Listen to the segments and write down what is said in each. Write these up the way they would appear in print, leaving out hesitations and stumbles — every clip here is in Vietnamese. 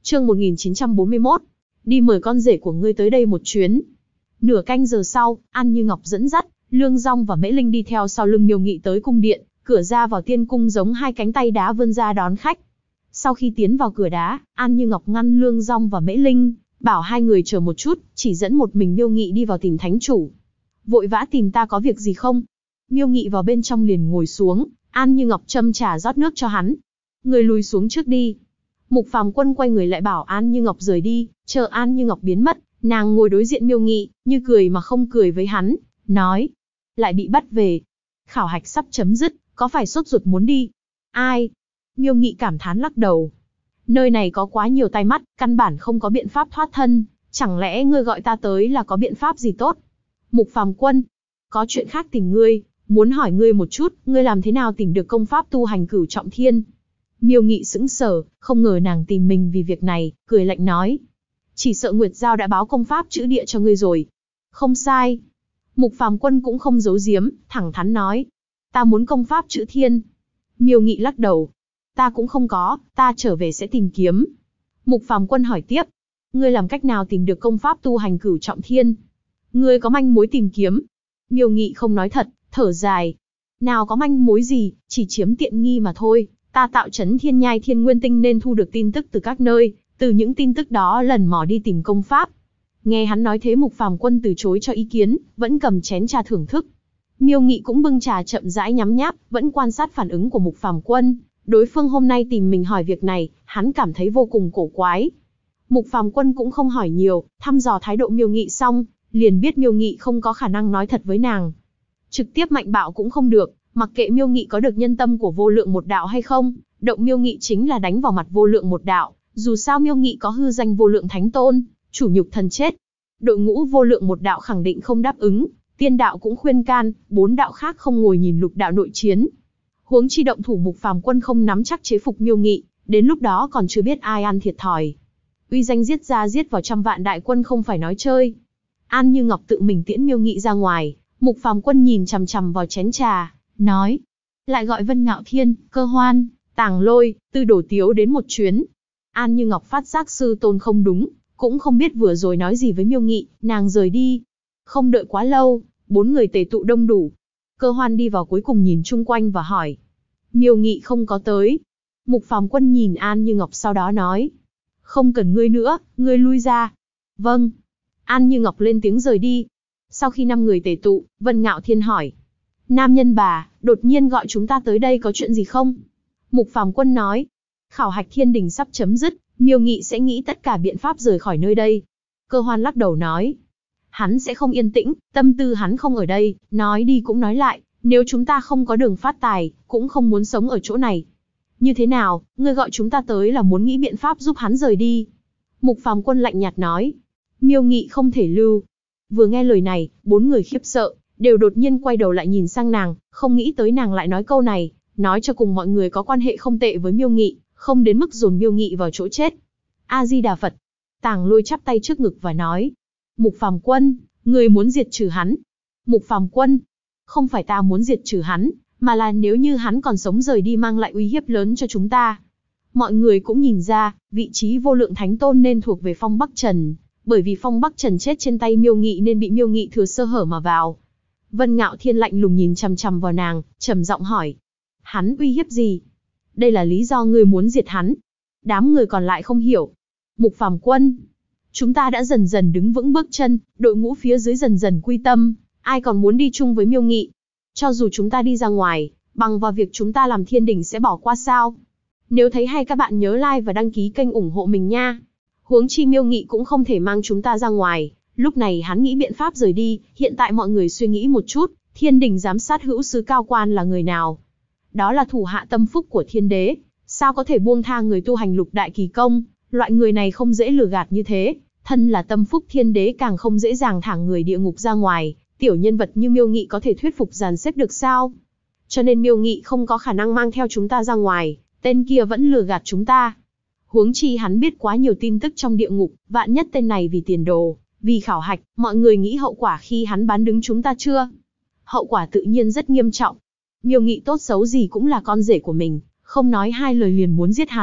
Chương 1941. Đi mời con rể của ngươi tới đây một chuyến. Nửa canh giờ sau, An Như Ngọc dẫn dắt Lương Dong và Mễ Linh đi theo sau lưng Miêu Nghị tới cung điện, cửa ra vào tiên cung giống hai cánh tay đá vươn ra đón khách. Sau khi tiến vào cửa đá, An Như Ngọc ngăn Lương Dong và Mễ Linh, bảo hai người chờ một chút, chỉ dẫn một mình Miêu Nghị đi vào tìm thánh chủ. Vội vã tìm ta có việc gì không? Miêu Nghị vào bên trong liền ngồi xuống, An Như Ngọc châm trà rót nước cho hắn. Người lùi xuống trước đi. Mục Phàm Quân quay người lại bảo An Như Ngọc rời đi, chờ An Như Ngọc biến mất, nàng ngồi đối diện Miêu Nghị, như cười mà không cười với hắn, nói: lại bị bắt về. Khảo hạch sắp chấm dứt, có phải sốt ruột muốn đi? Ai? Miêu Nghị cảm thán lắc đầu. Nơi này có quá nhiều tai mắt, căn bản không có biện pháp thoát thân, chẳng lẽ ngươi gọi ta tới là có biện pháp gì tốt? Mục Phàm Quân, có chuyện khác tìm ngươi, muốn hỏi ngươi một chút, ngươi làm thế nào tìm được công pháp tu hành Cửu Trọng Thiên? Miêu Nghị sững sờ, không ngờ nàng tìm mình vì việc này, cười lạnh nói: chỉ sợ Nguyệt Giao đã báo công pháp chữ địa cho ngươi rồi. Không sai. Mục Phàm Quân cũng không giấu giếm, thẳng thắn nói: ta muốn công pháp chữ thiên. Miêu Nghị lắc đầu: ta cũng không có, ta trở về sẽ tìm kiếm. Mục Phàm Quân hỏi tiếp: ngươi làm cách nào tìm được công pháp tu hành Cửu Trọng Thiên? Ngươi có manh mối tìm kiếm? Miêu Nghị không nói thật, thở dài: nào có manh mối gì, chỉ chiếm tiện nghi mà thôi. Ta tạo trấn Thiên Nhai Thiên Nguyên Tinh nên thu được tin tức từ các nơi, từ những tin tức đó lần mò đi tìm công pháp. Nghe hắn nói thế, Mục Phàm Quân từ chối cho ý kiến, vẫn cầm chén trà thưởng thức. Miêu Nghị cũng bưng trà chậm rãi nhắm nháp, vẫn quan sát phản ứng của Mục Phàm Quân. Đối phương hôm nay tìm mình hỏi việc này, hắn cảm thấy vô cùng cổ quái. Mục Phàm Quân cũng không hỏi nhiều, thăm dò thái độ Miêu Nghị xong, liền biết Miêu Nghị không có khả năng nói thật với nàng. Trực tiếp mạnh bạo cũng không được, mặc kệ Miêu Nghị có được nhân tâm của Vô Lượng Một Đạo hay không, động Miêu Nghị chính là đánh vào mặt Vô Lượng Một Đạo. Dù sao Miêu Nghị có hư danh Vô Lượng Thánh Tôn, chủ nhục thần chết. Đội ngũ Vô Lượng Một Đạo khẳng định không đáp ứng, Tiên Đạo cũng khuyên can, 4 đạo khác không ngồi nhìn Lục Đạo nội chiến. Huống chi động thủ, Mục Phàm Quân không nắm chắc chế phục Miêu Nghị, đến lúc đó còn chưa biết ai ăn thiệt thòi. Uy danh giết ra giết vào trăm vạn đại quân không phải nói chơi. An Như Ngọc tự mình tiễn Miêu Nghị ra ngoài, Mục Phàm Quân nhìn chằm chằm vào chén trà, nói: lại gọi Vân Ngạo Thiên, Cơ Hoan, Tàng Lôi, Tư Đồ Tiếu đến một chuyến. An Như Ngọc phát giác sư tôn không đúng, cũng không biết vừa rồi nói gì với Miêu Nghị, nàng rời đi. Không đợi quá lâu, 4 người tề tụ đông đủ. Cơ Hoan đi vào cuối cùng nhìn chung quanh và hỏi: Miêu Nghị không có tới. Mục Phàm Quân nhìn An Như Ngọc sau đó nói: không cần ngươi nữa, ngươi lui ra. Vâng. An Như Ngọc lên tiếng rời đi. Sau khi 5 người tề tụ, Vân Ngạo Thiên hỏi: nam nhân bà, đột nhiên gọi chúng ta tới đây có chuyện gì không? Mục Phàm Quân nói: khảo hạch thiên đình sắp chấm dứt, Miêu Nghị sẽ nghĩ tất cả biện pháp rời khỏi nơi đây. Cơ Hoan lắc đầu nói: hắn sẽ không yên tĩnh, tâm tư hắn không ở đây, nói đi cũng nói lại, nếu chúng ta không có đường phát tài, cũng không muốn sống ở chỗ này. Như thế nào, ngươi gọi chúng ta tới là muốn nghĩ biện pháp giúp hắn rời đi? Mục Phàm Quân lạnh nhạt nói: Miêu Nghị không thể lưu. Vừa nghe lời này, 4 người khiếp sợ, đều đột nhiên quay đầu lại nhìn sang nàng, không nghĩ tới nàng lại nói câu này, nói cho cùng mọi người có quan hệ không tệ với Miêu Nghị, không đến mức dồn Miêu Nghị vào chỗ chết. A Di Đà Phật. Tàng Lôi chắp tay trước ngực và nói: Mục Phàm Quân, người muốn diệt trừ hắn. Mục Phàm Quân: không phải ta muốn diệt trừ hắn, mà là nếu như hắn còn sống rời đi mang lại uy hiếp lớn cho chúng ta. Mọi người cũng nhìn ra, vị trí Vô Lượng Thánh Tôn nên thuộc về Phong Bắc Trần, bởi vì Phong Bắc Trần chết trên tay Miêu Nghị nên bị Miêu Nghị thừa sơ hở mà vào. Vân Ngạo Thiên lạnh lùng nhìn chằm chằm vào nàng, trầm giọng hỏi: hắn uy hiếp gì? Đây là lý do ngươi muốn diệt hắn. Đám người còn lại không hiểu. Mục Phàm Quân: chúng ta đã dần dần đứng vững bước chân, đội ngũ phía dưới dần dần quy tâm, ai còn muốn đi chung với Miêu Nghị? Cho dù chúng ta đi ra ngoài, bằng vào việc chúng ta làm thiên đình sẽ bỏ qua sao? Nếu thấy hay các bạn nhớ like và đăng ký kênh ủng hộ mình nha. Huống chi Miêu Nghị cũng không thể mang chúng ta ra ngoài, lúc này hắn nghĩ biện pháp rời đi, hiện tại mọi người suy nghĩ một chút, thiên đình giám sát hữu sứ cao quan là người nào? Đó là thủ hạ tâm phúc của thiên đế, sao có thể buông tha người tu hành lục đại kỳ công, loại người này không dễ lừa gạt như thế, thân là tâm phúc thiên đế càng không dễ dàng thả người địa ngục ra ngoài, tiểu nhân vật như Miêu Nghị có thể thuyết phục dàn xếp được sao? Cho nên Miêu Nghị không có khả năng mang theo chúng ta ra ngoài, tên kia vẫn lừa gạt chúng ta. Huống chi hắn biết quá nhiều tin tức trong địa ngục, vạn nhất tên này vì tiền đồ, vì khảo hạch, mọi người nghĩ hậu quả khi hắn bán đứng chúng ta chưa? Hậu quả tự nhiên rất nghiêm trọng. Miêu Nghị tốt xấu gì cũng là con rể của mình, không nói hai lời liền muốn giết hắn,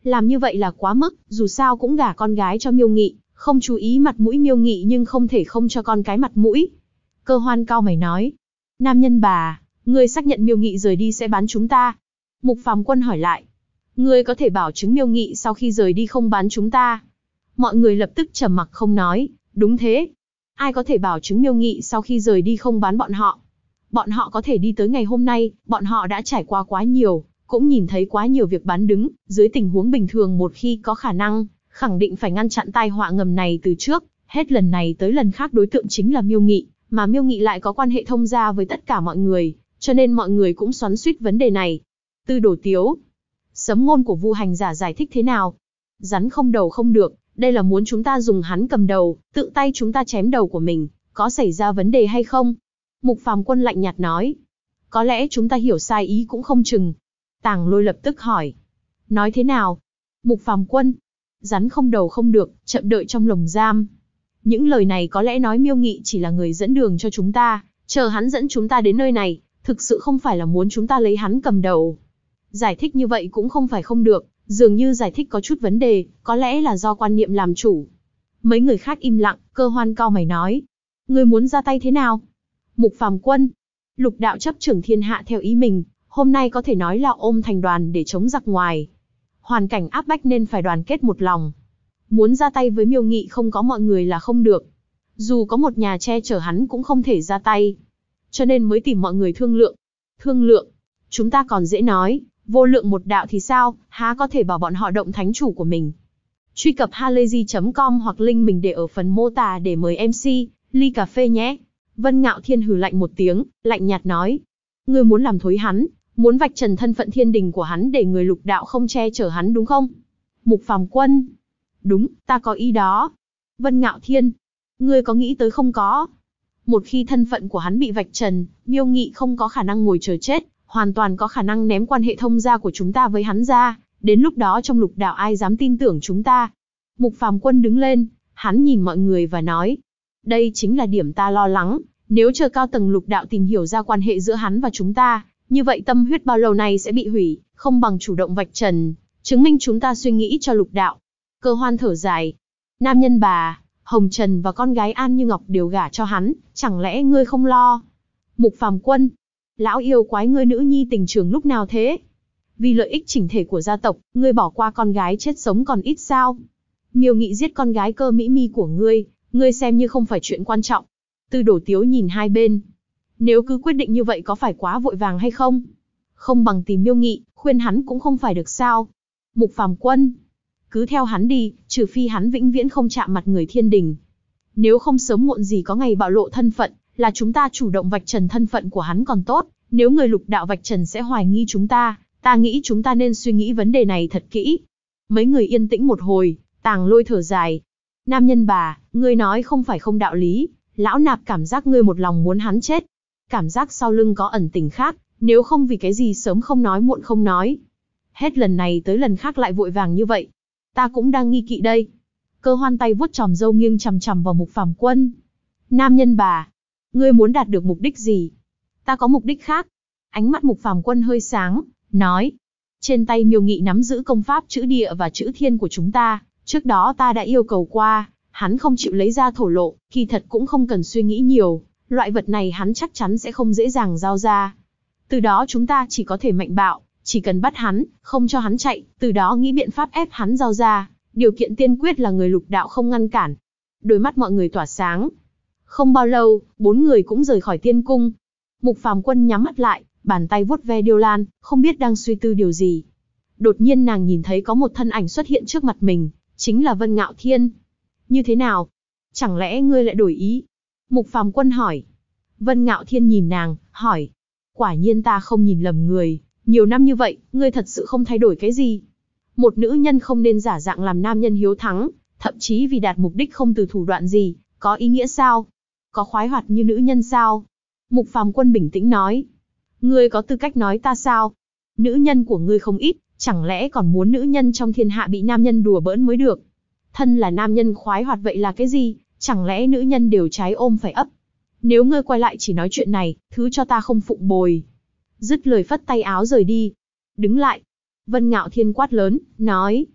Làm như vậy là quá mức, dù sao cũng gả con gái cho Miêu Nghị, không chú ý mặt mũi Miêu Nghị nhưng không thể không cho con cái mặt mũi. Cơ Hoan cau mày nói. Nam nhân bà, ngươi xác nhận Miêu Nghị rời đi sẽ bán chúng ta? Mục Phàm Quân hỏi lại. Ngươi có thể bảo chứng Miêu Nghị sau khi rời đi không bán chúng ta? Mọi người lập tức trầm mặc không nói. Đúng thế. Ai có thể bảo chứng Miêu Nghị sau khi rời đi không bán bọn họ? Bọn họ có thể đi tới ngày hôm nay, bọn họ đã trải qua quá nhiều, cũng nhìn thấy quá nhiều việc bán đứng, dưới tình huống bình thường một khi có khả năng, khẳng định phải ngăn chặn tai họa ngầm này từ trước, hết lần này tới lần khác đối tượng chính là Miêu Nghị, mà Miêu Nghị lại có quan hệ thông gia với tất cả mọi người, cho nên mọi người cũng xoắn xuýt vấn đề này. Tư Đồ Tiếu, sấm ngôn của Vu Hành Giả giải thích thế nào? Rắn không đầu không được, đây là muốn chúng ta dùng hắn cầm đầu, tự tay chúng ta chém đầu của mình, có xảy ra vấn đề hay không? Mục Phàm Quân lạnh nhạt nói. Có lẽ chúng ta hiểu sai ý cũng không chừng. Tàng Lôi lập tức hỏi. Nói thế nào? Mục Phàm Quân. Rắn không đầu không được, chậm đợi trong lồng giam. Những lời này có lẽ nói Miêu Nghị chỉ là người dẫn đường cho chúng ta, chờ hắn dẫn chúng ta đến nơi này, thực sự không phải là muốn chúng ta lấy hắn cầm đầu. Giải thích như vậy cũng không phải không được, dường như giải thích có chút vấn đề, có lẽ là do quan niệm làm chủ. Mấy người khác im lặng, Cơ Hoan cau mày nói. Ngươi muốn ra tay thế nào? Mục Phàm Quân. Lục đạo chấp trưởng thiên hạ theo ý mình, hôm nay có thể nói là ôm thành đoàn để chống giặc ngoài. Hoàn cảnh áp bách nên phải đoàn kết một lòng. Muốn ra tay với Miêu Nghị không có mọi người là không được. Dù có một nhà che chở hắn cũng không thể ra tay. Cho nên mới tìm mọi người thương lượng. Thương lượng? Chúng ta còn dễ nói, vô lượng một đạo thì sao, há có thể bảo bọn họ động thánh chủ của mình. Truy cập halayzi.com hoặc link mình để ở phần mô tả để mời MC, ly cà phê nhé. Vân Ngạo Thiên hừ lạnh một tiếng, lạnh nhạt nói. Ngươi muốn làm thối hắn, muốn vạch trần thân phận thiên đình của hắn để người lục đạo không che chở hắn đúng không? Mục Phàm Quân. Đúng, ta có ý đó. Vân Ngạo Thiên. Ngươi có nghĩ tới không có? Một khi thân phận của hắn bị vạch trần, Miêu Nghị không có khả năng ngồi chờ chết, hoàn toàn có khả năng ném quan hệ thông gia của chúng ta với hắn ra, đến lúc đó trong lục đạo ai dám tin tưởng chúng ta. Mục Phàm Quân đứng lên, hắn nhìn mọi người và nói. Đây chính là điểm ta lo lắng, nếu chờ cao tầng lục đạo tìm hiểu ra quan hệ giữa hắn và chúng ta, như vậy tâm huyết bao lâu nay sẽ bị hủy, không bằng chủ động vạch trần, chứng minh chúng ta suy nghĩ cho lục đạo. Cơ Hoan thở dài. Nam nhân bà, Hồng Trần và con gái An Như Ngọc đều gả cho hắn, chẳng lẽ ngươi không lo? Mục Phàm Quân. Lão yêu quái ngươi nữ nhi tình trường lúc nào thế? Vì lợi ích chỉnh thể của gia tộc, ngươi bỏ qua con gái chết sống còn ít sao? Miêu Nghị giết con gái Cơ Mỹ Mi của ngươi xem như không phải chuyện quan trọng. Tư Đồ Tiếu nhìn hai bên. Nếu cứ quyết định như vậy có phải quá vội vàng hay không? Không bằng tìm Miêu Nghị, khuyên hắn cũng không phải được sao? Mục Phàm Quân. Cứ theo hắn đi, trừ phi hắn vĩnh viễn không chạm mặt người thiên đình. Nếu không sớm muộn gì có ngày bạo lộ thân phận, là chúng ta chủ động vạch trần thân phận của hắn còn tốt. Nếu người lục đạo vạch trần sẽ hoài nghi chúng ta nghĩ chúng ta nên suy nghĩ vấn đề này thật kỹ. Mấy người yên tĩnh một hồi, Tàng Lôi thở dài. Nam nhân bà, ngươi nói không phải không đạo lý, lão nạp cảm giác ngươi một lòng muốn hắn chết. Cảm giác sau lưng có ẩn tình khác, nếu không vì cái gì sớm không nói muộn không nói. Hết lần này tới lần khác lại vội vàng như vậy. Ta cũng đang nghi kỵ đây. Cơ Hoan tay vuốt chòm râu nghiêng chằm chằm vào Mục Phàm Quân. Nam nhân bà, ngươi muốn đạt được mục đích gì? Ta có mục đích khác. Ánh mắt Mục Phàm Quân hơi sáng, nói. Trên tay Miêu Nghị nắm giữ công pháp chữ địa và chữ thiên của chúng ta. Trước đó ta đã yêu cầu qua, hắn không chịu lấy ra thổ lộ, kỳ thật cũng không cần suy nghĩ nhiều. Loại vật này hắn chắc chắn sẽ không dễ dàng giao ra. Từ đó chúng ta chỉ có thể mạnh bạo, chỉ cần bắt hắn, không cho hắn chạy, từ đó nghĩ biện pháp ép hắn giao ra. Điều kiện tiên quyết là người lục đạo không ngăn cản. Đôi mắt mọi người tỏa sáng. Không bao lâu, 4 người cũng rời khỏi tiên cung. Mục Phàm Quân nhắm mắt lại, bàn tay vuốt ve điêu lan, không biết đang suy tư điều gì. Đột nhiên nàng nhìn thấy có một thân ảnh xuất hiện trước mặt mình, chính là Vân Ngạo Thiên. Như thế nào? Chẳng lẽ ngươi lại đổi ý? Mục Phàm Quân hỏi. Vân Ngạo Thiên nhìn nàng, hỏi. Quả nhiên ta không nhìn lầm người, nhiều năm như vậy, ngươi thật sự không thay đổi cái gì. Một nữ nhân không nên giả dạng làm nam nhân hiếu thắng, thậm chí vì đạt mục đích không từ thủ đoạn gì, có ý nghĩa sao? Có khoái hoạt như nữ nhân sao? Mục Phàm Quân bình tĩnh nói. Ngươi có tư cách nói ta sao? Nữ nhân của ngươi không ít, chẳng lẽ còn muốn nữ nhân trong thiên hạ bị nam nhân đùa bỡn mới được? Thân là nam nhân khoái hoạt vậy là cái gì? Chẳng lẽ nữ nhân đều trái ôm phải ấp? Nếu ngươi quay lại chỉ nói chuyện này, thứ cho ta không phụng bồi. Dứt lời phất tay áo rời đi. Đứng lại. Vân Ngạo Thiên quát lớn, nói.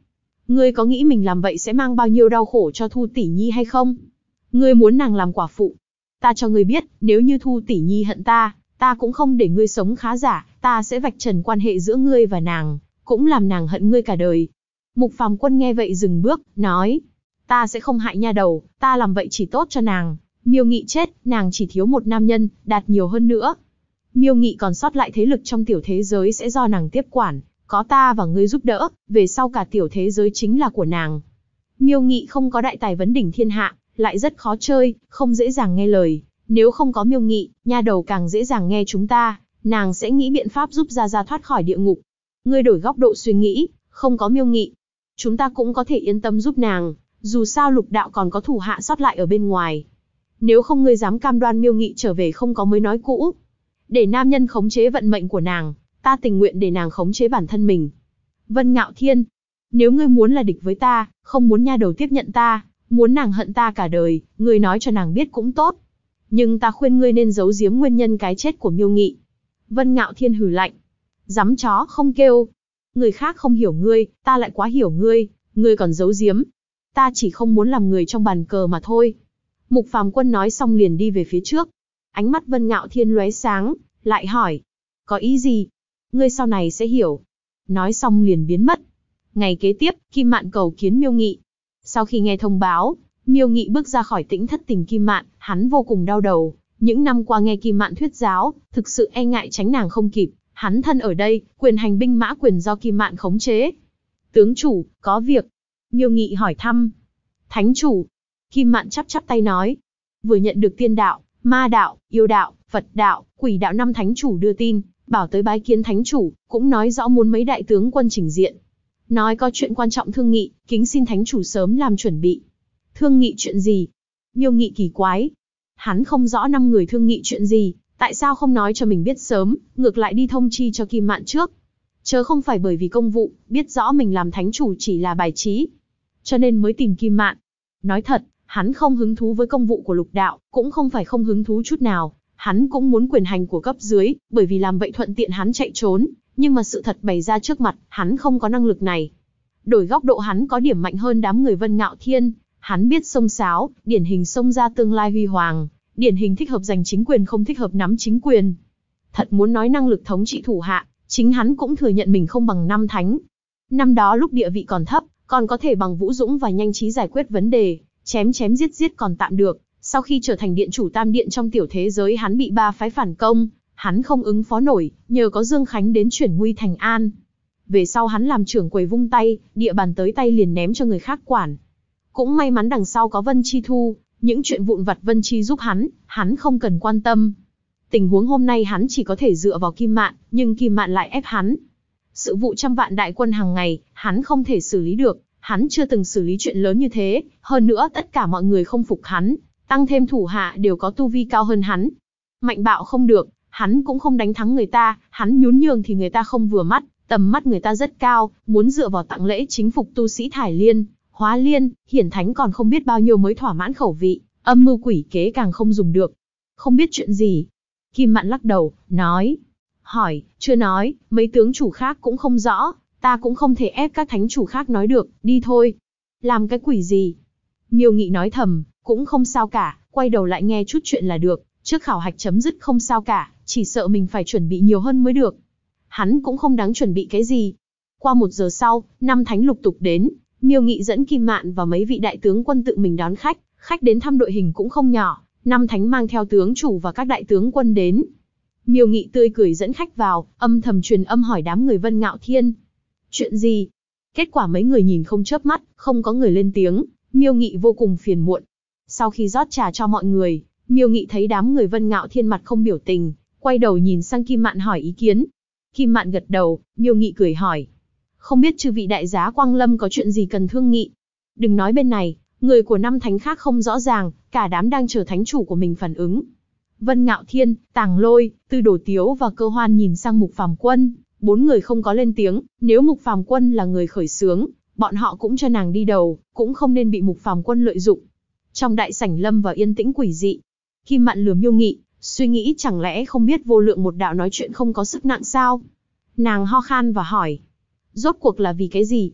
Ngươi có nghĩ mình làm vậy sẽ mang bao nhiêu đau khổ cho Thu tỷ nhi hay không? Ngươi muốn nàng làm quả phụ. Ta cho ngươi biết, nếu như Thu tỷ nhi hận ta, ta cũng không để ngươi sống khá giả, ta sẽ vạch trần quan hệ giữa ngươi và nàng, cũng làm nàng hận ngươi cả đời. Mục Phàm Quân nghe vậy dừng bước, nói, ta sẽ không hại nha đầu, ta làm vậy chỉ tốt cho nàng. Miêu Nghị chết, nàng chỉ thiếu một nam nhân, đạt nhiều hơn nữa. Miêu Nghị còn sót lại thế lực trong tiểu thế giới sẽ do nàng tiếp quản, có ta và ngươi giúp đỡ, về sau cả tiểu thế giới chính là của nàng. Miêu Nghị không có đại tài vấn đỉnh thiên hạ, lại rất khó chơi, không dễ dàng nghe lời. Nếu không có Miêu Nghị, nha đầu càng dễ dàng nghe chúng ta, nàng sẽ nghĩ biện pháp giúp Gia Gia thoát khỏi địa ngục. Ngươi đổi góc độ suy nghĩ, không có Miêu Nghị, chúng ta cũng có thể yên tâm giúp nàng, dù sao Lục đạo còn có thủ hạ sót lại ở bên ngoài. Nếu không ngươi dám cam đoan Miêu Nghị trở về không có mới nói cũ. Để nam nhân khống chế vận mệnh của nàng, ta tình nguyện để nàng khống chế bản thân mình. Vân Ngạo Thiên, nếu ngươi muốn là địch với ta, không muốn nha đầu tiếp nhận ta, muốn nàng hận ta cả đời, ngươi nói cho nàng biết cũng tốt. Nhưng ta khuyên ngươi nên giấu giếm nguyên nhân cái chết của Miêu Nghị. Vân Ngạo Thiên hừ lạnh. Dám chó không kêu. Người khác không hiểu ngươi, ta lại quá hiểu ngươi, ngươi còn giấu giếm. Ta chỉ không muốn làm người trong bàn cờ mà thôi. Mục Phàm Quân nói xong liền đi về phía trước. Ánh mắt Vân Ngạo Thiên lóe sáng, lại hỏi. Có ý gì? Ngươi sau này sẽ hiểu. Nói xong liền biến mất. Ngày kế tiếp, Kim Mạn cầu kiến Miêu Nghị. Sau khi nghe thông báo, Miêu Nghị bước ra khỏi Tĩnh Thất Tình Kim Mạn, hắn vô cùng đau đầu. Những năm qua nghe Kim Mạn thuyết giáo, thực sự e ngại tránh nàng không kịp. Hắn thân ở đây, quyền hành binh mã quyền do Kim Mạn khống chế. Tướng chủ, có việc. Miêu Nghị hỏi thăm. Thánh chủ. Kim Mạn chắp chắp tay nói. Vừa nhận được tiên đạo, ma đạo, yêu đạo, Phật đạo, quỷ đạo 5 thánh chủ đưa tin, bảo tới bái kiến thánh chủ, cũng nói rõ muốn mấy đại tướng quân trình diện. Nói có chuyện quan trọng thương nghị, kính xin thánh chủ sớm làm chuẩn bị. Thương nghị chuyện gì? Miêu Nghị kỳ quái. Hắn không rõ 5 người thương nghị chuyện gì, tại sao không nói cho mình biết sớm, ngược lại đi thông chi cho Kim Mạn trước. Chớ không phải bởi vì công vụ, biết rõ mình làm thánh chủ chỉ là bài trí, cho nên mới tìm Kim Mạn. Nói thật, hắn không hứng thú với công vụ của Lục đạo, cũng không phải không hứng thú chút nào. Hắn cũng muốn quyền hành của cấp dưới, bởi vì làm vậy thuận tiện hắn chạy trốn, nhưng mà sự thật bày ra trước mặt, hắn không có năng lực này. Đổi góc độ hắn có điểm mạnh hơn đám người Vân Ngạo Thiên, hắn biết xông xáo, điển hình xông ra tương lai huy hoàng, điển hình thích hợp giành chính quyền không thích hợp nắm chính quyền. Thật muốn nói năng lực thống trị thủ hạ, chính hắn cũng thừa nhận mình không bằng 5 thánh. Năm đó lúc địa vị còn thấp, còn có thể bằng vũ dũng và nhanh trí giải quyết vấn đề, chém chém giết giết còn tạm được. Sau khi trở thành điện chủ tam điện trong tiểu thế giới hắn bị 3 phái phản công, hắn không ứng phó nổi, nhờ có Dương Khánh đến chuyển nguy thành an. Về sau hắn làm trưởng quầy vung tay, địa bàn tới tay liền ném cho người khác quản. Cũng may mắn đằng sau có Vân Chi Thu, những chuyện vụn vặt Vân Chi giúp hắn không cần quan tâm. Tình huống hôm nay hắn chỉ có thể dựa vào Kim Mạn, nhưng Kim Mạn lại ép hắn. Sự vụ trăm vạn đại quân hàng ngày, hắn không thể xử lý được, hắn chưa từng xử lý chuyện lớn như thế, hơn nữa tất cả mọi người không phục hắn, tăng thêm thủ hạ đều có tu vi cao hơn hắn. Mạnh bạo không được, hắn cũng không đánh thắng người ta, hắn nhún nhường thì người ta không vừa mắt, tầm mắt người ta rất cao, muốn dựa vào tặng lễ chính phục tu sĩ thải liên, hóa liên, hiển thánh còn không biết bao nhiêu mới thỏa mãn khẩu vị, âm mưu quỷ kế càng không dùng được. Không biết chuyện gì? Kim Mạn lắc đầu, nói. Hỏi, chưa nói, mấy tướng chủ khác cũng không rõ, ta cũng không thể ép các thánh chủ khác nói được, đi thôi. Làm cái quỷ gì? Miêu Nghị nói thầm, cũng không sao cả, quay đầu lại nghe chút chuyện là được, trước khảo hạch chấm dứt không sao cả, chỉ sợ mình phải chuẩn bị nhiều hơn mới được. Hắn cũng không đáng chuẩn bị cái gì. Qua 1 giờ sau, 5 thánh lục tục đến, Miêu Nghị dẫn Kim Mạn và mấy vị đại tướng quân tự mình đón khách, khách đến thăm đội hình cũng không nhỏ, 5 thánh mang theo tướng chủ và các đại tướng quân đến. Miêu Nghị tươi cười dẫn khách vào, âm thầm truyền âm hỏi đám người Vân Ngạo Thiên. Chuyện gì? Kết quả mấy người nhìn không chớp mắt, không có người lên tiếng, Miêu Nghị vô cùng phiền muộn. Sau khi rót trà cho mọi người, Miêu Nghị thấy đám người Vân Ngạo Thiên mặt không biểu tình, quay đầu nhìn sang Kim Mạn hỏi ý kiến. Kim Mạn gật đầu, Miêu Nghị cười hỏi. Không biết chư vị đại giá Quang Lâm có chuyện gì cần thương nghị? Đừng nói bên này, người của 5 thánh khác không rõ ràng, cả đám đang chờ thánh chủ của mình phản ứng. Vân Ngạo Thiên, Tàng Lôi, Tư Đồ Tiếu và Cơ Hoan nhìn sang Mục Phàm Quân, 4 người không có lên tiếng, nếu Mục Phàm Quân là người khởi xướng, bọn họ cũng cho nàng đi đầu, cũng không nên bị Mục Phàm Quân lợi dụng. Trong đại sảnh lâm vào yên tĩnh quỷ dị. Kim Mạn lườm Miêu Nghị, suy nghĩ chẳng lẽ không biết vô lượng một đạo nói chuyện không có sức nặng sao? Nàng ho khan và hỏi. Rốt cuộc là vì cái gì?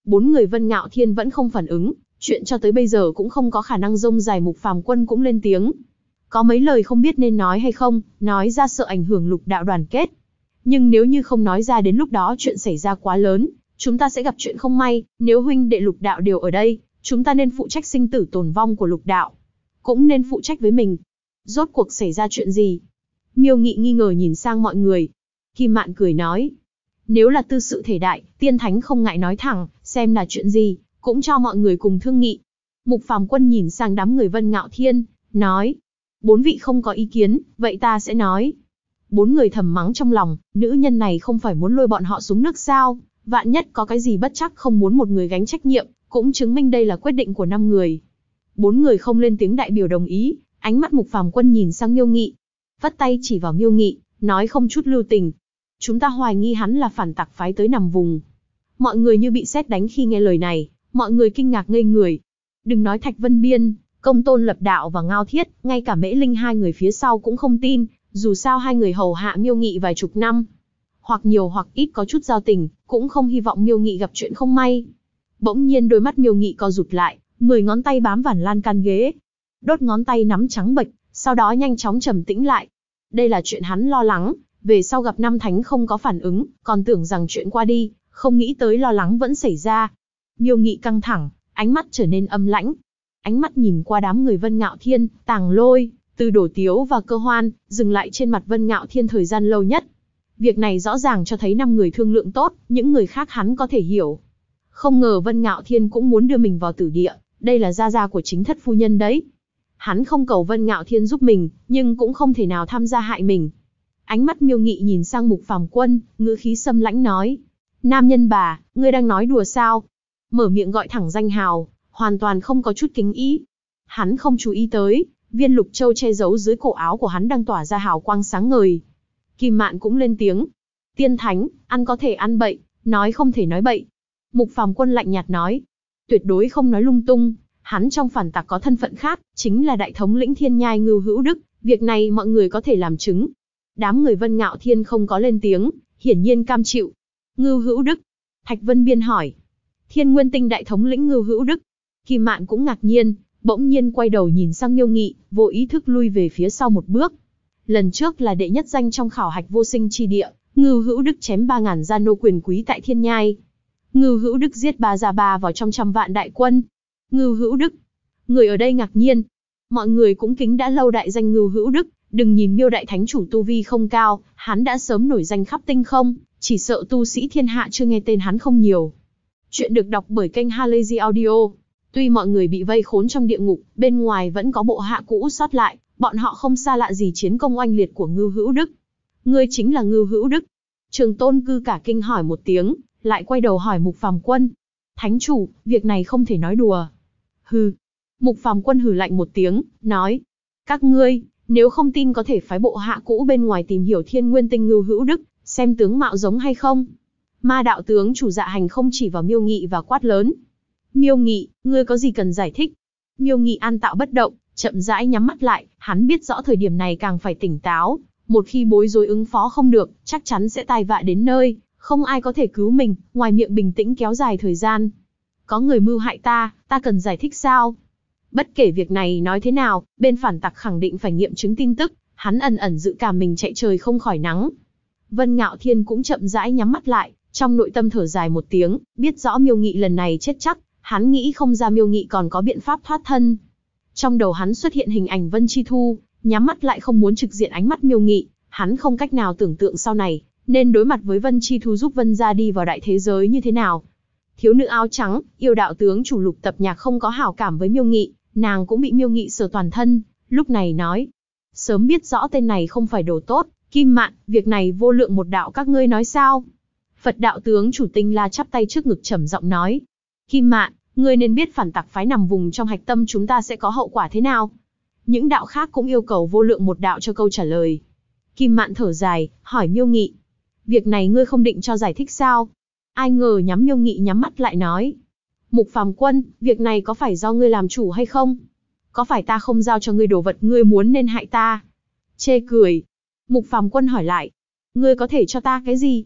Bốn người Vân Ngạo Thiên vẫn không phản ứng, chuyện cho tới bây giờ cũng không có khả năng rông dài. Mục Phàm Quân cũng lên tiếng. Có mấy lời không biết nên nói hay không, nói ra sợ ảnh hưởng lục đạo đoàn kết. Nhưng nếu như không nói ra đến lúc đó chuyện xảy ra quá lớn, chúng ta sẽ gặp chuyện không may. Nếu huynh đệ lục đạo đều ở đây, chúng ta nên phụ trách sinh tử tồn vong của lục đạo, cũng nên phụ trách với mình. Rốt cuộc xảy ra chuyện gì? Miêu Nghị nghi ngờ nhìn sang mọi người. Kim Mạn cười nói, nếu là tư sự thể đại, tiên thánh không ngại nói thẳng, xem là chuyện gì, cũng cho mọi người cùng thương nghị. Mục Phàm Quân nhìn sang đám người Vân Ngạo Thiên, nói, bốn vị không có ý kiến, vậy ta sẽ nói. Bốn người thầm mắng trong lòng, nữ nhân này không phải muốn lôi bọn họ xuống nước sao, vạn nhất có cái gì bất chắc không muốn một người gánh trách nhiệm, cũng chứng minh đây là quyết định của 5 người. Bốn người không lên tiếng đại biểu đồng ý, ánh mắt Mục Phàm Quân nhìn sang Miêu Nghị, vắt tay chỉ vào Miêu Nghị, nói không chút lưu tình. Chúng ta hoài nghi hắn là phản tặc phái tới nằm vùng. Mọi người như bị sét đánh khi nghe lời này, mọi người kinh ngạc ngây người. Đừng nói Thạch Vân Biên, Công Tôn Lập Đạo và Ngao Thiết, ngay cả Mễ Linh hai người phía sau cũng không tin, dù sao hai người hầu hạ Miêu Nghị vài chục năm, hoặc nhiều hoặc ít có chút giao tình, cũng không hy vọng Miêu Nghị gặp chuyện không may. Bỗng nhiên đôi mắt Miêu Nghị co rụt lại, 10 ngón tay bám vào lan can ghế, đốt ngón tay nắm trắng bệch, sau đó nhanh chóng trầm tĩnh lại. Đây là chuyện hắn lo lắng, về sau gặp Năm Thánh không có phản ứng, còn tưởng rằng chuyện qua đi, không nghĩ tới lo lắng vẫn xảy ra. Miêu Nghị căng thẳng, ánh mắt trở nên âm lãnh. Ánh mắt nhìn qua đám người Vân Ngạo Thiên, Tàng Lôi, Từ Đổ Tiếu và Cơ Hoan, dừng lại trên mặt Vân Ngạo Thiên thời gian lâu nhất. Việc này rõ ràng cho thấy 5 người thương lượng tốt, những người khác hắn có thể hiểu. Không ngờ Vân Ngạo Thiên cũng muốn đưa mình vào tử địa, đây là gia gia của chính thất phu nhân đấy. Hắn không cầu Vân Ngạo Thiên giúp mình, nhưng cũng không thể nào tham gia hại mình. Ánh mắt Miêu Nghị nhìn sang Mục Phàm Quân, ngữ khí xâm lãnh nói, nam nhân bà, ngươi đang nói đùa sao? Mở miệng gọi thẳng danh hào, hoàn toàn không có chút kính ý. Hắn không chú ý tới, viên lục châu che giấu dưới cổ áo của hắn đang tỏa ra hào quang sáng ngời. Kim Mạn cũng lên tiếng, tiên thánh, ăn có thể ăn bậy, nói không thể nói bậy. Mục Phàm Quân lạnh nhạt nói, tuyệt đối không nói lung tung, hắn trong phản tặc có thân phận khác, chính là đại thống lĩnh Thiên Nhai Ngưu Hữu Đức, việc này mọi người có thể làm chứng. Đám người Vân Ngạo Thiên không có lên tiếng, hiển nhiên cam chịu. Ngưu Hữu Đức? Thạch Vân Biên hỏi. Thiên Nguyên Tinh đại thống lĩnh Ngưu Hữu Đức. Kim Mạn cũng ngạc nhiên, bỗng nhiên quay đầu nhìn sang Miêu Nghị, vô ý thức lui về phía sau một bước. Lần trước là đệ nhất danh trong khảo hạch vô sinh chi địa, Ngưu Hữu Đức chém 3.000 gia nô quyền quý tại Thiên Nhai. Ngưu Hữu Đức giết 3 gia 3 vào trong 100 vạn đại quân. Ngưu Hữu Đức. Người ở đây ngạc nhiên. Mọi người cũng kính đã lâu đại danh Ngưu Hữu Đức, đừng nhìn Miêu đại thánh chủ tu vi không cao, hắn đã sớm nổi danh khắp tinh không, chỉ sợ tu sĩ thiên hạ chưa nghe tên hắn không nhiều. Chuyện được đọc bởi kênh Halazy Audio. Tuy mọi người bị vây khốn trong địa ngục, bên ngoài vẫn có bộ hạ cũ sót lại, bọn họ không xa lạ gì chiến công oanh liệt của Ngưu Hữu Đức. Ngươi chính là Ngưu Hữu Đức? Trường Tôn Cư cả kinh hỏi một tiếng, lại quay đầu hỏi Mục Phàm Quân. Thánh chủ, việc này không thể nói đùa. Hừ. Mục Phàm Quân hừ lạnh một tiếng, nói. Các ngươi, nếu không tin có thể phái bộ hạ cũ bên ngoài tìm hiểu Thiên Nguyên Tinh Ngưu Hữu Đức, xem tướng mạo giống hay không. Ma đạo tướng chủ Dạ Hành không chỉ vào Miêu Nghị và quát lớn. Miêu Nghị, ngươi có gì cần giải thích? Miêu Nghị an tạo bất động, chậm rãi nhắm mắt lại, hắn biết rõ thời điểm này càng phải tỉnh táo, một khi bối rối ứng phó không được, chắc chắn sẽ tai vạ đến nơi, không ai có thể cứu mình, ngoài miệng bình tĩnh kéo dài thời gian. Có người mưu hại ta cần giải thích sao? Bất kể việc này nói thế nào, bên phản tặc khẳng định phải nghiệm chứng tin tức, hắn ẩn ẩn dự cảm mình chạy trời không khỏi nắng. Vân Ngạo Thiên cũng chậm rãi nhắm mắt lại, trong nội tâm thở dài một tiếng, biết rõ Miêu Nghị lần này chết chắc, hắn nghĩ không ra Miêu Nghị còn có biện pháp thoát thân. Trong đầu hắn xuất hiện hình ảnh Vân Chi Thu, nhắm mắt lại không muốn trực diện ánh mắt Miêu Nghị, hắn không cách nào tưởng tượng sau này, nên đối mặt với Vân Chi Thu giúp Vân gia đi vào đại thế giới như thế nào. Thiếu nữ áo trắng, yêu đạo tướng chủ Lục Tập Nhạc không có hảo cảm với Miêu Nghị, nàng cũng bị Miêu Nghị sờ toàn thân, lúc này nói. Sớm biết rõ tên này không phải đồ tốt, Kim Mạn, việc này vô lượng một đạo các ngươi nói sao? Phật đạo tướng chủ Tinh La chắp tay trước ngực trầm giọng nói. Kim Mạn, ngươi nên biết phản tặc phái nằm vùng trong hạch tâm chúng ta sẽ có hậu quả thế nào? Những đạo khác cũng yêu cầu vô lượng một đạo cho câu trả lời. Kim Mạn thở dài, hỏi Miêu Nghị. Việc này ngươi không định cho giải thích sao? Ai ngờ Miêu Nghị nhắm mắt lại nói. Mục Phàm Quân, việc này có phải do ngươi làm chủ hay không? Có phải ta không giao cho ngươi đồ vật ngươi muốn nên hại ta? Chê cười. Mục Phàm Quân hỏi lại. Ngươi có thể cho ta cái gì?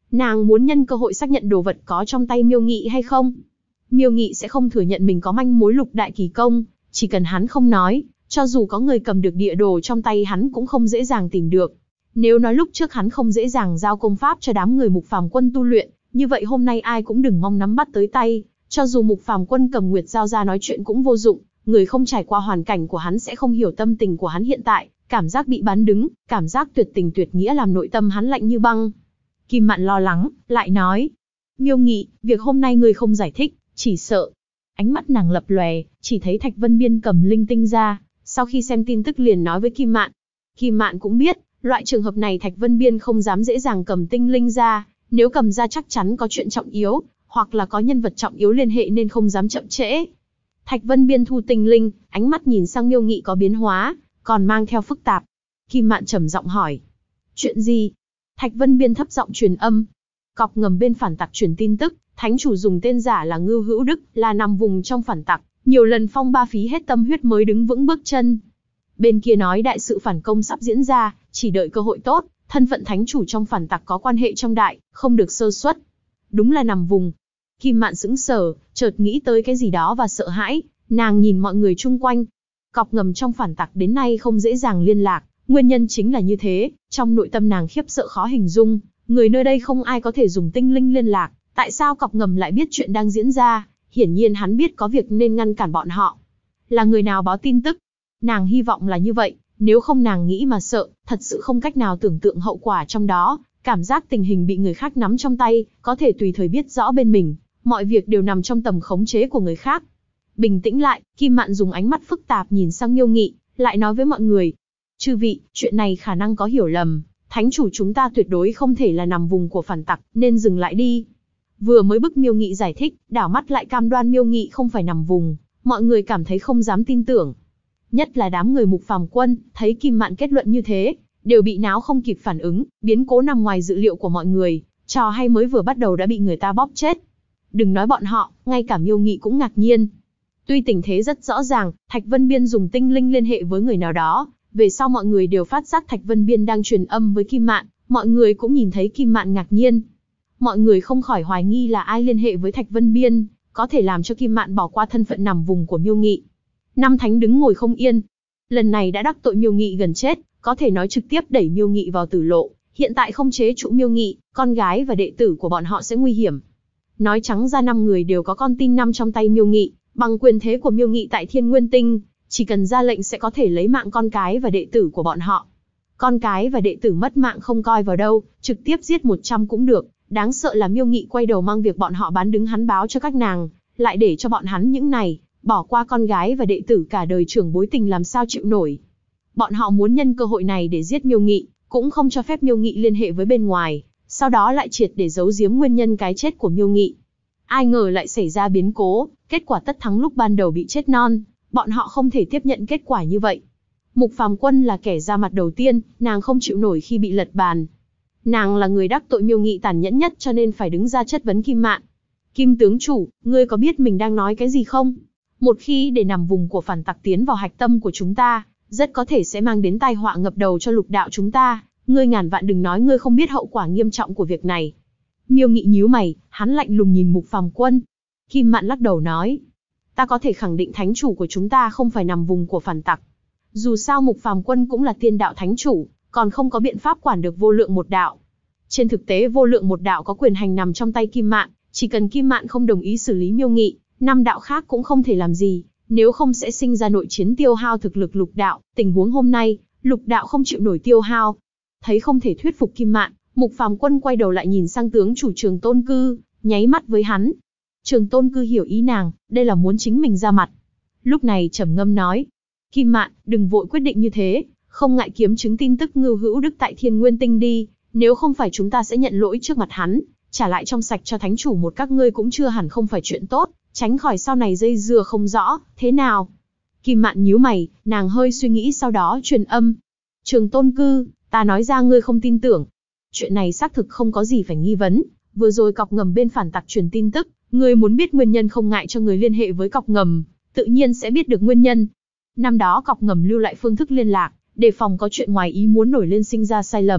Nàng muốn nhân cơ hội xác nhận đồ vật có trong tay Miêu Nghị hay không. Miêu Nghị sẽ không thừa nhận mình có manh mối Lục đại kỳ công, chỉ cần hắn không nói, cho dù có người cầm được địa đồ trong tay hắn cũng không dễ dàng tìm được. Nếu nói lúc trước hắn không dễ dàng giao công pháp cho đám người Mục Phàm Quân tu luyện, như vậy hôm nay ai cũng đừng mong nắm bắt tới tay, cho dù Mục Phàm Quân cầm Nguyệt Giao ra nói chuyện cũng vô dụng, người không trải qua hoàn cảnh của hắn sẽ không hiểu tâm tình của hắn hiện tại, cảm giác bị bán đứng, cảm giác tuyệt tình tuyệt nghĩa làm nội tâm hắn lạnh như băng. Kim Mạn lo lắng, lại nói, Miêu Nghị, việc hôm nay ngươi không giải thích, chỉ sợ. Ánh mắt nàng lập lòe, chỉ thấy Thạch Vân Biên cầm linh tinh ra, sau khi xem tin tức liền nói với Kim Mạn. Kim Mạn cũng biết, loại trường hợp này Thạch Vân Biên không dám dễ dàng cầm tinh linh ra, nếu cầm ra chắc chắn có chuyện trọng yếu, hoặc là có nhân vật trọng yếu liên hệ nên không dám chậm trễ. Thạch Vân Biên thu tinh linh, ánh mắt nhìn sang Miêu Nghị có biến hóa, còn mang theo phức tạp. Kim Mạn trầm giọng hỏi, chuyện gì? Thạch Vân Biên thấp giọng truyền âm. Cọc ngầm bên phản tặc truyền tin tức, thánh chủ dùng tên giả là Ngưu Hữu Đức, là nằm vùng trong phản tặc, nhiều lần phong ba phí hết tâm huyết mới đứng vững bước chân. Bên kia nói đại sự phản công sắp diễn ra, chỉ đợi cơ hội tốt, thân phận thánh chủ trong phản tặc có quan hệ trong đại, không được sơ suất. Đúng là nằm vùng. Kim Mạn sững sờ, chợt nghĩ tới cái gì đó và sợ hãi, nàng nhìn mọi người chung quanh. Cọc ngầm trong phản tặc đến nay không dễ dàng liên lạc, nguyên nhân chính là như thế, trong nội tâm nàng khiếp sợ khó hình dung, người nơi đây không ai có thể dùng tinh linh liên lạc, tại sao cọc ngầm lại biết chuyện đang diễn ra, hiển nhiên hắn biết có việc nên ngăn cản bọn họ. Là người nào báo tin tức? Nàng hy vọng là như vậy, nếu không nàng nghĩ mà sợ, thật sự không cách nào tưởng tượng hậu quả trong đó, cảm giác tình hình bị người khác nắm trong tay, có thể tùy thời biết rõ bên mình, mọi việc đều nằm trong tầm khống chế của người khác. Bình tĩnh lại, Kim Mạn dùng ánh mắt phức tạp nhìn sang Miêu Nghị, lại nói với mọi người. Chư vị, chuyện này khả năng có hiểu lầm, thánh chủ chúng ta tuyệt đối không thể là nằm vùng của phản tặc, nên dừng lại đi. Vừa mới bức Miêu Nghị giải thích, đảo mắt lại cam đoan Miêu Nghị không phải nằm vùng, mọi người cảm thấy không dám tin tưởng. Nhất là đám người Mục Phàm Quân, thấy Kim Mạn kết luận như thế, đều bị náo không kịp phản ứng, biến cố nằm ngoài dự liệu của mọi người, trò hay mới vừa bắt đầu đã bị người ta bóp chết. Đừng nói bọn họ, ngay cả Miêu Nghị cũng ngạc nhiên. Tuy tình thế rất rõ ràng, Thạch Vân Biên dùng tinh linh liên hệ với người nào đó, về sau mọi người đều phát giác Thạch Vân Biên đang truyền âm với Kim Mạn, mọi người cũng nhìn thấy Kim Mạn ngạc nhiên. Mọi người không khỏi hoài nghi là ai liên hệ với Thạch Vân Biên, có thể làm cho Kim Mạn bỏ qua thân phận nằm vùng của Miêu Nghị. Năm thánh đứng ngồi không yên. Lần này đã đắc tội Miêu Nghị gần chết, có thể nói trực tiếp đẩy Miêu Nghị vào tử lộ, hiện tại không chế trụ Miêu Nghị, con gái và đệ tử của bọn họ sẽ nguy hiểm. Nói trắng ra 5 người đều có con tin 5 trong tay Miêu Nghị, bằng quyền thế của Miêu Nghị tại Thiên Nguyên Tinh, chỉ cần ra lệnh sẽ có thể lấy mạng con cái và đệ tử của bọn họ. Con cái và đệ tử mất mạng không coi vào đâu, trực tiếp giết 100 cũng được, đáng sợ là Miêu Nghị quay đầu mang việc bọn họ bán đứng hắn báo cho các nàng, lại để cho bọn hắn những này, bỏ qua con gái và đệ tử cả đời trưởng bối tình làm sao chịu nổi. Bọn họ muốn nhân cơ hội này để giết Miêu Nghị, cũng không cho phép Miêu Nghị liên hệ với bên ngoài, sau đó lại triệt để giấu giếm nguyên nhân cái chết của Miêu Nghị. Ai ngờ lại xảy ra biến cố, kết quả tất thắng lúc ban đầu bị chết non, bọn họ không thể tiếp nhận kết quả như vậy. Mục Phàm Quân là kẻ ra mặt đầu tiên, nàng không chịu nổi khi bị lật bàn. Nàng là người đắc tội Miêu Nghị tàn nhẫn nhất cho nên phải đứng ra chất vấn Kim Mạn. Kim tướng chủ, ngươi có biết mình đang nói cái gì không? Một khi để nằm vùng của phản tặc tiến vào hạch tâm của chúng ta, rất có thể sẽ mang đến tai họa ngập đầu cho Lục đạo chúng ta. Ngươi ngàn vạn đừng nói ngươi không biết hậu quả nghiêm trọng của việc này. Miêu Nghị nhíu mày, hắn lạnh lùng nhìn Mục Phàm Quân. Kim Mạn lắc đầu nói, ta có thể khẳng định thánh chủ của chúng ta không phải nằm vùng của phản tặc. Dù sao Mục Phàm Quân cũng là tiên đạo thánh chủ, còn không có biện pháp quản được vô lượng một đạo. Trên thực tế vô lượng một đạo có quyền hành nằm trong tay Kim Mạn, chỉ cần Kim Mạn không đồng ý xử lý Miêu Nghị, 5 đạo khác cũng không thể làm gì, nếu không sẽ sinh ra nội chiến tiêu hao thực lực Lục đạo. Tình huống hôm nay, Lục đạo không chịu nổi tiêu hao. Thấy không thể thuyết phục Kim Mạn, Mục Phàm Quân quay đầu lại nhìn sang tướng chủ Trường Tôn Cư, nháy mắt với hắn. Trường Tôn Cư hiểu ý nàng, đây là muốn chính mình ra mặt. Lúc này trầm ngâm nói, Kim Mạn, đừng vội quyết định như thế, không ngại kiếm chứng tin tức Ngưu Hữu Đức tại Thiên Nguyên Tinh đi, nếu không phải chúng ta sẽ nhận lỗi trước mặt hắn, trả lại trong sạch cho thánh chủ một các ngươi cũng chưa hẳn không phải chuyện tốt, tránh khỏi sau này dây dưa không rõ, thế nào? Kim Mạn nhíu mày, nàng hơi suy nghĩ sau đó truyền âm. Trường Tôn Cư, ta nói ra ngươi không tin tưởng. Chuyện này xác thực không có gì phải nghi vấn, vừa rồi cọc ngầm bên phản tặc truyền tin tức, ngươi muốn biết nguyên nhân không ngại cho người liên hệ với cọc ngầm, tự nhiên sẽ biết được nguyên nhân. Năm đó cọc ngầm lưu lại phương thức liên lạc, đề phòng có chuyện ngoài ý muốn nổi lên sinh ra sai lầm,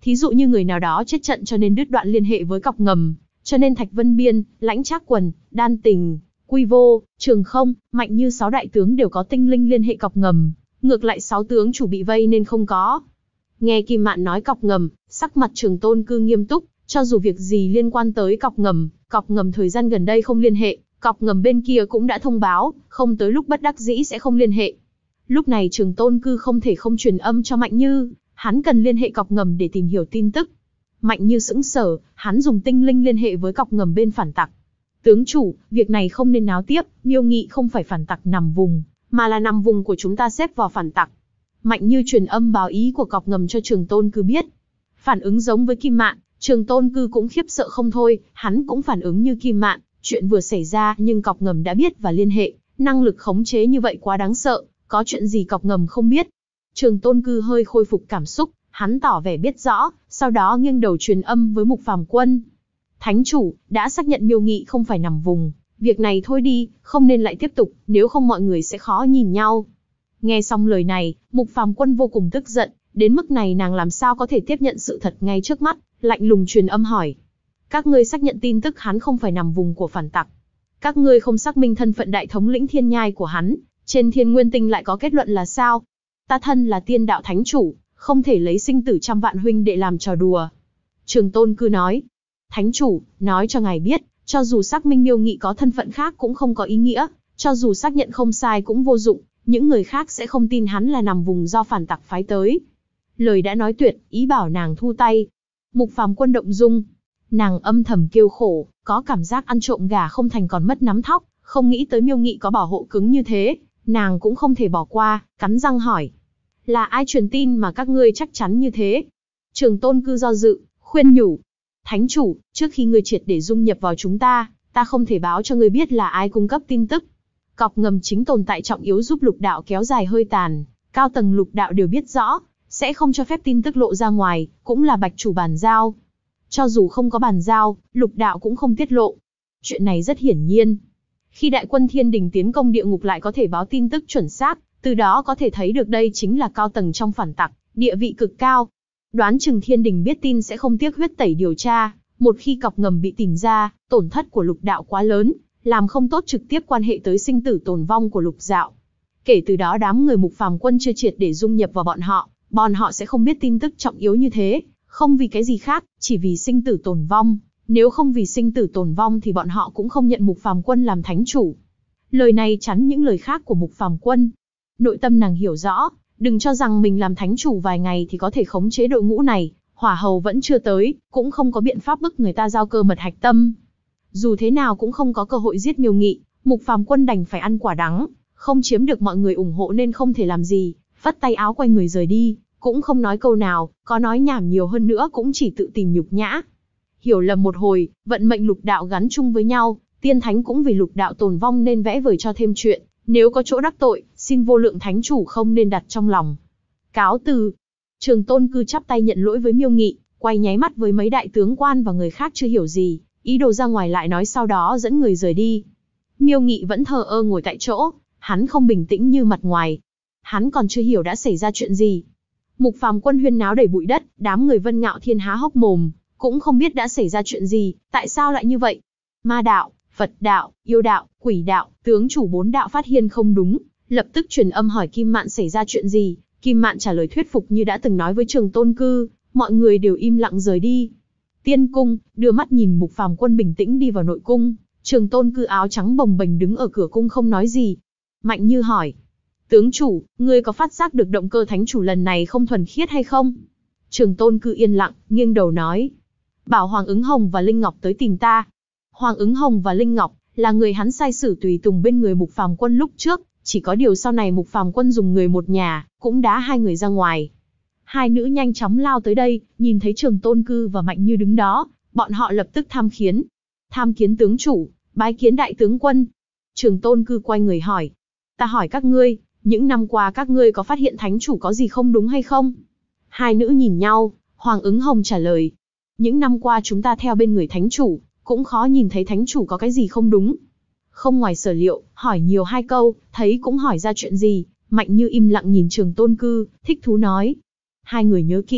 Thí dụ như người nào đó chết trận cho nên đứt đoạn liên hệ với cọc ngầm, cho nên Thạch Vân Biên, Lãnh Trác Quần, Đan Tình, Quy Vô, Trường Không, Mạnh Như 6 đại tướng đều có tinh linh liên hệ cọc ngầm, ngược lại 6 tướng chủ bị vây nên không có. Nghe Kim Mạn nói cọc ngầm, sắc mặt Trường Tôn Cư nghiêm túc, cho dù việc gì liên quan tới cọc ngầm thời gian gần đây không liên hệ, cọc ngầm bên kia cũng đã thông báo, không tới lúc bất đắc dĩ sẽ không liên hệ. Lúc này Trường Tôn Cư không thể không truyền âm cho Mạnh Như, hắn cần liên hệ cọc ngầm để tìm hiểu tin tức. Mạnh Như sững sờ, hắn dùng tinh linh liên hệ với cọc ngầm bên phản tặc. Tướng chủ, việc này không nên náo tiếp, Miêu Nghị không phải phản tặc nằm vùng, mà là nằm vùng của chúng ta xếp vào phản tặc. Mạnh Như truyền âm báo ý của cọc ngầm cho Trường Tôn Cư biết. Phản ứng giống với Kim Mạn, Trường Tôn Cư cũng khiếp sợ không thôi, hắn cũng phản ứng như Kim Mạn, chuyện vừa xảy ra nhưng cọc ngầm đã biết và liên hệ, năng lực khống chế như vậy quá đáng sợ, có chuyện gì cọc ngầm không biết. Trường Tôn Cư hơi khôi phục cảm xúc, hắn tỏ vẻ biết rõ, sau đó nghiêng đầu truyền âm với Mục Phàm Quân. Thánh chủ, đã xác nhận Miêu Nghị không phải nằm vùng, việc này thôi đi, không nên lại tiếp tục, nếu không mọi người sẽ khó nhìn nhau. Nghe xong lời này, Mục Phàm Quân vô cùng tức giận, đến mức này nàng làm sao có thể tiếp nhận sự thật ngay trước mắt, lạnh lùng truyền âm hỏi. Các ngươi xác nhận tin tức hắn không phải nằm vùng của phản tặc. Các ngươi không xác minh thân phận đại thống lĩnh thiên nhai của hắn, trên Thiên Nguyên Tinh lại có kết luận là sao? Ta thân là tiên đạo thánh chủ, không thể lấy sinh tử trăm vạn huynh đệ làm trò đùa. Trường Tôn Cư nói. Thánh chủ, nói cho ngài biết, cho dù xác minh Miêu Nghị có thân phận khác cũng không có ý nghĩa, cho dù xác nhận không sai cũng vô dụng, những người khác sẽ không tin hắn là nằm vùng do phản tặc phái tới. Lời đã nói tuyệt, ý bảo nàng thu tay. Mục Phàm Quân động dung. Nàng âm thầm kêu khổ, có cảm giác ăn trộm gà không thành còn mất nắm thóc, không nghĩ tới Miêu Nghị có bảo hộ cứng như thế, nàng cũng không thể bỏ qua, cắn răng hỏi. Là ai truyền tin mà các ngươi chắc chắn như thế? Trường Tôn Cư do dự, khuyên nhủ. Thánh chủ, trước khi ngươi triệt để dung nhập vào chúng ta, ta không thể báo cho ngươi biết là ai cung cấp tin tức. Cọc ngầm chính tồn tại trọng yếu giúp lục đạo kéo dài hơi tàn, cao tầng lục đạo đều biết rõ, sẽ không cho phép tin tức lộ ra ngoài, cũng là bạch chủ bàn giao. Cho dù không có bàn giao, lục đạo cũng không tiết lộ. Chuyện này rất hiển nhiên. Khi đại quân thiên đình tiến công địa ngục lại có thể báo tin tức chuẩn xác, từ đó có thể thấy được đây chính là cao tầng trong phản tặc, địa vị cực cao. Đoán chừng thiên đình biết tin sẽ không tiếc huyết tẩy điều tra, một khi cọc ngầm bị tìm ra, tổn thất của lục đạo quá lớn, làm không tốt trực tiếp quan hệ tới sinh tử tồn vong của lục đạo. Kể từ đó đám người Mục Phàm Quân chưa triệt để dung nhập vào bọn họ sẽ không biết tin tức trọng yếu như thế, không vì cái gì khác, chỉ vì sinh tử tồn vong. Nếu không vì sinh tử tồn vong thì bọn họ cũng không nhận Mục Phàm Quân làm thánh chủ. Lời này chắn những lời khác của Mục Phàm Quân. Nội tâm nàng hiểu rõ, đừng cho rằng mình làm thánh chủ vài ngày thì có thể khống chế đội ngũ này, hỏa hầu vẫn chưa tới, cũng không có biện pháp bức người ta giao cơ mật hạch tâm. Dù thế nào cũng không có cơ hội giết Miêu Nghị, Mục Phàm Quân đành phải ăn quả đắng, không chiếm được mọi người ủng hộ nên không thể làm gì, phất tay áo quay người rời đi, cũng không nói câu nào, có nói nhảm nhiều hơn nữa cũng chỉ tự tìm nhục nhã. Hiểu lầm một hồi, vận mệnh lục đạo gắn chung với nhau, tiên thánh cũng vì lục đạo tồn vong nên vẽ vời cho thêm chuyện, nếu có chỗ đắc tội, xin vô lượng thánh chủ không nên đặt trong lòng. Cáo từ. Trường Tôn Cư chắp tay nhận lỗi với Miêu Nghị, quay nháy mắt với mấy đại tướng quan và người khác chưa hiểu gì, ý đồ ra ngoài lại nói sau đó dẫn người rời đi. Miêu Nghị vẫn thờ ơ ngồi tại chỗ, hắn không bình tĩnh như mặt ngoài. Hắn còn chưa hiểu đã xảy ra chuyện gì. Mục Phàm Quân huyên náo đầy bụi đất, đám người Vân Ngạo Thiên há hốc mồm, cũng không biết đã xảy ra chuyện gì, tại sao lại như vậy. Ma đạo, Phật đạo, yêu đạo, quỷ đạo, tướng chủ 4 đạo phát hiện không đúng, lập tức truyền âm hỏi Kim Mạn xảy ra chuyện gì. Kim Mạn trả lời thuyết phục như đã từng nói với Trường Tôn Cư, mọi người đều im lặng rời đi. Tiên cung, đưa mắt nhìn Mục Phàm Quân bình tĩnh đi vào nội cung, Trường Tôn Cư áo trắng bồng bềnh đứng ở cửa cung không nói gì. Mạnh Như hỏi, tướng chủ, ngươi có phát giác được động cơ thánh chủ lần này không thuần khiết hay không? Trường Tôn Cư yên lặng, nghiêng đầu nói, bảo Hoàng Ứng Hồng và Linh Ngọc tới tìm ta. Hoàng Ứng Hồng và Linh Ngọc là người hắn sai sử tùy tùng bên người Mục Phàm Quân lúc trước, chỉ có điều sau này Mục Phàm Quân dùng người một nhà, cũng đá hai người ra ngoài. Hai nữ nhanh chóng lao tới đây, nhìn thấy Trường Tôn Cư và Mạnh Như đứng đó, bọn họ lập tức tham kiến. Tham kiến tướng chủ, bái kiến đại tướng quân. Trường Tôn Cư quay người hỏi, ta hỏi các ngươi, những năm qua các ngươi có phát hiện thánh chủ có gì không đúng hay không? Hai nữ nhìn nhau, Hoàng Ứng Hồng trả lời, những năm qua chúng ta theo bên người thánh chủ, cũng khó nhìn thấy thánh chủ có cái gì không đúng. Không ngoài sở liệu, hỏi nhiều 2 câu, thấy cũng hỏi ra chuyện gì. Mạnh Như im lặng nhìn Trường Tôn Cư, thích thú nói. Hai người nhớ kỹ,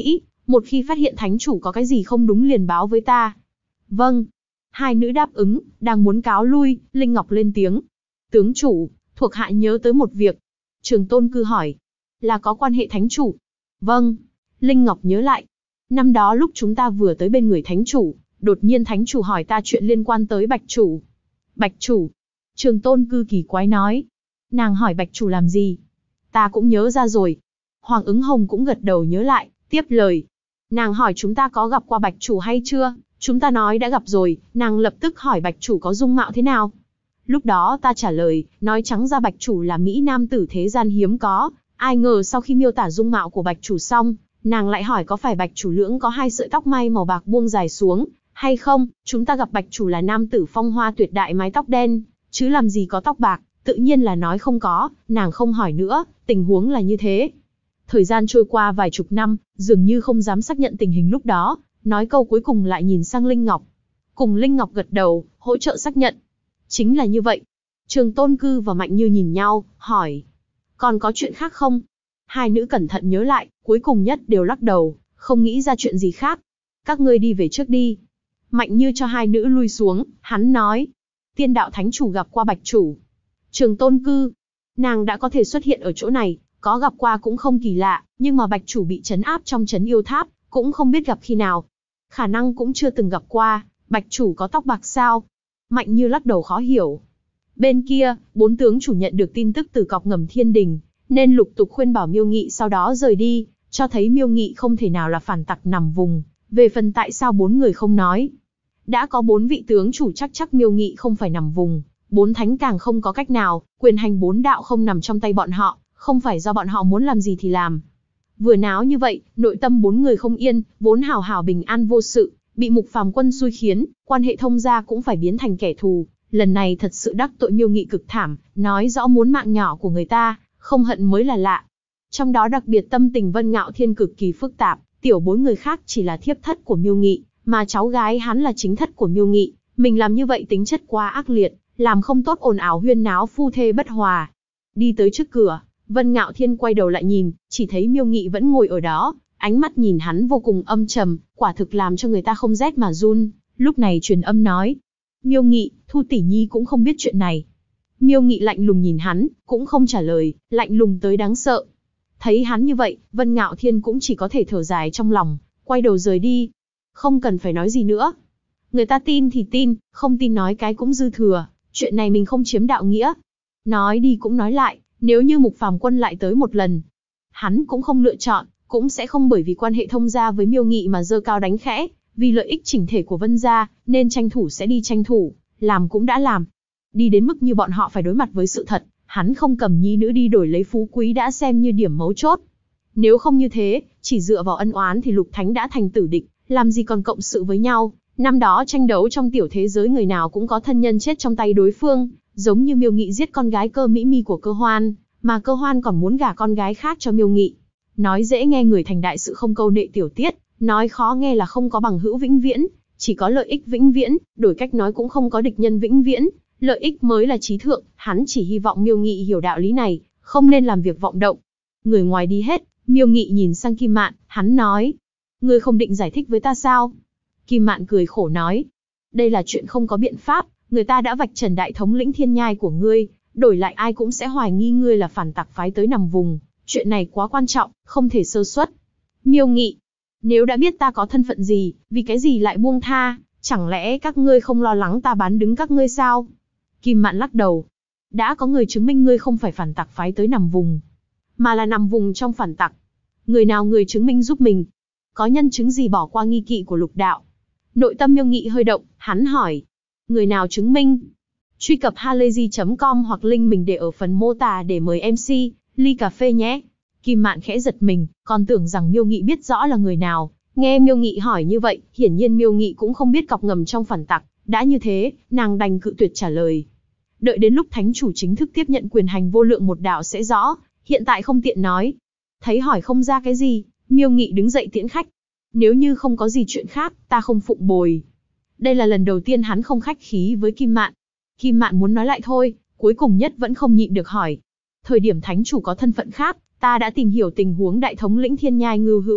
Một khi phát hiện thánh chủ có cái gì không đúng liền báo với ta. Vâng. Hai nữ đáp ứng, đang muốn cáo lui, Linh Ngọc lên tiếng. Tướng chủ, thuộc hạ nhớ tới một việc. Trường Tôn Cư hỏi. Là có quan hệ thánh chủ? Vâng. Linh Ngọc nhớ lại. Năm đó lúc chúng ta vừa tới bên người thánh chủ, đột nhiên thánh chủ hỏi ta chuyện liên quan tới Bạch chủ. Bạch chủ. Trường Tôn Cư kỳ quái nói. Nàng hỏi Bạch chủ làm gì? Ta cũng nhớ ra rồi. Hoàng Ứng Hồng cũng gật đầu nhớ lại, tiếp lời. Nàng hỏi chúng ta có gặp qua Bạch chủ hay chưa? Chúng ta nói đã gặp rồi, nàng lập tức hỏi Bạch chủ có dung mạo thế nào? Lúc đó ta trả lời, nói trắng ra Bạch chủ là mỹ nam tử thế gian hiếm có. Ai ngờ sau khi miêu tả dung mạo của Bạch chủ xong, nàng lại hỏi có phải Bạch chủ lưỡng có hai sợi tóc mai màu bạc buông dài xuống, hay không? Chúng ta gặp Bạch chủ là nam tử phong hoa tuyệt đại mái tóc đen, chứ làm gì có tóc bạc, tự nhiên là nói không có, nàng không hỏi nữa, tình huống là như thế. Thời gian trôi qua vài chục năm, dường như không dám xác nhận tình hình lúc đó, nói câu cuối cùng lại nhìn sang Linh Ngọc. Cùng Linh Ngọc gật đầu, hỗ trợ xác nhận. Chính là như vậy. Trường Tôn Cư và Mạnh Như nhìn nhau, hỏi. Còn có chuyện khác không? Hai nữ cẩn thận nhớ lại, cuối cùng nhất đều lắc đầu, không nghĩ ra chuyện gì khác. Các ngươi đi về trước đi. Mạnh Như cho hai nữ lui xuống, hắn nói. Tiên đạo thánh chủ gặp qua Bạch chủ. Trường Tôn Cư. Nàng đã có thể xuất hiện ở chỗ này, có gặp qua cũng không kỳ lạ, nhưng mà Bạch chủ bị trấn áp trong trấn yêu tháp, cũng không biết gặp khi nào. Khả năng cũng chưa từng gặp qua, Bạch chủ có tóc bạc sao? Mạnh Như lắc đầu khó hiểu. Bên kia, bốn tướng chủ nhận được tin tức từ cọc ngầm Thiên Đình, nên lục tục khuyên bảo Miêu Nghị sau đó rời đi, cho thấy Miêu Nghị không thể nào là phản tặc nằm vùng. Về phần tại sao bốn người không nói. Đã có bốn vị tướng chủ chắc Miêu Nghị không phải nằm vùng, bốn thánh càng không có cách nào, quyền hành bốn đạo không nằm trong tay bọn họ, không phải do bọn họ muốn làm gì thì làm. Vừa náo như vậy, nội tâm bốn người không yên, vốn hảo hảo bình an vô sự, bị Mục Phàm Quân xui khiến, quan hệ thông gia cũng phải biến thành kẻ thù. Lần này thật sự đắc tội Miêu Nghị cực thảm, nói rõ muốn mạng nhỏ của người ta, không hận mới là lạ. Trong đó đặc biệt tâm tình Vân Ngạo Thiên cực kỳ phức tạp, tiểu bối người khác chỉ là thiếp thất của Miêu Nghị, mà cháu gái hắn là chính thất của Miêu Nghị. Mình làm như vậy tính chất quá ác liệt, làm không tốt ồn ào huyên náo phu thê bất hòa. Đi tới trước cửa, Vân Ngạo Thiên quay đầu lại nhìn, chỉ thấy Miêu Nghị vẫn ngồi ở đó, ánh mắt nhìn hắn vô cùng âm trầm, quả thực làm cho người ta không rét mà run. Lúc này truyền âm nói, Miêu Nghị, Thu tỷ nhi cũng không biết chuyện này. Miêu Nghị lạnh lùng nhìn hắn, cũng không trả lời, lạnh lùng tới đáng sợ. Thấy hắn như vậy, Vân Ngạo Thiên cũng chỉ có thể thở dài trong lòng, quay đầu rời đi. Không cần phải nói gì nữa. Người ta tin thì tin, không tin nói cái cũng dư thừa, chuyện này mình không chiếm đạo nghĩa. Nói đi cũng nói lại, nếu như Mục Phàm Quân lại tới một lần, hắn cũng không lựa chọn, cũng sẽ không bởi vì quan hệ thông gia với Miêu Nghị mà giơ cao đánh khẽ, vì lợi ích chỉnh thể của Vân gia, nên tranh thủ sẽ đi tranh thủ, làm cũng đã làm. Đi đến mức như bọn họ phải đối mặt với sự thật, hắn không cầm nhi nữ đi đổi lấy phú quý đã xem như điểm mấu chốt. Nếu không như thế, chỉ dựa vào ân oán thì Lục Thánh đã thành tử địch, làm gì còn cộng sự với nhau. Năm đó tranh đấu trong tiểu thế giới người nào cũng có thân nhân chết trong tay đối phương, giống như Miêu Nghị giết con gái Cơ Mỹ Mi của Cơ Hoan, mà Cơ Hoan còn muốn gả con gái khác cho Miêu Nghị. Nói dễ nghe người thành đại sự không câu nệ tiểu tiết, nói khó nghe là không có bằng hữu vĩnh viễn, chỉ có lợi ích vĩnh viễn, đổi cách nói cũng không có địch nhân vĩnh viễn, lợi ích mới là chí thượng, hắn chỉ hy vọng Miêu Nghị hiểu đạo lý này, không nên làm việc vọng động. Người ngoài đi hết, Miêu Nghị nhìn sang Kim Mạn, hắn nói, ngươi không định giải thích với ta sao? Kim Mạn cười khổ nói, đây là chuyện không có biện pháp, người ta đã vạch trần đại thống lĩnh Thiên Nhai của ngươi, đổi lại ai cũng sẽ hoài nghi ngươi là phản tặc phái tới nằm vùng, chuyện này quá quan trọng, không thể sơ suất. Miêu Nghị, nếu đã biết ta có thân phận gì, vì cái gì lại buông tha, chẳng lẽ các ngươi không lo lắng ta bán đứng các ngươi sao? Kim Mạn lắc đầu, đã có người chứng minh ngươi không phải phản tặc phái tới nằm vùng, mà là nằm vùng trong phản tặc. Người nào người chứng minh giúp mình? Có nhân chứng gì bỏ qua nghi kỵ của Lục đạo? Nội tâm Miêu Nghị hơi động, hắn hỏi, người nào chứng minh? Truy cập halayzi.com hoặc link mình để ở phần mô tả để mời MC ly cà phê nhé. Kim Mạn khẽ giật mình, còn tưởng rằng Miêu Nghị biết rõ là người nào. Nghe Miêu Nghị hỏi như vậy, hiển nhiên Miêu Nghị cũng không biết cọc ngầm trong phản tặc. Đã như thế, nàng đành cự tuyệt trả lời. Đợi đến lúc thánh chủ chính thức tiếp nhận quyền hành vô lượng một đạo sẽ rõ, hiện tại không tiện nói. Thấy hỏi không ra cái gì, Miêu Nghị đứng dậy tiễn khách. Nếu như không có gì chuyện khác, ta không phụng bồi. Đây là lần đầu tiên hắn không khách khí với Kim Mạn. Kim Mạn muốn nói lại thôi, cuối cùng nhất vẫn không nhịn được hỏi. Thời điểm thánh chủ có thân phận khác, ta đã tìm hiểu tình huống đại thống lĩnh Thiên Nhai Ngưu Hữu Đức,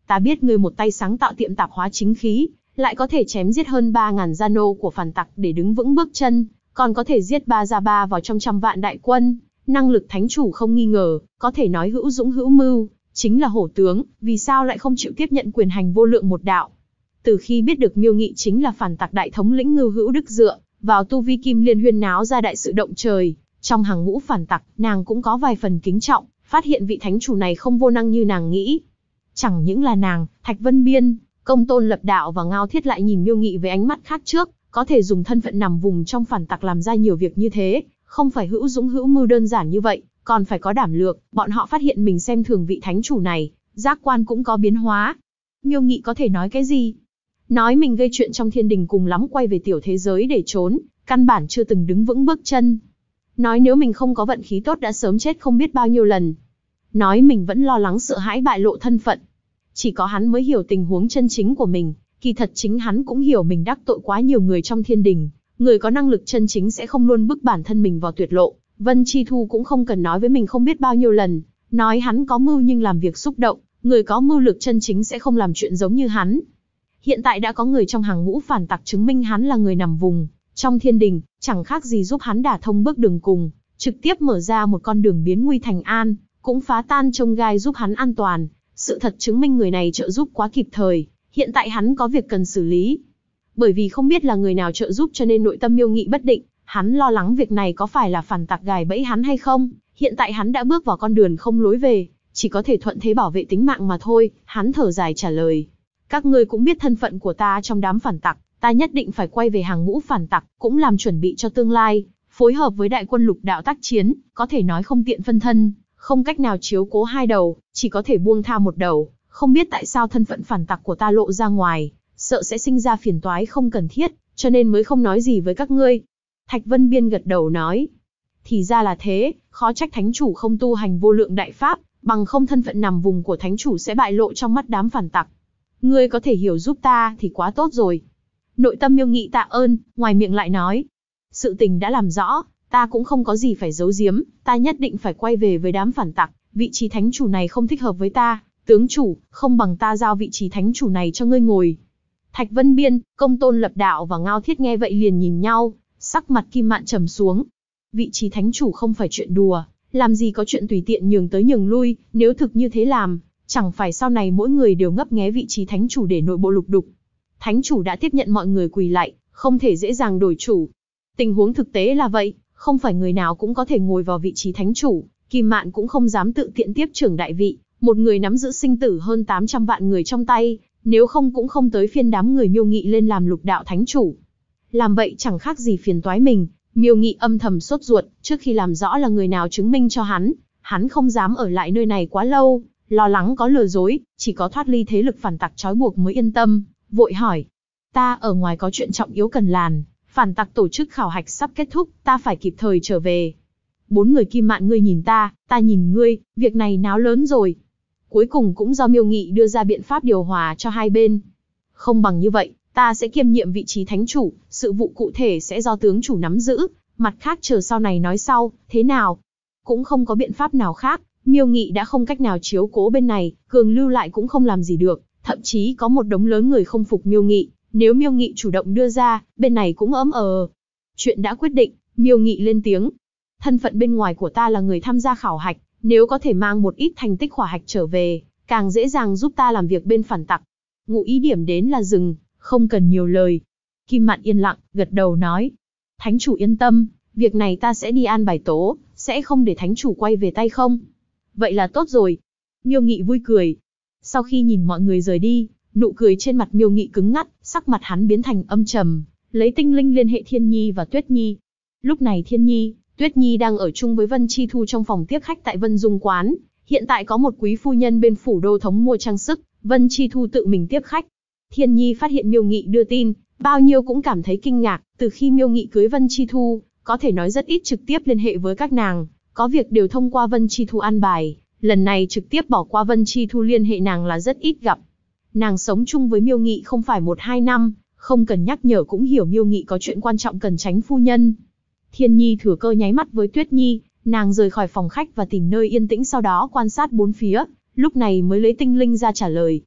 Ta biết ngươi một tay sáng tạo tiệm tạp hóa chính khí, lại có thể chém giết hơn 3.000 gia nô của phản tặc để đứng vững bước chân, còn có thể giết 3 ra 3 vào trong trăm vạn đại quân. Năng lực thánh chủ không nghi ngờ, có thể nói hữu dũng hữu mưu, chính là hổ tướng, vì sao lại không chịu tiếp nhận quyền hành vô lượng một đạo. Từ khi biết được Miêu Nghị chính là phản tặc đại thống lĩnh Ngưu Hữu Đức dựa vào tu vi kim liên huyên náo ra đại sự động trời, trong hàng ngũ phản tặc, nàng cũng có vài phần kính trọng, phát hiện vị thánh chủ này không vô năng như nàng nghĩ. Chẳng những là nàng, Thạch Vân Biên, Công Tôn Lập Đạo và Ngao Thiết lại nhìn Miêu Nghị với ánh mắt khác trước, có thể dùng thân phận nằm vùng trong phản tặc làm ra nhiều việc như thế, không phải hữu dũng hữu mưu đơn giản như vậy, còn phải có đảm lược. Bọn họ phát hiện mình xem thường vị thánh chủ này, giác quan cũng có biến hóa. Miêu Nghị có thể nói cái gì? Nói mình gây chuyện trong thiên đình, cùng lắm quay về tiểu thế giới để trốn, căn bản chưa từng đứng vững bước chân. Nói nếu mình không có vận khí tốt đã sớm chết không biết bao nhiêu lần. Nói mình vẫn lo lắng sợ hãi bại lộ thân phận. Chỉ có hắn mới hiểu tình huống chân chính của mình, kỳ thật chính hắn cũng hiểu mình đắc tội quá nhiều người trong thiên đình. Người có năng lực chân chính sẽ không luôn bức bản thân mình vào tuyệt lộ. Vân Chi Thu cũng không cần nói với mình không biết bao nhiêu lần, nói hắn có mưu nhưng làm việc xúc động, người có mưu lược chân chính sẽ không làm chuyện giống như hắn. Hiện tại đã có người trong hàng ngũ phản tặc chứng minh hắn là người nằm vùng trong thiên đình, chẳng khác gì giúp hắn đả thông bước đường cùng, trực tiếp mở ra một con đường biến nguy thành an, cũng phá tan chông gai giúp hắn an toàn. Sự thật chứng minh người này trợ giúp quá kịp thời, hiện tại hắn có việc cần xử lý. Bởi vì không biết là người nào trợ giúp cho nên nội tâm Miêu Nghị bất định, hắn lo lắng việc này có phải là phản tặc gài bẫy hắn hay không. Hiện tại hắn đã bước vào con đường không lối về, chỉ có thể thuận thế bảo vệ tính mạng mà thôi. Hắn thở dài trả lời, các ngươi cũng biết thân phận của ta trong đám phản tặc, ta nhất định phải quay về hàng ngũ phản tặc, cũng làm chuẩn bị cho tương lai, phối hợp với đại quân lục đạo tác chiến, có thể nói không tiện phân thân, không cách nào chiếu cố hai đầu, chỉ có thể buông tha một đầu. Không biết tại sao thân phận phản tặc của ta lộ ra ngoài, sợ sẽ sinh ra phiền toái không cần thiết, cho nên mới không nói gì với các ngươi. Thạch Vân Biên gật đầu nói, thì ra là thế, khó trách thánh chủ không tu hành vô lượng đại pháp, bằng không thân phận nằm vùng của thánh chủ sẽ bại lộ trong mắt đám phản tặc. Ngươi có thể hiểu giúp ta thì quá tốt rồi. Nội tâm Miêu Nghị tạ ơn, ngoài miệng lại nói, sự tình đã làm rõ, ta cũng không có gì phải giấu giếm, ta nhất định phải quay về với đám phản tặc, vị trí thánh chủ này không thích hợp với ta, tướng chủ, không bằng ta giao vị trí thánh chủ này cho ngươi ngồi. Thạch Vân Biên, Công Tôn Lập Đạo và Ngao Thiết nghe vậy liền nhìn nhau, sắc mặt Kim Mạn trầm xuống. Vị trí thánh chủ không phải chuyện đùa, làm gì có chuyện tùy tiện nhường tới nhường lui, nếu thực như thế làm, chẳng phải sau này mỗi người đều ngấp nghé vị trí thánh chủ để nội bộ lục đục. Thánh chủ đã tiếp nhận mọi người quỳ lạy, không thể dễ dàng đổi chủ. Tình huống thực tế là vậy, không phải người nào cũng có thể ngồi vào vị trí thánh chủ, Kim Mạn cũng không dám tự tiện tiếp trưởng đại vị, một người nắm giữ sinh tử hơn 800 vạn người trong tay, nếu không cũng không tới phiên đám người Miêu Nghị lên làm lục đạo thánh chủ. Làm vậy chẳng khác gì phiền toái mình. Miêu Nghị âm thầm sốt ruột, trước khi làm rõ là người nào chứng minh cho hắn không dám ở lại nơi này quá lâu, lo lắng có lừa dối, chỉ có thoát ly thế lực phản tặc trói buộc mới yên tâm, vội hỏi. Ta ở ngoài có chuyện trọng yếu cần làm, phản tặc tổ chức khảo hạch sắp kết thúc, ta phải kịp thời trở về. 4 người Kim Mạn, ngươi nhìn ta nhìn ngươi, việc này náo lớn rồi. Cuối cùng cũng do Miêu Nghị đưa ra biện pháp điều hòa cho hai bên. Không bằng như vậy, ta sẽ kiêm nhiệm vị trí thánh chủ, sự vụ cụ thể sẽ do tướng chủ nắm giữ, mặt khác chờ sau này nói sau, thế nào? Cũng không có biện pháp nào khác, Miêu Nghị đã không cách nào chiếu cố bên này, cường lưu lại cũng không làm gì được, thậm chí có một đống lớn người không phục Miêu Nghị, nếu Miêu Nghị chủ động đưa ra, bên này cũng ấm Chuyện đã quyết định, Miêu Nghị lên tiếng. Thân phận bên ngoài của ta là người tham gia khảo hạch, nếu có thể mang một ít thành tích khảo hạch trở về, càng dễ dàng giúp ta làm việc bên phản tặc. Ngụ ý điểm đến là dừng, không cần nhiều lời. Kim Mạn yên lặng, gật đầu nói. Thánh chủ yên tâm, việc này ta sẽ đi an bài tố, sẽ không để thánh chủ quay về tay không. Vậy là tốt rồi. Miêu Nghị vui cười. Sau khi nhìn mọi người rời đi, nụ cười trên mặt Miêu Nghị cứng ngắt, sắc mặt hắn biến thành âm trầm, lấy tinh linh liên hệ Thiên Nhi và Tuyết Nhi. Lúc này Thiên Nhi, Tuyết Nhi đang ở chung với Vân Chi Thu trong phòng tiếp khách tại Vân Dung Quán. Hiện tại có một quý phu nhân bên phủ đô thống mua trang sức, Vân Chi Thu tự mình tiếp khách. Thiên Nhi phát hiện Miêu Nghị đưa tin, bao nhiêu cũng cảm thấy kinh ngạc. Từ khi Miêu Nghị cưới Vân Chi Thu, có thể nói rất ít trực tiếp liên hệ với các nàng, có việc đều thông qua Vân Chi Thu an bài. Lần này trực tiếp bỏ qua Vân Chi Thu liên hệ nàng là rất ít gặp. Nàng sống chung với Miêu Nghị không phải 1-2 năm, không cần nhắc nhở cũng hiểu Miêu Nghị có chuyện quan trọng cần tránh phu nhân. Thiên Nhi thừa cơ nháy mắt với Tuyết Nhi, nàng rời khỏi phòng khách và tìm nơi yên tĩnh, sau đó quan sát bốn phía, lúc này mới lấy tinh linh ra trả lời.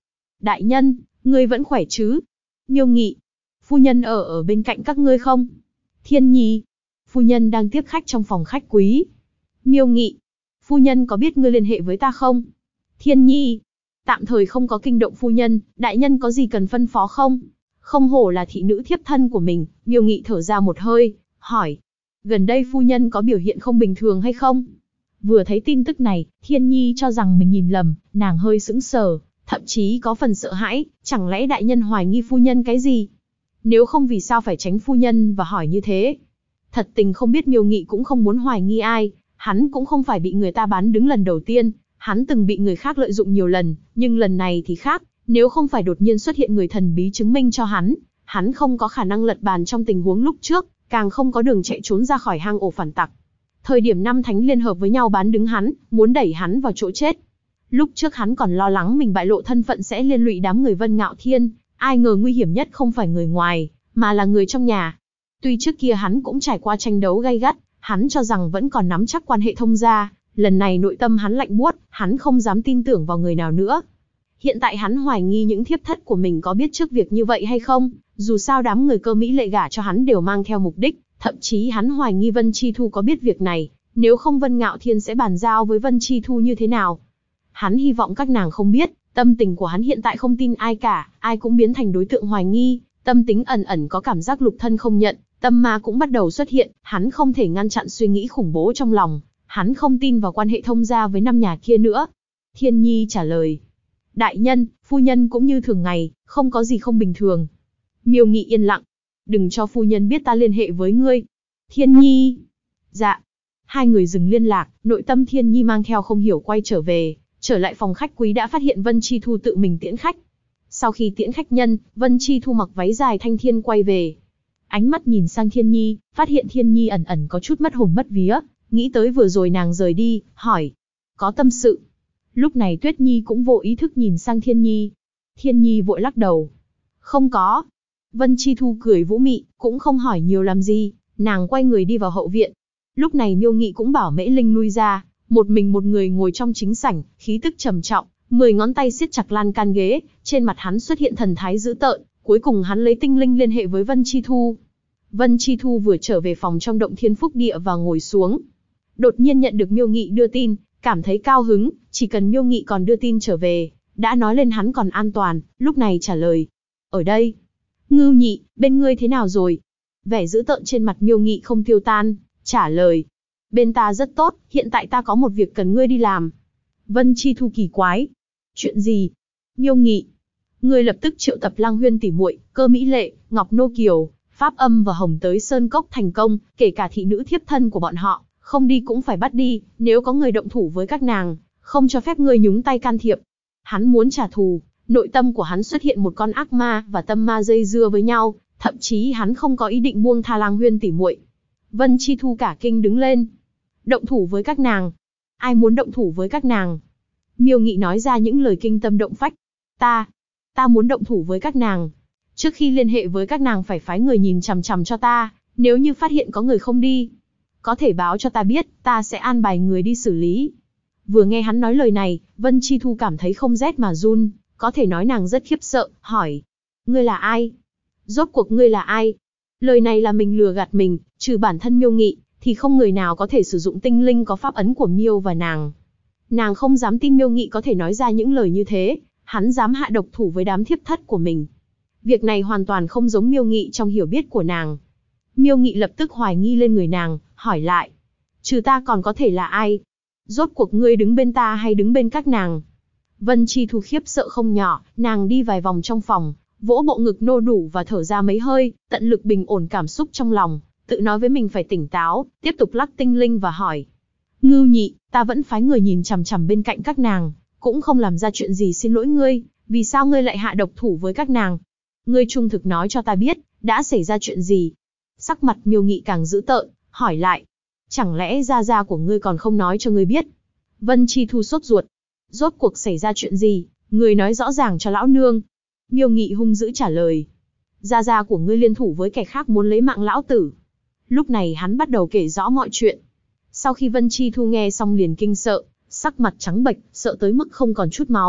Đại nhân, ngươi vẫn khỏe chứ? Miêu Nghị, phu nhân ở bên cạnh các ngươi không? Thiên Nhi, phu nhân đang tiếp khách trong phòng khách quý. Miêu Nghị, phu nhân có biết ngươi liên hệ với ta không? Thiên Nhi, tạm thời không có kinh động phu nhân, đại nhân có gì cần phân phó không? Không hổ là thị nữ thiếp thân của mình, Miêu Nghị thở ra một hơi, hỏi. Gần đây phu nhân có biểu hiện không bình thường hay không? Vừa thấy tin tức này, Thiên Nhi cho rằng mình nhìn lầm, nàng hơi sững sờ, thậm chí có phần sợ hãi, chẳng lẽ đại nhân hoài nghi phu nhân cái gì? Nếu không vì sao phải tránh phu nhân và hỏi như thế? Thật tình không biết Miêu Nghị cũng không muốn hoài nghi ai, hắn cũng không phải bị người ta bán đứng lần đầu tiên, hắn từng bị người khác lợi dụng nhiều lần, nhưng lần này thì khác, nếu không phải đột nhiên xuất hiện người thần bí chứng minh cho hắn không có khả năng lật bàn trong tình huống lúc trước, càng không có đường chạy trốn ra khỏi hang ổ phản tặc. Thời điểm năm thánh liên hợp với nhau bán đứng hắn, muốn đẩy hắn vào chỗ chết. Lúc trước hắn còn lo lắng mình bại lộ thân phận sẽ liên lụy đám người Vân Ngạo Thiên, ai ngờ nguy hiểm nhất không phải người ngoài, mà là người trong nhà. Tuy trước kia hắn cũng trải qua tranh đấu gay gắt, hắn cho rằng vẫn còn nắm chắc quan hệ thông gia, lần này nội tâm hắn lạnh buốt, hắn không dám tin tưởng vào người nào nữa. Hiện tại hắn hoài nghi những thiếp thất của mình có biết trước việc như vậy hay không, dù sao đám người Cơ Mỹ Lệ gả cho hắn đều mang theo mục đích, thậm chí hắn hoài nghi Vân Chi Thu có biết việc này, nếu không Vân Ngạo Thiên sẽ bàn giao với Vân Chi Thu như thế nào. Hắn hy vọng các nàng không biết, tâm tình của hắn hiện tại không tin ai cả, ai cũng biến thành đối tượng hoài nghi, tâm tính ẩn ẩn có cảm giác lục thân không nhận, tâm ma cũng bắt đầu xuất hiện, hắn không thể ngăn chặn suy nghĩ khủng bố trong lòng, hắn không tin vào quan hệ thông gia với năm nhà kia nữa. Thiên Nhi trả lời, đại nhân, phu nhân cũng như thường ngày, không có gì không bình thường. Miêu Nghị yên lặng, đừng cho phu nhân biết ta liên hệ với ngươi. Thiên Nhi, dạ. Hai người dừng liên lạc, nội tâm Thiên Nhi mang theo không hiểu quay trở về, trở lại phòng khách quý đã phát hiện Vân Chi Thu tự mình tiễn khách. Sau khi tiễn khách nhân, Vân Chi Thu mặc váy dài thanh thiên quay về. Ánh mắt nhìn sang Thiên Nhi, phát hiện Thiên Nhi ẩn ẩn có chút mất hồn mất vía, nghĩ tới vừa rồi nàng rời đi, hỏi. Có tâm sự. Lúc này Tuyết Nhi cũng vô ý thức nhìn sang Thiên Nhi. Thiên Nhi vội lắc đầu. Không có. Vân Chi Thu cười vũ mị, cũng không hỏi nhiều làm gì, nàng quay người đi vào hậu viện. Lúc này Miêu Nghị cũng bảo Mễ Linh lui ra, một mình một người ngồi trong chính sảnh, khí tức trầm trọng, 10 ngón tay siết chặt lan can ghế, trên mặt hắn xuất hiện thần thái dữ tợn, cuối cùng hắn lấy tinh linh liên hệ với Vân Chi Thu. Vân Chi Thu vừa trở về phòng trong động Thiên Phúc Địa và ngồi xuống. Đột nhiên nhận được Miêu Nghị đưa tin, cảm thấy cao hứng, chỉ cần Miêu Nghị còn đưa tin trở về, đã nói lên hắn còn an toàn, lúc này trả lời. Ở đây. Ngưu Nhị, bên ngươi thế nào rồi? Vẻ dữ tợn trên mặt Miêu Nghị không tiêu tan, trả lời. Bên ta rất tốt, hiện tại ta có một việc cần ngươi đi làm. Vân Chi Thu kỳ quái. Chuyện gì? Miêu Nghị. Ngươi lập tức triệu tập Lang Huyên tỷ muội, Cơ Mỹ Lệ, Ngọc Nô Kiều, Pháp Âm và Hồng tới Sơn Cốc thành công, kể cả thị nữ thiếp thân của bọn họ, không đi cũng phải bắt đi, nếu có người động thủ với các nàng, không cho phép ngươi nhúng tay can thiệp. Hắn muốn trả thù, nội tâm của hắn xuất hiện một con ác ma và tâm ma dây dưa với nhau, thậm chí hắn không có ý định buông tha Lang Huyên tỷ muội. Vân Chi Thu cả kinh đứng lên. Động thủ với các nàng? Ai muốn động thủ với các nàng? Miêu Nghị nói ra những lời kinh tâm động phách. Ta muốn động thủ với các nàng. Trước khi liên hệ với các nàng phải phái người nhìn chằm chằm cho ta, nếu như phát hiện có người không đi, có thể báo cho ta biết, ta sẽ an bài người đi xử lý. Vừa nghe hắn nói lời này, Vân Chi Thu cảm thấy không rét mà run, có thể nói nàng rất khiếp sợ, hỏi. Ngươi là ai? Rốt cuộc ngươi là ai? Lời này là mình lừa gạt mình, trừ bản thân Miêu Nghị, thì không người nào có thể sử dụng tinh linh có pháp ấn của Miêu và nàng. Nàng không dám tin Miêu Nghị có thể nói ra những lời như thế, hắn dám hạ độc thủ với đám thiếp thất của mình. Việc này hoàn toàn không giống Miêu Nghị trong hiểu biết của nàng. Miêu Nghị lập tức hoài nghi lên người nàng, hỏi lại. Trừ ta còn có thể là ai? Rốt cuộc ngươi đứng bên ta hay đứng bên các nàng? Vân Chi Thu khiếp sợ không nhỏ, nàng đi vài vòng trong phòng, vỗ bộ ngực nô đủ và thở ra mấy hơi, tận lực bình ổn cảm xúc trong lòng, tự nói với mình phải tỉnh táo, tiếp tục lắc tinh linh và hỏi. Ngưu Nhị, ta vẫn phái người nhìn chằm chằm bên cạnh các nàng, cũng không làm ra chuyện gì xin lỗi ngươi, vì sao ngươi lại hạ độc thủ với các nàng? Ngươi trung thực nói cho ta biết, đã xảy ra chuyện gì? Sắc mặt Miêu Nghị càng dữ tợn, hỏi lại. Chẳng lẽ gia gia của ngươi còn không nói cho ngươi biết? Vân Chi Thu sốt ruột. Rốt cuộc xảy ra chuyện gì? Ngươi nói rõ ràng cho lão nương. Miêu Nghị hung dữ trả lời. Gia gia của ngươi liên thủ với kẻ khác muốn lấy mạng lão tử. Lúc này hắn bắt đầu kể rõ mọi chuyện. Sau khi Vân Chi Thu nghe xong liền kinh sợ, sắc mặt trắng bệch, sợ tới mức không còn chút máu,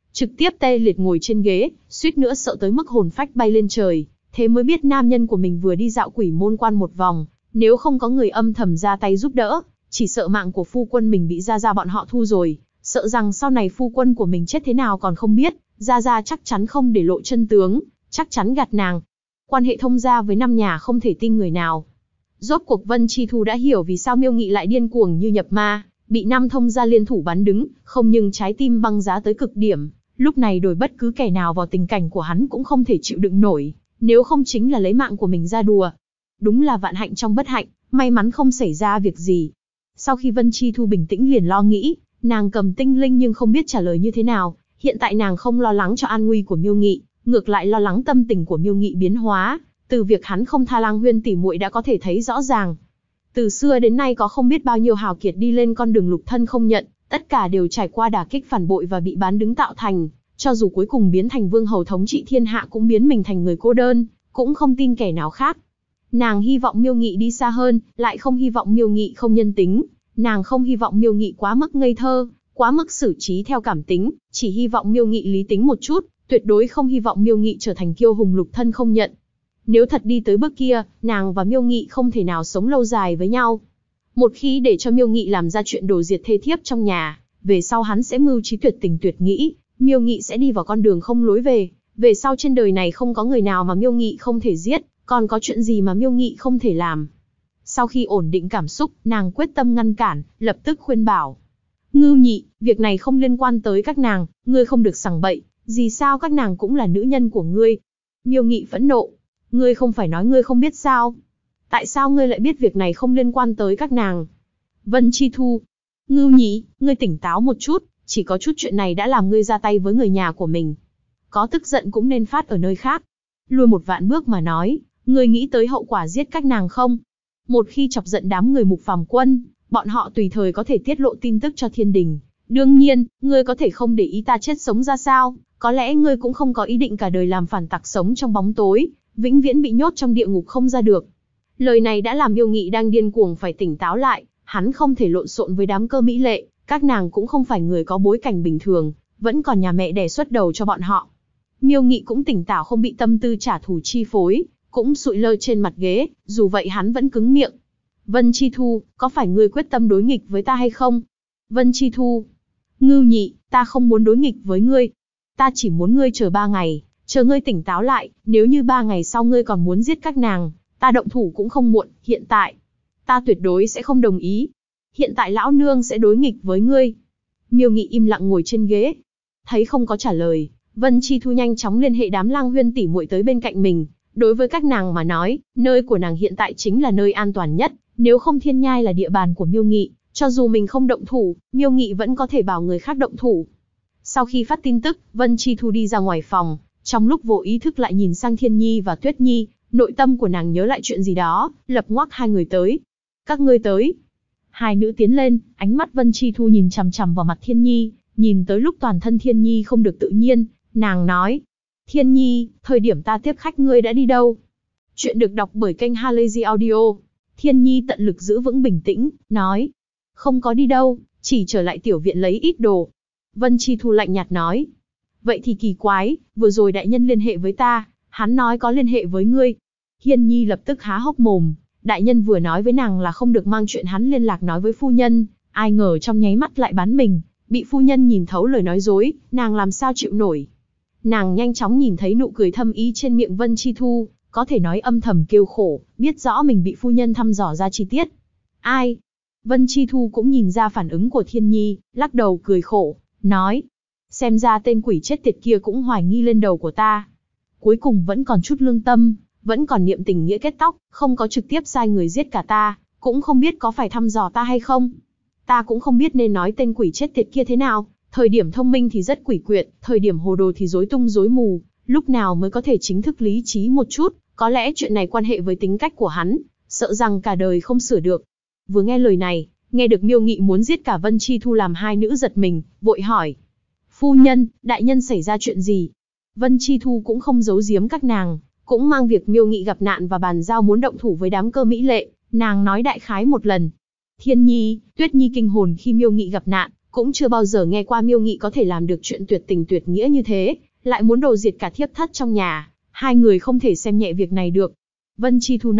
trực tiếp tê liệt ngồi trên ghế, suýt nữa sợ tới mức hồn phách bay lên trời. Thế mới biết nam nhân của mình vừa đi dạo quỷ môn quan một vòng, nếu không có người âm thầm ra tay giúp đỡ, chỉ sợ mạng của phu quân mình bị Gia bọn họ thu rồi, sợ rằng sau này phu quân của mình chết thế nào còn không biết, Gia chắc chắn không để lộ chân tướng, chắc chắn gạt nàng. Quan hệ thông gia với 5 nhà không thể tin người nào. Rốt cuộc Vân Chi Thu đã hiểu vì sao Miêu Nghị lại điên cuồng như nhập ma, bị 5 thông gia liên thủ bắn đứng, không nhưng trái tim băng giá tới cực điểm, lúc này đổi bất cứ kẻ nào vào tình cảnh của hắn cũng không thể chịu đựng nổi, nếu không chính là lấy mạng của mình ra đùa. Đúng là vạn hạnh trong bất hạnh, may mắn không xảy ra việc gì. Sau khi Vân Chi Thu bình tĩnh liền lo nghĩ, nàng cầm tinh linh nhưng không biết trả lời như thế nào, hiện tại nàng không lo lắng cho an nguy của Miêu Nghị, ngược lại lo lắng tâm tình của Miêu Nghị biến hóa, từ việc hắn không tha Lang Huyên tỷ muội đã có thể thấy rõ ràng. Từ xưa đến nay có không biết bao nhiêu hào kiệt đi lên con đường lục thân không nhận, tất cả đều trải qua đả kích phản bội và bị bán đứng tạo thành, cho dù cuối cùng biến thành vương hầu thống trị thiên hạ cũng biến mình thành người cô đơn, cũng không tin kẻ nào khác. Nàng hy vọng Miêu Nghị đi xa hơn, lại không hy vọng Miêu Nghị không nhân tính, nàng không hy vọng Miêu Nghị quá mức ngây thơ, quá mức xử trí theo cảm tính, chỉ hy vọng Miêu Nghị lý tính một chút, tuyệt đối không hy vọng Miêu Nghị trở thành kiêu hùng lục thân không nhận. Nếu thật đi tới bước kia, nàng và Miêu Nghị không thể nào sống lâu dài với nhau. Một khi để cho Miêu Nghị làm ra chuyện đồ diệt thê thiếp trong nhà, về sau hắn sẽ mưu trí tuyệt tình tuyệt nghĩ, Miêu Nghị sẽ đi vào con đường không lối về sau trên đời này không có người nào mà Miêu Nghị không thể giết, còn có chuyện gì mà Miêu Nghị không thể làm. Sau khi ổn định cảm xúc, nàng quyết tâm ngăn cản, lập tức khuyên bảo. Ngưu Nhị, việc này không liên quan tới các nàng, ngươi không được sằng bậy, gì sao các nàng cũng là nữ nhân của ngươi. Miêu Nghị phẫn nộ. Ngươi không phải nói ngươi không biết sao? Tại sao ngươi lại biết việc này không liên quan tới các nàng? Vân Chi Thu. Ngưu Nhị, ngươi tỉnh táo một chút, chỉ có chút chuyện này đã làm ngươi ra tay với người nhà của mình. Có tức giận cũng nên phát ở nơi khác. Lùi một vạn bước mà nói, ngươi nghĩ tới hậu quả giết các nàng không? Một khi chọc giận đám người Mục Phàm Quân, bọn họ tùy thời có thể tiết lộ tin tức cho thiên đình. Đương nhiên, ngươi có thể không để ý ta chết sống ra sao, có lẽ ngươi cũng không có ý định cả đời làm phản tặc sống trong bóng tối, vĩnh viễn bị nhốt trong địa ngục không ra được. Lời này đã làm Miêu Nghị đang điên cuồng phải tỉnh táo lại, hắn không thể lộn xộn với đám cơ mỹ lệ, các nàng cũng không phải người có bối cảnh bình thường, vẫn còn nhà mẹ đẻ xuất đầu cho bọn họ. Miêu Nghị cũng tỉnh táo không bị tâm tư trả thù chi phối, cũng sụi lơ trên mặt ghế, dù vậy hắn vẫn cứng miệng. Vân Chi Thu, có phải ngươi quyết tâm đối nghịch với ta hay không? Vân Chi Thu. Ngưu Nhị, ta không muốn đối nghịch với ngươi. Ta chỉ muốn ngươi chờ 3 ngày, chờ ngươi tỉnh táo lại, nếu như 3 ngày sau ngươi còn muốn giết các nàng, ta động thủ cũng không muộn, hiện tại. Ta tuyệt đối sẽ không đồng ý. Hiện tại lão nương sẽ đối nghịch với ngươi. Miêu Nghị im lặng ngồi trên ghế. Thấy không có trả lời, Vân Chi Thu nhanh chóng liên hệ đám Lang Huyên tỷ muội tới bên cạnh mình. Đối với các nàng mà nói, nơi của nàng hiện tại chính là nơi an toàn nhất, nếu không thiên nhai là địa bàn của Miêu Nghị, cho dù mình không động thủ, Miêu Nghị vẫn có thể bảo người khác động thủ. Sau khi phát tin tức, Vân Chi Thu đi ra ngoài phòng, trong lúc vô ý thức lại nhìn sang Thiên Nhi và Tuyết Nhi, nội tâm của nàng nhớ lại chuyện gì đó, lập ngoắc hai người tới. Các ngươi tới. Hai nữ tiến lên, ánh mắt Vân Chi Thu nhìn chằm chằm vào mặt Thiên Nhi, nhìn tới lúc toàn thân Thiên Nhi không được tự nhiên, nàng nói. Thiên Nhi, thời điểm ta tiếp khách ngươi đã đi đâu? Chuyện được đọc bởi kênh Halazy Audio. Thiên Nhi tận lực giữ vững bình tĩnh, nói. Không có đi đâu, chỉ trở lại tiểu viện lấy ít đồ. Vân Chi Thu lạnh nhạt nói. Vậy thì kỳ quái, vừa rồi đại nhân liên hệ với ta, hắn nói có liên hệ với ngươi. Thiên Nhi lập tức há hốc mồm, đại nhân vừa nói với nàng là không được mang chuyện hắn liên lạc nói với phu nhân, ai ngờ trong nháy mắt lại bán mình, bị phu nhân nhìn thấu lời nói dối, nàng làm sao chịu nổi. Nàng nhanh chóng nhìn thấy nụ cười thâm ý trên miệng Vân Chi Thu, có thể nói âm thầm kêu khổ, biết rõ mình bị phu nhân thăm dò ra chi tiết. Ai? Vân Chi Thu cũng nhìn ra phản ứng của Thiên Nhi, lắc đầu cười khổ, nói. Xem ra tên quỷ chết tiệt kia cũng hoài nghi lên đầu của ta. Cuối cùng vẫn còn chút lương tâm, vẫn còn niệm tình nghĩa kết tóc, không có trực tiếp sai người giết cả ta, cũng không biết có phải thăm dò ta hay không. Ta cũng không biết nên nói tên quỷ chết tiệt kia thế nào, thời điểm thông minh thì rất quỷ quyệt, thời điểm hồ đồ thì rối tung rối mù, lúc nào mới có thể chính thức lý trí một chút, có lẽ chuyện này quan hệ với tính cách của hắn, sợ rằng cả đời không sửa được. Vừa nghe lời này, nghe được Miêu Nghị muốn giết cả Vân Chi Thu làm hai nữ giật mình, vội hỏi. Phu nhân, đại nhân xảy ra chuyện gì? Vân Chi Thu cũng không giấu giếm các nàng, cũng mang việc Miêu Nghị gặp nạn và bàn giao muốn động thủ với đám cơ mỹ lệ, nàng nói đại khái một lần. Thiên Nhi, Tuyết Nhi kinh hồn khi Miêu Nghị gặp nạn, cũng chưa bao giờ nghe qua Miêu Nghị có thể làm được chuyện tuyệt tình tuyệt nghĩa như thế, lại muốn đồ diệt cả thiếp thất trong nhà, hai người không thể xem nhẹ việc này được. Vân Chi Thu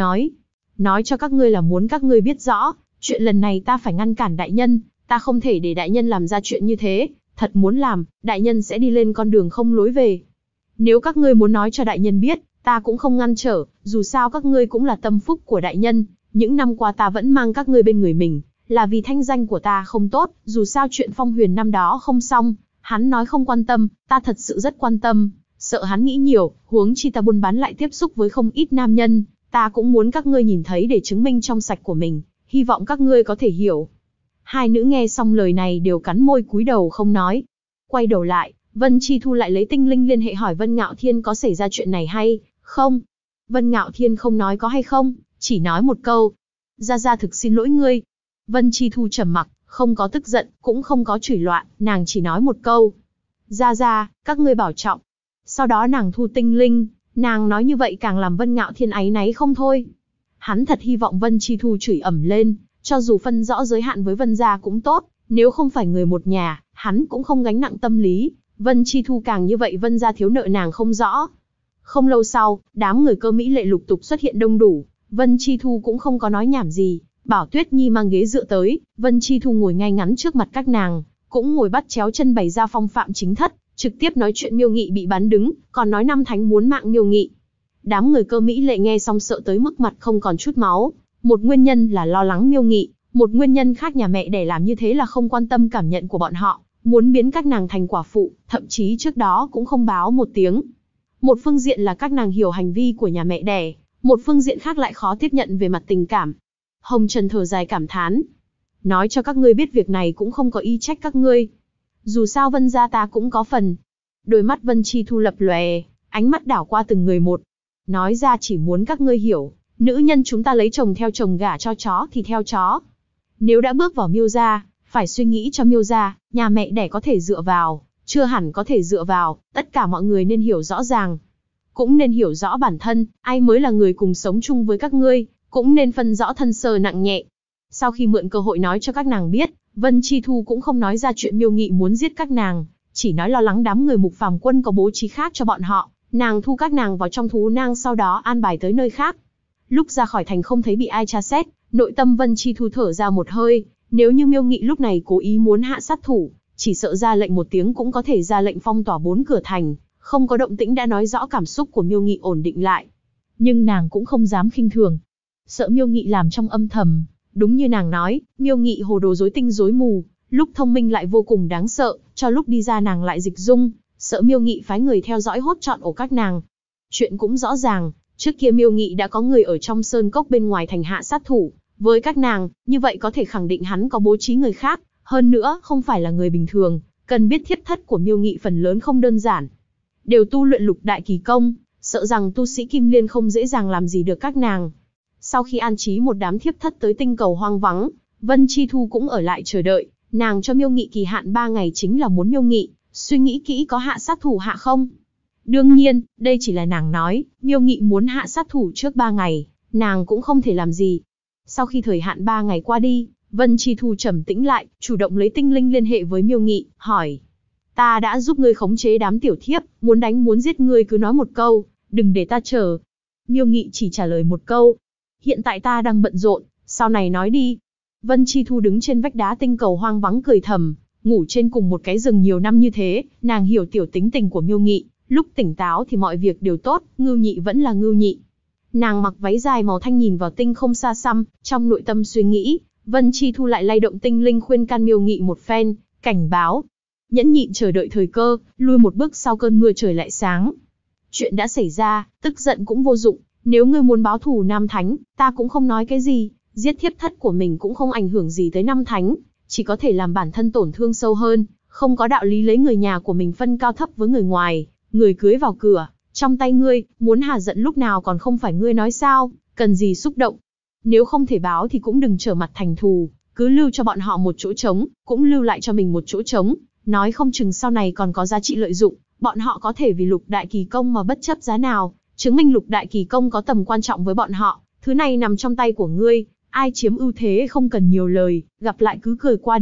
nói cho các ngươi là muốn các ngươi biết rõ, chuyện lần này ta phải ngăn cản đại nhân, ta không thể để đại nhân làm ra chuyện như thế, thật muốn làm, đại nhân sẽ đi lên con đường không lối về. Nếu các ngươi muốn nói cho đại nhân biết, ta cũng không ngăn trở, dù sao các ngươi cũng là tâm phúc của đại nhân, những năm qua ta vẫn mang các ngươi bên người mình, là vì thanh danh của ta không tốt, dù sao chuyện Phong Huyền năm đó không xong, hắn nói không quan tâm, ta thật sự rất quan tâm, sợ hắn nghĩ nhiều, huống chi ta buôn bán lại tiếp xúc với không ít nam nhân, ta cũng muốn các ngươi nhìn thấy để chứng minh trong sạch của mình, hy vọng các ngươi có thể hiểu. Hai nữ nghe xong lời này đều cắn môi cúi đầu không nói. Quay đầu lại, Vân Chi Thu lại lấy tinh linh liên hệ hỏi Vân Ngạo Thiên có xảy ra chuyện này hay không. Vân Ngạo Thiên không nói có hay không, chỉ nói một câu. Gia Gia thực xin lỗi ngươi. Vân Chi Thu trầm mặc, không có tức giận, cũng không có chửi loạn, nàng chỉ nói một câu. Gia Gia, các ngươi bảo trọng. Sau đó nàng thu tinh linh, nàng nói như vậy càng làm Vân Ngạo Thiên áy náy không thôi. Hắn thật hy vọng Vân Chi Thu chửi ầm lên, cho dù phân rõ giới hạn với Vân gia cũng tốt, nếu không phải người một nhà, hắn cũng không gánh nặng tâm lý. Vân Chi Thu càng như vậy Vân gia thiếu nợ nàng không rõ. Không lâu sau, đám người Cơ Mỹ Lệ lục tục xuất hiện đông đủ, Vân Chi Thu cũng không có nói nhảm gì, bảo Tuyết Nhi mang ghế dựa tới, Vân Chi Thu ngồi ngay ngắn trước mặt các nàng, cũng ngồi bắt chéo chân bày ra phong phạm chính thất, trực tiếp nói chuyện Miêu Nghị bị bắn đứng, còn nói Năm Thánh muốn mạng Miêu Nghị. Đám người Cơ Mỹ Lệ nghe xong sợ tới mức mặt không còn chút máu, một nguyên nhân là lo lắng Miêu Nghị, một nguyên nhân khác nhà mẹ đẻ làm như thế là không quan tâm cảm nhận của bọn họ, muốn biến các nàng thành quả phụ, thậm chí trước đó cũng không báo một tiếng. Một phương diện là các nàng hiểu hành vi của nhà mẹ đẻ, một phương diện khác lại khó tiếp nhận về mặt tình cảm. Hồng Trần thở dài cảm thán. Nói cho các ngươi biết việc này cũng không có ý trách các ngươi. Dù sao Vân gia ta cũng có phần. Đôi mắt Vân Chi Thu lập lòe, ánh mắt đảo qua từng người một. Nói ra chỉ muốn các ngươi hiểu, nữ nhân chúng ta lấy chồng theo chồng, gả cho chó thì theo chó. Nếu đã bước vào Miêu gia, phải suy nghĩ cho Miêu gia, nhà mẹ đẻ có thể dựa vào, chưa hẳn có thể dựa vào, tất cả mọi người nên hiểu rõ ràng. Cũng nên hiểu rõ bản thân, ai mới là người cùng sống chung với các ngươi, cũng nên phân rõ thân sơ nặng nhẹ. Sau khi mượn cơ hội nói cho các nàng biết, Vân Chi Thu cũng không nói ra chuyện Miêu Nghị muốn giết các nàng, chỉ nói lo lắng đám người Mục Phàm Quân có bố trí khác cho bọn họ, nàng thu các nàng vào trong thú nang sau đó an bài tới nơi khác. Lúc ra khỏi thành không thấy bị ai tra xét, nội tâm Vân Chi Thu thở ra một hơi, nếu như Miêu Nghị lúc này cố ý muốn hạ sát thủ, chỉ sợ ra lệnh một tiếng cũng có thể ra lệnh phong tỏa 4 cửa thành, không có động tĩnh đã nói rõ cảm xúc của Miêu Nghị ổn định lại. Nhưng nàng cũng không dám khinh thường, sợ Miêu Nghị làm trong âm thầm. Đúng như nàng nói, Miêu Nghị hồ đồ rối tinh rối mù, lúc thông minh lại vô cùng đáng sợ, cho lúc đi ra nàng lại dịch dung, sợ Miêu Nghị phái người theo dõi hốt trọn ổ các nàng. Chuyện cũng rõ ràng, trước kia Miêu Nghị đã có người ở trong sơn cốc bên ngoài thành hạ sát thủ với các nàng, như vậy có thể khẳng định hắn có bố trí người khác, hơn nữa không phải là người bình thường, cần biết thiếp thất của Miêu Nghị phần lớn không đơn giản. Đều tu luyện lục đại kỳ công, sợ rằng tu sĩ Kim Liên không dễ dàng làm gì được các nàng. Sau khi an trí một đám thiếp thất tới tinh cầu hoang vắng, Vân Chi Thu cũng ở lại chờ đợi, nàng cho Miêu Nghị kỳ hạn 3 ngày chính là muốn Miêu Nghị suy nghĩ kỹ có hạ sát thủ hạ không. Đương nhiên, đây chỉ là nàng nói, Miêu Nghị muốn hạ sát thủ trước 3 ngày, nàng cũng không thể làm gì. Sau khi thời hạn 3 ngày qua đi, Vân Chi Thu trầm tĩnh lại, chủ động lấy tinh linh liên hệ với Miêu Nghị, hỏi. Ta đã giúp ngươi khống chế đám tiểu thiếp, muốn đánh muốn giết ngươi cứ nói một câu, đừng để ta chờ. Miêu Nghị chỉ trả lời một câu. Hiện tại ta đang bận rộn, sau này nói đi. Vân Chi Thu đứng trên vách đá tinh cầu hoang vắng cười thầm, ngủ trên cùng một cái giường nhiều năm như thế, nàng hiểu tiểu tính tình của Miêu Nghị, lúc tỉnh táo thì mọi việc đều tốt, Ngưu Nhị vẫn là Ngưu Nhị. Nàng mặc váy dài màu thanh nhìn vào tinh không xa xăm, trong nội tâm suy nghĩ, Vân Chi Thu lại lay động tinh linh khuyên can Miêu Nghị một phen, cảnh báo. Nhẫn nhịn chờ đợi thời cơ, lui một bước sau cơn mưa trời lại sáng. Chuyện đã xảy ra, tức giận cũng vô dụng, nếu ngươi muốn báo thù Nam Thánh, ta cũng không nói cái gì, giết thiếp thất của mình cũng không ảnh hưởng gì tới Nam Thánh, chỉ có thể làm bản thân tổn thương sâu hơn, không có đạo lý lấy người nhà của mình phân cao thấp với người ngoài, người cưới vào cửa, trong tay ngươi, muốn hà giận lúc nào còn không phải ngươi nói sao, cần gì xúc động. Nếu không thể báo thì cũng đừng trở mặt thành thù, cứ lưu cho bọn họ một chỗ trống, cũng lưu lại cho mình một chỗ trống, nói không chừng sau này còn có giá trị lợi dụng, bọn họ có thể vì lục đại kỳ công mà bất chấp giá nào, chứng minh lục đại kỳ công có tầm quan trọng với bọn họ, thứ này nằm trong tay của ngươi, ai chiếm ưu thế không cần nhiều lời, gặp lại cứ cười qua đi,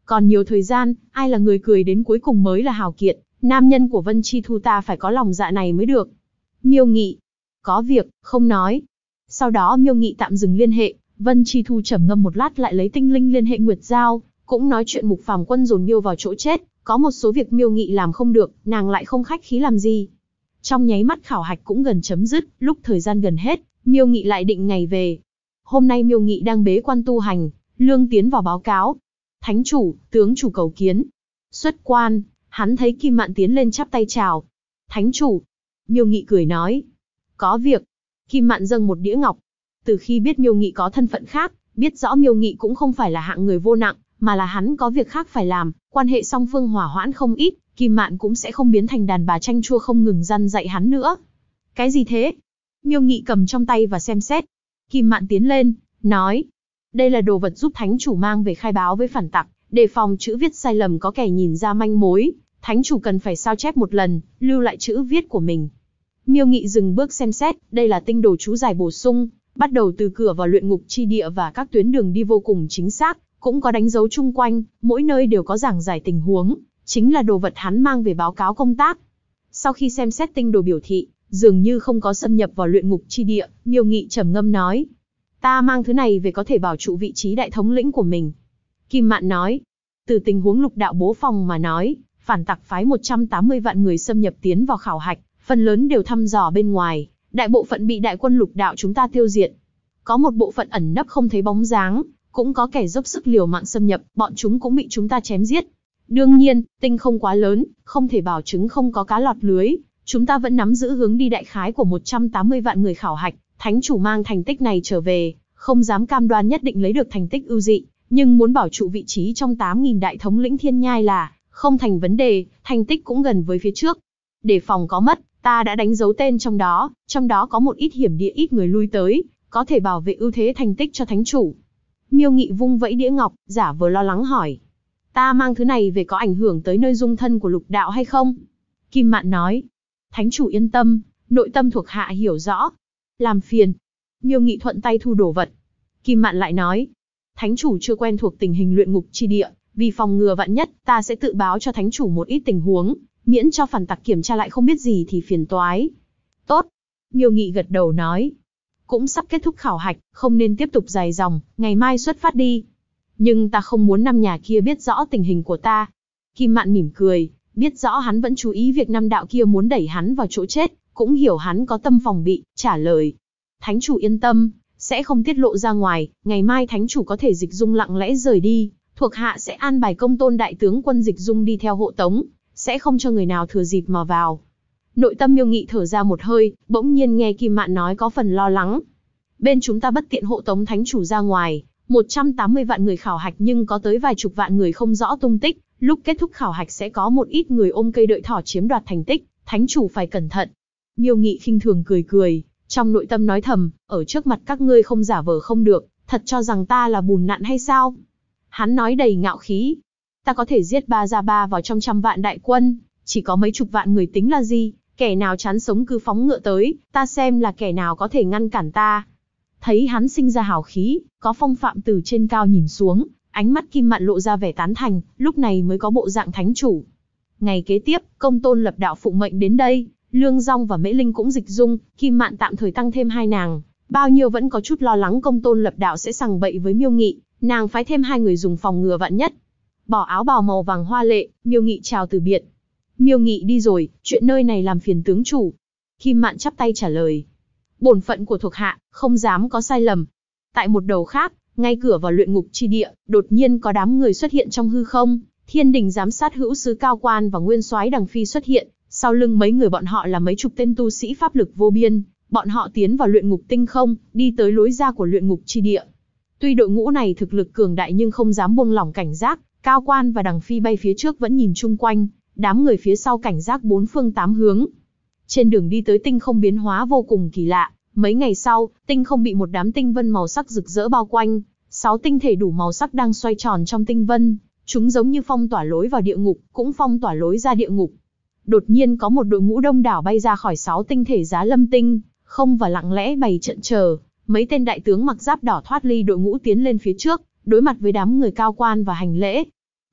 Còn nhiều thời gian, ai là người cười đến cuối cùng mới là hào kiệt, nam nhân của Vân Chi Thu ta phải có lòng dạ này mới được. Miêu Nghị, có việc, không nói. Sau đó Miêu Nghị tạm dừng liên hệ, Vân Chi Thu trầm ngâm một lát lại lấy tinh linh liên hệ Nguyệt Giao, cũng nói chuyện Mục Phàm Quân dồn Miêu vào chỗ chết, có một số việc Miêu Nghị làm không được, nàng lại không khách khí làm gì. Trong nháy mắt khảo hạch cũng gần chấm dứt, lúc thời gian gần hết, Miêu Nghị lại định ngày về. Hôm nay Miêu Nghị đang bế quan tu hành, Lương tiến vào báo cáo. Thánh chủ, tướng chủ cầu kiến. Xuất quan, hắn thấy Kim Mạn tiến lên chắp tay chào. Thánh chủ. Miêu Nghị cười nói. Có việc. Kim Mạn dâng một đĩa ngọc. Từ khi biết Miêu Nghị có thân phận khác, biết rõ Miêu Nghị cũng không phải là hạng người vô nặng, mà là hắn có việc khác phải làm, quan hệ song phương hòa hoãn không ít, Kim Mạn cũng sẽ không biến thành đàn bà chanh chua không ngừng răn dạy hắn nữa. Cái gì thế? Miêu Nghị cầm trong tay và xem xét. Kim Mạn tiến lên, nói. Đây là đồ vật giúp thánh chủ mang về khai báo với phản tặc, đề phòng chữ viết sai lầm có kẻ nhìn ra manh mối. Thánh chủ cần phải sao chép một lần, lưu lại chữ viết của mình. Miêu Nghị dừng bước xem xét, đây là tinh đồ chú giải bổ sung, bắt đầu từ cửa vào luyện ngục chi địa và các tuyến đường đi vô cùng chính xác, cũng có đánh dấu chung quanh, mỗi nơi đều có giảng giải tình huống, chính là đồ vật hắn mang về báo cáo công tác. Sau khi xem xét tinh đồ biểu thị, dường như không có xâm nhập vào luyện ngục chi địa, Miêu Nghị trầm ngâm nói. Ta mang thứ này về có thể bảo trụ vị trí đại thống lĩnh của mình. Kim Mạn nói. Từ tình huống Lục Đạo bố phòng mà nói, phản tặc phái 180 vạn người xâm nhập tiến vào khảo hạch, phần lớn đều thăm dò bên ngoài, đại bộ phận bị đại quân Lục Đạo chúng ta tiêu diệt. Có một bộ phận ẩn nấp không thấy bóng dáng, cũng có kẻ dốc sức liều mạng xâm nhập, bọn chúng cũng bị chúng ta chém giết. Đương nhiên, tinh không quá lớn, không thể bảo chứng không có cá lọt lưới, chúng ta vẫn nắm giữ hướng đi đại khái của 180 vạn người khảo hạch, thánh chủ mang thành tích này trở về, không dám cam đoan nhất định lấy được thành tích ưu dị, nhưng muốn bảo trụ vị trí trong 8.000 đại thống lĩnh thiên nhai là không thành vấn đề, thành tích cũng gần với phía trước. Để phòng có mất, ta đã đánh dấu tên trong đó có một ít hiểm địa ít người lui tới, có thể bảo vệ ưu thế thành tích cho thánh chủ. Miêu Nghị vung vẫy đĩa ngọc, giả vờ lo lắng hỏi. Ta mang thứ này về có ảnh hưởng tới nơi dung thân của Lục Đạo hay không? Kim Mạn nói. Thánh chủ yên tâm, nội tâm thuộc hạ hiểu rõ. Làm phiền. Miêu Nghị thuận tay thu đồ vật. Kim Mạn lại nói. Thánh chủ chưa quen thuộc tình hình luyện ngục chi địa, vì phòng ngừa vạn nhất, ta sẽ tự báo cho thánh chủ một ít tình huống, miễn cho phản tặc kiểm tra lại không biết gì thì phiền toái. Tốt. Miêu Nghị gật đầu nói. Cũng sắp kết thúc khảo hạch, không nên tiếp tục dài dòng, ngày mai xuất phát đi. Nhưng ta không muốn năm nhà kia biết rõ tình hình của ta. Kim Mạn mỉm cười, biết rõ hắn vẫn chú ý việc năm đạo kia muốn đẩy hắn vào chỗ chết, cũng hiểu hắn có tâm phòng bị, trả lời. Thánh chủ yên tâm, sẽ không tiết lộ ra ngoài, ngày mai thánh chủ có thể Dịch Dung lặng lẽ rời đi, thuộc hạ sẽ an bài Công Tôn đại tướng quân Dịch Dung đi theo hộ tống, sẽ không cho người nào thừa dịp mà vào. Nội tâm Miêu Nghị thở ra một hơi, bỗng nhiên nghe Kim Mạn nói có phần lo lắng. Bên chúng ta bất tiện hộ tống thánh chủ ra ngoài, 180 vạn người khảo hạch nhưng có tới vài chục vạn người không rõ tung tích, lúc kết thúc khảo hạch sẽ có một ít người ôm cây đợi thỏ chiếm đoạt thành tích, thánh chủ phải cẩn thận. Miêu Nghị khinh thường cười cười, trong nội tâm nói thầm, ở trước mặt các ngươi không giả vờ không được, thật cho rằng ta là bùn nặn hay sao? Hắn nói đầy ngạo khí. Ta có thể giết ba ra ba vào trong 100 vạn đại quân, chỉ có mấy chục vạn người tính là gì? Kẻ nào chán sống cứ phóng ngựa tới, ta xem là kẻ nào có thể ngăn cản ta. Thấy hắn sinh ra hào khí, có phong phạm từ trên cao nhìn xuống, ánh mắt Kim Mạn lộ ra vẻ tán thành, lúc này mới có bộ dạng thánh chủ. Ngày kế tiếp, Công Tôn Lập Đạo phụng mệnh đến đây, Lương Dong và Mễ Linh cũng Dịch Dung, Kim Mạn tạm thời tăng thêm 2 nàng, bao nhiêu vẫn có chút lo lắng Công Tôn Lập Đạo sẽ sằng bậy với Miêu Nghị, nàng phái thêm 2 người dùng phòng ngừa vạn nhất. Bỏ áo bào màu vàng hoa lệ, Miêu Nghị chào từ biệt. Miêu Nghị đi rồi, chuyện nơi này làm phiền tướng chủ. Kim Mạn chắp tay trả lời. Bổn phận của thuộc hạ, không dám có sai lầm. Tại một đầu khác, ngay cửa vào luyện ngục chi địa, đột nhiên có đám người xuất hiện trong hư không. Thiên đình giám sát hữu sứ Cao Quan và Nguyên Soái Đằng Phi xuất hiện. Sau lưng mấy người bọn họ là mấy chục tên tu sĩ pháp lực vô biên. Bọn họ tiến vào luyện ngục tinh không, đi tới lối ra của luyện ngục chi địa. Tuy đội ngũ này thực lực cường đại nhưng không dám buông lỏng cảnh giác. Cao Quan và Đằng Phi bay phía trước vẫn nhìn chung quanh, đám người phía sau cảnh giác 4 phương 8 hướng. Trên đường đi tới tinh không biến hóa vô cùng kỳ lạ. Mấy ngày sau, tinh không bị một đám tinh vân màu sắc rực rỡ bao quanh. 6 tinh thể đủ màu sắc đang xoay tròn trong tinh vân. Chúng giống như phong tỏa lối vào địa ngục, cũng phong tỏa lối ra địa ngục. Đột nhiên có một đội ngũ đông đảo bay ra khỏi 6 tinh thể Giá Lâm Tinh, không và lặng lẽ bày trận chờ. Mấy tên đại tướng mặc giáp đỏ thoát ly đội ngũ tiến lên phía trước, đối mặt với đám người Cao Quan và hành lễ.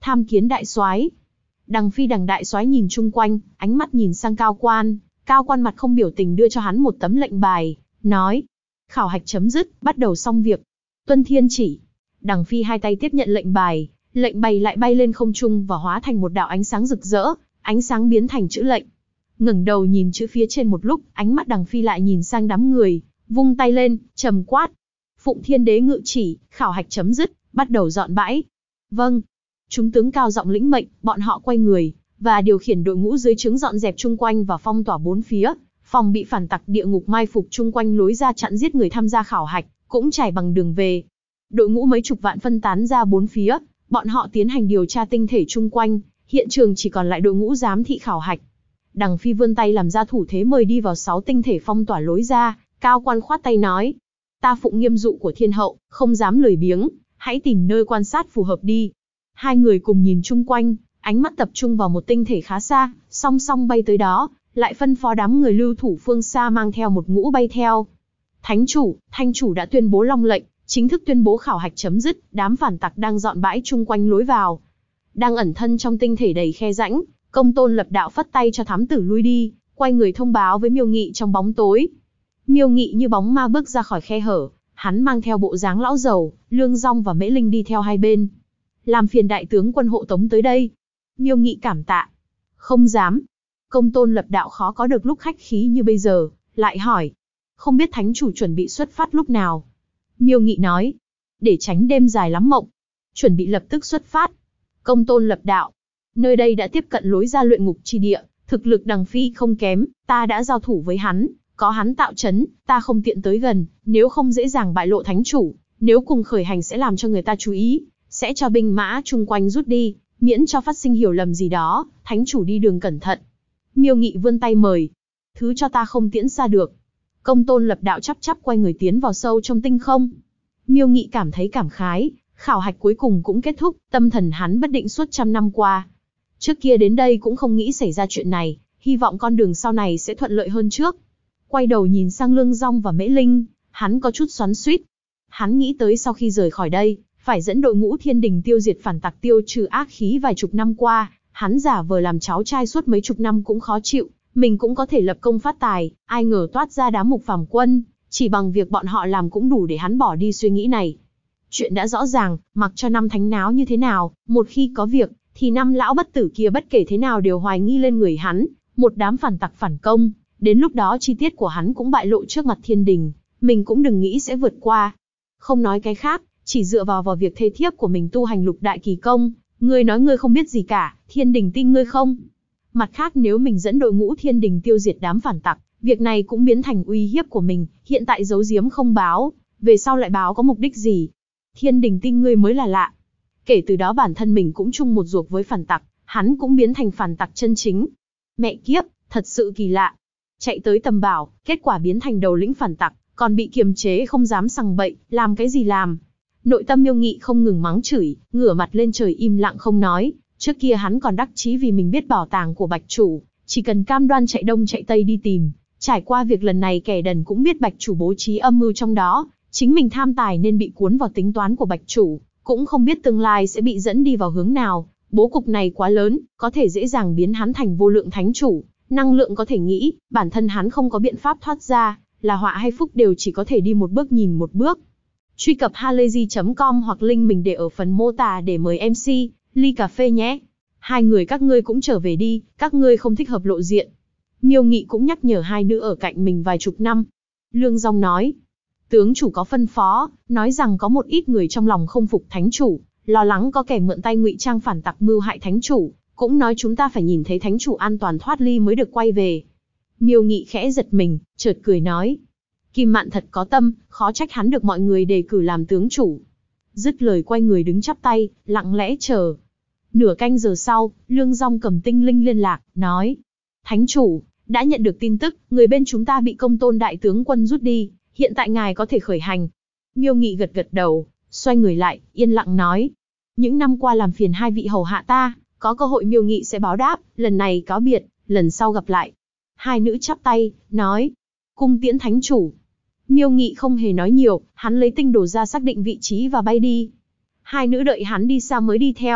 Tham kiến đại soái. Đằng Phi đằng đại soái nhìn chung quanh, ánh mắt nhìn sang Cao Quan. Cao Quan mặt không biểu tình đưa cho hắn một tấm lệnh bài, nói: khảo hạch chấm dứt, bắt đầu xong việc. Tuân thiên chỉ. Đằng Phi hai tay tiếp nhận lệnh bài lại bay lên không trung và hóa thành một đạo ánh sáng rực rỡ, ánh sáng biến thành chữ lệnh. Ngẩng đầu nhìn chữ phía trên một lúc, ánh mắt Đằng Phi lại nhìn sang đám người, vung tay lên, trầm quát: Phụng Thiên Đế ngự chỉ, khảo hạch chấm dứt, bắt đầu dọn bãi. Vâng. Chúng tướng cao giọng lĩnh mệnh, bọn họ quay người và điều khiển đội ngũ dưới trướng dọn dẹp chung quanh và phong tỏa bốn phía, phòng bị phản tặc địa ngục mai phục chung quanh lối ra chặn giết người tham gia khảo hạch, cũng trải bằng đường về. Đội ngũ mấy chục vạn phân tán ra bốn phía, bọn họ tiến hành điều tra tinh thể chung quanh, hiện trường chỉ còn lại đội ngũ giám thị khảo hạch. Đằng Phi vươn tay làm ra thủ thế mời đi vào 6 tinh thể phong tỏa lối ra, Cao Quan khoát tay nói: ta phụng nghiêm dụ của thiên hậu, không dám lười biếng, hãy tìm nơi quan sát phù hợp đi. Hai người cùng nhìn chung quanh, ánh mắt tập trung vào một tinh thể khá xa, song song bay tới đó, lại phân phó đám người lưu thủ phương xa mang theo một ngũ bay theo. Thánh chủ, thanh chủ đã tuyên bố long lệnh, chính thức tuyên bố khảo hạch chấm dứt, đám phản tặc đang dọn bãi chung quanh lối vào. Đang ẩn thân trong tinh thể đầy khe rãnh, Công Tôn Lập Đạo phất tay cho thám tử lui đi, quay người thông báo với Miêu Nghị trong bóng tối. Miêu Nghị như bóng ma bước ra khỏi khe hở, hắn mang theo bộ dáng lão giàu, Lương Dong và Mễ Linh đi theo hai bên. Làm phiền đại tướng quân hộ tống tới đây. Miêu Nghị cảm tạ. Không dám. Công Tôn Lập Đạo khó có được lúc khách khí như bây giờ, lại hỏi: không biết thánh chủ chuẩn bị xuất phát lúc nào? Miêu Nghị nói: để tránh đêm dài lắm mộng, chuẩn bị lập tức xuất phát. Công Tôn Lập Đạo: nơi đây đã tiếp cận lối ra luyện ngục chi địa, thực lực Đằng Phi không kém, ta đã giao thủ với hắn, có hắn tạo trấn, ta không tiện tới gần, nếu không dễ dàng bại lộ thánh chủ, nếu cùng khởi hành sẽ làm cho người ta chú ý, sẽ cho binh mã chung quanh rút đi, miễn cho phát sinh hiểu lầm gì đó, thánh chủ đi đường cẩn thận. Miêu Nghị vươn tay mời: thứ cho ta không tiễn xa được. Công Tôn Lập Đạo chắp chắp quay người tiến vào sâu trong tinh không. Miêu Nghị cảm thấy cảm khái, khảo hạch cuối cùng cũng kết thúc, tâm thần hắn bất định suốt 100 năm qua. Trước kia đến đây cũng không nghĩ xảy ra chuyện này, hy vọng con đường sau này sẽ thuận lợi hơn trước. Quay đầu nhìn sang Lương Dong và Mễ Linh, hắn có chút xoắn xuýt. Hắn nghĩ tới sau khi rời khỏi đây, phải dẫn đội ngũ thiên đình tiêu diệt phản tặc tiêu trừ ác khí vài chục năm qua, hắn giả vờ làm cháu trai suốt mấy chục năm cũng khó chịu, mình cũng có thể lập công phát tài, ai ngờ toát ra đám mục phàm quân, chỉ bằng việc bọn họ làm cũng đủ để hắn bỏ đi suy nghĩ này. Chuyện đã rõ ràng, mặc cho năm thánh náo như thế nào, một khi có việc, thì năm lão bất tử kia bất kể thế nào đều hoài nghi lên người hắn, một đám phản tặc phản công, đến lúc đó chi tiết của hắn cũng bại lộ trước mặt thiên đình, mình cũng đừng nghĩ sẽ vượt qua. Không nói cái khác, chỉ dựa vào việc thê thiếp của mình tu hành lục đại kỳ công, ngươi nói ngươi không biết gì cả, thiên đình tin ngươi không? Mặt khác nếu mình dẫn đội ngũ thiên đình tiêu diệt đám phản tặc, việc này cũng biến thành uy hiếp của mình, hiện tại giấu giếm không báo, về sau lại báo có mục đích gì? Thiên đình tin ngươi mới là lạ. Kể từ đó bản thân mình cũng chung một ruột với phản tặc, hắn cũng biến thành phản tặc chân chính. Mẹ kiếp, thật sự kỳ lạ. Chạy tới tầm bảo, kết quả biến thành đầu lĩnh phản tặc, còn bị kiềm chế không dám sằng bậy, làm cái gì làm. Nội tâm Miêu Nghị không ngừng mắng chửi, ngửa mặt lên trời im lặng không nói. Trước kia hắn còn đắc chí vì mình biết bảo tàng của Bạch Chủ, chỉ cần cam đoan chạy đông chạy tây đi tìm. Trải qua việc lần này kẻ đần cũng biết Bạch Chủ bố trí âm mưu trong đó, chính mình tham tài nên bị cuốn vào tính toán của Bạch Chủ, cũng không biết tương lai sẽ bị dẫn đi vào hướng nào. Bố cục này quá lớn, có thể dễ dàng biến hắn thành vô lượng thánh chủ, năng lượng có thể nghĩ, bản thân hắn không có biện pháp thoát ra, là họa hay phúc đều chỉ có thể đi một bước nhìn một bước. Truy cập halayzi.com hoặc link mình để ở phần mô tả để mời MC ly cà phê nhé. Hai người các ngươi cũng trở về đi, các ngươi không thích hợp lộ diện. Miêu Nghị cũng nhắc nhở hai nữ ở cạnh mình vài chục năm. Lương Dong nói: tướng chủ có phân phó, nói rằng có một ít người trong lòng không phục thánh chủ, lo lắng có kẻ mượn tay ngụy trang phản tặc mưu hại thánh chủ, cũng nói chúng ta phải nhìn thấy thánh chủ an toàn thoát ly mới được quay về. Miêu Nghị khẽ giật mình, chợt cười nói: Kim Mạn thật có tâm, khó trách hắn được mọi người đề cử làm tướng chủ. Dứt lời quay người đứng chắp tay, lặng lẽ chờ. Nửa canh giờ sau, Lương Dong cầm tinh linh liên lạc, nói: Thánh chủ, đã nhận được tin tức, người bên chúng ta bị Công Tôn đại tướng quân rút đi, hiện tại ngài có thể khởi hành. Miêu Nghị gật gật đầu, xoay người lại, yên lặng nói: những năm qua làm phiền hai vị hầu hạ ta, có cơ hội Miêu Nghị sẽ báo đáp, lần này cáo biệt, lần sau gặp lại. Hai nữ chắp tay, nói: cung tiễn thánh chủ. Miêu Nghị không hề nói nhiều, hắn lấy tinh đồ ra xác định vị trí và bay đi. Hai nữ đợi hắn đi xa mới đi theo,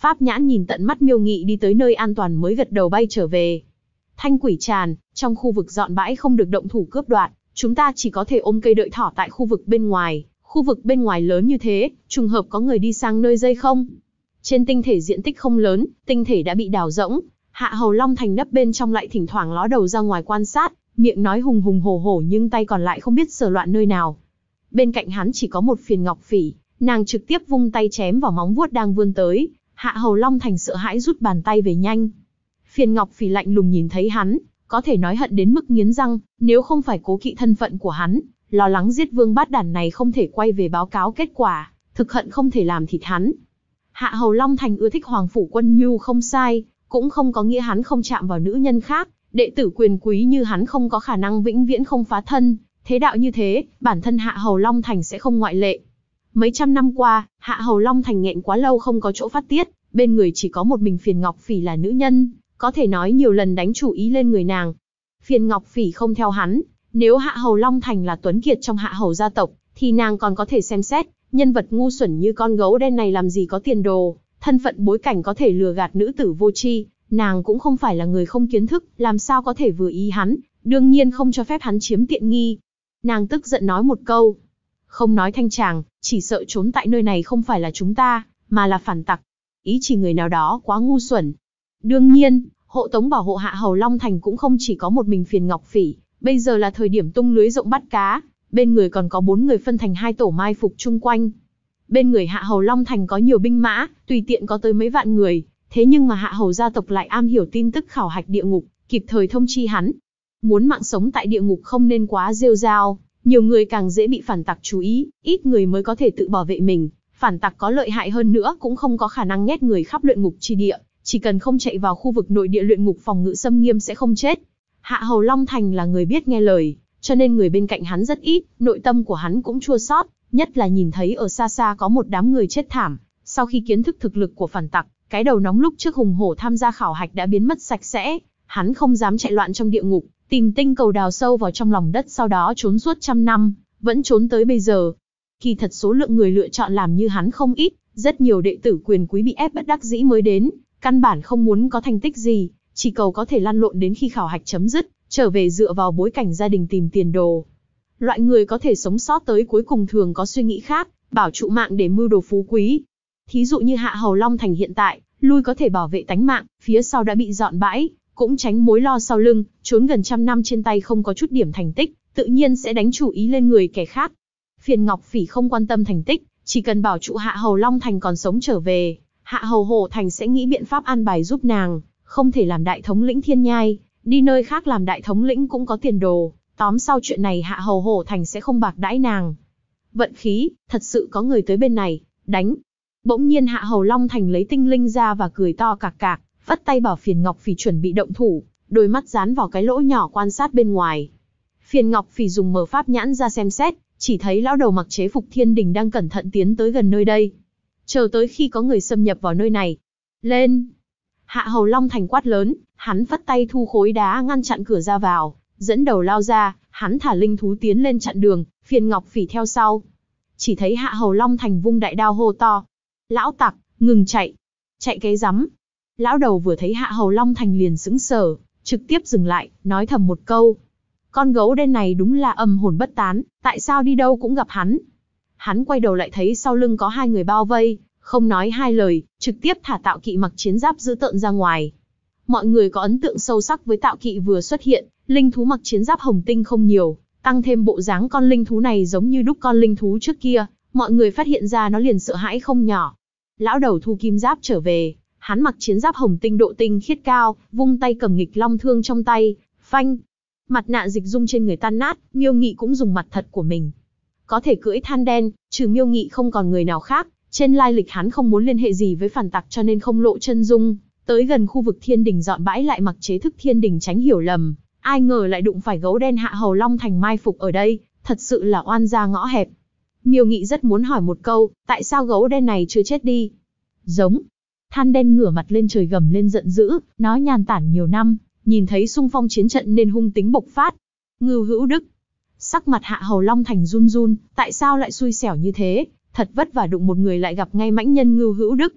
Pháp Nhãn nhìn tận mắt Miêu Nghị đi tới nơi an toàn mới gật đầu bay trở về. Thanh Quỷ Tràn, trong khu vực dọn bãi không được động thủ cướp đoạt, chúng ta chỉ có thể ôm cây đợi thỏ tại khu vực bên ngoài. Khu vực bên ngoài lớn như thế, trùng hợp có người đi sang nơi dây không? Trên tinh thể diện tích không lớn, tinh thể đã bị đào rỗng. Hạ Hầu Long Thành nấp bên trong lại thỉnh thoảng ló đầu ra ngoài quan sát, miệng nói hùng hùng hổ hổ nhưng tay còn lại không biết sờ loạn nơi nào. Bên cạnh hắn chỉ có một Phiền Ngọc Phỉ, nàng trực tiếp vung tay chém vào móng vuốt đang vươn tới. Hạ Hầu Long Thành sợ hãi rút bàn tay về nhanh. Phiền Ngọc Phỉ lạnh lùng nhìn thấy hắn, có thể nói hận đến mức nghiến răng, nếu không phải cố kỵ thân phận của hắn, lo lắng giết vương bát đản này không thể quay về báo cáo kết quả, thực hận không thể làm thịt hắn. Hạ Hầu Long Thành ưa thích Hoàng Phủ Quân Nhu không sai, cũng không có nghĩa hắn không chạm vào nữ nhân khác, đệ tử quyền quý như hắn không có khả năng vĩnh viễn không phá thân, thế đạo như thế, bản thân Hạ Hầu Long Thành sẽ không ngoại lệ. Mấy trăm năm qua, Hạ Hầu Long Thành nghẹn quá lâu không có chỗ phát tiết, bên người chỉ có một mình Phiền Ngọc Phỉ là nữ nhân, có thể nói nhiều lần đánh chủ ý lên người nàng. Phiền Ngọc Phỉ không theo hắn, nếu Hạ Hầu Long Thành là tuấn kiệt trong Hạ Hầu gia tộc, thì nàng còn có thể xem xét, nhân vật ngu xuẩn như con gấu đen này làm gì có tiền đồ, thân phận bối cảnh có thể lừa gạt nữ tử vô tri, nàng cũng không phải là người không kiến thức, làm sao có thể vừa ý hắn, đương nhiên không cho phép hắn chiếm tiện nghi. Nàng tức giận nói một câu, không nói thanh tràng, chỉ sợ trốn tại nơi này không phải là chúng ta, mà là phản tặc, ý chỉ người nào đó quá ngu xuẩn. Đương nhiên, hộ tống bảo hộ Hạ Hầu Long Thành cũng không chỉ có một mình Phiền Ngọc Phỉ, bây giờ là thời điểm tung lưới rộng bắt cá, bên người còn có 4 người phân thành 2 tổ mai phục chung quanh. Bên người Hạ Hầu Long Thành có nhiều binh mã, tùy tiện có tới mấy vạn người, thế nhưng mà Hạ Hầu gia tộc lại am hiểu tin tức khảo hạch địa ngục, kịp thời thông chi hắn. Muốn mạng sống tại địa ngục không nên quá rêu rao, nhiều người càng dễ bị phản tặc chú ý, ít người mới có thể tự bảo vệ mình. Phản tặc có lợi hại hơn nữa cũng không có khả năng nhét người khắp luyện ngục chi địa, chỉ cần không chạy vào khu vực nội địa luyện ngục phòng ngự xâm nghiêm sẽ không chết. Hạ Hầu Long Thành là người biết nghe lời, cho nên người bên cạnh hắn rất ít, nội tâm của hắn cũng chua xót, nhất là nhìn thấy ở xa xa có một đám người chết thảm. Sau khi kiến thức thực lực của phản tặc, cái đầu nóng lúc trước hùng hổ tham gia khảo hạch đã biến mất sạch sẽ, hắn không dám chạy loạn trong địa ngục, tìm tinh cầu đào sâu vào trong lòng đất sau đó trốn suốt trăm năm, vẫn trốn tới bây giờ. Kỳ thật số lượng người lựa chọn làm như hắn không ít, rất nhiều đệ tử quyền quý bị ép bất đắc dĩ mới đến, căn bản không muốn có thành tích gì, chỉ cầu có thể lăn lộn đến khi khảo hạch chấm dứt, trở về dựa vào bối cảnh gia đình tìm tiền đồ. Loại người có thể sống sót tới cuối cùng thường có suy nghĩ khác, bảo trụ mạng để mưu đồ phú quý. Thí dụ như Hạ Hầu Long Thành hiện tại, lui có thể bảo vệ tánh mạng, phía sau đã bị dọn bãi, cũng tránh mối lo sau lưng, trốn gần trăm năm trên tay không có chút điểm thành tích, tự nhiên sẽ đánh chủ ý lên người kẻ khác. Phiền Ngọc Phỉ không quan tâm thành tích, chỉ cần bảo trụ Hạ Hầu Long Thành còn sống trở về, Hạ Hầu Hổ Thành sẽ nghĩ biện pháp an bài giúp nàng, không thể làm đại thống lĩnh Thiên Nhai, đi nơi khác làm đại thống lĩnh cũng có tiền đồ, tóm sau chuyện này Hạ Hầu Hổ Thành sẽ không bạc đãi nàng. Vận khí, thật sự có người tới bên này, đánh. Bỗng nhiên Hạ Hầu Long Thành lấy tinh linh ra và cười to cạc cạc, vắt tay bảo Phiền Ngọc Phỉ chuẩn bị động thủ, đôi mắt dán vào cái lỗ nhỏ quan sát bên ngoài. Phiền Ngọc Phỉ dùng mở pháp nhãn ra xem xét, chỉ thấy lão đầu mặc chế phục thiên đình đang cẩn thận tiến tới gần nơi đây. Chờ tới khi có người xâm nhập vào nơi này. Lên! Hạ Hầu Long Thành quát lớn, hắn vắt tay thu khối đá ngăn chặn cửa ra vào, dẫn đầu lao ra, hắn thả linh thú tiến lên chặn đường, Phiền Ngọc Phỉ theo sau. Chỉ thấy Hạ Hầu Long Thành vung đại đao hô to. Lão tặc, ngừng chạy! Chạy cái rắm! Lão đầu vừa thấy Hạ Hầu Long Thành liền sững sờ, trực tiếp dừng lại, nói thầm một câu. Con gấu đen này đúng là âm hồn bất tán, tại sao đi đâu cũng gặp hắn. Hắn quay đầu lại thấy sau lưng có 2 người bao vây, không nói 2 lời, trực tiếp thả Tạo Kỵ mặc chiến giáp dữ tợn ra ngoài. Mọi người có ấn tượng sâu sắc với Tạo Kỵ vừa xuất hiện, linh thú mặc chiến giáp hồng tinh không nhiều, tăng thêm bộ dáng con linh thú này giống như đúc con linh thú trước kia, mọi người phát hiện ra nó liền sợ hãi không nhỏ. Lão đầu thu kim giáp trở về, hắn mặc chiến giáp hồng tinh độ tinh khiết cao, vung tay cầm nghịch long thương trong tay, phanh. Mặt nạ dịch dung trên người tan nát, Miêu Nghị cũng dùng mặt thật của mình. Có thể cưỡi than đen, trừ Miêu Nghị không còn người nào khác, trên lai lịch hắn không muốn liên hệ gì với phản tặc cho nên không lộ chân dung, tới gần khu vực thiên đình dọn bãi lại mặc chế thức thiên đình tránh hiểu lầm, ai ngờ lại đụng phải gấu đen Hạ Hầu Long Thành mai phục ở đây, thật sự là oan gia ngõ hẹp. Miêu Nghị rất muốn hỏi một câu, tại sao gấu đen này chưa chết đi? Giống. Than đen ngửa mặt lên trời gầm lên giận dữ, nó nhàn tản nhiều năm, nhìn thấy xung phong chiến trận nên hung tính bộc phát. Ngưu Hữu Đức. Sắc mặt Hạ Hầu Long Thành run run, tại sao lại xui xẻo như thế, thật vất vả đụng một người lại gặp ngay mãnh nhân Ngưu Hữu Đức.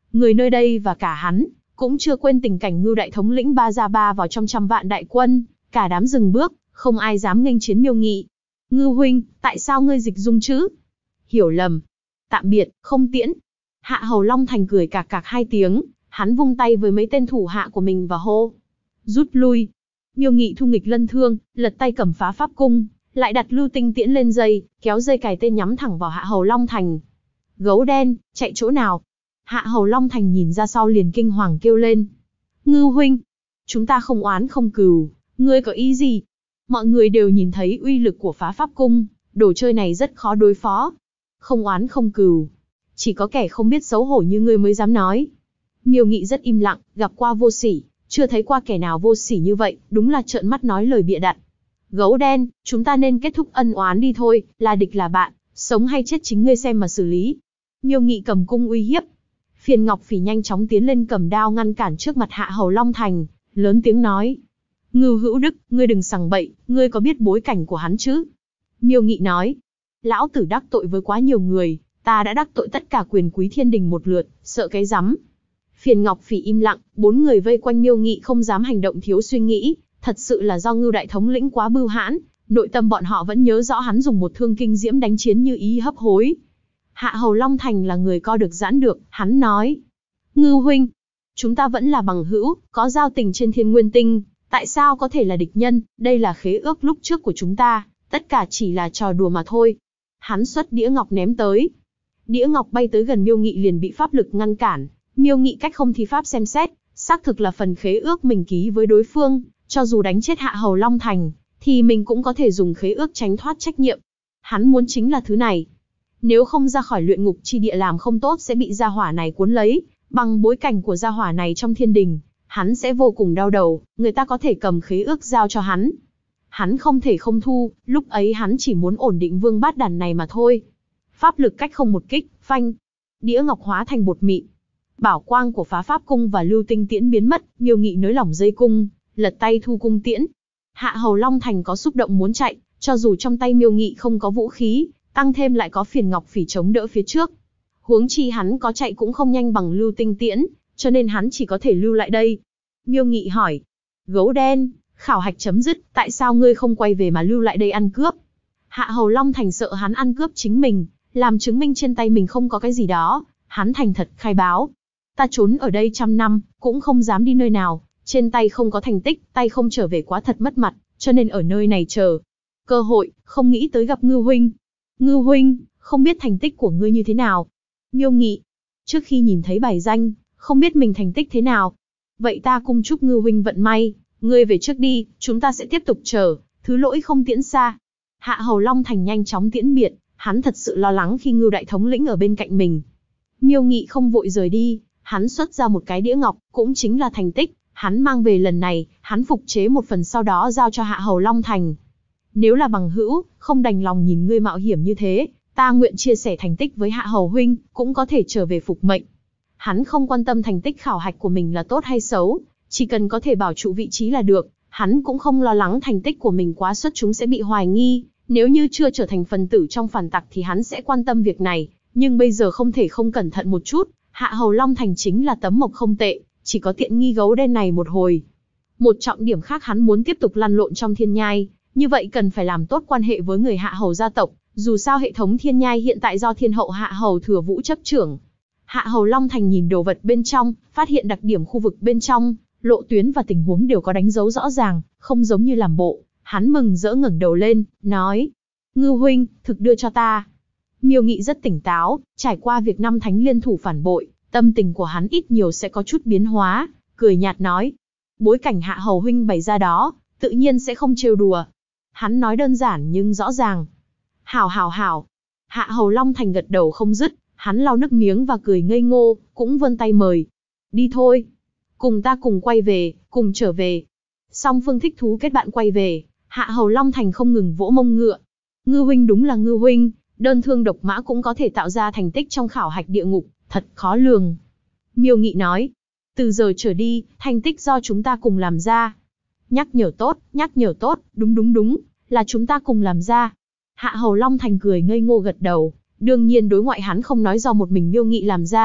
Người nơi đây và cả hắn, cũng chưa quên tình cảnh Ngưu đại thống lĩnh ba ra ba vào trong trăm vạn đại quân, cả đám dừng bước, không ai dám nghênh chiến Miêu Nghị. Ngưu huynh, tại sao ngươi dịch dung chứ? Hiểu lầm. Tạm biệt, không tiễn. Hạ Hầu Long Thành cười cạc cạc hai tiếng, hắn vung tay với mấy tên thủ hạ của mình và hô. Rút lui. Miêu Nghị thu nghịch lân thương, lật tay cầm phá pháp cung, lại đặt lưu tinh tiễn lên dây, kéo dây cài tên nhắm thẳng vào Hạ Hầu Long Thành. Gấu đen, chạy chỗ nào? Hạ Hầu Long Thành nhìn ra sau liền kinh hoàng kêu lên. Ngưu huynh, chúng ta không oán không cừu, ngươi có ý gì? Mọi người đều nhìn thấy uy lực của phá pháp cung, đồ chơi này rất khó đối phó. Không oán không cừu, chỉ có kẻ không biết xấu hổ như ngươi mới dám nói. Miêu Nghị rất im lặng, gặp qua vô sỉ, chưa thấy qua kẻ nào vô sỉ như vậy, đúng là trợn mắt nói lời bịa đặt. Gấu đen, chúng ta nên kết thúc ân oán đi thôi, là địch là bạn, sống hay chết chính ngươi xem mà xử lý. Miêu Nghị cầm cung uy hiếp. Phiền Ngọc Phỉ nhanh chóng tiến lên cầm đao ngăn cản trước mặt Hạ Hầu Long Thành, lớn tiếng nói. Ngưu Hữu Đức, ngươi đừng sằng bậy, ngươi có biết bối cảnh của hắn chứ? Miêu Nghị nói. Lão tử đắc tội với quá nhiều người, ta đã đắc tội tất cả quyền quý thiên đình một lượt, sợ cái rắm. Phiền Ngọc Phỉ im lặng, bốn người vây quanh Miêu Nghị không dám hành động thiếu suy nghĩ, thật sự là do Ngưu đại thống lĩnh quá bưu hãn, nội tâm bọn họ vẫn nhớ rõ hắn dùng một thương kinh diễm đánh chiến như ý hấp hối. Hạ Hầu Long Thành là người co được giãn được, hắn nói. Ngưu huynh, chúng ta vẫn là bằng hữu, có giao tình trên Thiên Nguyên Tinh, tại sao có thể là địch nhân, đây là khế ước lúc trước của chúng ta, tất cả chỉ là trò đùa mà thôi. Hắn xuất đĩa ngọc ném tới. Đĩa ngọc bay tới gần Miêu Nghị liền bị pháp lực ngăn cản, Miêu Nghị cách không thi pháp xem xét, xác thực là phần khế ước mình ký với đối phương, cho dù đánh chết Hạ Hầu Long Thành, thì mình cũng có thể dùng khế ước tránh thoát trách nhiệm. Hắn muốn chính là thứ này. Nếu không ra khỏi luyện ngục chi địa làm không tốt sẽ bị gia hỏa này cuốn lấy, bằng bối cảnh của gia hỏa này trong thiên đình, hắn sẽ vô cùng đau đầu, người ta có thể cầm khế ước giao cho hắn. Hắn không thể không thu, lúc ấy hắn chỉ muốn ổn định vương bát đàn này mà thôi. Pháp lực cách không một kích, phanh. Đĩa ngọc hóa thành bột mịn. Bảo quang của phá pháp cung và lưu tinh tiễn biến mất, Miêu Nghị nới lỏng dây cung, lật tay thu cung tiễn. Hạ Hầu Long Thành có xúc động muốn chạy, cho dù trong tay Miêu Nghị không có vũ khí, tăng thêm lại có Phiền Ngọc Phỉ chống đỡ phía trước. Huống chi hắn có chạy cũng không nhanh bằng lưu tinh tiễn, cho nên hắn chỉ có thể lưu lại đây. Miêu Nghị hỏi, gấu đen, khảo hạch chấm dứt, tại sao ngươi không quay về mà lưu lại đây ăn cướp? Hạ Hầu Long Thành sợ hắn ăn cướp chính mình, làm chứng minh trên tay mình không có cái gì đó, hắn thành thật khai báo. Ta trốn ở đây 100 năm, cũng không dám đi nơi nào, trên tay không có thành tích, tay không trở về quá thật mất mặt, cho nên ở nơi này chờ cơ hội, không nghĩ tới gặp Ngưu huynh. Ngưu huynh, không biết thành tích của ngươi như thế nào? Miêu Nghị, trước khi nhìn thấy bài danh, không biết mình thành tích thế nào. Vậy ta cung chúc Ngưu huynh vận may, ngươi về trước đi, chúng ta sẽ tiếp tục chờ, thứ lỗi không tiễn xa. Hạ Hầu Long Thành nhanh chóng tiễn biệt, hắn thật sự lo lắng khi Ngưu đại thống lĩnh ở bên cạnh mình. Miêu Nghị không vội rời đi, hắn xuất ra một cái đĩa ngọc, cũng chính là thành tích, hắn mang về lần này, hắn phục chế một phần sau đó giao cho Hạ Hầu Long Thành. Nếu là bằng hữu, không đành lòng nhìn ngươi mạo hiểm như thế, ta nguyện chia sẻ thành tích với Hạ Hầu huynh, cũng có thể trở về phục mệnh. Hắn không quan tâm thành tích khảo hạch của mình là tốt hay xấu, chỉ cần có thể bảo trụ vị trí là được, hắn cũng không lo lắng thành tích của mình quá xuất chúng sẽ bị hoài nghi, nếu như chưa trở thành phần tử trong phản tặc thì hắn sẽ quan tâm việc này, nhưng bây giờ không thể không cẩn thận một chút, Hạ Hầu Long Thành chính là tấm mộc không tệ, chỉ có tiện nghi gấu đen này một hồi. Một trọng điểm khác hắn muốn tiếp tục lăn lộn trong thiên nhai, như vậy cần phải làm tốt quan hệ với người Hạ Hầu gia tộc, dù sao hệ thống thiên nhai hiện tại do Thiên hậu Hạ Hầu Thừa Vũ chấp trưởng. Hạ Hầu Long Thành nhìn đồ vật bên trong, phát hiện đặc điểm khu vực bên trong, lộ tuyến và tình huống đều có đánh dấu rõ ràng, không giống như làm bộ. Hắn mừng rỡ ngẩng đầu lên, nói: Ngưu huynh, thực đưa cho ta. Miêu Nghị rất tỉnh táo, trải qua việc năm thánh liên thủ phản bội, tâm tình của hắn ít nhiều sẽ có chút biến hóa, cười nhạt nói: bối cảnh Hạ Hầu huynh bày ra đó, tự nhiên sẽ không trêu đùa. Hắn nói đơn giản nhưng rõ ràng. Hảo hảo hảo. Hạ Hầu Long Thành gật đầu không dứt, hắn lau nước miếng và cười ngây ngô, cũng vươn tay mời. Đi thôi. Cùng ta cùng quay về, cùng trở về. Song phương thích thú kết bạn quay về, Hạ Hầu Long Thành không ngừng vỗ mông ngựa. Ngưu huynh đúng là Ngưu huynh, đơn thương độc mã cũng có thể tạo ra thành tích trong khảo hạch địa ngục, thật khó lường. Miêu Nghị nói, từ giờ trở đi, thành tích do chúng ta cùng làm ra. Nhắc nhở tốt, đúng, là chúng ta cùng làm ra. Hạ Hầu Long Thành cười ngây ngô gật đầu, đương nhiên đối ngoại hắn không nói do một mình Miêu Nghị làm ra,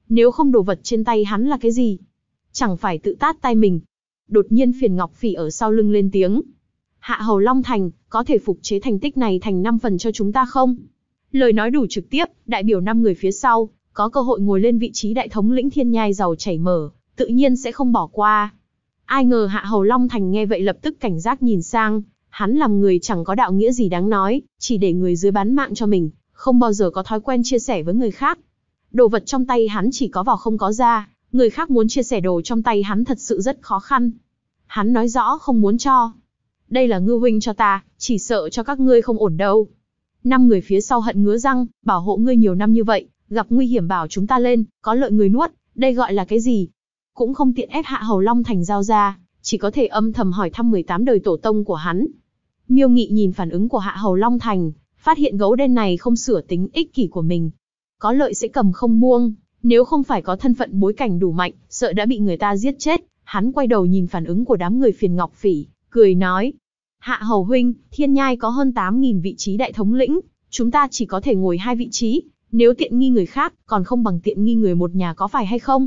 Nếu không đồ vật trên tay hắn là cái gì? Chẳng phải tự tát tay mình. Đột nhiên Phiền Ngọc Phỉ ở sau lưng lên tiếng. Hạ hầu Long Thành, có thể phục chế thành tích này thành 5 phần cho chúng ta không? Lời nói đủ trực tiếp, đại biểu 5 người phía sau, có cơ hội ngồi lên vị trí đại thống lĩnh thiên nhai giàu chảy mở, tự nhiên sẽ không bỏ qua. Ai ngờ Hạ hầu Long Thành nghe vậy lập tức cảnh giác nhìn sang, hắn làm người chẳng có đạo nghĩa gì đáng nói, chỉ để người dưới bán mạng cho mình, không bao giờ có thói quen chia sẻ với người khác. Đồ vật trong tay hắn chỉ có vào không có ra, người khác muốn chia sẻ đồ trong tay hắn thật sự rất khó khăn. Hắn nói rõ không muốn cho. Đây là Ngư huynh cho ta, chỉ sợ cho các ngươi không ổn đâu. 5 người phía sau hận ngứa răng, bảo hộ ngươi nhiều năm như vậy, gặp nguy hiểm bảo chúng ta lên, có lợi người nuốt, đây gọi là cái gì? Cũng không tiện ép Hạ hầu Long Thành giao ra, chỉ có thể âm thầm hỏi thăm 18 đời tổ tông của hắn. Miêu Nghị nhìn phản ứng của Hạ hầu Long Thành, phát hiện gấu đen này không sửa tính ích kỷ của mình. Có lợi sẽ cầm không buông, nếu không phải có thân phận bối cảnh đủ mạnh, sợ đã bị người ta giết chết. Hắn quay đầu nhìn phản ứng của đám người Phiền Ngọc Phỉ, cười nói. Hạ hầu huynh, thiên nhai có hơn 8.000 vị trí đại thống lĩnh, chúng ta chỉ có thể ngồi 2 vị trí, nếu tiện nghi người khác, còn không bằng tiện nghi người một nhà có phải hay không?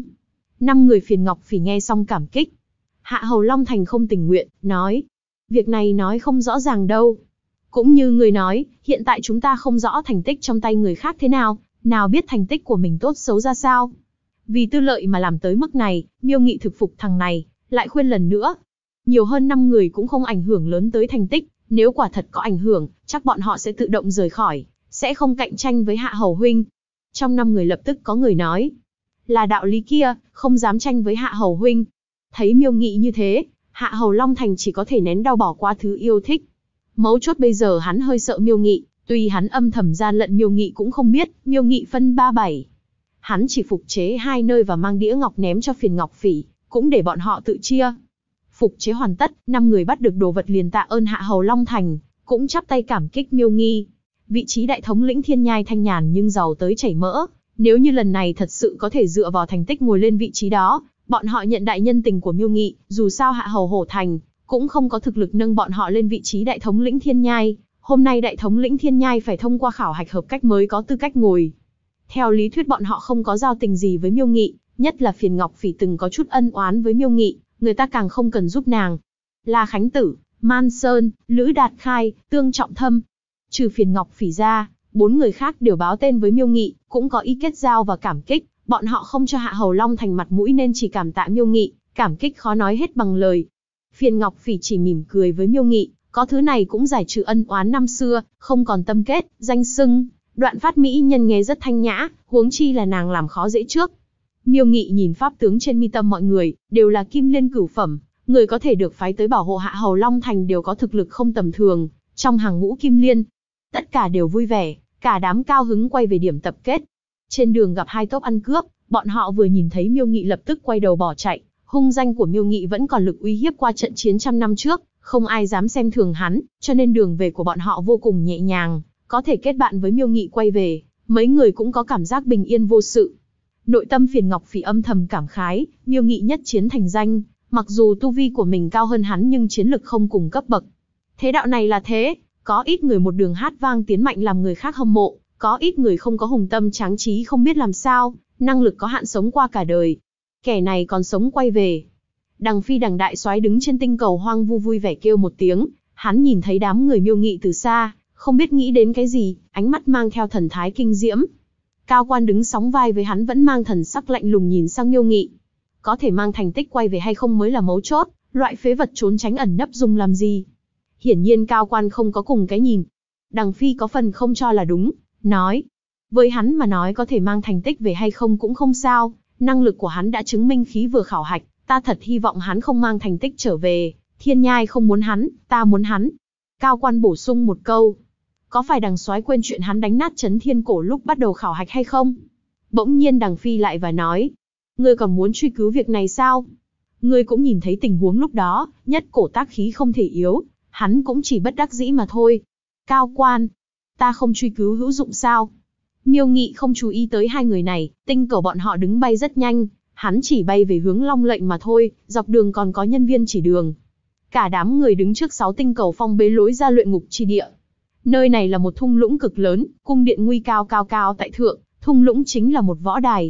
5 người Phiền Ngọc Phỉ nghe xong cảm kích. Hạ hầu Long Thành không tình nguyện, nói. Việc này nói không rõ ràng đâu. Cũng như người nói, hiện tại chúng ta không rõ thành tích trong tay người khác thế nào, nào biết thành tích của mình tốt xấu ra sao. Vì tư lợi mà làm tới mức này, Miêu Nghị thực phục thằng này, lại khuyên lần nữa. Nhiều hơn 5 người cũng không ảnh hưởng lớn tới thành tích, nếu quả thật có ảnh hưởng, chắc bọn họ sẽ tự động rời khỏi, sẽ không cạnh tranh với Hạ hầu huynh. Trong 5 người lập tức có người nói. Là đạo lý kia, không dám tranh với Hạ hầu huynh. Thấy Miêu Nghị như thế, Hạ hầu Long Thành chỉ có thể nén đau bỏ qua thứ yêu thích. Mấu chốt bây giờ hắn hơi sợ Miêu Nghị, tuy hắn âm thầm gian lận Miêu Nghị cũng không biết, Miêu Nghị phân 3-7. Hắn chỉ phục chế 2 nơi và mang đĩa ngọc ném cho Phiền Ngọc Phỉ, cũng để bọn họ tự chia. Phục chế hoàn tất, 5 người bắt được đồ vật liền tạ ơn Hạ hầu Long Thành, cũng chắp tay cảm kích Miêu Nghị. Vị trí đại thống lĩnh thiên nhai thanh nhàn nhưng giàu tới chảy mỡ, nếu như lần này thật sự có thể dựa vào thành tích ngồi lên vị trí đó, bọn họ nhận đại nhân tình của Miêu Nghị, dù sao Hạ hầu Hổ Thành cũng không có thực lực nâng bọn họ lên vị trí đại thống lĩnh thiên nhai. Hôm nay đại thống lĩnh thiên nhai phải thông qua khảo hạch hợp cách mới có tư cách ngồi. Theo lý thuyết bọn họ không có giao tình gì với Miêu Nghị, nhất là Phiền Ngọc Phỉ từng có chút ân oán với Miêu Nghị, người ta càng không cần giúp nàng. La Khánh Tử, Man Sơn, Lữ Đạt Khai, Tương Trọng Thâm. Trừ Phiền Ngọc Phỉ ra, 4 người khác đều báo tên với Miêu Nghị, cũng có ý kết giao và cảm kích. Bọn họ không cho Hạ hầu Long Thành mặt mũi nên chỉ cảm tạ Miêu Nghị, cảm kích khó nói hết bằng lời. Phiền Ngọc Phỉ chỉ mỉm cười với Miêu Nghị, có thứ này cũng giải trừ ân oán năm xưa, không còn tâm kết, danh xưng. Đoạn phát mỹ nhân nghe rất thanh nhã, huống chi là nàng làm khó dễ trước. Miêu Nghị nhìn pháp tướng trên mi tâm mọi người, đều là kim liên cửu phẩm, người có thể được phái tới bảo hộ Hạ hầu Long Thành đều có thực lực không tầm thường, trong hàng ngũ kim liên. Tất cả đều vui vẻ, cả đám cao hứng quay về điểm tập kết. Trên đường gặp 2 tốp ăn cướp, bọn họ vừa nhìn thấy Miêu Nghị lập tức quay đầu bỏ chạy. Hung danh của Miêu Nghị vẫn còn lực uy hiếp qua trận chiến trăm năm trước, không ai dám xem thường hắn, cho nên đường về của bọn họ vô cùng nhẹ nhàng, có thể kết bạn với Miêu Nghị quay về, mấy người cũng có cảm giác bình yên vô sự. Nội tâm Phiền Ngọc Phỉ âm thầm cảm khái, Miêu Nghị nhất chiến thành danh, mặc dù tu vi của mình cao hơn hắn nhưng chiến lực không cùng cấp bậc. Thế đạo này là thế, có ít người một đường hát vang tiến mạnh làm người khác hâm mộ, có ít người không có hùng tâm tráng trí không biết làm sao, năng lực có hạn sống qua cả đời. Kẻ này còn sống quay về. Đằng Phi Đằng đại soái đứng trên tinh cầu hoang vu vui vẻ kêu một tiếng, hắn nhìn thấy đám người Miêu Nghị từ xa, không biết nghĩ đến cái gì, ánh mắt mang theo thần thái kinh diễm. Cao Quan đứng sóng vai với hắn vẫn mang thần sắc lạnh lùng nhìn sang Miêu Nghị. Có thể mang thành tích quay về hay không mới là mấu chốt, loại phế vật trốn tránh ẩn nấp dùng làm gì. Hiển nhiên Cao Quan không có cùng cái nhìn. Đằng Phi có phần không cho là đúng, nói. Với hắn mà nói có thể mang thành tích về hay không cũng không sao, năng lực của hắn đã chứng minh khí vừa khảo hạch, ta thật hy vọng hắn không mang thành tích trở về, thiên nhai không muốn hắn, ta muốn hắn. Cao Quan bổ sung một câu. Có phải đằng soái quên chuyện hắn đánh nát Chấn Thiên Cổ lúc bắt đầu khảo hạch hay không? Bỗng nhiên đằng Phi lại và nói. Ngươi còn muốn truy cứu việc này sao? Ngươi cũng nhìn thấy tình huống lúc đó, nhất cổ tác khí không thể yếu, hắn cũng chỉ bất đắc dĩ mà thôi. Cao Quan, ta không truy cứu hữu dụng sao? Miêu Nghị không chú ý tới 2 người này, tinh cầu bọn họ đứng bay rất nhanh, hắn chỉ bay về hướng Long Lệnh mà thôi, dọc đường còn có nhân viên chỉ đường. Cả đám người đứng trước 6 tinh cầu phong bế lối ra luyện ngục chi địa. Nơi này là một thung lũng cực lớn, cung điện nguy cao cao cao tại thượng, thung lũng chính là một võ đài.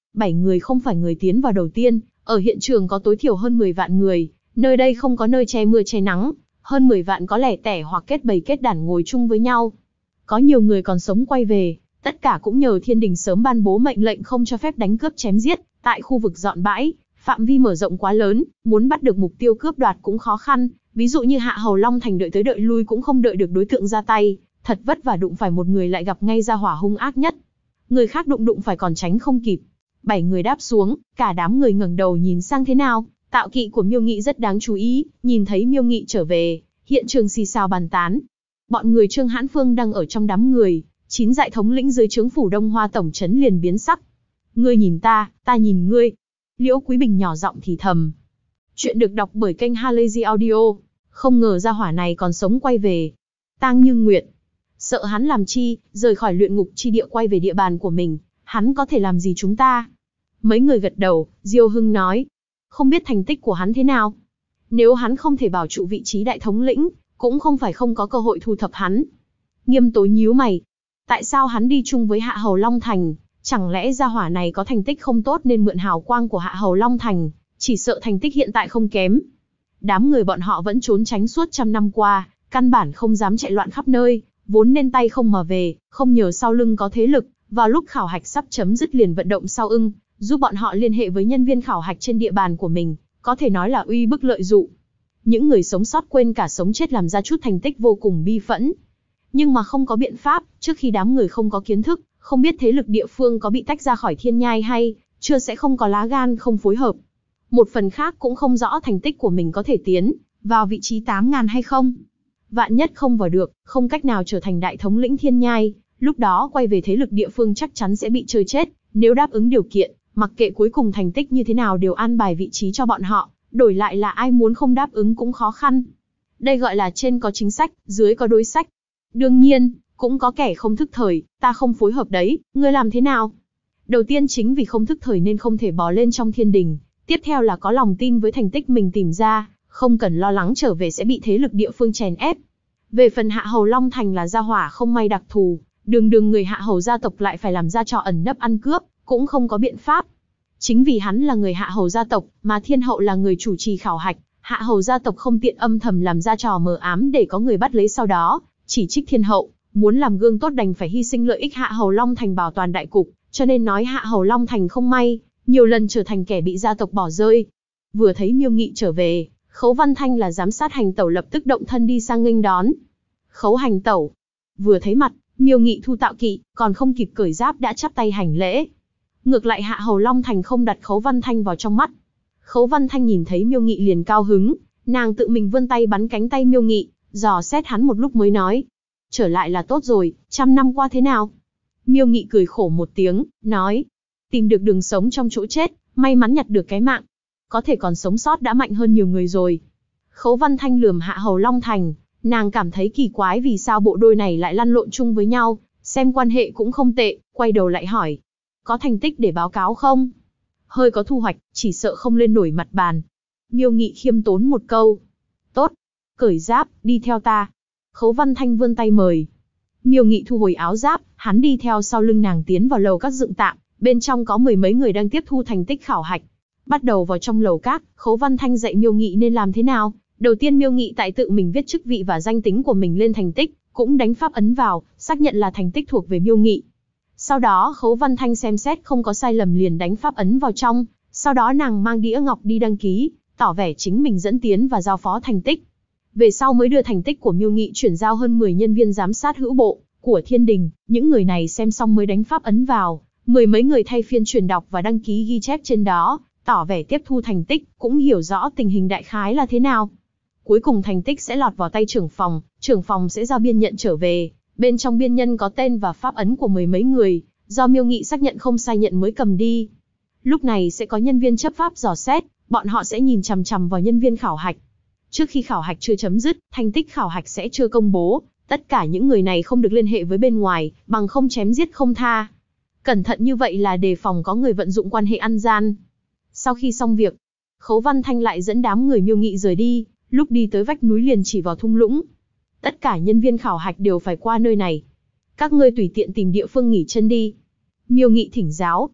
7 người không phải người tiến vào đầu tiên, ở hiện trường có tối thiểu hơn 10 vạn người, nơi đây không có nơi che mưa che nắng, hơn 10 vạn có lẻ tẻ hoặc kết bầy kết đàn ngồi chung với nhau. Có nhiều người còn sống quay về, tất cả cũng nhờ thiên đình sớm ban bố mệnh lệnh không cho phép đánh cướp chém giết, tại khu vực dọn bãi, phạm vi mở rộng quá lớn, muốn bắt được mục tiêu cướp đoạt cũng khó khăn, ví dụ như Hạ Hầu Long Thành đợi tới đợi lui cũng không đợi được đối tượng ra tay, thật vất vả đụng phải một người lại gặp ngay ra hỏa hung ác nhất. Người khác đụng phải còn tránh không kịp. 7 người đáp xuống, cả đám người ngẩng đầu nhìn sang thế nào, tạo kỵ của Miêu Nghị rất đáng chú ý, nhìn thấy Miêu Nghị trở về, hiện trường xì xào bàn tán. Bọn người Trương Hãn Phương đang ở trong đám người, 9 dại thống lĩnh dưới trướng phủ Đông Hoa tổng trấn liền biến sắc. Ngươi nhìn ta nhìn ngươi. Liễu Quý Bình nhỏ giọng thì thầm. Chuyện được đọc bởi kênh Halazy Audio. Không ngờ ra hỏa này còn sống quay về. Tang Như Nguyệt. Sợ hắn làm chi, rời khỏi luyện ngục chi địa quay về địa bàn của mình, hắn có thể làm gì chúng ta? Mấy người gật đầu, Diêu Hưng nói. Không biết thành tích của hắn thế nào? Nếu hắn không thể bảo trụ vị trí đại thống lĩnh, cũng không phải không có cơ hội thu thập hắn. Nghiêm Tối nhíu mày. Tại sao hắn đi chung với Hạ Hầu Long Thành? Chẳng lẽ gia hỏa này có thành tích không tốt nên mượn hào quang của Hạ Hầu Long Thành, chỉ sợ thành tích hiện tại không kém. Đám người bọn họ vẫn trốn tránh suốt trăm năm qua, căn bản không dám chạy loạn khắp nơi, vốn nên tay không mà về, không nhờ sau lưng có thế lực, vào lúc khảo hạch sắp chấm dứt liền vận động Sao Ưng, giúp bọn họ liên hệ với nhân viên khảo hạch trên địa bàn của mình, có thể nói là uy bức lợi dụ. Những người sống sót quên cả sống chết làm ra chút thành tích vô cùng bi phẫn. Nhưng mà không có biện pháp, trước khi đám người không có kiến thức, không biết thế lực địa phương có bị tách ra khỏi thiên nhai hay, chưa sẽ không có lá gan không phối hợp. Một phần khác cũng không rõ thành tích của mình có thể tiến vào vị trí 8.000 hay không. Vạn nhất không vào được, không cách nào trở thành đại thống lĩnh thiên nhai, lúc đó quay về thế lực địa phương chắc chắn sẽ bị chơi chết. Nếu đáp ứng điều kiện, mặc kệ cuối cùng thành tích như thế nào đều an bài vị trí cho bọn họ, đổi lại là ai muốn không đáp ứng cũng khó khăn. Đây gọi là trên có chính sách, dưới có đối sách. Đương nhiên, cũng có kẻ không thức thời, ta không phối hợp đấy, ngươi làm thế nào? Đầu tiên chính vì không thức thời nên không thể bò lên trong thiên đình, tiếp theo là có lòng tin với thành tích mình tìm ra, không cần lo lắng trở về sẽ bị thế lực địa phương chèn ép. Về phần Hạ Hầu Long Thành là gia hỏa không may đặc thù, đường người Hạ Hầu gia tộc lại phải làm ra trò ẩn nấp ăn cướp, cũng không có biện pháp. Chính vì hắn là người Hạ Hầu gia tộc, mà Thiên Hậu là người chủ trì khảo hạch, Hạ Hầu gia tộc không tiện âm thầm làm ra trò mờ ám để có người bắt lấy sau đó, chỉ trích Thiên Hậu, muốn làm gương tốt đành phải hy sinh lợi ích Hạ Hầu Long Thành bảo toàn đại cục, cho nên nói Hạ Hầu Long Thành không may, nhiều lần trở thành kẻ bị gia tộc bỏ rơi. Vừa thấy Miêu Nghị trở về, Khấu Văn Thanh là giám sát hành tẩu lập tức động thân đi sang nghênh đón. Khấu hành tẩu. Vừa thấy mặt, Miêu Nghị thu tạo kỵ, còn không kịp cởi giáp đã chắp tay hành lễ. Ngược lại Hạ Hầu Long Thành không đặt Khấu Văn Thanh vào trong mắt. Khấu Văn Thanh nhìn thấy Miêu Nghị liền cao hứng, nàng tự mình vươn tay bắn cánh tay Miêu Nghị, dò xét hắn một lúc mới nói. Trở lại là tốt rồi, 100 năm qua thế nào? Miêu Nghị cười khổ một tiếng, nói. Tìm được đường sống trong chỗ chết, may mắn nhặt được cái mạng. Có thể còn sống sót đã mạnh hơn nhiều người rồi. Khấu Văn Thanh lườm Hạ Hầu Long Thành, nàng cảm thấy kỳ quái vì sao bộ đôi này lại lăn lộn chung với nhau, xem quan hệ cũng không tệ, quay đầu lại hỏi. Có thành tích để báo cáo không? Hơi có thu hoạch, chỉ sợ không lên nổi mặt bàn. Miêu Nghị khiêm tốn một câu. Tốt, cởi giáp, đi theo ta. Khấu Văn Thanh vươn tay mời. Miêu Nghị thu hồi áo giáp, hắn đi theo sau lưng nàng tiến vào lầu các dựng tạm, bên trong có 10 mấy người đang tiếp thu thành tích khảo hạch. Bắt đầu vào trong lầu các, Khấu Văn Thanh dạy Miêu Nghị nên làm thế nào. Đầu tiên Miêu Nghị tại tự mình viết chức vị và danh tính của mình lên thành tích, cũng đánh pháp ấn vào, xác nhận là thành tích thuộc về Miêu Nghị. Sau đó Khấu Văn Thanh xem xét không có sai lầm liền đánh pháp ấn vào trong, sau đó nàng mang đĩa ngọc đi đăng ký, tỏ vẻ chính mình dẫn tiến và giao phó thành tích. Về sau mới đưa thành tích của Miêu Nghị chuyển giao hơn 10 nhân viên giám sát hữu bộ của thiên đình, những người này xem xong mới đánh pháp ấn vào, 10 mấy người thay phiên truyền đọc và đăng ký ghi chép trên đó, tỏ vẻ tiếp thu thành tích, cũng hiểu rõ tình hình đại khái là thế nào. Cuối cùng thành tích sẽ lọt vào tay trưởng phòng sẽ giao biên nhận trở về, bên trong biên nhân có tên và pháp ấn của 10 mấy người, do Miêu Nghị xác nhận không sai nhận mới cầm đi. Lúc này sẽ có nhân viên chấp pháp dò xét, bọn họ sẽ nhìn chằm chằm vào nhân viên khảo hạch. Trước khi khảo hạch chưa chấm dứt, thành tích khảo hạch sẽ chưa công bố, tất cả những người này không được liên hệ với bên ngoài, bằng không chém giết không tha. Cẩn thận như vậy là đề phòng có người vận dụng quan hệ ăn gian. Sau khi xong việc, Khấu Văn Thanh lại dẫn đám người Miêu Nghị rời đi, lúc đi tới vách núi liền chỉ vào thung lũng. Tất cả nhân viên khảo hạch đều phải qua nơi này. Các ngươi tùy tiện tìm địa phương nghỉ chân đi. Miêu Nghị thỉnh giáo.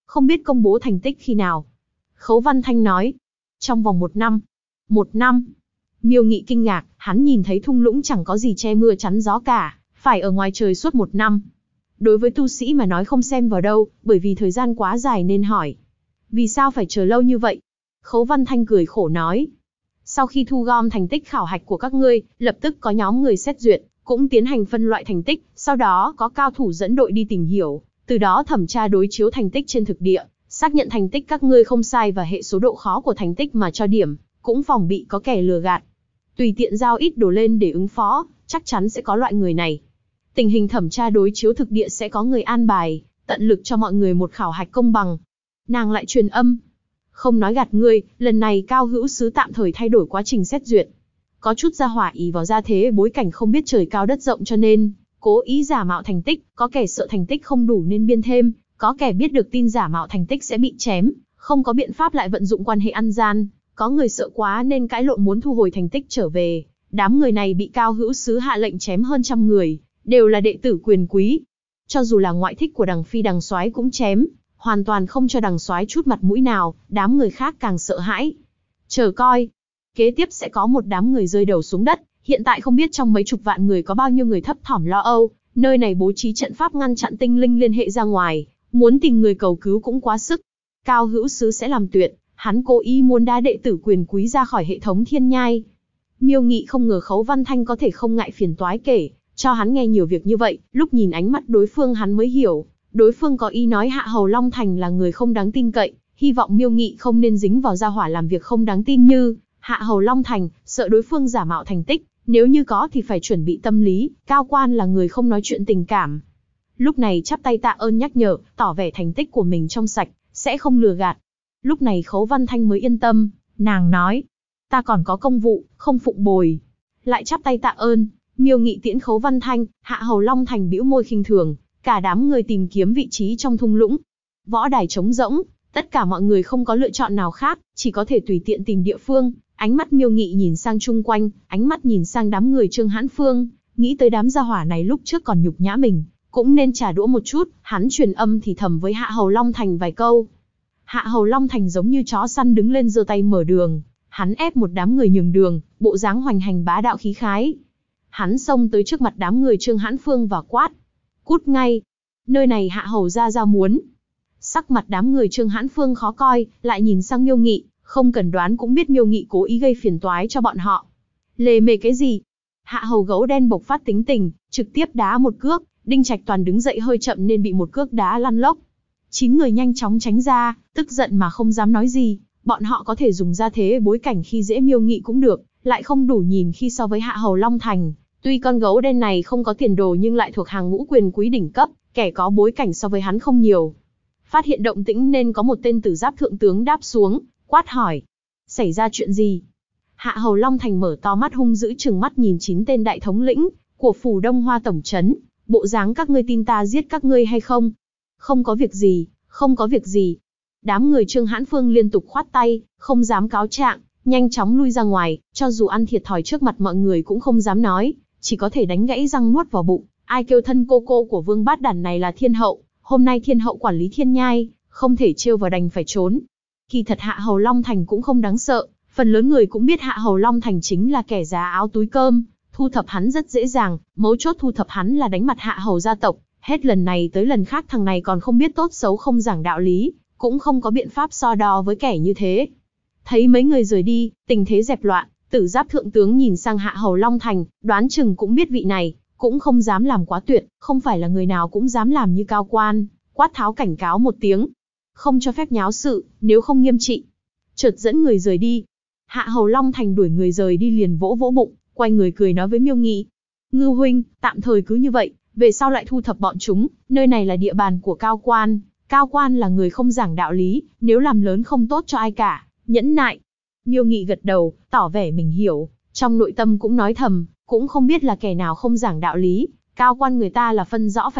không biết công bố thành tích khi nào. Khấu Văn Thanh nói, trong vòng 1 năm. 1 năm. Miêu Nghị kinh ngạc, hắn nhìn thấy thung lũng chẳng có gì che mưa chắn gió cả, phải ở ngoài trời suốt 1 năm. Đối với tu sĩ mà nói không xem vào đâu, bởi vì thời gian quá dài nên hỏi. Vì sao phải chờ lâu như vậy? Khấu Văn Thanh cười khổ nói. Sau khi thu gom thành tích khảo hạch của các ngươi, lập tức có nhóm người xét duyệt, cũng tiến hành phân loại thành tích, sau đó có cao thủ dẫn đội đi tìm hiểu, từ đó thẩm tra đối chiếu thành tích trên thực địa, xác nhận thành tích các ngươi không sai và hệ số độ khó của thành tích mà cho điểm, cũng phòng bị có kẻ lừa gạt. Tùy tiện giao ít đồ lên để ứng phó, chắc chắn sẽ có loại người này. Tình hình thẩm tra đối chiếu thực địa sẽ có người an bài, tận lực cho mọi người một khảo hạch công bằng. Nàng lại truyền âm. Không nói gạt ngươi, lần này Cao Hữu Sứ tạm thời thay đổi quá trình xét duyệt. Có chút gia hỏa ý vào gia thế bối cảnh không biết trời cao đất rộng cho nên, cố ý giả mạo thành tích, có kẻ sợ thành tích không đủ nên biên thêm, có kẻ biết được tin giả mạo thành tích sẽ bị chém, không có biện pháp lại vận dụng quan hệ ăn gian, có người sợ quá nên cãi lộn muốn thu hồi thành tích trở về. Đám người này bị Cao Hữu Sứ hạ lệnh chém hơn 100 người, đều là đệ tử quyền quý. Cho dù là ngoại thích của đằng phi đằng soái cũng chém, hoàn toàn không cho đằng soái chút mặt mũi nào, đám người khác càng sợ hãi. Chờ coi, kế tiếp sẽ có một đám người rơi đầu xuống đất, hiện tại không biết trong mấy chục vạn người có bao nhiêu người thấp thỏm lo âu, nơi này bố trí trận pháp ngăn chặn tinh linh liên hệ ra ngoài, muốn tìm người cầu cứu cũng quá sức. Cao Hữu Sứ sẽ làm tuyệt, hắn cố ý muốn đá đệ tử quyền quý ra khỏi hệ thống thiên nhai. Miêu Nghị không ngờ Khấu Văn Thanh có thể không ngại phiền toái kể cho hắn nghe nhiều việc như vậy, lúc nhìn ánh mắt đối phương hắn mới hiểu, đối phương có ý nói Hạ Hầu Long Thành là người không đáng tin cậy, hy vọng Miêu Nghị không nên dính vào gia hỏa làm việc không đáng tin như Hạ Hầu Long Thành, sợ đối phương giả mạo thành tích, nếu như có thì phải chuẩn bị tâm lý, cao quan là người không nói chuyện tình cảm. Lúc này chắp tay tạ ơn nhắc nhở, tỏ vẻ thành tích của mình trong sạch, sẽ không lừa gạt. Lúc này Khấu Văn Thanh mới yên tâm, nàng nói, ta còn có công vụ, không phụng bồi. Lại chắp tay tạ ơn, Miêu Nghị tiễn Khấu Văn Thanh, Hạ Hầu Long Thành bĩu môi khinh thường, cả đám người tìm kiếm vị trí trong thung lũng. Võ đài trống rỗng, tất cả mọi người không có lựa chọn nào khác, chỉ có thể tùy tiện tìm địa phương. Ánh mắt Miêu Nghị nhìn sang chung quanh, ánh mắt nhìn sang đám người Trương Hãn Phương, nghĩ tới đám gia hỏa này lúc trước còn nhục nhã mình, cũng nên trả đũa một chút, hắn truyền âm thì thầm với Hạ Hầu Long Thành vài câu. Hạ Hầu Long Thành giống như chó săn đứng lên giơ tay mở đường, hắn ép một đám người nhường đường, bộ dáng hoành hành bá đạo khí khái. Hắn xông tới trước mặt đám người Trương Hãn Phương và quát, cút ngay, nơi này Hạ Hầu ra muốn. Sắc mặt đám người Trương Hãn Phương khó coi, lại nhìn sang Miêu Nghị, không cần đoán cũng biết Miêu Nghị cố ý gây phiền toái cho bọn họ. Lề mề cái gì? Hạ Hầu gấu đen bộc phát tính tình, trực tiếp đá một cước, Đinh Trạch Toàn đứng dậy hơi chậm nên bị một cước đá lăn lóc. 9 người nhanh chóng tránh ra, tức giận mà không dám nói gì, bọn họ có thể dùng gia thế bối cảnh khi dễ Miêu Nghị cũng được, lại không đủ nhìn khi so với Hạ Hầu Long Thành. Tuy con gấu đen này không có tiền đồ nhưng lại thuộc hàng ngũ quyền quý đỉnh cấp, kẻ có bối cảnh so với hắn không nhiều. Phát hiện động tĩnh nên có một tên tử giáp thượng tướng đáp xuống, quát hỏi. Xảy ra chuyện gì? Hạ Hầu Long Thành mở to mắt hung dữ trừng mắt nhìn 9 tên đại thống lĩnh của phủ Đông Hoa tổng trấn, bộ dáng các ngươi tin ta giết các ngươi hay không? Không có việc gì, không có việc gì. Đám người Trương Hãn Phương liên tục khoát tay, không dám cáo trạng, nhanh chóng lui ra ngoài, cho dù ăn thiệt thòi trước mặt mọi người cũng không dám nói, chỉ có thể đánh gãy răng nuốt vào bụng. Ai kêu thân cô của Vương Bát Đản này là thiên hậu, hôm nay thiên hậu quản lý thiên nhai, không thể trêu vào đành phải trốn. Kỳ thật Hạ Hầu Long Thành cũng không đáng sợ, phần lớn người cũng biết Hạ Hầu Long Thành chính là kẻ giá áo túi cơm, thu thập hắn rất dễ dàng, mấu chốt thu thập hắn là đánh mặt Hạ Hầu gia tộc, hết lần này tới lần khác thằng này còn không biết tốt xấu không giảng đạo lý, cũng không có biện pháp so đo với kẻ như thế. Thấy mấy người rời đi, tình thế dẹp loạn, tử giáp thượng tướng nhìn sang Hạ Hầu Long Thành, đoán chừng cũng biết vị này, cũng không dám làm quá tuyệt, không phải là người nào cũng dám làm như cao quan, quát tháo cảnh cáo một tiếng. Không cho phép nháo sự, nếu không nghiêm trị. Chợt dẫn người rời đi. Hạ Hầu Long Thành đuổi người rời đi liền vỗ vỗ bụng, quay người cười nói với Miêu Nghị. Ngư huynh, tạm thời cứ như vậy, về sau lại thu thập bọn chúng, nơi này là địa bàn của cao quan. Cao quan là người không giảng đạo lý, nếu làm lớn không tốt cho ai cả, nhẫn nại. Miêu Nghị gật đầu, tỏ vẻ mình hiểu, trong nội tâm cũng nói thầm, cũng không biết là kẻ nào không giảng đạo lý, cao quan người ta là phân rõ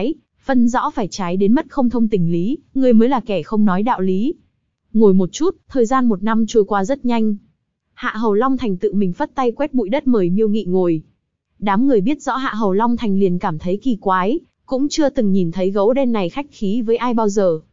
phải trái đến mất không thông tình lý, người mới là kẻ không nói đạo lý. Ngồi một chút, thời gian 1 năm trôi qua rất nhanh. Hạ Hầu Long Thành tự mình phất tay quét bụi đất mời Miêu Nghị ngồi. Đám người biết rõ Hạ Hầu Long Thành liền cảm thấy kỳ quái, cũng chưa từng nhìn thấy gấu đen này khách khí với ai bao giờ.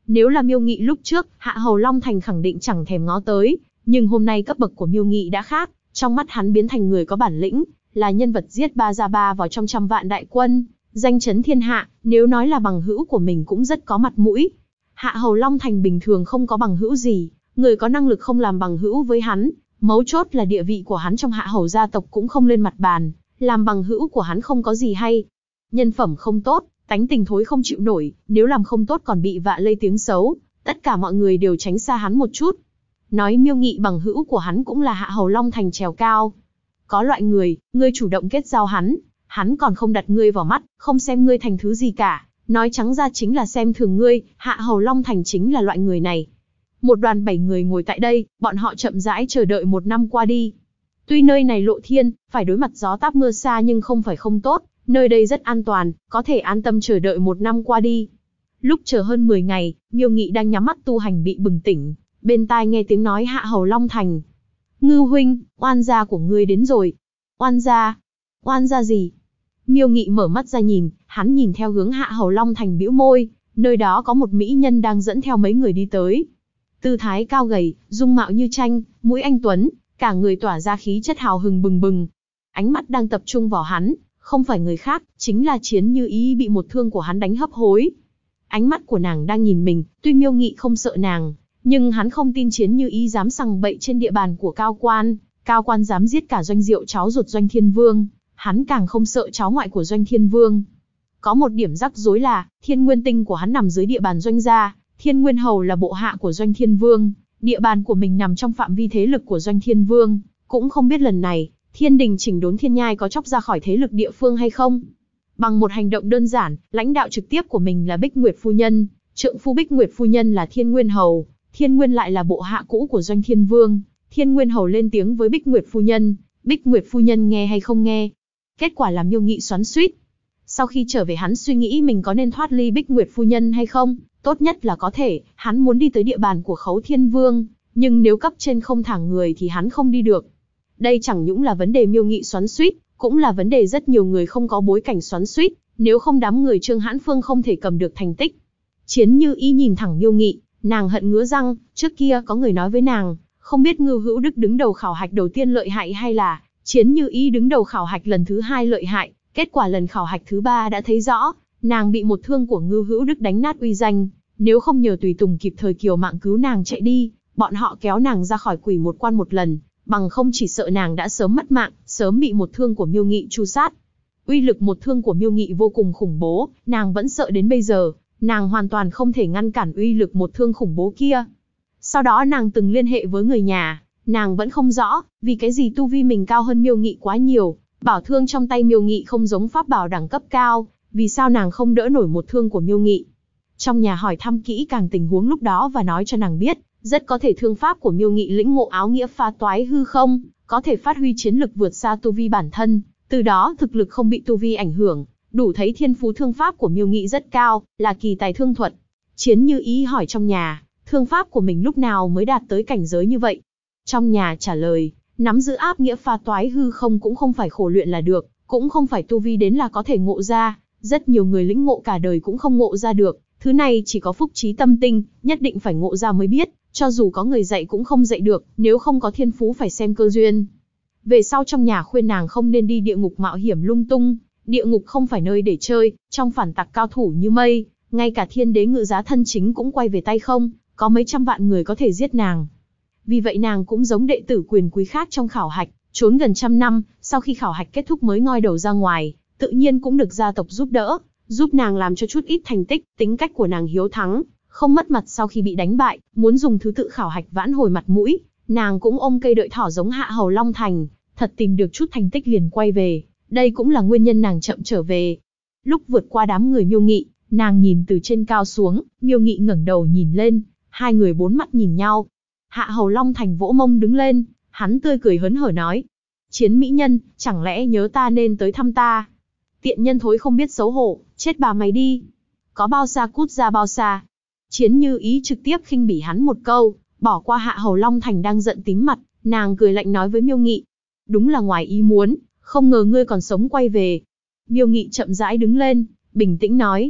Nếu là Miêu Nghị lúc trước, Hạ Hầu Long Thành khẳng định chẳng thèm ngó tới, nhưng hôm nay cấp bậc của Miêu Nghị đã khác, trong mắt hắn biến thành người có bản lĩnh, là nhân vật giết 3 ra 3 vào trong trăm vạn đại quân, danh chấn thiên hạ, nếu nói là bằng hữu của mình cũng rất có mặt mũi. Hạ Hầu Long Thành bình thường không có bằng hữu gì, người có năng lực không làm bằng hữu với hắn, mấu chốt là địa vị của hắn trong Hạ Hầu gia tộc cũng không lên mặt bàn, làm bằng hữu của hắn không có gì hay. Nhân phẩm không tốt, tánh tình thối không chịu nổi, nếu làm không tốt còn bị vạ lây tiếng xấu, tất cả mọi người đều tránh xa hắn một chút. Nói Miêu Nghị bằng hữu của hắn cũng là Hạ Hầu Long Thành trèo cao. Có loại người, ngươi chủ động kết giao hắn còn không đặt ngươi vào mắt, không xem ngươi thành thứ gì cả, nói trắng ra chính là xem thường ngươi, Hạ Hầu Long Thành chính là loại người này. Một đoàn 7 người ngồi tại đây, bọn họ chậm rãi chờ đợi 1 năm qua đi. Tuy nơi này lộ thiên, phải đối mặt gió táp mưa xa nhưng không phải không tốt, nơi đây rất an toàn, có thể an tâm chờ đợi 1 năm qua đi. Lúc chờ hơn 10 ngày, Miêu Nghị đang nhắm mắt tu hành bị bừng tỉnh, bên tai nghe tiếng nói Hạ Hầu Long Thành. Ngư huynh, oan gia của ngươi đến rồi. Oan gia? Oan gia gì? Miêu Nghị mở mắt ra nhìn, hắn nhìn theo hướng Hạ Hầu Long Thành bĩu môi, nơi đó có một mỹ nhân đang dẫn theo mấy người đi tới. Tư thái cao gầy, dung mạo như tranh, mũi anh tuấn, cả người tỏa ra khí chất hào hừng bừng bừng. Ánh mắt đang tập trung vào hắn, không phải người khác, chính là Chiến Như Ý bị một thương của hắn đánh hấp hối. Ánh mắt của nàng đang nhìn mình, tuy Miêu Nghị không sợ nàng, nhưng hắn không tin Chiến Như Ý dám sằng bậy trên địa bàn của Cao Quan dám giết cả Doanh Diệu cháu ruột Doanh Thiên Vương, hắn càng không sợ cháu ngoại của Doanh Thiên Vương. Có một điểm rắc rối là, Thiên Nguyên Tinh của hắn nằm dưới địa bàn Doanh gia, Thiên Nguyên Hầu là bộ hạ của Doanh Thiên Vương, địa bàn của mình nằm trong phạm vi thế lực của Doanh Thiên Vương, cũng không biết lần này, Thiên Đình chỉnh đốn Thiên Nhai có chóc ra khỏi thế lực địa phương hay không. Bằng một hành động đơn giản, lãnh đạo trực tiếp của mình là Bích Nguyệt Phu Nhân, trượng phu Bích Nguyệt Phu Nhân là Thiên Nguyên Hầu, Thiên Nguyên lại là bộ hạ cũ của Doanh Thiên Vương, Thiên Nguyên Hầu lên tiếng với Bích Nguyệt Phu Nhân, Bích Nguyệt Phu Nhân nghe hay không nghe. Kết quả là Miêu Nghị xoắn xuýt. Sau khi trở về hắn suy nghĩ mình có nên thoát ly Bích Nguyệt Phu Nhân hay không, tốt nhất là có thể, hắn muốn đi tới địa bàn của Khấu Thiên Vương, nhưng nếu cấp trên không thả người thì hắn không đi được. Đây chẳng những là vấn đề Miêu Nghị xoắn xuýt, cũng là vấn đề rất nhiều người không có bối cảnh xoắn xuýt, nếu không đám người Trương Hãn Phương không thể cầm được thành tích. Chiến Như Ý nhìn thẳng Miêu Nghị, nàng hận ngứa răng, trước kia có người nói với nàng, không biết Ngưu Hữu Đức đứng đầu khảo hạch đầu tiên lợi hại hay là Chiến Như Ý đứng đầu khảo hạch lần thứ 2 lợi hại, kết quả lần khảo hạch thứ 3 đã thấy rõ, nàng bị một thương của Ngưu Hữu Đức đánh nát uy danh, nếu không nhờ tùy tùng kịp thời kiều mạng cứu nàng chạy đi, bọn họ kéo nàng ra khỏi quỷ một quan một lần, bằng không chỉ sợ nàng đã sớm mất mạng, sớm bị một thương của Miêu Nghị tru sát. Uy lực một thương của Miêu Nghị vô cùng khủng bố, nàng vẫn sợ đến bây giờ, nàng hoàn toàn không thể ngăn cản uy lực một thương khủng bố kia. Sau đó nàng từng liên hệ với người nhà, nàng vẫn không rõ, vì cái gì tu vi mình cao hơn Miêu Nghị quá nhiều, bảo thương trong tay Miêu Nghị không giống pháp bảo đẳng cấp cao, vì sao nàng không đỡ nổi một thương của Miêu Nghị. Trong nhà hỏi thăm kỹ càng tình huống lúc đó và nói cho nàng biết, rất có thể thương pháp của Miêu Nghị lĩnh ngộ áo nghĩa phá toái hư không, có thể phát huy chiến lực vượt xa tu vi bản thân, từ đó thực lực không bị tu vi ảnh hưởng, đủ thấy thiên phú thương pháp của Miêu Nghị rất cao, là kỳ tài thương thuật. Chiến Như Ý hỏi trong nhà, thương pháp của mình lúc nào mới đạt tới cảnh giới như vậy? Trong nhà trả lời, nắm giữ áp nghĩa phá toái hư không cũng không phải khổ luyện là được, cũng không phải tu vi đến là có thể ngộ ra, rất nhiều người lĩnh ngộ cả đời cũng không ngộ ra được, thứ này chỉ có phúc trí tâm tinh, nhất định phải ngộ ra mới biết, cho dù có người dạy cũng không dạy được, nếu không có thiên phú phải xem cơ duyên. Về sau trong nhà khuyên nàng không nên đi địa ngục mạo hiểm lung tung, địa ngục không phải nơi để chơi, trong phản tặc cao thủ như mây, ngay cả thiên đế ngự giá thân chính cũng quay về tay không, có mấy trăm vạn người có thể giết nàng. Vì vậy nàng cũng giống đệ tử quyền quý khác trong khảo hạch, trốn gần 100 năm, sau khi khảo hạch kết thúc mới ngoi đầu ra ngoài, tự nhiên cũng được gia tộc giúp đỡ, giúp nàng làm cho chút ít thành tích, tính cách của nàng hiếu thắng, không mất mặt sau khi bị đánh bại, muốn dùng thứ tự khảo hạch vãn hồi mặt mũi, nàng cũng ôm cây đợi thỏ giống Hạ Hầu Long Thành, thật tìm được chút thành tích liền quay về, đây cũng là nguyên nhân nàng chậm trở về. Lúc vượt qua đám người Miêu Nghị, nàng nhìn từ trên cao xuống, Miêu Nghị ngẩng đầu nhìn lên, hai người bốn mắt nhìn nhau. Hạ Hầu Long Thành vỗ mông đứng lên, hắn tươi cười hớn hở nói: Chiến mỹ nhân, chẳng lẽ nhớ ta nên tới thăm ta? Tiện nhân thối không biết xấu hổ, chết bà mày đi. Có bao xa cút ra bao xa. Chiến Như Ý trực tiếp khinh bỉ hắn một câu, bỏ qua Hạ Hầu Long Thành đang giận tím mặt, nàng cười lạnh nói với Miêu Nghị: đúng là ngoài ý muốn, không ngờ ngươi còn sống quay về. Miêu Nghị chậm rãi đứng lên, bình tĩnh nói: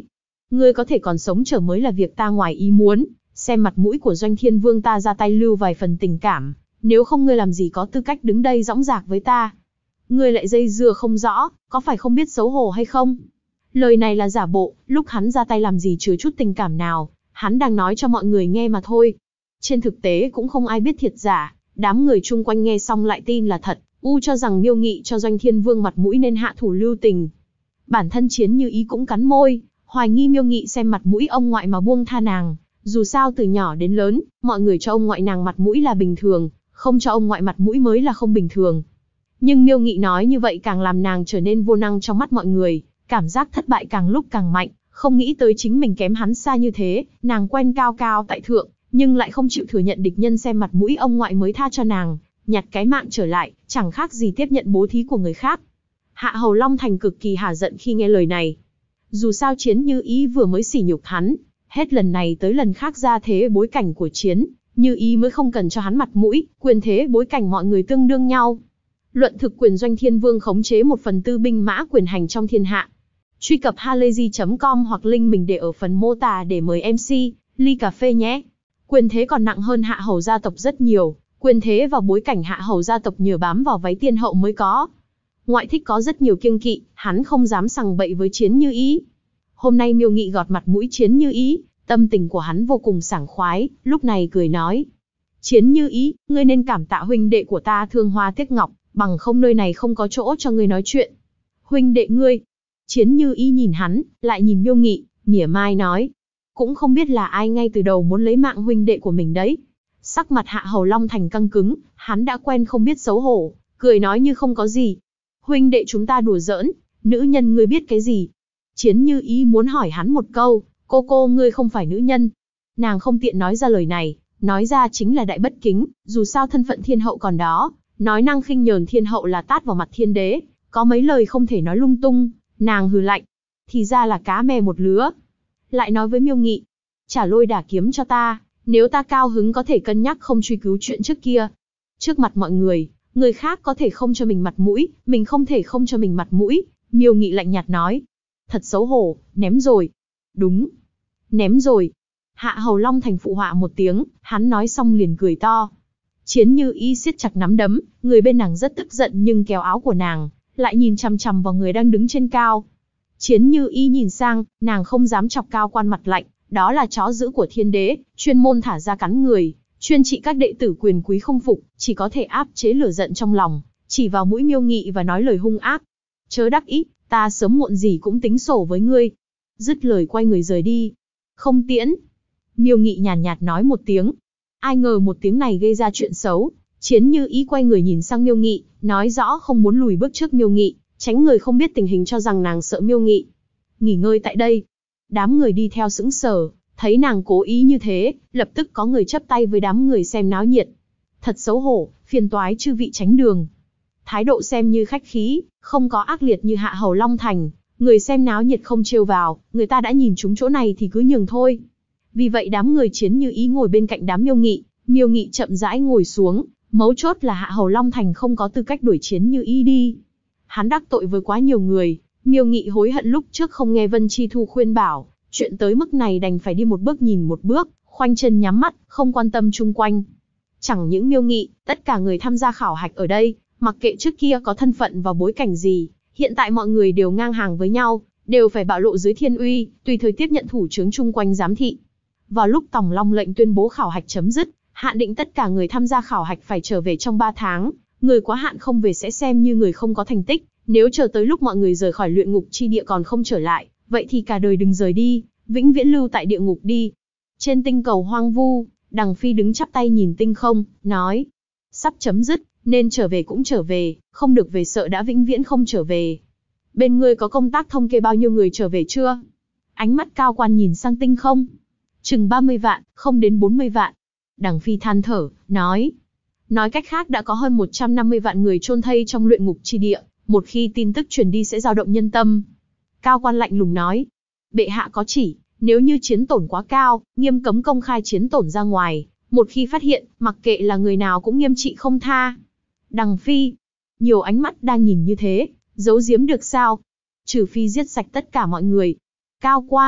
ngươi có thể còn sống trở mới là việc ta ngoài ý muốn, xem mặt mũi của Doanh Thiên Vương ta ra tay lưu vài phần tình cảm, nếu không ngươi làm gì có tư cách đứng đây dõng dạc với ta. Ngươi lại dây dưa không rõ, có phải không biết xấu hổ hay không? Lời này là giả bộ, lúc hắn ra tay làm gì chứa chút tình cảm nào, hắn đang nói cho mọi người nghe mà thôi. Trên thực tế cũng không ai biết thiệt giả, đám người chung quanh nghe xong lại tin là thật, cho rằng Miêu Nghị cho Doanh Thiên Vương mặt mũi nên hạ thủ lưu tình. Bản thân Chiến Như Ý cũng cắn môi, hoài nghi Miêu Nghị xem mặt mũi ông ngoại mà buông tha nàng, dù sao từ nhỏ đến lớn, mọi người cho ông ngoại nàng mặt mũi là bình thường, không cho ông ngoại mặt mũi mới là không bình thường. Nhưng Miêu Nghị nói như vậy càng làm nàng trở nên vô năng trong mắt mọi người, cảm giác thất bại càng lúc càng mạnh, không nghĩ tới chính mình kém hắn xa như thế, nàng quen cao cao tại thượng, nhưng lại không chịu thừa nhận địch nhân xem mặt mũi ông ngoại mới tha cho nàng, nhặt cái mạng trở lại, chẳng khác gì tiếp nhận bố thí của người khác. Hạ Hầu Long Thành cực kỳ hả giận khi nghe lời này. Dù sao Chiến Như Ý vừa mới sỉ nhục hắn, hết lần này tới lần khác ra thế bối cảnh của Chiến Như Ý mới không cần cho hắn mặt mũi, quyền thế bối cảnh mọi người tương đương nhau. Luận thực quyền Doanh Thiên Vương khống chế 1/4 binh mã quyền hành trong thiên hạ. Truy cập halayzi.com hoặc link mình để ở phần mô tả để mời MC, ly cà phê nhé. Quyền thế còn nặng hơn Hạ Hầu gia tộc rất nhiều, quyền thế vào bối cảnh Hạ Hầu gia tộc nhờ bám vào váy tiên hậu mới có. Ngoại thích có rất nhiều kiêng kỵ, hắn không dám sằng bậy với Chiến Như Ý. Hôm nay Miêu Nghị gọt mặt mũi Chiến Như Ý, tâm tình của hắn vô cùng sảng khoái, lúc này cười nói. Chiến Như Ý, ngươi nên cảm tạ huynh đệ của ta thương hoa tiếc ngọc, bằng không nơi này không có chỗ cho ngươi nói chuyện. Huynh đệ ngươi. Chiến Như Ý nhìn hắn, lại nhìn Miêu Nghị, mỉa mai nói. Cũng không biết là ai ngay từ đầu muốn lấy mạng huynh đệ của mình đấy. Sắc mặt Hạ Hầu Long Thành căng cứng, hắn đã quen không biết xấu hổ, cười nói như không có gì. Huynh đệ chúng ta đùa giỡn, nữ nhân ngươi biết cái gì? Chiến Như Ý muốn hỏi hắn một câu, cô ngươi không phải nữ nhân. Nàng không tiện nói ra lời này, nói ra chính là đại bất kính, dù sao thân phận thiên hậu còn đó, nói năng khinh nhờn thiên hậu là tát vào mặt thiên đế, có mấy lời không thể nói lung tung. Nàng hừ lạnh, thì ra là cá mè một lứa. Lại nói với Miêu Nghị, trả lôi đả kiếm cho ta, nếu ta cao hứng có thể cân nhắc không truy cứu chuyện trước kia. Trước mặt mọi người, người khác có thể không cho mình mặt mũi, mình không thể không cho mình mặt mũi. Miêu Nghị lạnh nhạt nói, thật xấu hổ, ném rồi. Đúng, ném rồi. Hạ Hầu Long Thành phụ họa một tiếng, hắn nói xong liền cười to. Chiến Như Ý siết chặt nắm đấm, người bên nàng rất tức giận nhưng kéo áo của nàng, lại nhìn chằm chằm vào người đang đứng trên cao. Chiến Như Ý nhìn sang, nàng không dám chọc Cao Quan mặt lạnh, đó là chó dữ của thiên đế, chuyên môn thả ra cắn người, chuyên trị các đệ tử quyền quý không phục, chỉ có thể áp chế lửa giận trong lòng, chỉ vào mũi Miêu Nghị và nói lời hung ác. Chớ đắc ý, ta sớm muộn gì cũng tính sổ với ngươi. Dứt lời quay người rời đi. Không tiễn. Miêu Nghị nhàn nhạt nói một tiếng. Ai ngờ một tiếng này gây ra chuyện xấu. Chiến Như Ý quay người nhìn sang Miêu Nghị, nói rõ không muốn lùi bước trước Miêu Nghị, tránh người không biết tình hình cho rằng nàng sợ Miêu Nghị. Nghỉ ngơi tại đây. Đám người đi theo sững sờ, thấy nàng cố ý như thế, lập tức có người chắp tay với đám người xem náo nhiệt. Thật xấu hổ, phiền toái chư vị tránh đường. Thái độ xem như khách khí, không có ác liệt như Hạ Hầu Long Thành. Người xem náo nhiệt không trêu vào, người ta đã nhìn trúng chỗ này thì cứ nhường thôi. Vì vậy đám người Chiến Như Ý ngồi bên cạnh đám Miêu Nghị, Miêu Nghị chậm rãi ngồi xuống, mấu chốt là Hạ Hầu Long Thành không có tư cách đuổi Chiến Như Ý đi. Hắn đắc tội với quá nhiều người, Miêu Nghị hối hận lúc trước không nghe Vân Chi Thu khuyên bảo, chuyện tới mức này đành phải đi một bước nhìn một bước, khoanh chân nhắm mắt, không quan tâm chung quanh. Chẳng những Miêu Nghị, tất cả người tham gia khảo hạch ở đây, mặc kệ trước kia có thân phận và bối cảnh gì, hiện tại mọi người đều ngang hàng với nhau, đều phải bạo lộ dưới thiên uy, tùy thời tiếp nhận thủ chướng chung quanh giám thị. Vào lúc Tòng Long lệnh tuyên bố khảo hạch chấm dứt, hạn định tất cả người tham gia khảo hạch phải trở về trong 3 tháng, người quá hạn không về sẽ xem như người không có thành tích, nếu chờ tới lúc mọi người rời khỏi luyện ngục chi địa còn không trở lại, vậy thì cả đời đừng rời đi, vĩnh viễn lưu tại địa ngục đi. Trên tinh cầu hoang vu, Đằng Phi đứng chắp tay nhìn tinh không, nói, sắp chấm dứt, nên trở về cũng trở về, không được về sợ đã vĩnh viễn không trở về. Bên ngươi có công tác thống kê bao nhiêu người trở về chưa? Ánh mắt Cao Quan nhìn sang tinh không. Chừng 30 vạn, không đến 40 vạn. Đằng Phi than thở, nói cách khác đã có hơn 150 vạn người chôn thây trong luyện ngục chi địa, một khi tin tức truyền đi sẽ dao động nhân tâm. Cao Quan lạnh lùng nói, bệ hạ có chỉ, nếu như chiến tổn quá cao, nghiêm cấm công khai chiến tổn ra ngoài, một khi phát hiện, mặc kệ là người nào cũng nghiêm trị không tha. Đằng Phi, nhiều ánh mắt đang nhìn như thế, giấu giếm được sao? Trừ phi giết sạch tất cả mọi người. Cao Quan,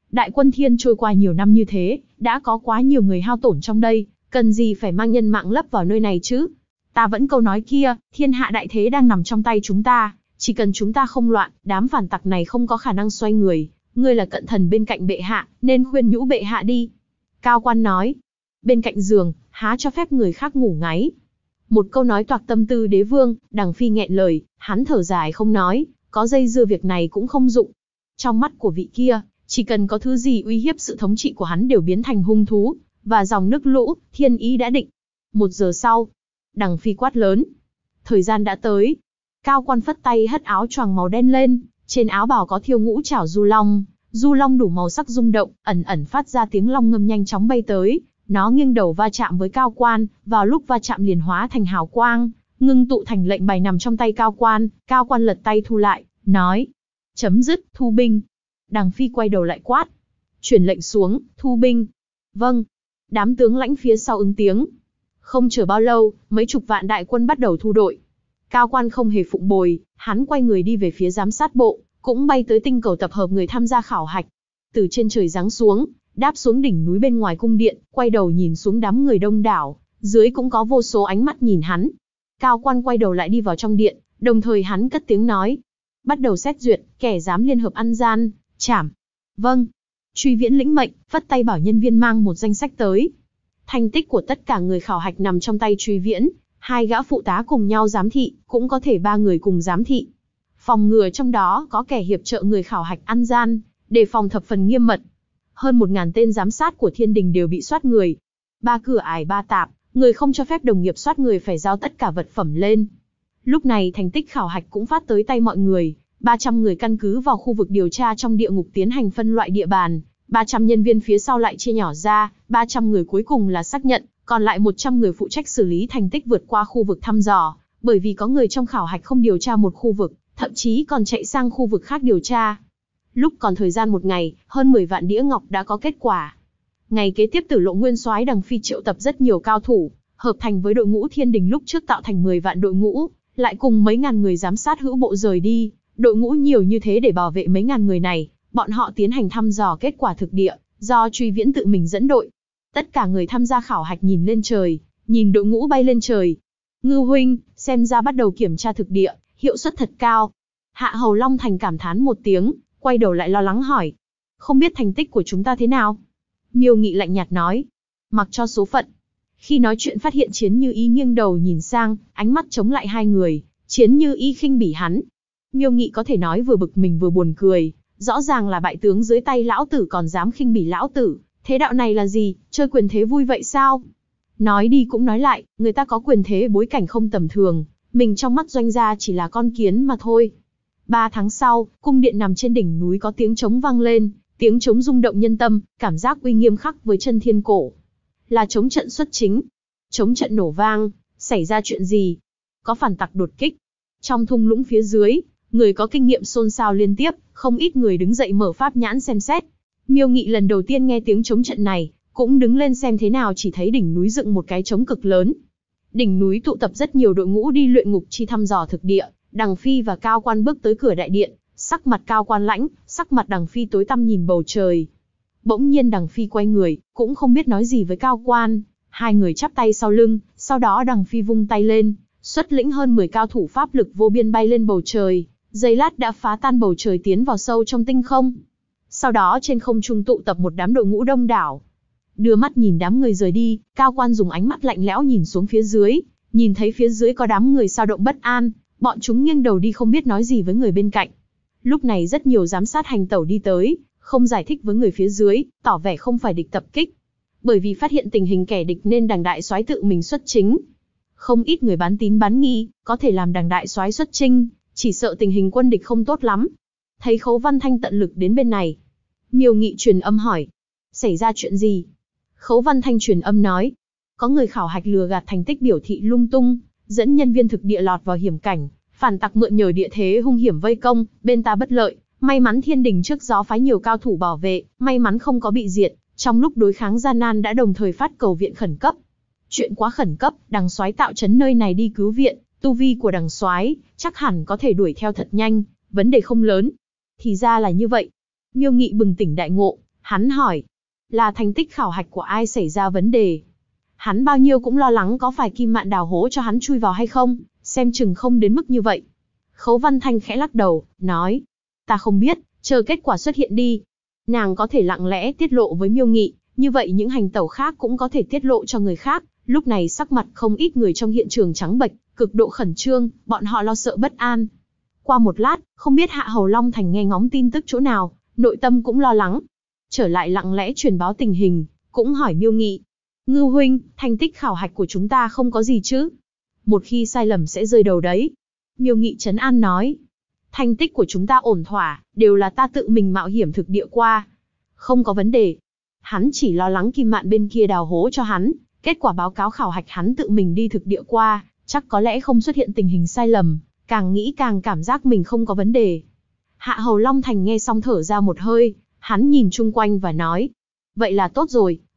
Đại quân Thiên trôi qua nhiều năm như thế, đã có quá nhiều người hao tổn trong đây, cần gì phải mang nhân mạng lấp vào nơi này chứ? Ta vẫn câu nói kia, thiên hạ đại thế đang nằm trong tay chúng ta, chỉ cần chúng ta không loạn, đám phản tặc này không có khả năng xoay người. Ngươi là cận thần bên cạnh bệ hạ, nên khuyên nhủ bệ hạ đi. Cao Quan nói. Bên cạnh giường, há cho phép người khác ngủ ngáy. Một câu nói toạc tâm tư đế vương, Đằng Phi nghẹn lời, hắn thở dài không nói, có dây dưa việc này cũng không dụng. Trong mắt của vị kia, chỉ cần có thứ gì uy hiếp sự thống trị của hắn đều biến thành hung thú, và dòng nước lũ, thiên ý đã định. 1 giờ sau, Đằng Phi quát lớn. Thời gian đã tới. Cao Quan phất tay hất áo choàng màu đen lên, trên áo bào có thiêu ngũ trảo du long đủ màu sắc rung động, ẩn ẩn phát ra tiếng long ngâm nhanh chóng bay tới. Nó nghiêng đầu va chạm với Cao Quan, vào lúc va chạm liền hóa thành hào quang, ngưng tụ thành lệnh bài nằm trong tay Cao Quan. Cao Quan lật tay thu lại, nói: chấm dứt, thu binh. Đằng Phi quay đầu lại quát: truyền lệnh xuống, thu binh. Vâng. Đám tướng lãnh phía sau ứng tiếng. Không chờ bao lâu, mấy chục vạn đại quân bắt đầu thu đội. Cao Quan không hề phụng bồi, hắn quay người đi về phía giám sát bộ, cũng bay tới tinh cầu tập hợp người tham gia khảo hạch. Từ trên trời giáng xuống, đáp xuống đỉnh núi bên ngoài cung điện, quay đầu nhìn xuống đám người đông đảo, dưới cũng có vô số ánh mắt nhìn hắn. Cao Quan quay đầu lại đi vào trong điện, đồng thời hắn cất tiếng nói: bắt đầu xét duyệt, kẻ dám liên hợp ăn gian, trảm. Vâng. Truy Viễn lĩnh mệnh, vất tay bảo nhân viên mang một danh sách tới. Thành tích của tất cả người khảo hạch nằm trong tay Truy Viễn, 2 gã phụ tá cùng nhau giám thị, cũng có thể 3 người cùng giám thị. Phòng ngừa trong đó có kẻ hiệp trợ người khảo hạch ăn gian, đề phòng thập phần nghiêm mật. Hơn 1000 tên giám sát của Thiên Đình đều bị soát người. 3 cửa ải 3 tạp, người không cho phép đồng nghiệp soát người phải giao tất cả vật phẩm lên. Lúc này thành tích khảo hạch cũng phát tới tay mọi người. 300 người căn cứ vào khu vực điều tra trong địa ngục tiến hành phân loại địa bàn. 300 nhân viên phía sau lại chia nhỏ ra, 300 người cuối cùng là xác nhận, còn lại 100 người phụ trách xử lý thành tích vượt qua khu vực thăm dò. Bởi vì có người trong khảo hạch không điều tra một khu vực, thậm chí còn chạy sang khu vực khác điều tra. Lúc còn thời gian 1 ngày, hơn 10 vạn đĩa ngọc đã có kết quả. Ngày kế tiếp Tử Lộ Nguyên Soái Đằng Phi triệu tập rất nhiều cao thủ, hợp thành với đội ngũ Thiên Đình lúc trước tạo thành 10 vạn đội ngũ, lại cùng mấy ngàn người giám sát hữu bộ rời đi. Đội ngũ nhiều như thế để bảo vệ mấy ngàn người này, bọn họ tiến hành thăm dò kết quả thực địa, do Truy Viễn tự mình dẫn đội. Tất cả người tham gia khảo hạch nhìn lên trời, nhìn đội ngũ bay lên trời. Ngư huynh, xem ra bắt đầu kiểm tra thực địa, hiệu suất thật cao. Hạ Hầu Long Thành cảm thán một tiếng, quay đầu lại lo lắng hỏi: không biết thành tích của chúng ta thế nào? Miêu Nghị lạnh nhạt nói: mặc cho số phận. Khi nói chuyện phát hiện Chiến Như Ý nghiêng đầu nhìn sang, ánh mắt chống lại 2 người. Chiến Như Ý khinh bỉ hắn. Miêu Nghị có thể nói vừa bực mình vừa buồn cười, rõ ràng là bại tướng dưới tay lão tử còn dám khinh bỉ lão tử, thế đạo này là gì, chơi quyền thế vui vậy sao? Nói đi cũng nói lại, người ta có quyền thế bối cảnh không tầm thường, mình trong mắt doanh gia chỉ là con kiến mà thôi. 3 tháng sau, cung điện nằm trên đỉnh núi có tiếng trống vang lên, tiếng trống rung động nhân tâm, cảm giác uy nghiêm khắc với chân thiên cổ. Là trống trận xuất chính. Trống trận nổ vang, xảy ra chuyện gì? Có phản tặc đột kích. Trong thung lũng phía dưới, người có kinh nghiệm xôn xao liên tiếp, không ít người đứng dậy mở pháp nhãn xem xét. Miêu Nghị lần đầu tiên nghe tiếng trống trận này, cũng đứng lên xem thế nào, chỉ thấy đỉnh núi dựng một cái trống cực lớn. Đỉnh núi tụ tập rất nhiều đội ngũ đi luyện ngục chi thăm dò thực địa. Đằng Phi và Cao Quan bước tới cửa đại điện, sắc mặt Cao Quan lãnh, sắc mặt Đằng Phi tối tăm nhìn bầu trời. Bỗng nhiên Đằng Phi quay người, cũng không biết nói gì với Cao Quan. 2 người chắp tay sau lưng, sau đó Đằng Phi vung tay lên, xuất lĩnh hơn 10 cao thủ pháp lực vô biên bay lên bầu trời, giây lát đã phá tan bầu trời tiến vào sâu trong tinh không. Sau đó trên không trung tụ tập một đám đội ngũ đông đảo. Đưa mắt nhìn đám người rời đi, Cao Quan dùng ánh mắt lạnh lẽo nhìn xuống phía dưới, nhìn thấy phía dưới có đám người sao động bất an, bọn chúng nghiêng đầu đi không biết nói gì với người bên cạnh. Lúc này rất nhiều giám sát hành tẩu đi tới, không giải thích với người phía dưới, tỏ vẻ không phải địch tập kích. Bởi vì phát hiện tình hình kẻ địch nên Đằng đại soái tự mình xuất chính. Không ít người bán tín bán nghi, có thể làm Đằng đại soái xuất chinh, chỉ sợ tình hình quân địch không tốt lắm. Thấy Khấu Văn Thanh tận lực đến bên này, Miêu Nghị truyền âm hỏi: xảy ra chuyện gì? Khấu Văn Thanh truyền âm nói: có người khảo hạch lừa gạt thành tích biểu thị lung tung, dẫn nhân viên thực địa lọt vào hiểm cảnh, phản tặc mượn nhờ địa thế hung hiểm vây công, bên ta bất lợi, may mắn Thiên Đình trước gió phái nhiều cao thủ bảo vệ, may mắn không có bị diệt, trong lúc đối kháng gian nan đã đồng thời phát cầu viện khẩn cấp. Chuyện quá khẩn cấp, Đằng soái tạo trấn nơi này đi cứu viện, tu vi của Đằng soái chắc hẳn có thể đuổi theo thật nhanh, vấn đề không lớn. Thì ra là như vậy. Miêu Nghị bừng tỉnh đại ngộ, Hắn hỏi, là thành tích khảo hạch của ai xảy ra vấn đề? Hắn bao nhiêu cũng lo lắng có phải Kim Mạn đào hố cho hắn chui vào hay không, xem chừng không đến mức như vậy. Khấu Văn Thanh khẽ lắc đầu, nói, ta không biết, chờ kết quả xuất hiện đi. Nàng có thể lặng lẽ tiết lộ với Miêu Nghị, như vậy những hành tẩu khác cũng có thể tiết lộ cho người khác. Lúc này sắc mặt không ít người trong hiện trường trắng bệch, cực độ khẩn trương, bọn họ lo sợ bất an. Qua một lát, không biết Hạ Hầu Long Thành nghe ngóng tin tức chỗ nào, nội tâm cũng lo lắng. Trở lại lặng lẽ truyền báo tình hình, cũng hỏi Miêu Nghị. Ngưu huynh, thành tích khảo hạch của chúng ta không có gì chứ? Một khi sai lầm sẽ rơi đầu đấy. Miêu Nghị trấn an nói. Thành tích của chúng ta ổn thỏa, đều là ta tự mình mạo hiểm thực địa qua. Không có vấn đề. Hắn chỉ lo lắng Kim Mạn bên kia đào hố cho hắn, kết quả báo cáo khảo hạch hắn tự mình đi thực địa qua, chắc có lẽ không xuất hiện tình hình sai lầm, càng nghĩ càng cảm giác mình không có vấn đề. Hạ Hầu Long Thành nghe xong thở ra một hơi, hắn nhìn chung quanh và nói. Vậy là tốt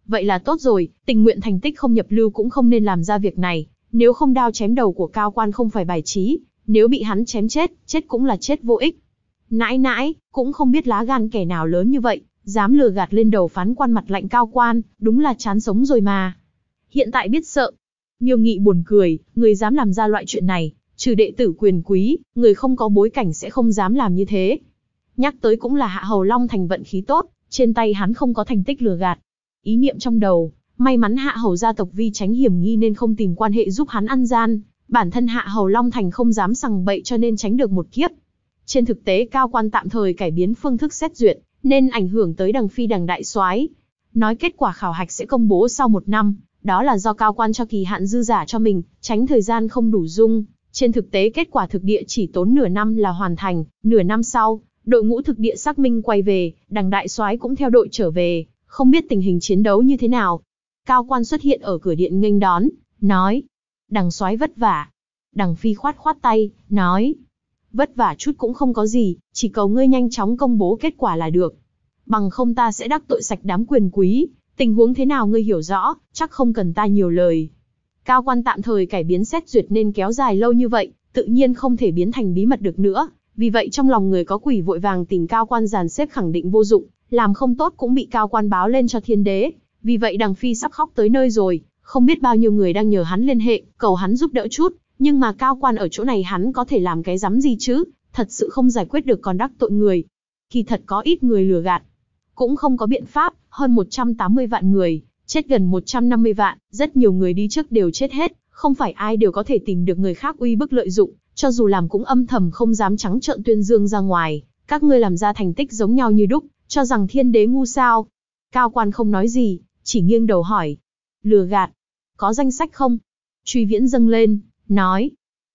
rồi, tình nguyện thành tích không nhập lưu cũng không nên làm ra việc này, nếu không đao chém đầu của Cao Quan không phải bài trí, nếu bị hắn chém chết, chết cũng là chết vô ích. Nãi, cũng không biết lá gan kẻ nào lớn như vậy, dám lừa gạt lên đầu phán quan mặt lạnh Cao Quan, đúng là chán sống rồi mà. Hiện tại biết sợ. Miêu Nghị buồn cười, người dám làm ra loại chuyện này, trừ đệ tử quyền quý, người không có bối cảnh sẽ không dám làm như thế. Nhắc tới cũng là Hạ Hầu Long Thành vận khí tốt, trên tay hắn không có thành tích lừa gạt. Ý niệm trong đầu, may mắn Hạ Hầu gia tộc vi tránh hiểm nghi nên không tìm quan hệ giúp hắn ăn gian, bản thân Hạ Hầu Long Thành không dám sằng bậy cho nên tránh được một kiếp. Trên thực tế Cao Quan tạm thời cải biến phương thức xét duyệt, nên ảnh hưởng tới Đằng Phi Đằng đại soái. Nói kết quả khảo hạch sẽ công bố sau 1 năm, đó là do Cao Quan cho kỳ hạn dư giả cho mình, tránh thời gian không đủ dung. Trên thực tế kết quả thực địa chỉ tốn nửa năm là hoàn thành, nửa năm sau, đội ngũ thực địa xác minh quay về, Đằng đại soái cũng theo đội trở về, không biết tình hình chiến đấu như thế nào. Cao Quan xuất hiện ở cửa điện nghênh đón, nói, Đằng soái vất vả. Đằng Phi khoát khoát tay, nói, vất vả chút cũng không có gì, chỉ cầu ngươi nhanh chóng công bố kết quả là được. Bằng không ta sẽ đắc tội sạch đám quyền quý, tình huống thế nào ngươi hiểu rõ, chắc không cần ta nhiều lời. Cao Quan tạm thời cải biến xét duyệt nên kéo dài lâu như vậy, tự nhiên không thể biến thành bí mật được nữa, vì vậy trong lòng người có quỷ vội vàng tìm Cao Quan dàn xếp khẳng định vô dụng, làm không tốt cũng bị Cao Quan báo lên cho thiên đế, vì vậy Đằng Phi sắp khóc tới nơi rồi, không biết bao nhiêu người đang nhờ hắn liên hệ, cầu hắn giúp đỡ chút, nhưng mà Cao Quan ở chỗ này hắn có thể làm cái rắm gì chứ, thật sự không giải quyết được còn đắc tội người. Kỳ thật có ít người lừa gạt, cũng không có biện pháp, hơn 180 vạn người, chết gần 150 vạn, rất nhiều người đi trước đều chết hết, không phải ai đều có thể tìm được người khác uy bức lợi dụng, cho dù làm cũng âm thầm không dám trắng trợn tuyên dương ra ngoài, các ngươi làm ra thành tích giống nhau như đúc, cho rằng thiên đế ngu sao. Cao Quan không nói gì, chỉ nghiêng đầu hỏi, lừa gạt, có danh sách không? Truy Viễn dâng lên, nói,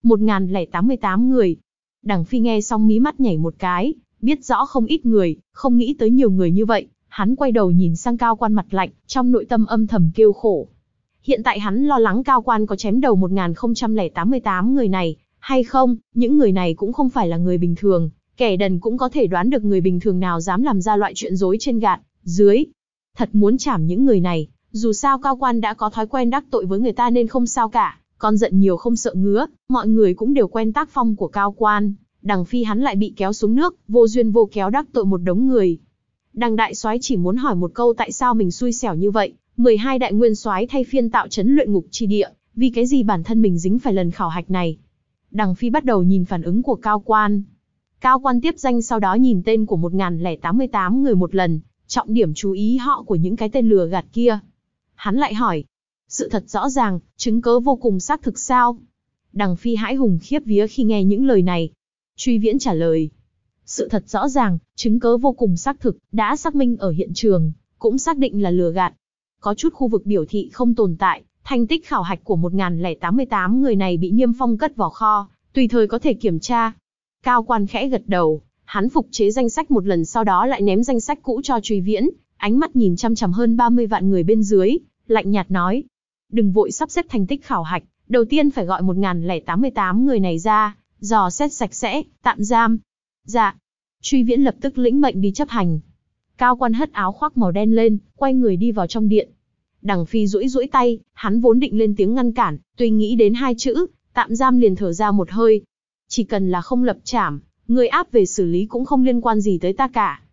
1088 người. Đằng Phi nghe xong mí mắt nhảy một cái, biết rõ không ít người, không nghĩ tới nhiều người như vậy, hắn quay đầu nhìn sang Cao Quan mặt lạnh, trong nội tâm âm thầm kêu khổ. Hiện tại hắn lo lắng Cao Quan có chém đầu 1088 người này, hay không, những người này cũng không phải là người bình thường, kẻ đần cũng có thể đoán được người bình thường nào dám làm ra loại chuyện dối trên gạt, dưới. Thật muốn chảm những người này, dù sao Cao Quan đã có thói quen đắc tội với người ta nên không sao cả, con giận nhiều không sợ ngứa, mọi người cũng đều quen tác phong của Cao Quan. Đằng Phi hắn lại bị kéo xuống nước, vô duyên vô kéo đắc tội một đống người. Đằng đại soái chỉ muốn hỏi một câu tại sao mình xui xẻo như vậy, 12 đại nguyên soái thay phiên tạo trấn luyện ngục chi địa, vì cái gì bản thân mình dính phải lần khảo hạch này. Đằng Phi bắt đầu nhìn phản ứng của Cao Quan. Cao Quan tiếp danh sau đó nhìn tên của 1088 người một lần, trọng điểm chú ý họ của những cái tên lừa gạt kia. Hắn lại hỏi, sự thật rõ ràng, chứng cớ vô cùng xác thực sao? Đằng Phi hãi hùng khiếp vía khi nghe những lời này. Truy Viễn trả lời, sự thật rõ ràng, chứng cớ vô cùng xác thực, đã xác minh ở hiện trường, cũng xác định là lừa gạt. Có chút khu vực biểu thị không tồn tại, thành tích khảo hạch của 1088 người này bị niêm phong cất vào kho, tùy thời có thể kiểm tra. Cao Quan khẽ gật đầu, hắn phục chế danh sách một lần sau đó lại ném danh sách cũ cho Truy Viễn, ánh mắt nhìn chăm chằm hơn 30 vạn người bên dưới, lạnh nhạt nói, đừng vội sắp xếp thành tích khảo hạch, đầu tiên phải gọi 1088 người này ra, dò xét sạch sẽ, tạm giam. Dạ. Truy Viễn lập tức lĩnh mệnh đi chấp hành. Cao Quan hất áo khoác màu đen lên, quay người đi vào trong điện. Đằng Phi duỗi duỗi tay, hắn vốn định lên tiếng ngăn cản, tuy nghĩ đến 2 chữ, tạm giam liền thở ra một hơi. Chỉ cần là không lập trảm, người áp về xử lý cũng không liên quan gì tới ta cả.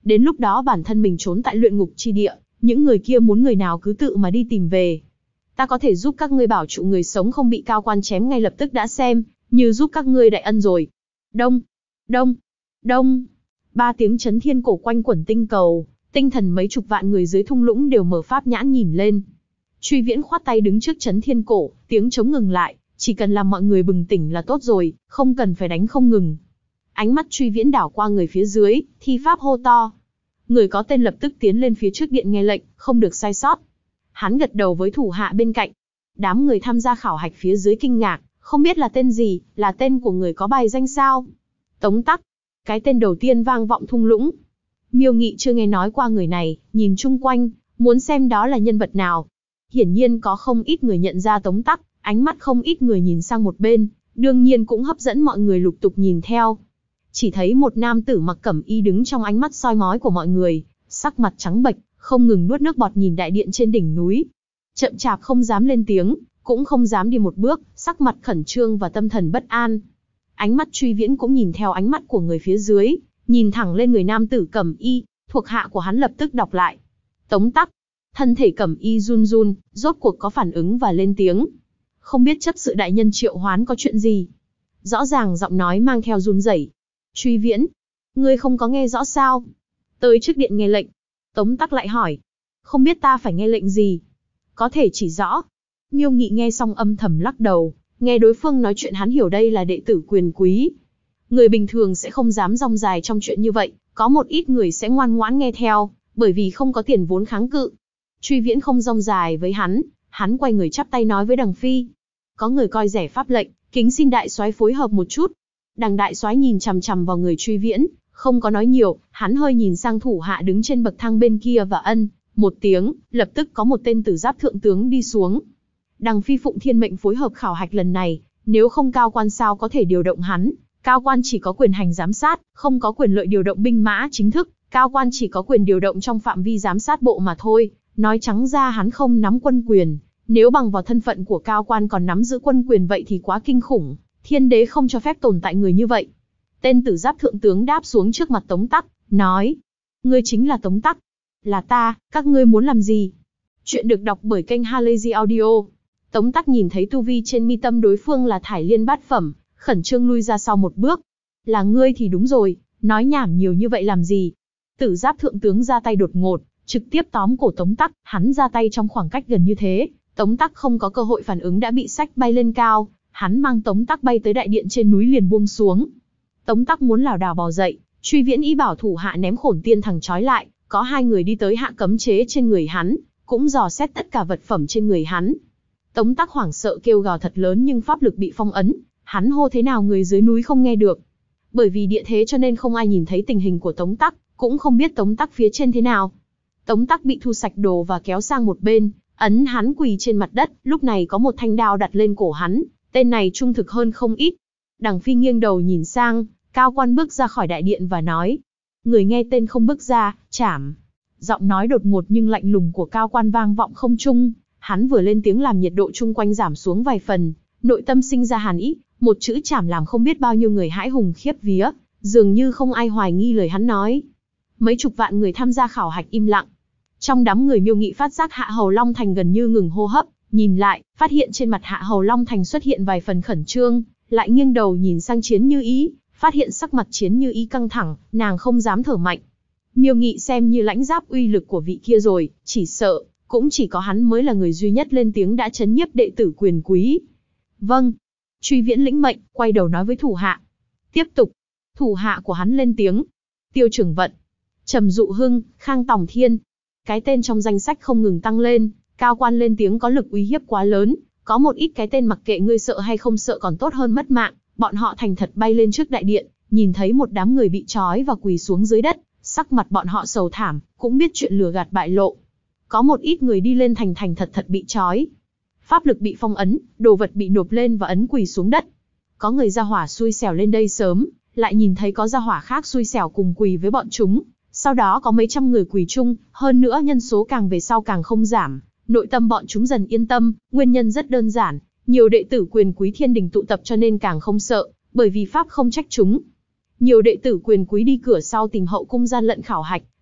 Đến lúc đó bản thân mình trốn tại luyện ngục chi địa, những người kia muốn người nào cứ tự mà đi tìm về. Ta có thể giúp các ngươi bảo trụ người sống không bị cao quan chém ngay lập tức đã xem như giúp các ngươi đại ân rồi. Đông, đông, đông. 3 tiếng chấn thiên cổ quanh quẩn tinh cầu, tinh thần mấy chục vạn người dưới thung lũng đều mở pháp nhãn nhìn lên. Truy Viễn khoát tay đứng trước chấn thiên cổ, tiếng trống ngừng lại, chỉ cần làm mọi người bừng tỉnh là tốt rồi, không cần phải đánh không ngừng. Ánh mắt Truy Viễn đảo qua người phía dưới, thi pháp hô to. Người có tên lập tức tiến lên phía trước điện nghe lệnh, không được sai sót. Hắn gật đầu với thủ hạ bên cạnh. Đám người tham gia khảo hạch phía dưới kinh ngạc, không biết là tên gì, là tên của người có bài danh sao? Tống Tắc. Cái tên đầu tiên vang vọng thung lũng. Miêu Nghị chưa nghe nói qua người này, nhìn chung quanh, muốn xem đó là nhân vật nào. Hiển nhiên có không ít người nhận ra Tống Tắc, ánh mắt không ít người nhìn sang một bên, đương nhiên cũng hấp dẫn mọi người lục tục nhìn theo. Chỉ thấy một nam tử mặc cẩm y đứng trong ánh mắt soi mói của mọi người, sắc mặt trắng bệch, không ngừng nuốt nước bọt nhìn đại điện trên đỉnh núi. Chậm chạp không dám lên tiếng, cũng không dám đi một bước, sắc mặt khẩn trương và tâm thần bất an. Ánh mắt Truy Viễn cũng nhìn theo ánh mắt của người phía dưới, nhìn thẳng lên người nam tử cẩm y, thuộc hạ của hắn lập tức đọc lại. Tống Tắc. Thân thể cẩm y run run, rốt cuộc có phản ứng và lên tiếng. Không biết chấp sự đại nhân triệu hoán có chuyện gì? Rõ ràng giọng nói mang theo run rẩy. Truy Viễn. Ngươi không có nghe rõ sao? Tới trước điện nghe lệnh. Tống Tắc lại hỏi. Không biết ta phải nghe lệnh gì? Có thể chỉ rõ. Miêu Nghị nghe xong âm thầm lắc đầu, nghe đối phương nói chuyện hắn hiểu đây là đệ tử quyền quý. Người bình thường sẽ không dám rong dài trong chuyện như vậy, có một ít người sẽ ngoan ngoãn nghe theo, bởi vì không có tiền vốn kháng cự. Truy Viễn không rong dài với hắn quay người chắp tay nói với Đằng Phi. Có người coi rẻ pháp lệnh, kính xin đại soái phối hợp một chút. Đằng đại soái nhìn chằm chằm vào người Truy Viễn, không có nói nhiều, hắn hơi nhìn sang thủ hạ đứng trên bậc thang bên kia và ân một tiếng, lập tức có một tên tử giáp thượng tướng đi xuống. Đằng Phi phụng thiên mệnh phối hợp khảo hạch lần này, nếu không cao quan sao có thể điều động hắn, cao quan chỉ có quyền hành giám sát, không có quyền lợi điều động binh mã chính thức, cao quan chỉ có quyền điều động trong phạm vi giám sát bộ mà thôi, nói trắng ra hắn không nắm quân quyền, nếu bằng vào thân phận của cao quan còn nắm giữ quân quyền vậy thì quá kinh khủng, thiên đế không cho phép tồn tại người như vậy. Tên tử giáp thượng tướng đáp xuống trước mặt Tống Tắc, nói, ngươi chính là Tống Tắc. Là ta, các ngươi muốn làm gì? Chuyện được đọc bởi kênh Halazy Audio. Tống Tắc nhìn thấy tu vi trên mi tâm đối phương là Thải Liên bát phẩm, khẩn trương lui ra sau một bước. Là ngươi thì đúng rồi, nói nhảm nhiều như vậy làm gì? Tử giáp thượng tướng ra tay đột ngột, trực tiếp tóm cổ Tống Tắc, hắn ra tay trong khoảng cách gần như thế, Tống Tắc không có cơ hội phản ứng đã bị xách bay lên cao, hắn mang Tống Tắc bay tới đại điện trên núi liền buông xuống. Tống Tắc muốn lảo đảo bò dậy, Truy Viễn ý bảo thủ hạ ném Khổn Tiên Thằng trói lại, có 2 người đi tới hạ cấm chế trên người hắn, cũng dò xét tất cả vật phẩm trên người hắn. Tống Tắc hoảng sợ kêu gào thật lớn nhưng pháp lực bị phong ấn, hắn hô thế nào người dưới núi không nghe được. Bởi vì địa thế cho nên không ai nhìn thấy tình hình của Tống Tắc, cũng không biết Tống Tắc phía trên thế nào. Tống Tắc bị thu sạch đồ và kéo sang một bên, ấn hắn quỳ trên mặt đất, lúc này có một thanh đao đặt lên cổ hắn, tên này trung thực hơn không ít. Đằng Phi nghiêng đầu nhìn sang, cao quan bước ra khỏi đại điện và nói, người nghe tên không bước ra, chảm. Giọng nói đột ngột nhưng lạnh lùng của cao quan vang vọng không trung, hắn vừa lên tiếng làm nhiệt độ chung quanh giảm xuống vài phần, nội tâm sinh ra hàn ý, một chữ chảm làm không biết bao nhiêu người hãi hùng khiếp vía, dường như không ai hoài nghi lời hắn nói. Mấy chục vạn người tham gia khảo hạch im lặng. Trong đám người Miêu Nghị phát giác Hạ Hầu Long Thành gần như ngừng hô hấp, nhìn lại, phát hiện trên mặt Hạ Hầu Long Thành xuất hiện vài phần khẩn trương, lại nghiêng đầu nhìn sang Chiến Như Ý, phát hiện sắc mặt Chiến Như Ý căng thẳng, nàng không dám thở mạnh. Miêu Nghị xem như lãnh giáp uy lực của vị kia rồi, chỉ sợ, cũng chỉ có hắn mới là người duy nhất lên tiếng đã chấn nhiếp đệ tử quyền quý. Vâng. Truy Viễn lĩnh mệnh, quay đầu nói với thủ hạ. Tiếp tục. Thủ hạ của hắn lên tiếng. Tiêu Trường Vận, Trầm Dụ Hưng, Khang Tòng Thiên. Cái tên trong danh sách không ngừng tăng lên, cao quan lên tiếng có lực uy hiếp quá lớn, có một ít cái tên mặc kệ ngươi sợ hay không sợ còn tốt hơn mất mạng, bọn họ thành thật bay lên trước đại điện, nhìn thấy một đám người bị trói và quỳ xuống dưới đất, sắc mặt bọn họ sầu thảm, cũng biết chuyện lừa gạt bại lộ. Có một ít người đi lên thành thật bị trói. Pháp lực bị phong ấn, đồ vật bị nộp lên và ấn quỳ xuống đất. Có người ra hỏa xui xẻo lên đây sớm, lại nhìn thấy có gia hỏa khác xui xẻo cùng quỳ với bọn chúng. Sau đó có mấy trăm người quỳ chung, hơn nữa nhân số càng về sau càng không giảm. Nội tâm bọn chúng dần yên tâm, nguyên nhân rất đơn giản. Nhiều đệ tử quyền quý thiên đình tụ tập cho nên càng không sợ, bởi vì Pháp không trách chúng. Nhiều đệ tử quyền quý đi cửa sau tìm hậu cung gian lận khảo hạch,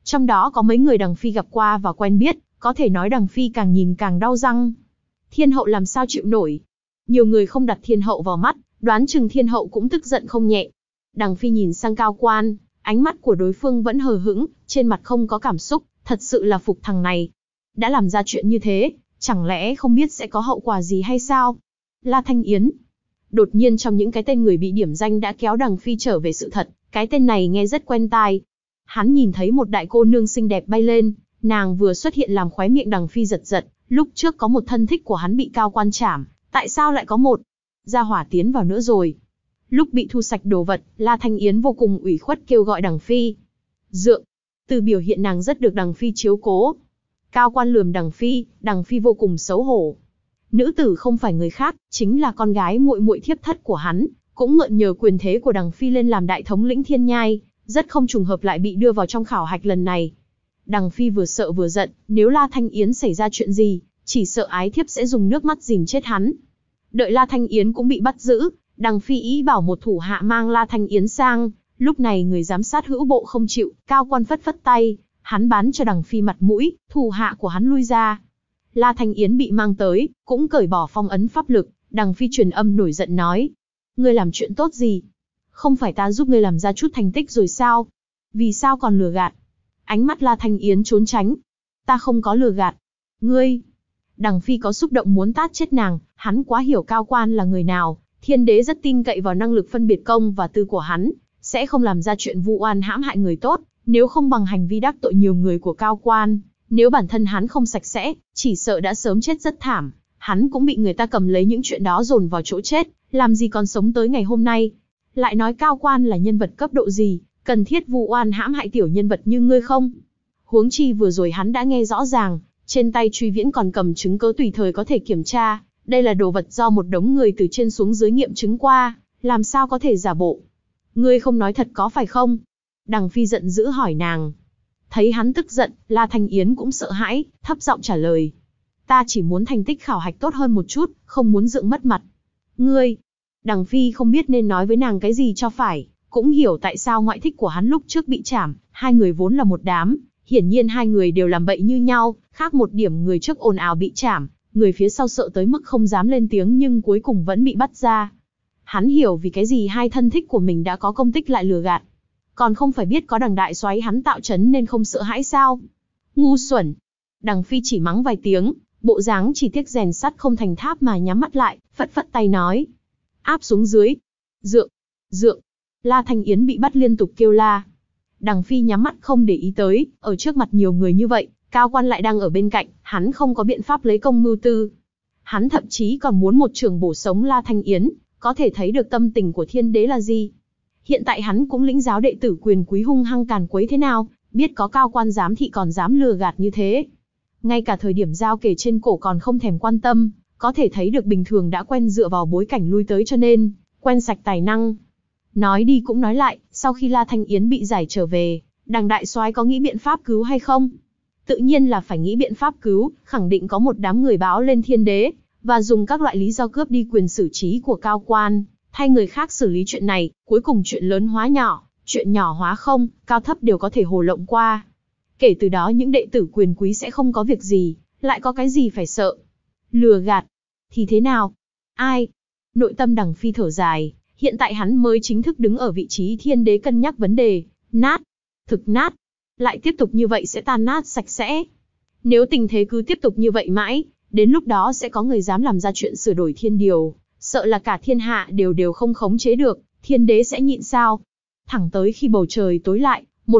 Trong đó có mấy người Đằng Phi gặp qua và quen biết, có thể nói Đằng Phi càng nhìn càng đau răng. Thiên hậu làm sao chịu nổi. Nhiều người không đặt thiên hậu vào mắt, đoán chừng thiên hậu cũng tức giận không nhẹ. Đằng Phi nhìn sang Cao Quan, ánh mắt của đối phương vẫn hờ hững, trên mặt không có cảm xúc, thật sự là phục thằng này. Đã làm ra chuyện như thế, chẳng lẽ không biết sẽ có hậu quả gì hay sao? La Thanh Yến. Đột nhiên trong những cái tên người bị điểm danh đã kéo Đằng Phi trở về sự thật, cái tên này nghe rất quen tai. Hắn nhìn thấy một đại cô nương xinh đẹp bay lên, nàng vừa xuất hiện làm khóe miệng Đằng Phi giật giật, lúc trước có một thân thích của hắn bị Cao Quan trảm, tại sao lại có một gia hỏa tiến vào nữa rồi? Lúc bị thu sạch đồ vật, La Thanh Yến vô cùng ủy khuất kêu gọi Đằng Phi. Dượng, từ biểu hiện nàng rất được Đằng Phi chiếu cố. Cao Quan lườm Đằng Phi vô cùng xấu hổ. Nữ tử không phải người khác, chính là con gái muội muội thiếp thất của hắn, cũng mượn nhờ quyền thế của Đằng Phi lên làm đại thống lĩnh Thiên Nhai, rất không trùng hợp lại bị đưa vào trong khảo hạch lần này. Đằng Phi vừa sợ vừa giận, nếu La Thanh Yến xảy ra chuyện gì, chỉ sợ ái thiếp sẽ dùng nước mắt dìm chết hắn. Đợi La Thanh Yến cũng bị bắt giữ, Đằng Phi ý bảo một thủ hạ mang La Thanh Yến sang, lúc này người giám sát hữu bộ không chịu, Cao Quan phất phất tay, hắn bán cho Đằng Phi mặt mũi, thủ hạ của hắn lui ra. La Thanh Yến bị mang tới, cũng cởi bỏ phong ấn pháp lực, Đằng Phi truyền âm nổi giận nói. Ngươi làm chuyện tốt gì? Không phải ta giúp ngươi làm ra chút thành tích rồi sao? Vì sao còn lừa gạt? Ánh mắt La Thanh Yến trốn tránh. Ta không có lừa gạt. Ngươi... Đằng Phi có xúc động muốn tát chết nàng, hắn quá hiểu Cao Quan là người nào, Thiên Đế rất tin cậy vào năng lực phân biệt công và tư của hắn, sẽ không làm ra chuyện vu oan hãm hại người tốt, nếu không bằng hành vi đắc tội nhiều người của Cao Quan, nếu bản thân hắn không sạch sẽ, chỉ sợ đã sớm chết rất thảm, hắn cũng bị người ta cầm lấy những chuyện đó dồn vào chỗ chết, làm gì còn sống tới ngày hôm nay. Lại nói Cao Quan là nhân vật cấp độ gì, cần thiết vu oan hãm hại tiểu nhân vật như ngươi không? Huống chi vừa rồi hắn đã nghe rõ ràng, trên tay Truy Viễn còn cầm chứng cứ tùy thời có thể kiểm tra, đây là đồ vật do một đống người từ trên xuống dưới nghiệm chứng qua, làm sao có thể giả bộ? Ngươi không nói thật có phải không? Đằng Phi giận dữ hỏi nàng. Thấy hắn tức giận, La Thanh Yến cũng sợ hãi, thấp giọng trả lời. Ta chỉ muốn thành tích khảo hạch tốt hơn một chút, không muốn dượng mất mặt. Ngươi... Đằng Phi không biết nên nói với nàng cái gì cho phải, cũng hiểu tại sao ngoại thích của hắn lúc trước bị trảm, hai người vốn là một đám, hiển nhiên hai người đều làm bậy như nhau, khác một điểm người trước ồn ào bị trảm, người phía sau sợ tới mức không dám lên tiếng nhưng cuối cùng vẫn bị bắt ra. Hắn hiểu vì cái gì hai thân thích của mình đã có công tích lại lừa gạt. Còn không phải biết có Đằng đại soái hắn tạo trấn nên không sợ hãi sao? Ngu xuẩn! Đằng Phi chỉ mắng vài tiếng, bộ dáng chỉ tiếc rèn sắt không thành tháp mà nhắm mắt lại, phất phất tay nói. Áp xuống dưới. Dượng! Dượng! La Thanh Yến bị bắt liên tục kêu la. Đằng Phi nhắm mắt không để ý tới, ở trước mặt nhiều người như vậy, Cao Quan lại đang ở bên cạnh, hắn không có biện pháp lấy công mưu tư. Hắn thậm chí còn muốn một trường bổ sống La Thanh Yến, có thể thấy được tâm tình của Thiên Đế là gì. Hiện tại hắn cũng lĩnh giáo đệ tử quyền quý hung hăng càn quấy thế nào, biết có Cao Quan giám thị còn dám lừa gạt như thế. Ngay cả thời điểm dao kề trên cổ còn không thèm quan tâm, có thể thấy được bình thường đã quen dựa vào bối cảnh lui tới cho nên, quen sạch tài năng. Nói đi cũng nói lại, sau khi La Thanh Yến bị giải trở về, Đằng đại soái có nghĩ biện pháp cứu hay không? Tự nhiên là phải nghĩ biện pháp cứu, khẳng định có một đám người báo lên Thiên Đế, và dùng các loại lý do cướp đi quyền xử trí của Cao Quan, thay người khác xử lý chuyện này, cuối cùng chuyện lớn hóa nhỏ, chuyện nhỏ hóa không, cao thấp đều có thể hồ lộng qua. Kể từ đó những đệ tử quyền quý sẽ không có việc gì, lại có cái gì phải sợ. Lừa gạt, thì thế nào? Ai? Nội tâm Đằng Phi thở dài, hiện tại hắn mới chính thức đứng ở vị trí Thiên Đế cân nhắc vấn đề, nát, thực nát. Lại tiếp tục như vậy sẽ tan nát sạch sẽ. Nếu tình thế cứ tiếp tục như vậy mãi, đến lúc đó sẽ có người dám làm ra chuyện sửa đổi thiên điều, sợ là cả thiên hạ đều không khống chế được, Thiên Đế sẽ nhịn sao? Thẳng tới khi bầu trời tối lại,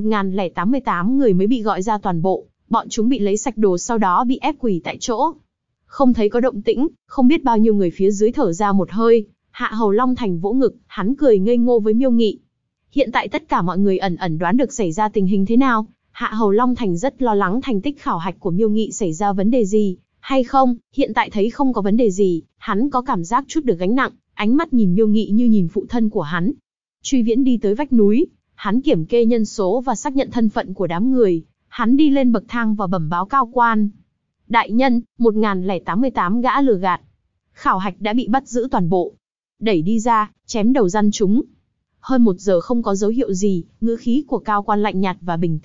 1088 người mới bị gọi ra toàn bộ, bọn chúng bị lấy sạch đồ sau đó bị ép quỳ tại chỗ. Không thấy có động tĩnh, không biết bao nhiêu người phía dưới thở ra một hơi, Hạ Hầu Long Thành vỗ ngực, hắn cười ngây ngô với Miêu Nghị. Hiện tại tất cả mọi người ẩn ẩn đoán được xảy ra tình hình thế nào, Hạ Hầu Long Thành rất lo lắng thành tích khảo hạch của Miêu Nghị xảy ra vấn đề gì, hay không, hiện tại thấy không có vấn đề gì, hắn có cảm giác chút được gánh nặng, ánh mắt nhìn Miêu Nghị như nhìn phụ thân của hắn. Truy Viễn đi tới vách núi, hắn kiểm kê nhân số và xác nhận thân phận của đám người, hắn đi lên bậc thang và bẩm báo Cao Quan. Đại nhân, 1088 gã lừa gạt. Khảo hạch đã bị bắt giữ toàn bộ. Đẩy đi ra, chém đầu răn chúng. Hơn 1 giờ không có dấu hiệu gì, ngữ khí của Cao Quan lạnh nhạt và bình tĩnh,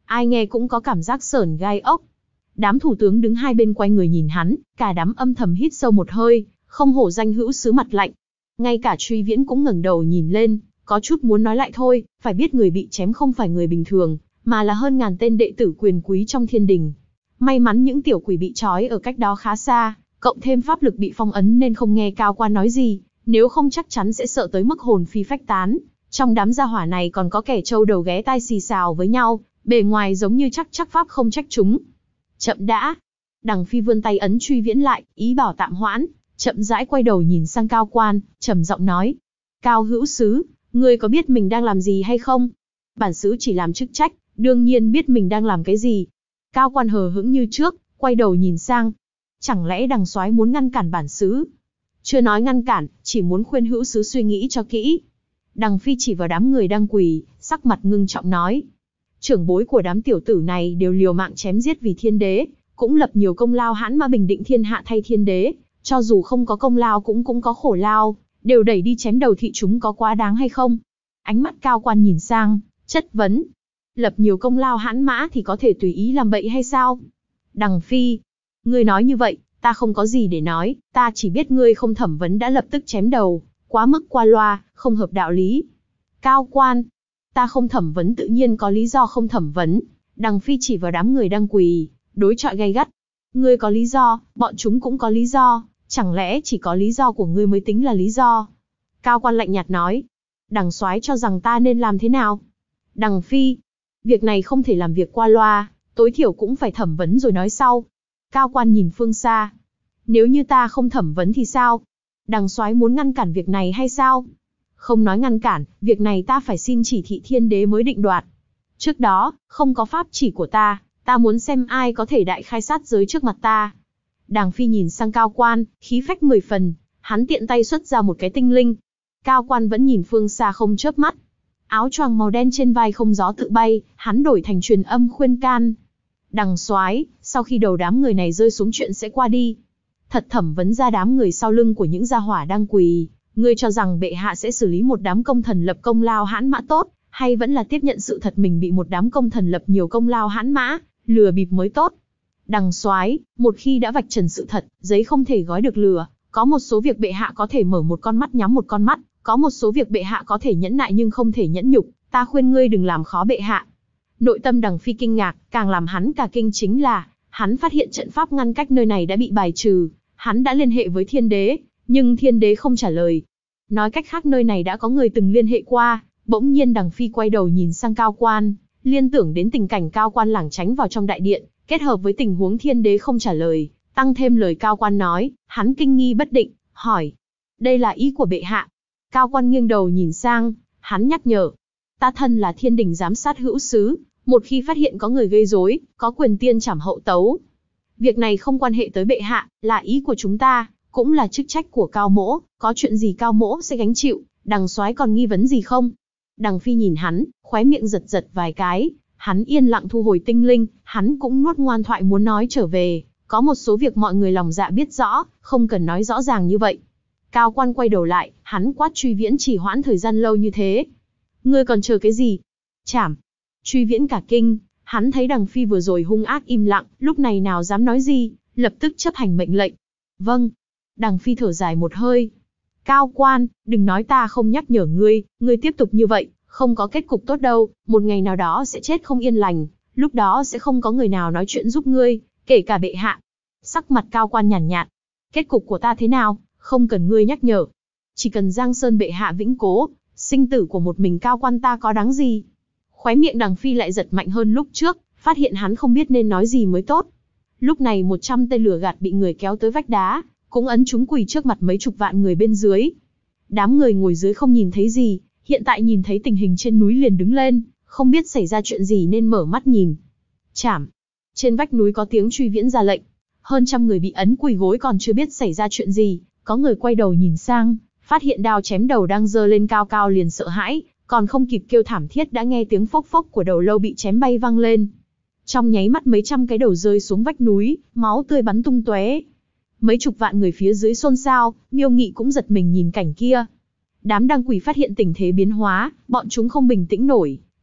ai nghe cũng có cảm giác sởn gai ốc. Đám thủ tướng đứng hai bên quay người nhìn hắn, cả đám âm thầm hít sâu một hơi, không hổ danh hữu sứ mặt lạnh. Ngay cả Truy Viễn cũng ngẩng đầu nhìn lên, có chút muốn nói lại thôi, phải biết người bị chém không phải người bình thường, mà là hơn ngàn tên đệ tử quyền quý trong thiên đình. May mắn những tiểu quỷ bị trói ở cách đó khá xa, cộng thêm pháp lực bị phong ấn nên không nghe Cao Quan nói gì, nếu không chắc chắn sẽ sợ tới mức hồn phi phách tán. Trong đám gia hỏa này còn có kẻ trâu đầu ghé tai xì xào với nhau, bề ngoài giống như chắc pháp không trách chúng. Chậm đã. Đằng Phi vươn tay ấn Truy Viễn lại, ý bảo tạm hoãn, chậm rãi quay đầu nhìn sang Cao Quan, trầm giọng nói. Cao hữu sứ, ngươi có biết mình đang làm gì hay không? Bản sứ chỉ làm chức trách, đương nhiên biết mình đang làm cái gì. Cao Quan hờ hững như trước, quay đầu nhìn sang. Chẳng lẽ đằng soái muốn ngăn cản bản sứ? Chưa nói ngăn cản, chỉ muốn khuyên hữu sứ suy nghĩ cho kỹ. Đằng Phi chỉ vào đám người đang quỳ, sắc mặt ngưng trọng nói. Trưởng bối của đám tiểu tử này đều liều mạng chém giết vì thiên đế, cũng lập nhiều công lao hãn mã bình định thiên hạ thay thiên đế, cho dù không có công lao cũng có khổ lao, đều đẩy đi chém đầu thị chúng có quá đáng hay không? Ánh mắt Cao Quan nhìn sang, chất vấn. Lập nhiều công lao hãn mã thì có thể tùy ý làm bậy hay sao? Đằng Phi, ngươi nói như vậy, ta không có gì để nói, ta chỉ biết ngươi không thẩm vấn đã lập tức chém đầu, quá mức qua loa, không hợp đạo lý. Cao Quan, ta không thẩm vấn tự nhiên có lý do không thẩm vấn. Đằng Phi chỉ vào đám người đang quỳ, đối chọi gay gắt. Ngươi có lý do, bọn chúng cũng có lý do, chẳng lẽ chỉ có lý do của ngươi mới tính là lý do? Cao Quan lạnh nhạt nói. Đằng soái cho rằng ta nên làm thế nào? Đằng Phi, việc này không thể làm việc qua loa, tối thiểu cũng phải thẩm vấn rồi nói sau. Cao Quan nhìn phương xa. Nếu như ta không thẩm vấn thì sao? Đằng soái muốn ngăn cản việc này hay sao? Không nói ngăn cản, việc này ta phải xin chỉ thị thiên đế mới định đoạt. Trước đó, không có pháp chỉ của ta muốn xem ai có thể đại khai sát giới trước mặt ta. Đằng Phi nhìn sang Cao Quan, khí phách 10 phần, hắn tiện tay xuất ra một cái tinh linh. Cao Quan vẫn nhìn phương xa không chớp mắt. Áo choàng màu đen trên vai không gió tự bay, hắn đổi thành truyền âm khuyên can. Đằng soái, sau khi đầu đám người này rơi xuống chuyện sẽ qua đi. Thật thẩm vấn ra đám người sau lưng của những gia hỏa đang quỳ, ngươi cho rằng bệ hạ sẽ xử lý một đám công thần lập công lao hãn mã tốt, hay vẫn là tiếp nhận sự thật mình bị một đám công thần lập nhiều công lao hãn mã, lừa bịp mới tốt? Đằng soái, một khi đã vạch trần sự thật, giấy không thể gói được lửa, có một số việc bệ hạ có thể mở một con mắt nhắm một con mắt, có một số việc bệ hạ có thể nhẫn nại nhưng không thể nhẫn nhục, ta khuyên ngươi đừng làm khó bệ hạ. Nội tâm Đằng Phi kinh ngạc, càng làm hắn cả kinh chính là, hắn phát hiện trận pháp ngăn cách nơi này đã bị bài trừ, hắn đã liên hệ với thiên đế, nhưng thiên đế không trả lời. Nói cách khác nơi này đã có người từng liên hệ qua. Bỗng nhiên Đằng Phi quay đầu nhìn sang Cao Quan, liên tưởng đến tình cảnh Cao Quan lảng tránh vào trong đại điện, kết hợp với tình huống thiên đế không trả lời, tăng thêm lời Cao Quan nói, hắn kinh nghi bất định, hỏi. Đây là ý của bệ hạ? Cao Quan nghiêng đầu nhìn sang, hắn nhắc nhở. Ta thân là thiên đình giám sát hữu sứ, một khi phát hiện có người gây rối, có quyền tiên trảm hậu tấu. Việc này không quan hệ tới bệ hạ, là ý của chúng ta, cũng là chức trách của Cao Mỗ, có chuyện gì Cao Mỗ sẽ gánh chịu, đằng soái còn nghi vấn gì không? Đằng Phi nhìn hắn, khóe miệng giật giật vài cái, hắn yên lặng thu hồi tinh linh, hắn cũng nuốt ngoan thoại muốn nói trở về, có một số việc mọi người lòng dạ biết rõ, không cần nói rõ ràng như vậy. Cao Quan quay đầu lại, hắn quát Truy Viễn trì hoãn thời gian lâu như thế. Ngươi còn chờ cái gì? Chảm! Truy Viễn cả kinh, hắn thấy Đằng Phi vừa rồi hung ác im lặng, lúc này nào dám nói gì, lập tức chấp hành mệnh lệnh. Vâng. Đằng Phi thở dài một hơi. Cao Quan, đừng nói ta không nhắc nhở ngươi, ngươi tiếp tục như vậy, không có kết cục tốt đâu, một ngày nào đó sẽ chết không yên lành, lúc đó sẽ không có người nào nói chuyện giúp ngươi, kể cả bệ hạ. Sắc mặt Cao Quan nhàn nhạt. Kết cục của ta thế nào, không cần ngươi nhắc nhở. Chỉ cần Giang Sơn bệ hạ vĩnh cố, sinh tử của một mình Cao Quan ta có đáng gì? Khóe miệng Đằng Phi lại giật mạnh hơn lúc trước, phát hiện hắn không biết nên nói gì mới tốt. Lúc này 100 tên lửa gạt bị người kéo tới vách đá, cũng ấn chúng quỳ trước mặt mấy chục vạn người bên dưới. Đám người ngồi dưới không nhìn thấy gì, hiện tại nhìn thấy tình hình trên núi liền đứng lên, không biết xảy ra chuyện gì nên mở mắt nhìn. Chảm! Trên vách núi có tiếng Truy Viễn ra lệnh. Hơn trăm người bị ấn quỳ gối còn chưa biết xảy ra chuyện gì, có người quay đầu nhìn sang, phát hiện đao chém đầu đang giơ lên cao cao liền sợ hãi, còn không kịp kêu thảm thiết đã nghe tiếng phốc phốc của đầu lâu bị chém bay vang lên. Trong nháy mắt mấy trăm cái đầu rơi xuống vách núi, máu tươi bắn tung tóe. Mấy chục vạn người phía dưới xôn xao, Miêu Nghị cũng giật mình nhìn cảnh kia. Đám đang quỳ phát hiện tình thế biến hóa, bọn chúng không bình tĩnh nổi,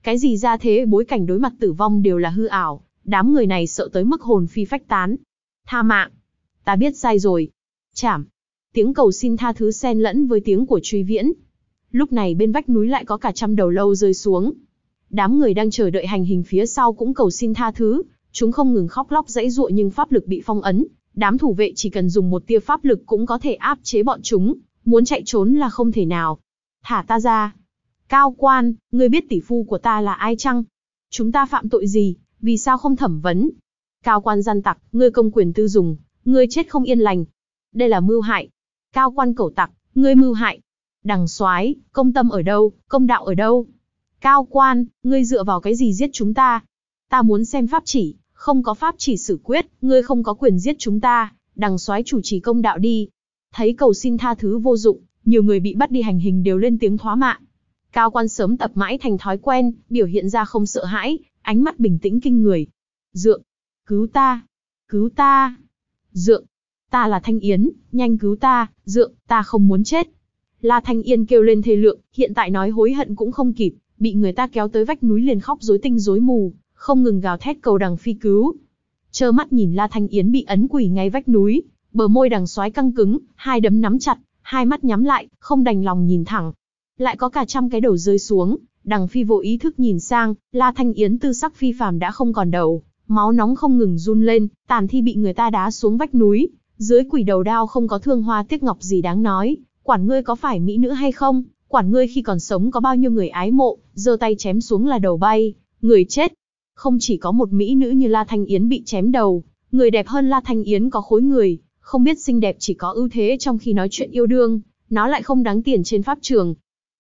Cái gì ra thế bối cảnh đối mặt tử vong đều là hư ảo, đám người này sợ tới mức hồn phi phách tán. Tha mạng. Ta biết sai rồi. Chảm. Tiếng cầu xin tha thứ xen lẫn với tiếng của Truy Viễn. Lúc này bên vách núi lại có cả trăm đầu lâu rơi xuống. Đám người đang chờ đợi hành hình phía sau cũng cầu xin tha thứ, chúng không ngừng khóc lóc giãy giụa nhưng pháp lực bị phong ấn, đám thủ vệ chỉ cần dùng một tia pháp lực cũng có thể áp chế bọn chúng, muốn chạy trốn là không thể nào. Thả ta ra. Cao quan, ngươi biết tỷ phu của ta là ai chăng? Chúng ta phạm tội gì, vì sao không thẩm vấn? Cao quan gian tặc, ngươi công quyền tư dùng, ngươi chết không yên lành. Đây là mưu hại. Cao quan cẩu tặc, ngươi mưu hại. Đằng soái, công tâm ở đâu, công đạo ở đâu? Cao quan, ngươi dựa vào cái gì giết chúng ta? Ta muốn xem pháp chỉ, không có pháp chỉ xử quyết, ngươi không có quyền giết chúng ta, đằng soái chủ trì công đạo đi. Thấy cầu xin tha thứ vô dụng, nhiều người bị bắt đi hành hình đều lên tiếng thoá mạ. Cao quan sớm tập mãi thành thói quen, biểu hiện ra không sợ hãi, ánh mắt bình tĩnh kinh người. Dượng, cứu ta, cứu ta. Dượng, ta là Thanh Yến, nhanh cứu ta, dượng, ta không muốn chết. La Thanh Yên kêu lên thê lượng, hiện tại nói hối hận cũng không kịp, bị người ta kéo tới vách núi liền khóc rối tinh rối mù, không ngừng gào thét cầu đằng phi cứu. Trơ mắt nhìn La Thanh Yến bị ấn quỳ ngay vách núi, bờ môi đằng soái căng cứng, hai đấm nắm chặt, hai mắt nhắm lại, không đành lòng nhìn thẳng. Lại có cả trăm cái đầu rơi xuống, đằng phi vô ý thức nhìn sang, La Thanh Yến tư sắc phi phàm đã không còn đầu, máu nóng không ngừng run lên, tàn thi bị người ta đá xuống vách núi, dưới quỷ đầu đao không có thương hoa tiếc ngọc gì đáng nói, quản ngươi có phải mỹ nữ hay không, quản ngươi khi còn sống có bao nhiêu người ái mộ, giơ tay chém xuống là đầu bay, người chết. Không chỉ có một mỹ nữ như La Thanh Yến bị chém đầu, người đẹp hơn La Thanh Yến có khối người, không biết xinh đẹp chỉ có ưu thế trong khi nói chuyện yêu đương, nó lại không đáng tiền trên pháp trường.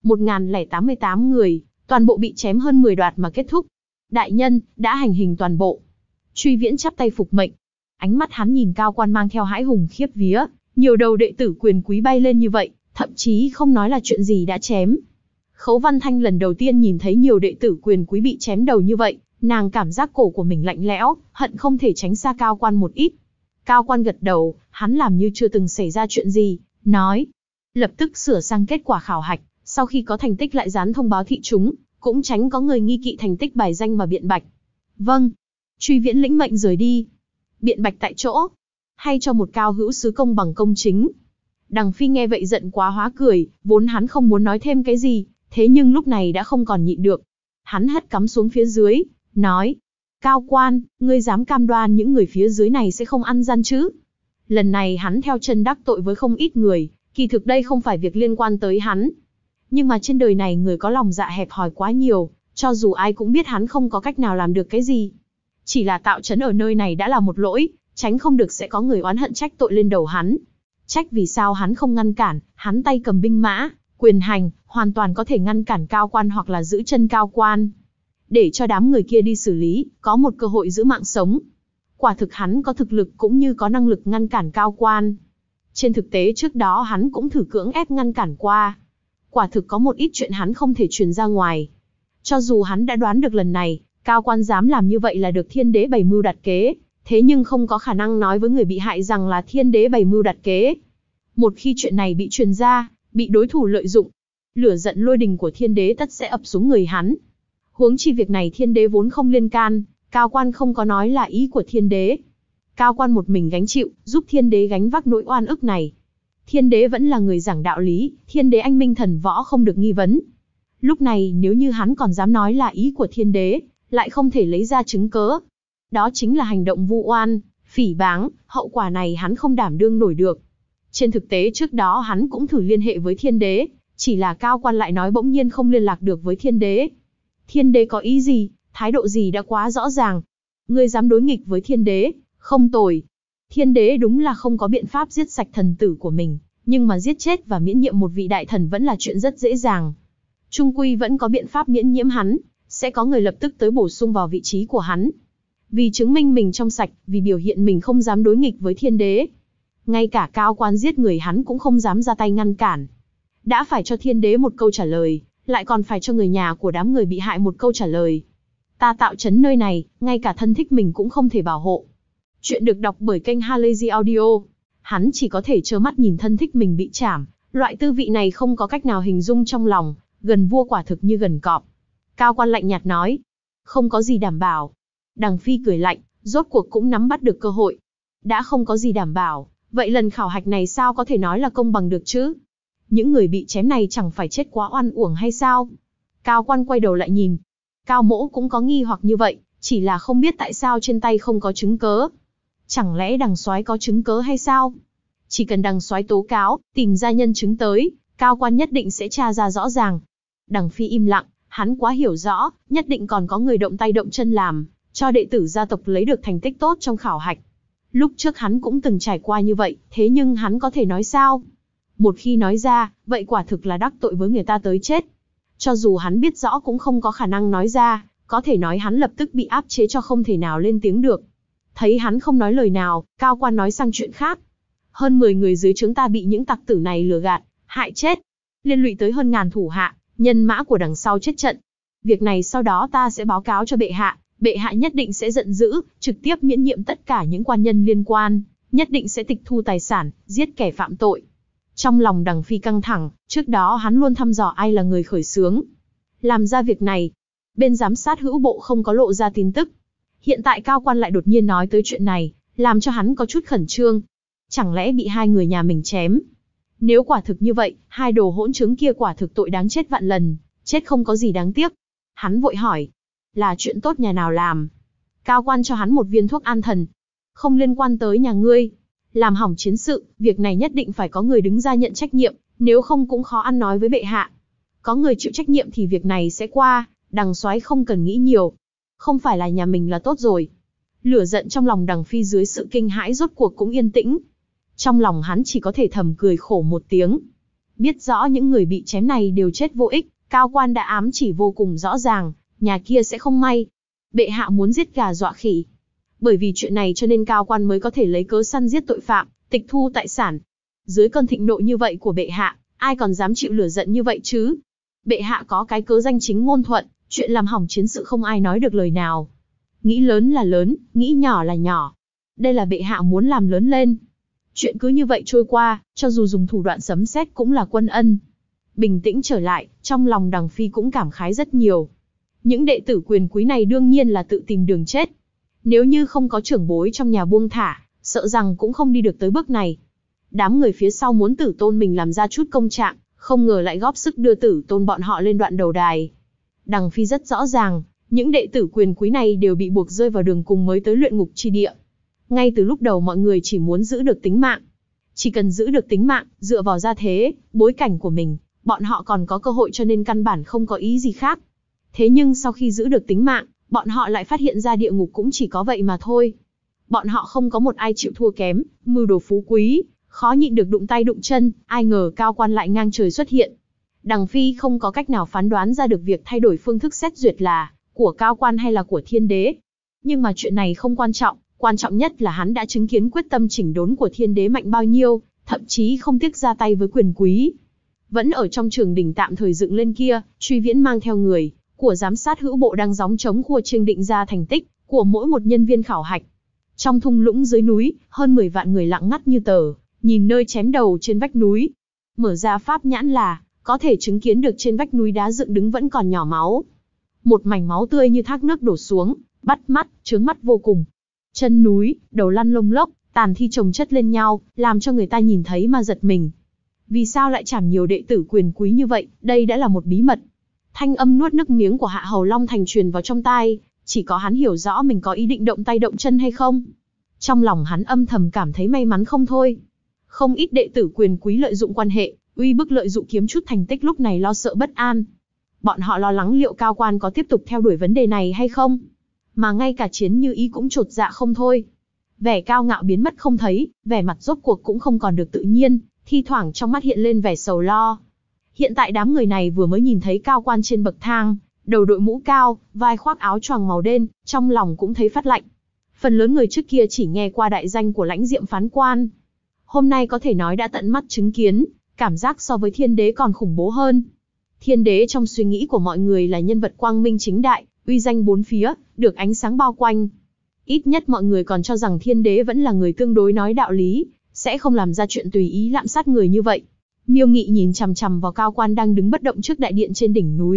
1088 người, toàn bộ bị chém hơn 10 đoạt mà kết thúc. Đại nhân, đã hành hình toàn bộ. Truy Viễn chắp tay phục mệnh. Ánh mắt hắn nhìn Cao quan mang theo hãi hùng khiếp vía, nhiều đầu đệ tử quyền quý bay lên như vậy, thậm chí không nói là chuyện gì đã chém. Khấu Văn Thanh lần đầu tiên nhìn thấy nhiều đệ tử quyền quý bị chém đầu như vậy, nàng cảm giác cổ của mình lạnh lẽo, hận không thể tránh xa Cao quan một ít. Cao quan gật đầu, hắn làm như chưa từng xảy ra chuyện gì, nói. Lập tức sửa sang kết quả khảo hạch, sau khi có thành tích lại dán thông báo thị chúng, cũng tránh có người nghi kỵ thành tích bài danh mà biện bạch. Vâng. Truy Viễn lĩnh mệnh rời đi. Biện bạch tại chỗ. Hay cho một cao hữu sứ công bằng công chính. Đằng Phi nghe vậy giận quá hóa cười, vốn hắn không muốn nói thêm cái gì, thế nhưng lúc này đã không còn nhịn được. Hắn hất cắm xuống phía dưới, nói. Cao quan, ngươi dám cam đoan những người phía dưới này sẽ không ăn gian chứ? Lần này hắn theo chân đắc tội với không ít người, kỳ thực đây không phải việc liên quan tới hắn. Nhưng mà trên đời này người có lòng dạ hẹp hòi quá nhiều, cho dù ai cũng biết hắn không có cách nào làm được cái gì. Chỉ là tạo trấn ở nơi này đã là một lỗi, tránh không được sẽ có người oán hận trách tội lên đầu hắn. Trách vì sao hắn không ngăn cản, hắn tay cầm binh mã, quyền hành, hoàn toàn có thể ngăn cản Cao quan hoặc là giữ chân Cao quan. Để cho đám người kia đi xử lý, có một cơ hội giữ mạng sống. Quả thực hắn có thực lực cũng như có năng lực ngăn cản Cao quan. Trên thực tế trước đó hắn cũng thử cưỡng ép ngăn cản qua. Quả thực có một ít chuyện hắn không thể truyền ra ngoài. Cho dù hắn đã đoán được lần này, Cao quan dám làm như vậy là được Thiên Đế bày mưu đặt kế, thế nhưng không có khả năng nói với người bị hại rằng là Thiên Đế bày mưu đặt kế. Một khi chuyện này bị truyền ra, bị đối thủ lợi dụng, lửa giận lôi đình của Thiên Đế tất sẽ ập xuống người hắn. Huống chi việc này Thiên Đế vốn không liên can, Cao quan không có nói là ý của Thiên Đế. Cao quan một mình gánh chịu, giúp Thiên Đế gánh vác nỗi oan ức này. Thiên Đế vẫn là người giảng đạo lý, Thiên Đế anh minh thần võ không được nghi vấn. Lúc này nếu như hắn còn dám nói là ý của Thiên Đế, lại không thể lấy ra chứng cớ. Đó chính là hành động vu oan, phỉ báng, hậu quả này hắn không đảm đương nổi được. Trên thực tế trước đó hắn cũng thử liên hệ với Thiên Đế, chỉ là Cao quan lại nói bỗng nhiên không liên lạc được với Thiên Đế. Thiên Đế có ý gì, thái độ gì đã quá rõ ràng. Ngươi dám đối nghịch với Thiên Đế, không tồi. Thiên Đế đúng là không có biện pháp giết sạch thần tử của mình, nhưng mà giết chết và miễn nhiệm một vị đại thần vẫn là chuyện rất dễ dàng. Trung quy vẫn có biện pháp miễn nhiễm hắn, sẽ có người lập tức tới bổ sung vào vị trí của hắn. Vì chứng minh mình trong sạch, vì biểu hiện mình không dám đối nghịch với Thiên Đế. Ngay cả Cao quan giết người hắn cũng không dám ra tay ngăn cản. Đã phải cho Thiên Đế một câu trả lời, lại còn phải cho người nhà của đám người bị hại một câu trả lời. Ta tạo trấn nơi này, ngay cả thân thích mình cũng không thể bảo hộ. Chuyện được đọc bởi kênh Halazy Audio. Hắn chỉ có thể trơ mắt nhìn thân thích mình bị trảm, loại tư vị này không có cách nào hình dung trong lòng, gần vua quả thực như gần cọp. Cao quan lạnh nhạt nói. Không có gì đảm bảo. Đằng Phi cười lạnh, rốt cuộc cũng nắm bắt được cơ hội. Đã không có gì đảm bảo, vậy lần khảo hạch này sao có thể nói là công bằng được chứ? Những người bị chém này chẳng phải chết quá oan uổng hay sao? Cao quan quay đầu lại nhìn. Cao Mỗ cũng có nghi hoặc như vậy, chỉ là không biết tại sao trên tay không có chứng cớ. Chẳng lẽ đằng soái có chứng cớ hay sao? Chỉ cần đằng soái tố cáo, tìm ra nhân chứng tới, Cao quan nhất định sẽ tra ra rõ ràng. Đằng Phi im lặng, hắn quá hiểu rõ, nhất định còn có người động tay động chân làm, cho đệ tử gia tộc lấy được thành tích tốt trong khảo hạch. Lúc trước hắn cũng từng trải qua như vậy, thế nhưng hắn có thể nói sao? Một khi nói ra, vậy quả thực là đắc tội với người ta tới chết. Cho dù hắn biết rõ cũng không có khả năng nói ra, có thể nói hắn lập tức bị áp chế cho không thể nào lên tiếng được. Thấy hắn không nói lời nào, Cao quan nói sang chuyện khác. Hơn 10 người dưới trướng ta bị những tặc tử này lừa gạt, hại chết. Liên lụy tới hơn ngàn thủ hạ, nhân mã của đằng sau chết trận. Việc này sau đó ta sẽ báo cáo cho bệ hạ nhất định sẽ giận dữ, trực tiếp miễn nhiệm tất cả những quan nhân liên quan, nhất định sẽ tịch thu tài sản, giết kẻ phạm tội. Trong lòng đằng Phi căng thẳng, trước đó hắn luôn thăm dò ai là người khởi xướng làm ra việc này. Bên giám sát hữu bộ không có lộ ra tin tức. Hiện tại Cao quan lại đột nhiên nói tới chuyện này, làm cho hắn có chút khẩn trương. Chẳng lẽ bị hai người nhà mình chém? Nếu quả thực như vậy, hai đồ hỗn chứng kia quả thực tội đáng chết vạn lần, chết không có gì đáng tiếc. Hắn vội hỏi, là chuyện tốt nhà nào làm? Cao quan cho hắn một viên thuốc an thần. Không liên quan tới nhà ngươi. Làm hỏng chiến sự, việc này nhất định phải có người đứng ra nhận trách nhiệm, nếu không cũng khó ăn nói với bệ hạ. Có người chịu trách nhiệm thì việc này sẽ qua, đằng soái không cần nghĩ nhiều. Không phải là nhà mình là tốt rồi. Lửa giận trong lòng đằng Phi dưới sự kinh hãi rốt cuộc cũng yên tĩnh. Trong lòng hắn chỉ có thể thầm cười khổ một tiếng. Biết rõ những người bị chém này đều chết vô ích, Cao quan đã ám chỉ vô cùng rõ ràng, nhà kia sẽ không may. Bệ hạ muốn giết gà dọa khỉ. Bởi vì chuyện này cho nên Cao quan mới có thể lấy cớ săn giết tội phạm, tịch thu tài sản. Dưới cơn thịnh nộ như vậy của bệ hạ, ai còn dám chịu lửa giận như vậy chứ? Bệ hạ có cái cớ danh chính ngôn thuận, chuyện làm hỏng chiến sự không ai nói được lời nào. Nghĩ lớn là lớn, nghĩ nhỏ là nhỏ. Đây là bệ hạ muốn làm lớn lên. Chuyện cứ như vậy trôi qua, cho dù dùng thủ đoạn sấm sét cũng là quân ân. Bình tĩnh trở lại, trong lòng đằng Phi cũng cảm khái rất nhiều. Những đệ tử quyền quý này đương nhiên là tự tìm đường chết. Nếu như không có trưởng bối trong nhà buông thả, sợ rằng cũng không đi được tới bước này. Đám người phía sau muốn tử tôn mình làm ra chút công trạng, không ngờ lại góp sức đưa tử tôn bọn họ lên đoạn đầu đài. Đằng Phi rất rõ ràng, những đệ tử quyền quý này đều bị buộc rơi vào đường cùng mới tới luyện ngục chi địa. Ngay từ lúc đầu mọi người chỉ muốn giữ được tính mạng. Chỉ cần giữ được tính mạng, dựa vào gia thế, bối cảnh của mình, bọn họ còn có cơ hội cho nên căn bản không có ý gì khác. Thế nhưng sau khi giữ được tính mạng, bọn họ lại phát hiện ra địa ngục cũng chỉ có vậy mà thôi. Bọn họ không có một ai chịu thua kém, mưu đồ phú quý, khó nhịn được đụng tay đụng chân, ai ngờ Cao quan lại ngang trời xuất hiện. Đằng Phi không có cách nào phán đoán ra được việc thay đổi phương thức xét duyệt là của Cao quan hay là của Thiên Đế. Nhưng mà chuyện này không quan trọng nhất là hắn đã chứng kiến quyết tâm chỉnh đốn của Thiên Đế mạnh bao nhiêu, thậm chí không tiếc ra tay với quyền quý. Vẫn ở trong trường đình tạm thời dựng lên kia, Truy Viễn mang theo người của giám sát hữu bộ đang gióng trống khua chiêng định ra thành tích của mỗi một nhân viên khảo hạch. Trong thung lũng dưới núi, hơn 10 vạn người lặng ngắt như tờ, nhìn nơi chém đầu trên vách núi. Mở ra pháp nhãn là có thể chứng kiến được trên vách núi đá dựng đứng vẫn còn nhỏ máu. Một mảnh máu tươi như thác nước đổ xuống, bắt mắt, chướng mắt vô cùng. Chân núi, đầu lăn lông lốc, tàn thi chồng chất lên nhau, làm cho người ta nhìn thấy mà giật mình. Vì sao lại chảm nhiều đệ tử quyền quý như vậy, đây đã là một bí mật. Thanh âm nuốt nước miếng của Hạ Hầu Long Thành truyền vào trong tai, chỉ có hắn hiểu rõ mình có ý định động tay động chân hay không. Trong lòng hắn âm thầm cảm thấy may mắn không thôi. Không ít đệ tử quyền quý lợi dụng quan hệ, uy bức lợi dụng kiếm chút thành tích lúc này lo sợ bất an. Bọn họ lo lắng liệu Cao quan có tiếp tục theo đuổi vấn đề này hay không. Mà ngay cả Chiến Như Ý cũng chột dạ không thôi. Vẻ cao ngạo biến mất không thấy, vẻ mặt rốt cuộc cũng không còn được tự nhiên, thi thoảng trong mắt hiện lên vẻ sầu lo. Hiện tại đám người này vừa mới nhìn thấy Cao quan trên bậc thang, đầu đội mũ cao, vai khoác áo choàng màu đen, trong lòng cũng thấy phát lạnh. Phần lớn người trước kia chỉ nghe qua đại danh của Lãnh Diệm phán quan. Hôm nay có thể nói đã tận mắt chứng kiến, cảm giác so với Thiên Đế còn khủng bố hơn. Thiên Đế trong suy nghĩ của mọi người là nhân vật quang minh chính đại, uy danh bốn phía, được ánh sáng bao quanh. Ít nhất mọi người còn cho rằng Thiên Đế vẫn là người tương đối nói đạo lý, sẽ không làm ra chuyện tùy ý lạm sát người như vậy. Miêu Nghị nhìn chằm chằm vào Cao quan đang đứng bất động trước đại điện trên đỉnh núi,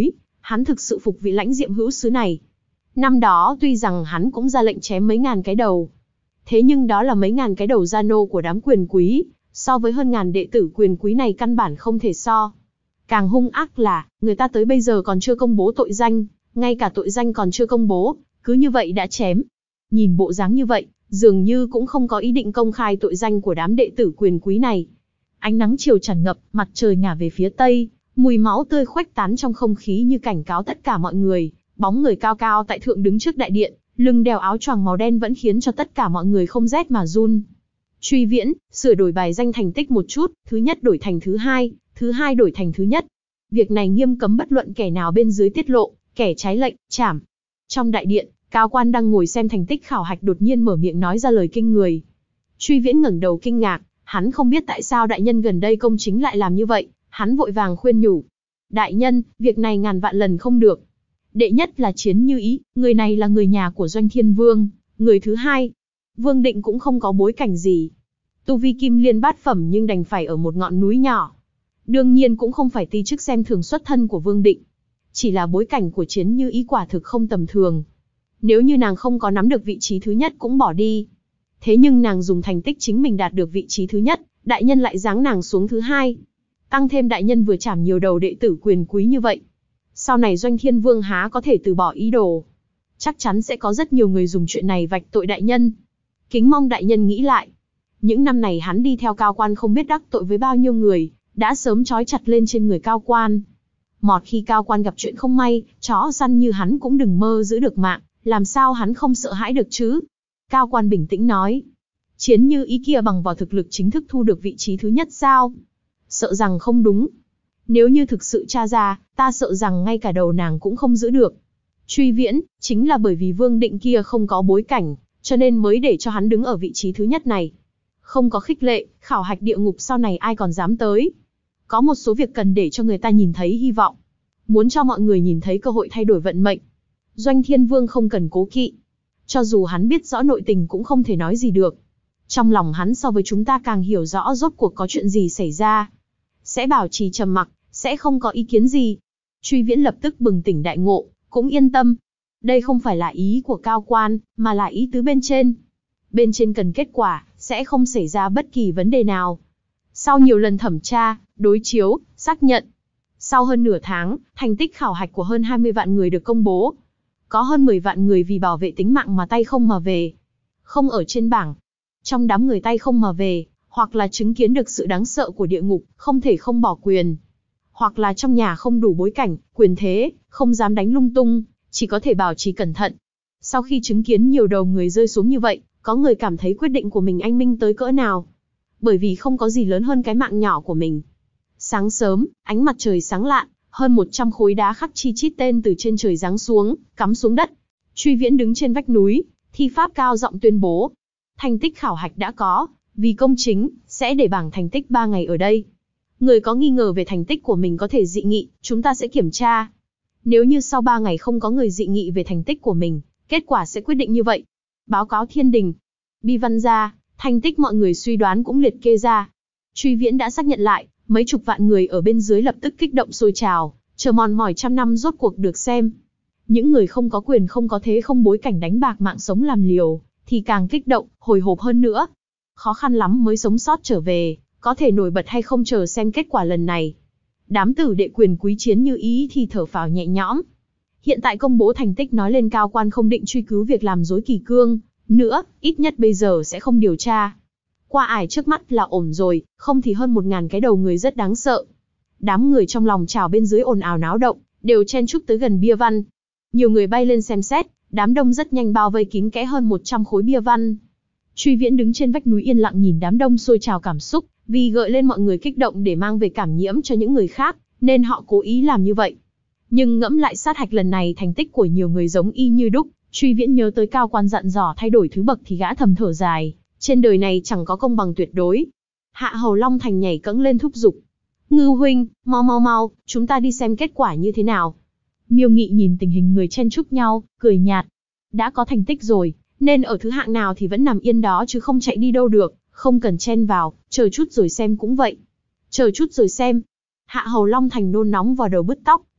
hắn thực sự phục vị Lãnh Diệm hữu xứ này. Năm đó tuy rằng hắn cũng ra lệnh chém mấy ngàn cái đầu, thế nhưng đó là mấy ngàn cái đầu gia nô của đám quyền quý, so với hơn ngàn đệ tử quyền quý này căn bản không thể so. Càng hung ác là, người ta tới bây giờ còn chưa công bố tội danh, ngay cả tội danh còn chưa công bố, cứ như vậy đã chém. Nhìn bộ dáng như vậy, dường như cũng không có ý định công khai tội danh của đám đệ tử quyền quý này. Ánh nắng chiều tràn ngập, mặt trời ngả về phía tây, mùi máu tươi khuếch tán trong không khí như cảnh cáo tất cả mọi người. Bóng người cao cao tại thượng đứng trước đại điện, lưng đeo áo choàng màu đen vẫn khiến cho tất cả mọi người không rét mà run. Truy Viễn, sửa đổi bài danh thành tích một chút, thứ nhất đổi thành thứ hai đổi thành thứ nhất. Việc này nghiêm cấm bất luận kẻ nào bên dưới tiết lộ, kẻ trái lệnh, trảm. Trong đại điện, cao quan đang ngồi xem thành tích khảo hạch đột nhiên mở miệng nói ra lời kinh người. Truy Viễn ngẩng đầu kinh ngạc, hắn không biết tại sao đại nhân gần đây công chính lại làm như vậy, hắn vội vàng khuyên nhủ. Đại nhân, việc này ngàn vạn lần không được. Đệ nhất là Chiến Như Ý, người này là người nhà của Doanh Thiên Vương, người thứ hai, Vương Định cũng không có bối cảnh gì. Tu vi kim liên bát phẩm nhưng đành phải ở một ngọn núi nhỏ. Đương nhiên cũng không phải ti chức xem thường xuất thân của Vương Định. Chỉ là bối cảnh của Chiến Như Ý quả thực không tầm thường. Nếu như nàng không có nắm được vị trí thứ nhất cũng bỏ đi. Thế nhưng nàng dùng thành tích chính mình đạt được vị trí thứ nhất, đại nhân lại giáng nàng xuống thứ hai. Tăng thêm đại nhân vừa trảm nhiều đầu đệ tử quyền quý như vậy. Sau này Doanh Thiên Vương há có thể từ bỏ ý đồ. Chắc chắn sẽ có rất nhiều người dùng chuyện này vạch tội đại nhân. Kính mong đại nhân nghĩ lại. Những năm này hắn đi theo cao quan không biết đắc tội với bao nhiêu người, đã sớm trói chặt lên trên người cao quan. Một khi cao quan gặp chuyện không may, chó săn như hắn cũng đừng mơ giữ được mạng, làm sao hắn không sợ hãi được chứ? Cao quan bình tĩnh nói. Chiến Như Ý kia bằng vào thực lực chính thức thu được vị trí thứ nhất sao? Sợ rằng không đúng. Nếu như thực sự tra ra, ta sợ rằng ngay cả đầu nàng cũng không giữ được. Truy Viễn, chính là bởi vì Vương Định kia không có bối cảnh, cho nên mới để cho hắn đứng ở vị trí thứ nhất này. Không có khích lệ, khảo hạch địa ngục sau này ai còn dám tới. Có một số việc cần để cho người ta nhìn thấy hy vọng. Muốn cho mọi người nhìn thấy cơ hội thay đổi vận mệnh. Doanh Thiên Vương không cần cố kỵ. Cho dù hắn biết rõ nội tình cũng không thể nói gì được. Trong lòng hắn so với chúng ta càng hiểu rõ rốt cuộc có chuyện gì xảy ra. Sẽ bảo trì trầm mặc, sẽ không có ý kiến gì. Truy Viễn lập tức bừng tỉnh đại ngộ, cũng yên tâm. Đây không phải là ý của cao quan, mà là ý tứ bên trên. Bên trên cần kết quả, sẽ không xảy ra bất kỳ vấn đề nào. Sau nhiều lần thẩm tra, đối chiếu, xác nhận. Sau hơn nửa tháng, thành tích khảo hạch của hơn 20 vạn người được công bố. Có hơn 10 vạn người vì bảo vệ tính mạng mà tay không mà về. Không ở trên bảng. Trong đám người tay không mà về, hoặc là chứng kiến được sự đáng sợ của địa ngục, không thể không bỏ quyền. Hoặc là trong nhà không đủ bối cảnh, quyền thế, không dám đánh lung tung, chỉ có thể bảo trì cẩn thận. Sau khi chứng kiến nhiều đầu người rơi xuống như vậy, có người cảm thấy quyết định của mình anh minh tới cỡ nào. Bởi vì không có gì lớn hơn cái mạng nhỏ của mình. Sáng sớm, ánh mặt trời sáng lạn, hơn 100 khối đá khắc chi chít tên từ trên trời giáng xuống, cắm xuống đất. Truy Viễn đứng trên vách núi, thi pháp cao giọng tuyên bố. Thành tích khảo hạch đã có, vì công chính, sẽ để bảng thành tích 3 ngày ở đây. Người có nghi ngờ về thành tích của mình có thể dị nghị, chúng ta sẽ kiểm tra. Nếu như sau 3 ngày không có người dị nghị về thành tích của mình, kết quả sẽ quyết định như vậy. Báo cáo thiên đình. Bi văn ra, thành tích mọi người suy đoán cũng liệt kê ra. Truy Viễn đã xác nhận lại, mấy chục vạn người ở bên dưới lập tức kích động sôi trào, chờ mòn mỏi trăm năm rốt cuộc được xem. Những người không có quyền không có thế không bối cảnh đánh bạc mạng sống làm liều, thì càng kích động, hồi hộp hơn nữa. Khó khăn lắm mới sống sót trở về, có thể nổi bật hay không chờ xem kết quả lần này. Đám tử đệ quyền quý Chiến Như Ý thì thở phào nhẹ nhõm. Hiện tại công bố thành tích nói lên cao quan không định truy cứu việc làm dối kỷ cương nữa, ít nhất bây giờ sẽ không điều tra. Qua ải trước mắt là ổn rồi, không thì hơn 1000 cái đầu người rất đáng sợ. Đám người trong lòng trào bên dưới ồn ào náo động, đều chen chúc tới gần bia văn. Nhiều người bay lên xem xét, đám đông rất nhanh bao vây kín kẽ hơn 100 khối bia văn. Truy Viễn đứng trên vách núi yên lặng nhìn đám đông sôi trào cảm xúc, vì gợi lên mọi người kích động để mang về cảm nhiễm cho những người khác, nên họ cố ý làm như vậy. Nhưng ngẫm lại sát hạch lần này thành tích của nhiều người giống y như đúc, Truy Viễn nhớ tới cao quan dặn dò thay đổi thứ bậc thì gã thầm thở dài, trên đời này chẳng có công bằng tuyệt đối. Hạ Hầu Long Thành nhảy cẫng lên thúc giục. Ngưu huynh, mau, chúng ta đi xem kết quả như thế nào. Miêu Nghị nhìn tình hình người chen chúc nhau, cười nhạt. Đã có thành tích rồi, nên ở thứ hạng nào thì vẫn nằm yên đó chứ không chạy đi đâu được, không cần chen vào, chờ chút rồi xem cũng vậy. Chờ chút rồi xem. Hạ Hầu Long Thành nôn nóng vào đầu bứt tóc,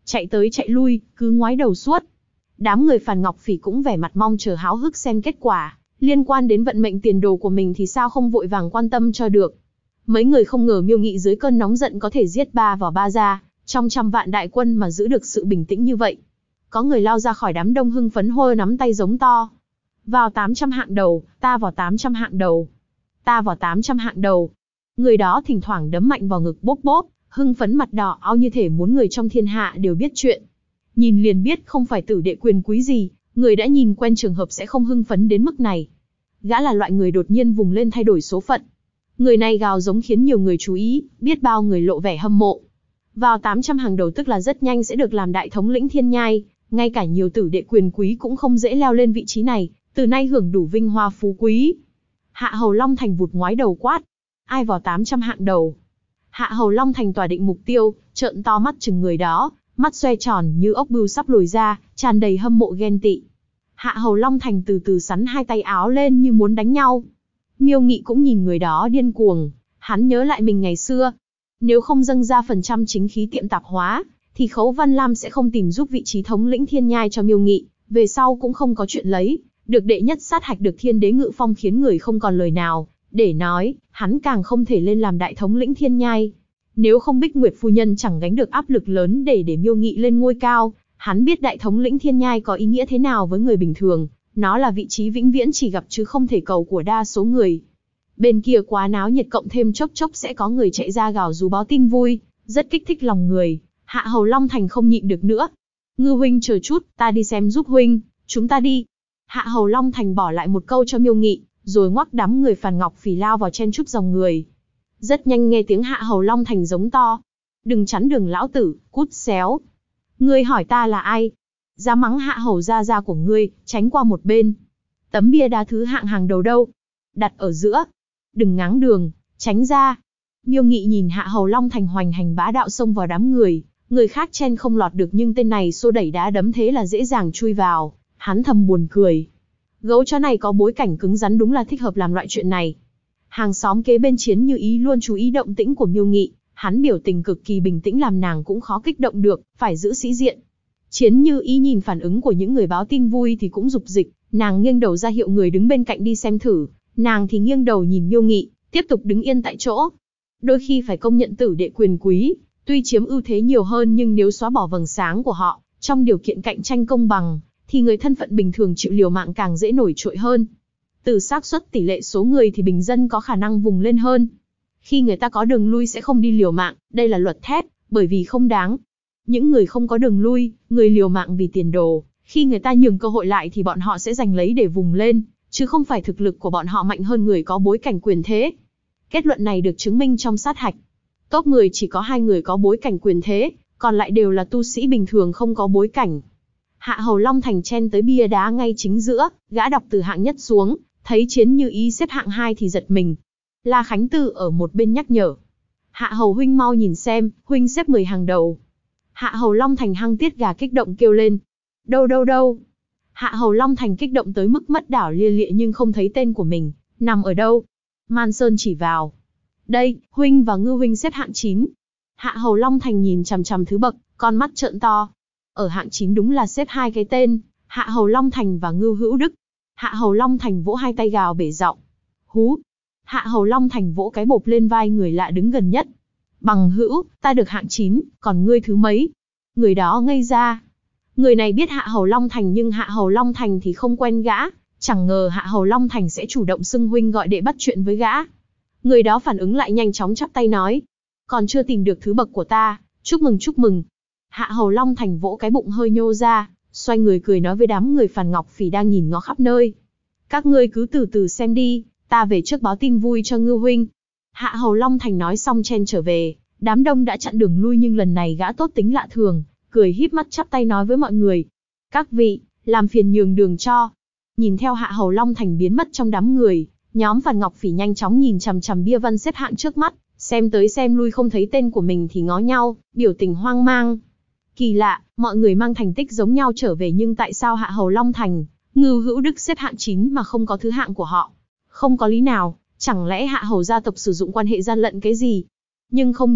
chạy tới chạy lui, cứ ngoái đầu suốt. Đám người Phàn Ngọc Phỉ cũng vẻ mặt mong chờ háo hức xem kết quả, liên quan đến vận mệnh tiền đồ của mình thì sao không vội vàng quan tâm cho được. Mấy người không ngờ Miêu Nghị dưới cơn nóng giận có thể giết 3 vào 3 ra, trong trăm vạn đại quân mà giữ được sự bình tĩnh như vậy. Có người lao ra khỏi đám đông hưng phấn hô nắm tay giống to. Vào 800 hạng đầu, ta vào 800 hạng đầu. Ta vào 800 hạng đầu. Người đó thỉnh thoảng đấm mạnh vào ngực bốp bốp, hưng phấn mặt đỏ ao như thể muốn người trong thiên hạ đều biết chuyện. Nhìn liền biết không phải tử đệ quyền quý gì, người đã nhìn quen trường hợp sẽ không hưng phấn đến mức này. Gã là loại người đột nhiên vùng lên thay đổi số phận. Người này gào giống khiến nhiều người chú ý, biết bao người lộ vẻ hâm mộ. Vào 800 hàng đầu tức là rất nhanh sẽ được làm đại thống lĩnh Thiên Nhai, ngay cả nhiều tử đệ quyền quý cũng không dễ leo lên vị trí này, từ nay hưởng đủ vinh hoa phú quý. Hạ Hầu Long Thành vụt ngoái đầu quát. Ai vào 800 hạng đầu? Hạ Hầu Long Thành tỏa định mục tiêu, trợn to mắt chừng người đó, mắt xoe tròn như ốc bươu sắp lồi ra, tràn đầy hâm mộ ghen tị. Hạ Hầu Long Thành từ từ sắn hai tay áo lên như muốn đánh nhau. Miêu Nghị cũng nhìn người đó điên cuồng, hắn nhớ lại mình ngày xưa. Nếu không dâng ra phần trăm chính khí tiệm tạp hóa, thì Khấu Văn Lam sẽ không tìm giúp vị trí thống lĩnh Thiên Nhai cho Miêu Nghị, về sau cũng không có chuyện lấy. Được đệ nhất sát hạch được Thiên Đế Ngự Phong khiến người không còn lời nào để nói, hắn càng không thể lên làm đại thống lĩnh Thiên Nhai. Nếu không Bích Nguyệt phu nhân chẳng gánh được áp lực lớn để Miêu Nghị lên ngôi cao, hắn biết đại thống lĩnh Thiên Nhai có ý nghĩa thế nào với người bình thường, nó là vị trí vĩnh viễn chỉ gặp chứ không thể cầu của đa số người. Bên kia quá náo nhiệt cộng thêm chốc chốc sẽ có người chạy ra gào rú báo tin vui, rất kích thích lòng người. Hạ Hầu Long Thành không nhịn được nữa. Ngư huynh chờ chút, ta đi xem giúp huynh, chúng ta đi. Hạ Hầu Long Thành bỏ lại một câu cho Miêu Nghị, rồi ngoắc đám người Phàn Ngọc Phỉ lao vào chen chúc dòng người. Rất nhanh nghe tiếng Hạ Hầu Long Thành giống to. Đừng chắn đường lão tử, cút xéo. Ngươi hỏi ta là ai? Ra mắng Hạ Hầu gia của ngươi, tránh qua một bên. Tấm bia đá thứ hạng hàng đầu đâu? Đặt ở giữa. Đừng ngáng đường, tránh ra. Miêu Nghị nhìn Hạ Hầu Long Thành hoành hành bá đạo xông vào đám người. Người khác chen không lọt được nhưng tên này xô đẩy đá đấm thế là dễ dàng chui vào. Hắn thầm buồn cười. Gấu chó này có bối cảnh cứng rắn đúng là thích hợp làm loại chuyện này. Hàng xóm kế bên Chiến Như Ý luôn chú ý động tĩnh của Miêu Nghị. Hắn biểu tình cực kỳ bình tĩnh làm nàng cũng khó kích động được, phải giữ sĩ diện. Chiến Như Ý nhìn phản ứng của những người báo tin vui thì cũng dục dịch, nàng nghiêng đầu ra hiệu người đứng bên cạnh đi xem thử, nàng thì nghiêng đầu nhìn Miêu Nghị, tiếp tục đứng yên tại chỗ. Đôi khi phải công nhận tử đệ quyền quý, tuy chiếm ưu thế nhiều hơn nhưng nếu xóa bỏ vầng sáng của họ, trong điều kiện cạnh tranh công bằng, thì người thân phận bình thường chịu liều mạng càng dễ nổi trội hơn. Từ xác suất tỷ lệ số người thì bình dân có khả năng vùng lên hơn. Khi người ta có đường lui sẽ không đi liều mạng, đây là luật thép, bởi vì không đáng. Những người không có đường lui, người liều mạng vì tiền đồ, khi người ta nhường cơ hội lại thì bọn họ sẽ giành lấy để vùng lên, chứ không phải thực lực của bọn họ mạnh hơn người có bối cảnh quyền thế. Kết luận này được chứng minh trong sát hạch. Top 10 chỉ có 2 người có bối cảnh quyền thế, còn lại đều là tu sĩ bình thường không có bối cảnh. Hạ Hầu Long Thành chen tới bia đá ngay chính giữa, gã đọc từ hạng nhất xuống, thấy Chiến Như Ý xếp hạng 2 thì giật mình. La Khánh Tư ở một bên nhắc nhở. Hạ Hầu huynh mau nhìn xem, huynh xếp 10 hàng đầu. Hạ Hầu Long Thành hăng tiết gà kích động kêu lên. Đâu đâu đâu. Hạ Hầu Long Thành kích động tới mức mất đảo lia lịa nhưng không thấy tên của mình, nằm ở đâu. Man Sơn chỉ vào. Đây, huynh và Ngư huynh xếp hạng 9. Hạ Hầu Long Thành nhìn chằm chằm thứ bậc, con mắt trợn to. Ở hạng 9 đúng là xếp 2 cái tên, Hạ Hầu Long Thành và Ngưu Hữu Đức. Hạ Hầu Long Thành vỗ hai tay gào bể giọng. Hú. Hạ Hầu Long Thành vỗ cái bộp lên vai người lạ đứng gần nhất. Bằng hữu, ta được hạng 9, còn ngươi thứ mấy? Người đó ngây ra. Người này biết Hạ Hầu Long Thành nhưng Hạ Hầu Long Thành thì không quen gã. Chẳng ngờ Hạ Hầu Long Thành sẽ chủ động xưng huynh gọi đệ bắt chuyện với gã. Người đó phản ứng lại nhanh chóng chắp tay nói. Còn chưa tìm được thứ bậc của ta, chúc mừng chúc mừng. Hạ Hầu Long Thành vỗ cái bụng hơi nhô ra, xoay người cười nói với đám người Phàn Ngọc Phỉ đang nhìn ngó khắp nơi. Các ngươi cứ từ từ xem đi, ta về trước báo tin vui cho Ngư huynh. Hạ Hầu Long Thành nói xong chen trở về, đám đông đã chặn đường lui nhưng lần này gã tốt tính lạ thường, cười híp mắt chắp tay nói với mọi người. Các vị, làm phiền nhường đường cho. Nhìn theo Hạ Hầu Long Thành biến mất trong đám người, nhóm Phàn Ngọc Phỉ nhanh chóng nhìn chằm chằm bia văn xếp hạng trước mắt, xem tới xem lui không thấy tên của mình thì ngó nhau, biểu tình hoang mang. Kỳ lạ, mọi người mang thành tích giống nhau trở về nhưng tại sao Hạ Hầu Long Thành, Ngưu Hữu Đức xếp hạng 9 mà không có thứ hạng của họ? Không có lý nào, chẳng lẽ Hạ Hầu gia tộc sử dụng quan hệ gian lận cái gì? Nhưng không đúng,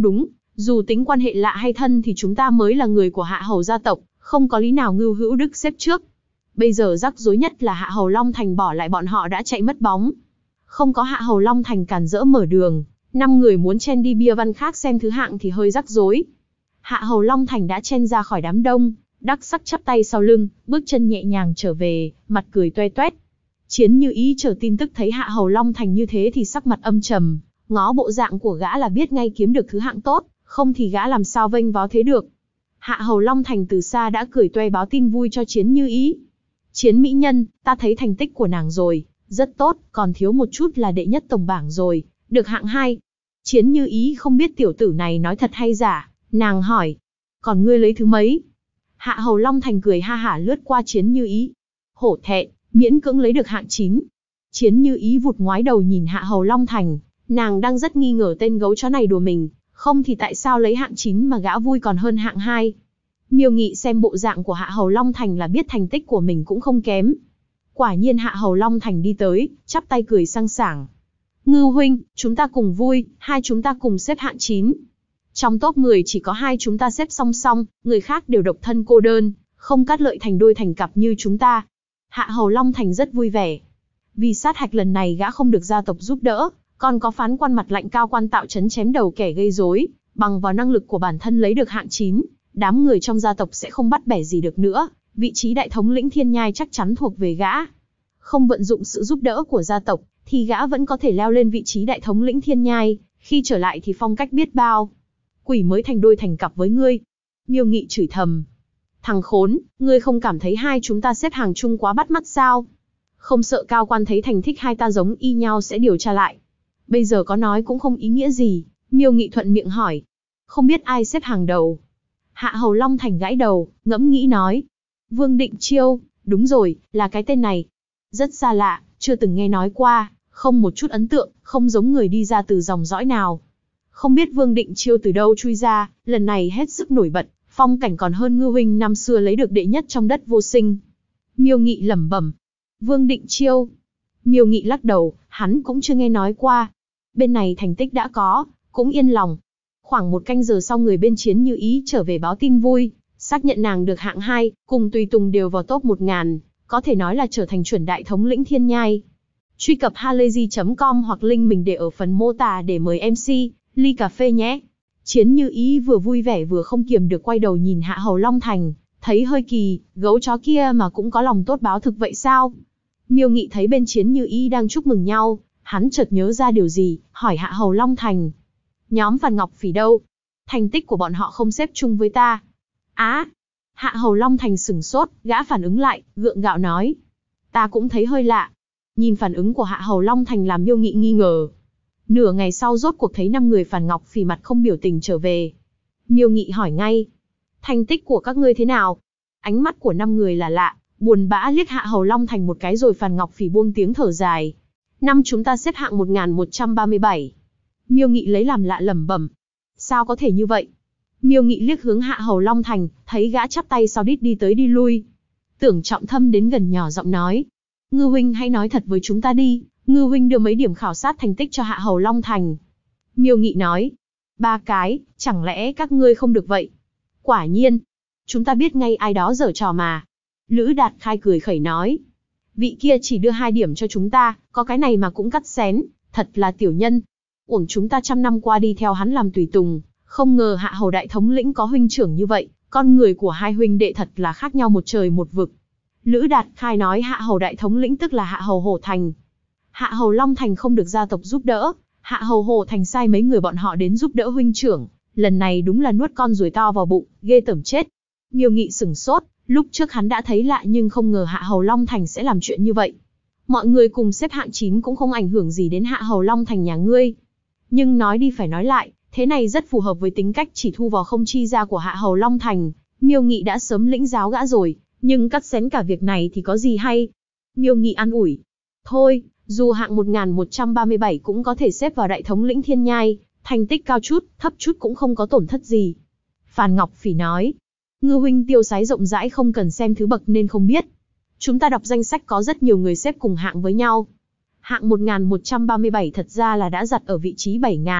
Dù tính quan hệ lạ hay thân thì chúng ta mới là người của Hạ Hầu gia tộc, không có lý nào Ngưu Hữu Đức xếp trước. Bây giờ rắc rối nhất là Hạ Hầu Long Thành bỏ lại bọn họ đã chạy mất bóng. Không có Hạ Hầu Long Thành cản rỡ mở đường, 5 người muốn chen đi bia văn khác xem thứ hạng thì hơi rắc rối. Hạ Hầu Long Thành đã chen ra khỏi đám đông, đắc sắc chắp tay sau lưng, bước chân nhẹ nhàng trở về, mặt cười toe toét. Chiến Như Ý chờ tin tức thấy Hạ Hầu Long Thành như thế thì sắc mặt âm trầm, ngó bộ dạng của gã là biết ngay kiếm được thứ hạng tốt, không thì gã làm sao vênh váo thế được. Hạ Hầu Long Thành từ xa đã cười toe báo tin vui cho Chiến Như Ý. Chiến mỹ nhân, ta thấy thành tích của nàng rồi, rất tốt, còn thiếu một chút là đệ nhất tổng bảng rồi, được hạng 2. Chiến Như Ý không biết tiểu tử này nói thật hay giả, nàng hỏi, còn ngươi lấy thứ mấy? Hạ Hầu Long Thành cười ha hả lướt qua Chiến Như Ý. Hổ thẹn, miễn cưỡng lấy được hạng 9. Chiến Như Ý vụt ngoái đầu nhìn Hạ Hầu Long Thành, nàng đang rất nghi ngờ tên gấu chó này đùa mình, không thì tại sao lấy hạng 9 mà gã vui còn hơn hạng 2. Miêu Nghị xem bộ dạng của Hạ Hầu Long Thành là biết thành tích của mình cũng không kém. Quả nhiên Hạ Hầu Long Thành đi tới, chắp tay cười sang sảng. Ngưu huynh, chúng ta cùng vui, hai chúng ta cùng xếp hạng 9. Trong top 10 chỉ có hai chúng ta xếp song song, người khác đều độc thân cô đơn, không cắt lợi thành đôi thành cặp như chúng ta. Hạ Hầu Long Thành rất vui vẻ. Vì sát hạch lần này gã không được gia tộc giúp đỡ, còn có phán quan mặt lạnh Cao Quan Tạo Trấn chém đầu kẻ gây rối, bằng vào năng lực của bản thân lấy được hạng 9, đám người trong gia tộc sẽ không bắt bẻ gì được nữa, vị trí đại thống lĩnh Thiên Nhai chắc chắn thuộc về gã. Không vận dụng sự giúp đỡ của gia tộc, thì gã vẫn có thể leo lên vị trí đại thống lĩnh Thiên Nhai, khi trở lại thì phong cách biết bao. Quỷ mới thành đôi thành cặp với ngươi. Miêu Nghị chửi thầm. Thằng khốn, ngươi không cảm thấy hai chúng ta xếp hàng chung quá bắt mắt sao? Không sợ cao quan thấy thành tích hai ta giống y nhau sẽ điều tra lại. Bây giờ có nói cũng không ý nghĩa gì, Miêu Nghị thuận miệng hỏi. Không biết ai xếp hàng đầu. Hạ Hầu Long Thành gãi đầu, ngẫm nghĩ nói. Vương Định Chiêu, đúng rồi, là cái tên này. Rất xa lạ, chưa từng nghe nói qua, không một chút ấn tượng, không giống người đi ra từ dòng dõi nào. Không biết Vương Định Chiêu từ đâu chui ra, lần này hết sức nổi bật, phong cảnh còn hơn Ngưu huynh năm xưa lấy được đệ nhất trong đất vô sinh. Miêu Nghị lẩm bẩm. Vương Định Chiêu. Miêu Nghị lắc đầu, hắn cũng chưa nghe nói qua. Bên này thành tích đã có, cũng yên lòng. Khoảng 1 canh giờ sau người bên Chiến Như Ý trở về báo tin vui, xác nhận nàng được hạng 2, cùng tùy tùng đều vào top 1000, có thể nói là trở thành chuẩn đại thống lĩnh Thiên Nhai. Truy cập halayzi.com hoặc link mình để ở phần mô tả để mời MC, ly cà phê nhé. Chiến Như Ý vừa vui vẻ vừa không kiềm được quay đầu nhìn Hạ Hầu Long Thành, thấy hơi kỳ, gấu chó kia mà cũng có lòng tốt báo thực vậy sao? Miêu Nghị thấy bên Chiến Như Ý đang chúc mừng nhau, hắn chợt nhớ ra điều gì, hỏi Hạ Hầu Long Thành. Nhóm Phàn Ngọc Phỉ đâu? Thành tích của bọn họ không xếp chung với ta. Á! Hạ Hầu Long Thành sửng sốt, gã phản ứng lại, gượng gạo nói. Ta cũng thấy hơi lạ. Nhìn phản ứng của Hạ Hầu Long Thành làm Miêu Nghị nghi ngờ. Nửa ngày sau rốt cuộc thấy 5 người Phàn Ngọc Phỉ mặt không biểu tình trở về. Miêu Nghị hỏi ngay. Thành tích của các ngươi thế nào? Ánh mắt của 5 người là lạ, buồn bã liếc Hạ Hầu Long Thành một cái rồi Phàn Ngọc Phỉ buông tiếng thở dài. Năm chúng ta xếp hạng 1137. Miêu Nghị lấy làm lạ lẩm bẩm. Sao có thể như vậy? Miêu Nghị liếc hướng Hạ Hầu Long Thành, thấy gã chắp tay sau đít đi tới đi lui. Tưởng Trọng Thâm đến gần nhỏ giọng nói. Ngư huynh hãy nói thật với chúng ta đi, Ngư huynh đưa mấy điểm khảo sát thành tích cho Hạ Hầu Long Thành. Miêu Nghị nói. 3 cái, chẳng lẽ các ngươi không được vậy? Quả nhiên, chúng ta biết ngay ai đó giở trò mà. Lữ Đạt Khai cười khẩy nói. Vị kia chỉ đưa 2 điểm cho chúng ta, có cái này mà cũng cắt xén, thật là tiểu nhân. Uổng chúng ta trăm năm qua đi theo hắn làm tùy tùng, không ngờ Hạ Hầu đại thống lĩnh có huynh trưởng như vậy, con người của hai huynh đệ thật là khác nhau một trời một vực. Lữ Đạt Khai nói Hạ Hầu đại thống lĩnh tức là Hạ Hầu Hổ Thành. Hạ Hầu Long Thành không được gia tộc giúp đỡ, Hạ Hầu Hổ Thành sai mấy người bọn họ đến giúp đỡ huynh trưởng, lần này đúng là nuốt con ruồi to vào bụng, ghê tởm chết. Miêu Nghị sửng sốt, lúc trước hắn đã thấy lạ nhưng không ngờ Hạ Hầu Long Thành sẽ làm chuyện như vậy. Mọi người cùng xếp hạng 9 cũng không ảnh hưởng gì đến Hạ Hầu Long Thành nhà ngươi. Nhưng nói đi phải nói lại, thế này rất phù hợp với tính cách chỉ thu vào không chi ra của Hạ Hầu Long Thành. Miêu Nghị đã sớm lĩnh giáo gã rồi, nhưng cắt xén cả việc này thì có gì hay. Miêu Nghị an ủi. Thôi, dù hạng 1137 cũng có thể xếp vào đại thống lĩnh Thiên Nhai, thành tích cao chút, thấp chút cũng không có tổn thất gì. Phàn Ngọc Phỉ nói. Ngư huynh tiêu sái rộng rãi không cần xem thứ bậc nên không biết. Chúng ta đọc danh sách có rất nhiều người xếp cùng hạng với nhau. Hạng 1137 thật ra là đã giặt ở vị trí 7000,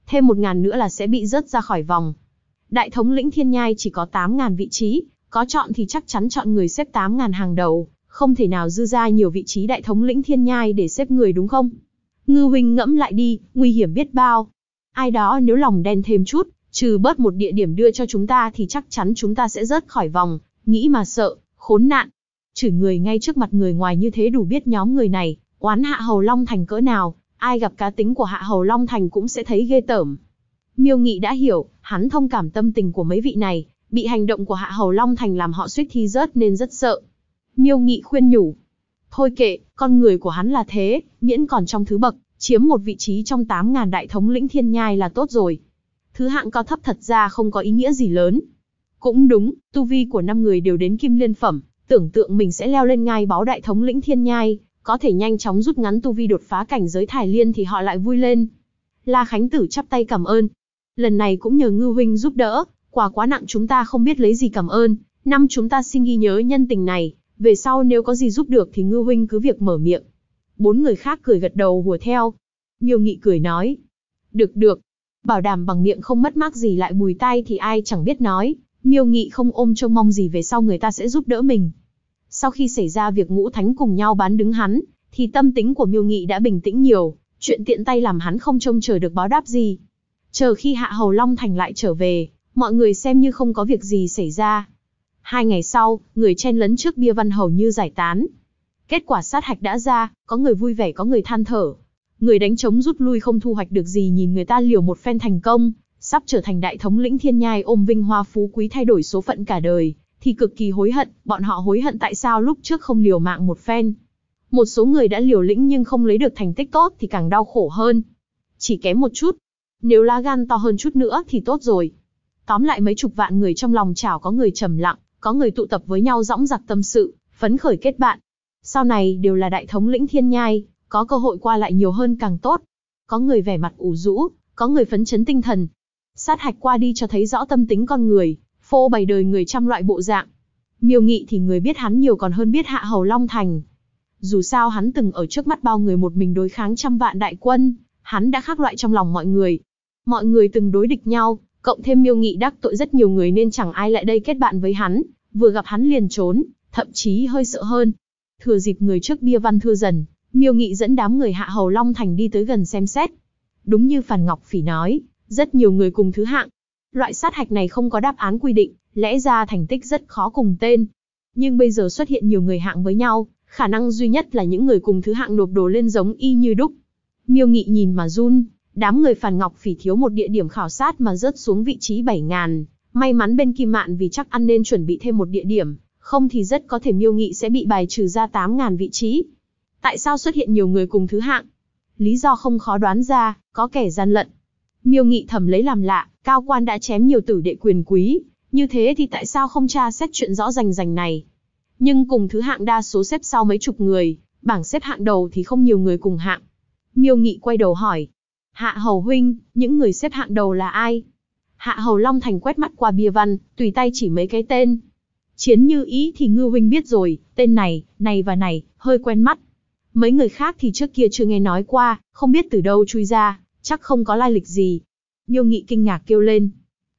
thêm 1.000 nữa là sẽ bị rớt ra khỏi vòng. Đại thống lĩnh Thiên Nhai chỉ có 8.000 vị trí, có chọn thì chắc chắn chọn người xếp 8.000 hàng đầu, không thể nào dư ra nhiều vị trí đại thống lĩnh Thiên Nhai để xếp người đúng không? Ngư huynh ngẫm lại đi, nguy hiểm biết bao. Ai đó nếu lòng đen thêm chút, trừ bớt một địa điểm đưa cho chúng ta thì chắc chắn chúng ta sẽ rớt khỏi vòng, nghĩ mà sợ, khốn nạn. Chửi người ngay trước mặt người ngoài như thế đủ biết nhóm người này, oán Hạ Hầu Long Thành cỡ nào, ai gặp cá tính của Hạ Hầu Long Thành cũng sẽ thấy ghê tởm. Miêu Nghị đã hiểu, hắn thông cảm tâm tình của mấy vị này, bị hành động của Hạ Hầu Long Thành làm họ suýt thi rớt nên rất sợ. Miêu Nghị khuyên nhủ, thôi kệ, con người của hắn là thế, miễn còn trong thứ bậc, chiếm một vị trí trong 8.000 đại thống lĩnh Thiên Nhai là tốt rồi. Thứ hạng cao thấp thật ra không có ý nghĩa gì lớn. Cũng đúng, tu vi của 5 người đều đến Kim Liên Phẩm, tưởng tượng mình sẽ leo lên ngai báu đại thống lĩnh Thiên Nhai, có thể nhanh chóng rút ngắn tu vi đột phá cảnh giới Thải Liên thì họ lại vui lên. La Khánh Tử chắp tay cảm ơn. Lần này cũng nhờ Ngư huynh giúp đỡ, quà quá nặng chúng ta không biết lấy gì cảm ơn, năm chúng ta xin ghi nhớ nhân tình này, về sau nếu có gì giúp được thì Ngư huynh cứ việc mở miệng. 4 người khác cười gật đầu hùa theo. Miêu Nghị cười nói, được, bảo đảm bằng miệng không mất mát gì lại bùi tai thì ai chẳng biết nói. Miêu Nghị không ôm trông mong gì về sau người ta sẽ giúp đỡ mình. Sau khi xảy ra việc Ngũ Thánh cùng nhau bán đứng hắn, thì tâm tính của Miêu Nghị đã bình tĩnh nhiều, chuyện tiện tay làm hắn không trông chờ được báo đáp gì. Chờ khi Hạ Hầu Long Thành lại trở về, mọi người xem như không có việc gì xảy ra. 2 ngày sau, người chen lấn trước bia văn hầu như giải tán. Kết quả sát hạch đã ra, có người vui vẻ có người than thở. Người đánh trống rút lui không thu hoạch được gì nhìn người ta liều một phen thành công, sắp trở thành đại thống lĩnh Thiên Nhai ôm vinh hoa phú quý thay đổi số phận cả đời, thì cực kỳ hối hận, bọn họ hối hận tại sao lúc trước không liều mạng một phen. Một số người đã liều lĩnh nhưng không lấy được thành tích tốt thì càng đau khổ hơn. Chỉ kém một chút. Nếu lá gan to hơn chút nữa thì tốt rồi. Tóm lại mấy chục vạn người trong lòng chảo có người trầm lặng, có người tụ tập với nhau dõng dạc tâm sự, phấn khởi kết bạn. Sau này đều là đại thống lĩnh Thiên Nhai, có cơ hội qua lại nhiều hơn càng tốt. Có người vẻ mặt ủ rũ, có người phấn chấn tinh thần. Sát hạch qua đi cho thấy rõ tâm tính con người, phô bày đời người trăm loại bộ dạng. Miêu Nghị thì người biết hắn nhiều còn hơn biết Hạ Hầu Long Thành. Dù sao hắn từng ở trước mắt bao người một mình đối kháng trăm vạn đại quân, hắn đã khác loại trong lòng mọi người. Mọi người từng đối địch nhau, cộng thêm Miêu Nghị đắc tội rất nhiều người nên chẳng ai lại đây kết bạn với hắn, vừa gặp hắn liền trốn, thậm chí hơi sợ hơn. Thừa dịp người trước bia văn thưa dần, Miêu Nghị dẫn đám người Hạ Hầu Long Thành đi tới gần xem xét. Đúng như Phàn Ngọc Phỉ nói, rất nhiều người cùng thứ hạng. Loại sát hạch này không có đáp án quy định, lẽ ra thành tích rất khó cùng tên. Nhưng bây giờ xuất hiện nhiều người hạng với nhau, khả năng duy nhất là những người cùng thứ hạng nộp đồ lên giống y như đúc. Miêu Nghị nhìn mà run, đám người Phàn Ngọc Phỉ thiếu một địa điểm khảo sát mà rớt xuống vị trí 7.000. May mắn bên Kim Mạn vì chắc ăn nên chuẩn bị thêm một địa điểm, không thì rất có thể Miêu Nghị sẽ bị bài trừ ra 8.000 vị trí. Tại sao xuất hiện nhiều người cùng thứ hạng? Lý do không khó đoán ra, có kẻ gian lận. Miêu Nghị thầm lấy làm lạ, cao quan đã chém nhiều tử đệ quyền quý, như thế thì tại sao không tra xét chuyện rõ rành rành này? Nhưng cùng thứ hạng đa số xếp sau mấy chục người, bảng xếp hạng đầu thì không nhiều người cùng hạng. Miêu Nghị quay đầu hỏi, Hạ Hầu huynh, những người xếp hạng đầu là ai? Hạ Hầu Long Thành quét mắt qua bia văn, tùy tay chỉ mấy cái tên. Chiến Như Ý thì Ngư huynh biết rồi, tên này và này, hơi quen mắt. Mấy người khác thì trước kia chưa nghe nói qua, không biết từ đâu chui ra, chắc không có lai lịch gì. Miêu Nghị kinh ngạc kêu lên.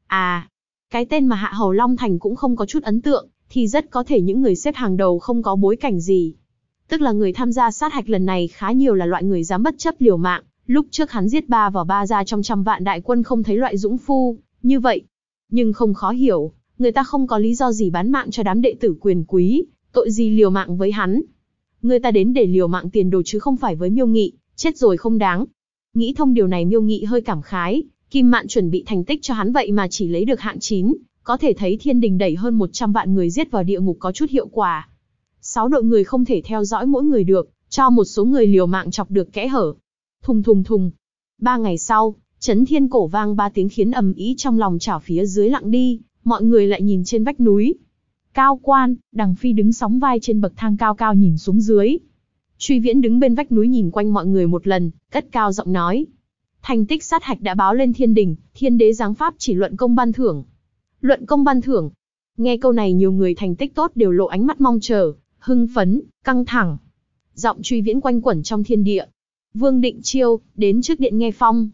À, cái tên mà Hạ Hầu Long Thành cũng không có chút ấn tượng, thì rất có thể những người xếp hàng đầu không có bối cảnh gì. Tức là người tham gia sát hạch lần này khá nhiều là loại người dám bất chấp liều mạng, lúc trước hắn giết 3 vào 3 ra trong trăm vạn đại quân không thấy loại dũng phu như vậy. Nhưng không khó hiểu, người ta không có lý do gì bán mạng cho đám đệ tử quyền quý, tội gì liều mạng với hắn. Người ta đến để liều mạng tiền đồ chứ không phải với Miêu Nghị, chết rồi không đáng. Nghĩ thông điều này Miêu Nghị hơi cảm khái, Kim Mạn chuẩn bị thành tích cho hắn vậy mà chỉ lấy được hạng 9, có thể thấy thiên đình đẩy hơn 100 vạn người giết vào địa ngục có chút hiệu quả. 6 đội người không thể theo dõi mỗi người được, cho một số người liều mạng chọc được kẽ hở. Thùng thùng thùng. 3 ngày sau, Chấn Thiên Cổ vang 3 tiếng khiến ầm ĩ trong lòng chảo phía dưới lặng đi, mọi người lại nhìn trên vách núi. Cao quan, Đằng Phi đứng sóng vai trên bậc thang cao cao nhìn xuống dưới. Truy Viễn đứng bên vách núi nhìn quanh mọi người một lần, cất cao giọng nói. Thành tích sát hạch đã báo lên thiên đình, thiên đế giáng pháp chỉ luận công ban thưởng. Luận công ban thưởng. Nghe câu này nhiều người thành tích tốt đều lộ ánh mắt mong chờ, hưng phấn, căng thẳng. Giọng Truy Viễn quanh quẩn trong thiên địa. Vương Định Chiêu, đến trước điện nghe phong.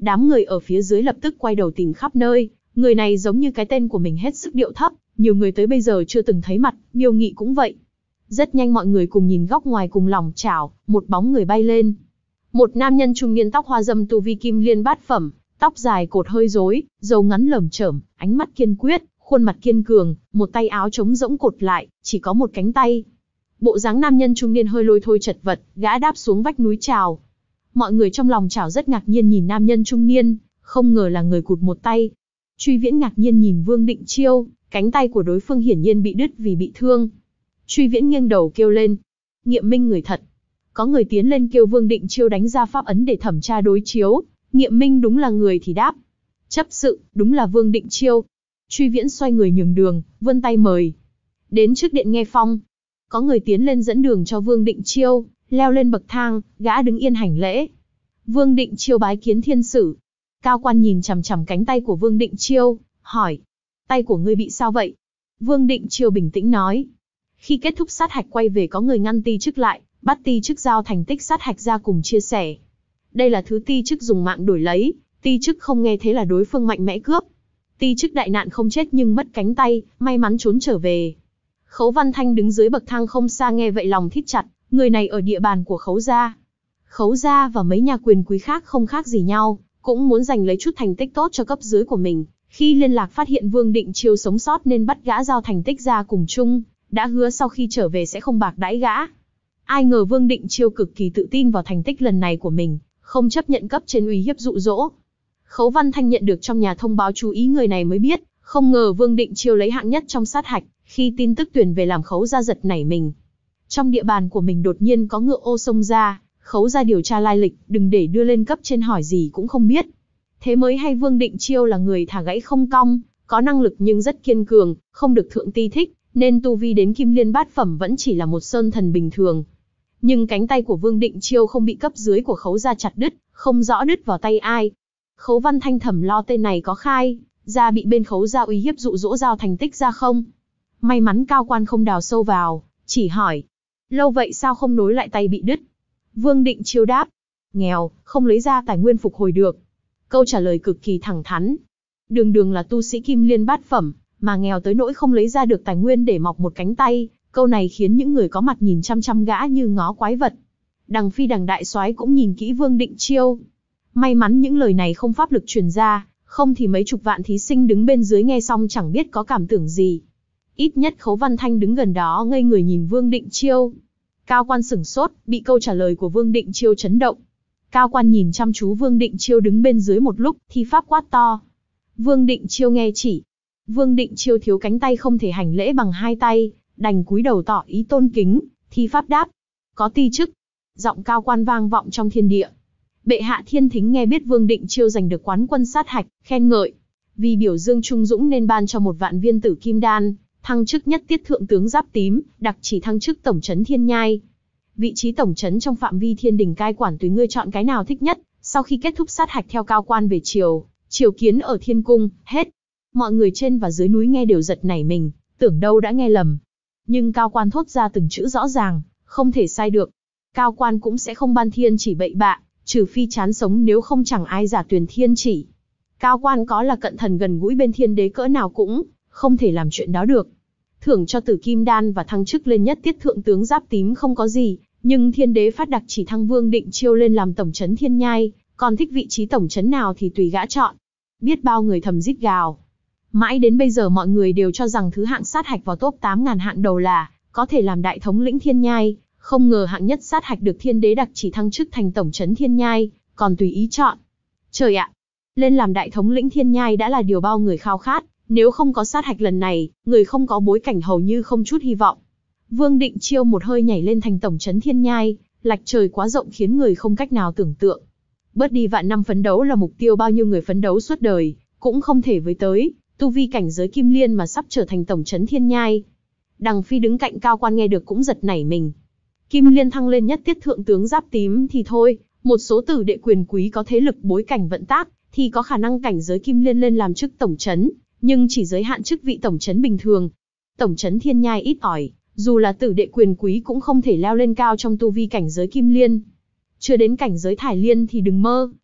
Đám người ở phía dưới lập tức quay đầu tìm khắp nơi, người này giống như cái tên của mình hết sức điệu thấp, nhiều người tới bây giờ chưa từng thấy mặt, Miêu Nghị cũng vậy. Rất nhanh mọi người cùng nhìn góc ngoài cùng lòng chảo, một bóng người bay lên. Một nam nhân trung niên tóc hoa râm tu vi kim liên bát phẩm, tóc dài cột hơi rối, râu ngắn lởm chởm, ánh mắt kiên quyết, khuôn mặt kiên cường, một tay áo trống rỗng cột lại, chỉ có một cánh tay. Bộ dáng nam nhân trung niên hơi lôi thôi chật vật, gã đáp xuống vách núi chào. Mọi người trong lòng chảo rất ngạc nhiên nhìn nam nhân trung niên, không ngờ là người cụt một tay. Truy Viễn ngạc nhiên nhìn Vương Định Chiêu, cánh tay của đối phương hiển nhiên bị đứt vì bị thương. Truy Viễn nghiêng đầu kêu lên, nghiệm minh người thật. Có người tiến lên kêu Vương Định Chiêu đánh ra pháp ấn để thẩm tra đối chiếu, nghiệm minh đúng là người thì đáp. Chấp sự, đúng là Vương Định Chiêu. Truy Viễn xoay người nhường đường, vươn tay mời. Đến trước điện nghe phong. Có người tiến lên dẫn đường cho Vương Định Chiêu, leo lên bậc thang, gã đứng yên hành lễ. Vương Định Chiêu bái kiến thiên sử. Cao quan nhìn chằm chằm cánh tay của Vương Định Chiêu, hỏi. Tay của ngươi bị sao vậy? Vương Định Chiêu bình tĩnh nói. Khi kết thúc sát hạch quay về có người ngăn ti chức lại, bắt ti chức giao thành tích sát hạch ra cùng chia sẻ. Đây là thứ ti chức dùng mạng đổi lấy, ti chức không nghe thế là đối phương mạnh mẽ cướp. Ti chức đại nạn không chết nhưng mất cánh tay, may mắn trốn trở về. Khấu Văn Thanh đứng dưới bậc thang không xa nghe vậy lòng thít chặt, người này ở địa bàn của Khấu gia. Khấu gia và mấy nhà quyền quý khác không khác gì nhau, cũng muốn giành lấy chút thành tích tốt cho cấp dưới của mình. Khi liên lạc phát hiện Vương Định Chiêu sống sót nên bắt gã giao thành tích ra cùng chung, đã hứa sau khi trở về sẽ không bạc đãi gã. Ai ngờ Vương Định Chiêu cực kỳ tự tin vào thành tích lần này của mình, không chấp nhận cấp trên uy hiếp dụ dỗ. Khấu Văn Thanh nhận được trong nhà thông báo chú ý người này mới biết, không ngờ Vương Định Chiêu lấy hạng nhất trong sát hạch, khi tin tức tuyển về làm Khấu gia giật nảy mình. Trong địa bàn của mình đột nhiên có ngựa ô xông ra, Khấu gia điều tra lai lịch, đừng để đưa lên cấp trên hỏi gì cũng không biết. Thế mới hay Vương Định Chiêu là người thả gãy không cong, có năng lực nhưng rất kiên cường, không được thượng ti thích, nên tu vi đến kim liên bát phẩm vẫn chỉ là một sơn thần bình thường. Nhưng cánh tay của Vương Định Chiêu không bị cấp dưới của Khấu gia chặt đứt, không rõ đứt vào tay ai. Khấu Văn Thanh thầm lo tên này có khai ra bị bên Khấu gia uy hiếp dụ dỗ giao thành tích ra không. May mắn cao quan không đào sâu vào, chỉ hỏi, lâu vậy sao không nối lại tay bị đứt? Vương Định Chiêu đáp, nghèo, không lấy ra tài nguyên phục hồi được. Câu trả lời cực kỳ thẳng thắn. Đường đường là tu sĩ kim liên bát phẩm, mà nghèo tới nỗi không lấy ra được tài nguyên để mọc một cánh tay. Câu này khiến những người có mặt nhìn chăm chăm gã như ngó quái vật. Đằng Phi đằng đại soái cũng nhìn kỹ Vương Định Chiêu. May mắn những lời này không pháp lực truyền ra, không thì mấy chục vạn thí sinh đứng bên dưới nghe xong chẳng biết có cảm tưởng gì. Ít nhất Khấu Văn Thanh đứng gần đó ngây người nhìn Vương Định Chiêu. Cao quan sửng sốt, bị câu trả lời của Vương Định Chiêu chấn động. Cao quan nhìn chăm chú Vương Định Chiêu đứng bên dưới một lúc, thi pháp quát to. Vương Định Chiêu nghe chỉ. Vương Định Chiêu thiếu cánh tay không thể hành lễ bằng hai tay, đành cúi đầu tỏ ý tôn kính, thi pháp đáp. Có ti chức. Giọng cao quan vang vọng trong thiên địa. Bệ hạ thiên thính nghe biết Vương Định Chiêu giành được quán quân sát hạch, khen ngợi. Vì biểu dương trung dũng nên ban cho 1 vạn viên tử kim đan, thăng chức nhất tiết thượng tướng giáp tím, đặc chỉ thăng chức tổng trấn Thiên Nhai. Vị trí tổng trấn trong phạm vi thiên đình cai quản tùy ngươi chọn cái nào thích nhất. Sau khi kết thúc sát hạch theo cao quan về triều kiến ở thiên cung, hết. Mọi người trên và dưới núi nghe đều giật nảy mình, tưởng đâu đã nghe lầm. Nhưng cao quan thốt ra từng chữ rõ ràng, không thể sai được. Cao quan cũng sẽ không ban thiên chỉ bậy bạ, trừ phi chán sống, nếu không chẳng ai giả tuyển thiên chỉ. Cao quan có là cận thần gần gũi bên thiên đế cỡ nào cũng không thể làm chuyện đó được. Thưởng cho tử kim đan và thăng chức lên nhất tiết thượng tướng giáp tím không có gì, nhưng thiên đế phát đặc chỉ thăng Vương Định Chiêu lên làm tổng trấn Thiên Nhai, còn thích vị trí tổng trấn nào thì tùy gã chọn. Biết bao người thầm rít gào. Mãi đến bây giờ mọi người đều cho rằng thứ hạng sát hạch vào top 8.000 hạng đầu là có thể làm đại thống lĩnh Thiên Nhai, không ngờ hạng nhất sát hạch được thiên đế đặc chỉ thăng chức thành tổng trấn Thiên Nhai, còn tùy ý chọn. Trời ạ! Lên làm đại thống lĩnh Thiên Nhai đã là điều bao người khao khát, nếu không có sát hạch lần này, người không có bối cảnh hầu như không chút hy vọng. Vương Định Chiêu một hơi nhảy lên thành tổng trấn Thiên Nhai, lạch trời quá rộng khiến người không cách nào tưởng tượng. Bớt đi vạn năm phấn đấu là mục tiêu bao nhiêu người phấn đấu suốt đời, cũng không thể với tới, tu vi cảnh giới kim liên mà sắp trở thành tổng trấn Thiên Nhai. Đằng Phi đứng cạnh cao quan nghe được cũng giật nảy mình. Kim liên thăng lên nhất tiết thượng tướng giáp tím thì thôi, một số tử đệ quyền quý có thế lực bối cảnh vận tác, thì có khả năng cảnh giới kim liên lên làm chức tổng trấn, nhưng chỉ giới hạn chức vị tổng trấn bình thường. Tổng trấn Thiên Nhai ít ỏi, dù là tử đệ quyền quý cũng không thể leo lên cao trong tu vi cảnh giới kim liên. Chưa đến cảnh giới thải liên thì đừng mơ,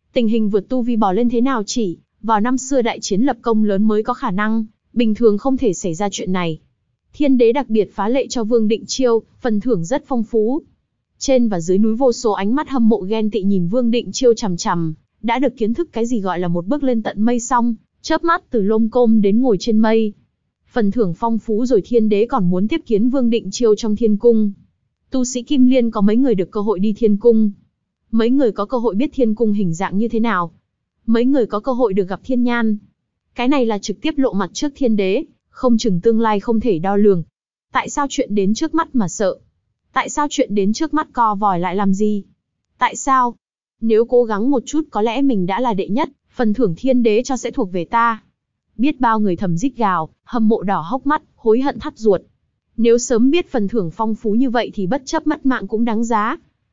Tình hình vượt tu vi bò lên thế nào chỉ vào năm xưa đại chiến lập công lớn mới có khả năng, bình thường không thể xảy ra chuyện này. Thiên đế đặc biệt phá lệ cho Vương Định Chiêu, phần thưởng rất phong phú. Trên và dưới núi vô số ánh mắt hâm mộ ghen tị nhìn Vương Định Chiêu chằm chằm, đã được kiến thức cái gì gọi là một bước lên tận mây xong, chớp mắt từ lông côm đến ngồi trên mây. Phần thưởng phong phú rồi thiên đế còn muốn tiếp kiến Vương Định Chiêu trong thiên cung. Tu sĩ Kim Liên có mấy người được cơ hội đi thiên cung? Mấy người có cơ hội biết thiên cung hình dạng như thế nào? Mấy người có cơ hội được gặp thiên nhan? Cái này là trực tiếp lộ mặt trước thiên đế, không chừng tương lai không thể đo lường. Tại sao chuyện đến trước mắt mà sợ? Tại sao chuyện đến trước mắt co vòi lại làm gì? Tại sao? Nếu cố gắng một chút có lẽ mình đã là đệ nhất, phần thưởng thiên đế cho sẽ thuộc về ta. Biết bao người thầm rít gào, hâm mộ đỏ hốc mắt, hối hận thắt ruột. Nếu sớm biết phần thưởng phong phú như vậy thì bất chấp mất mạng cũng đáng giá.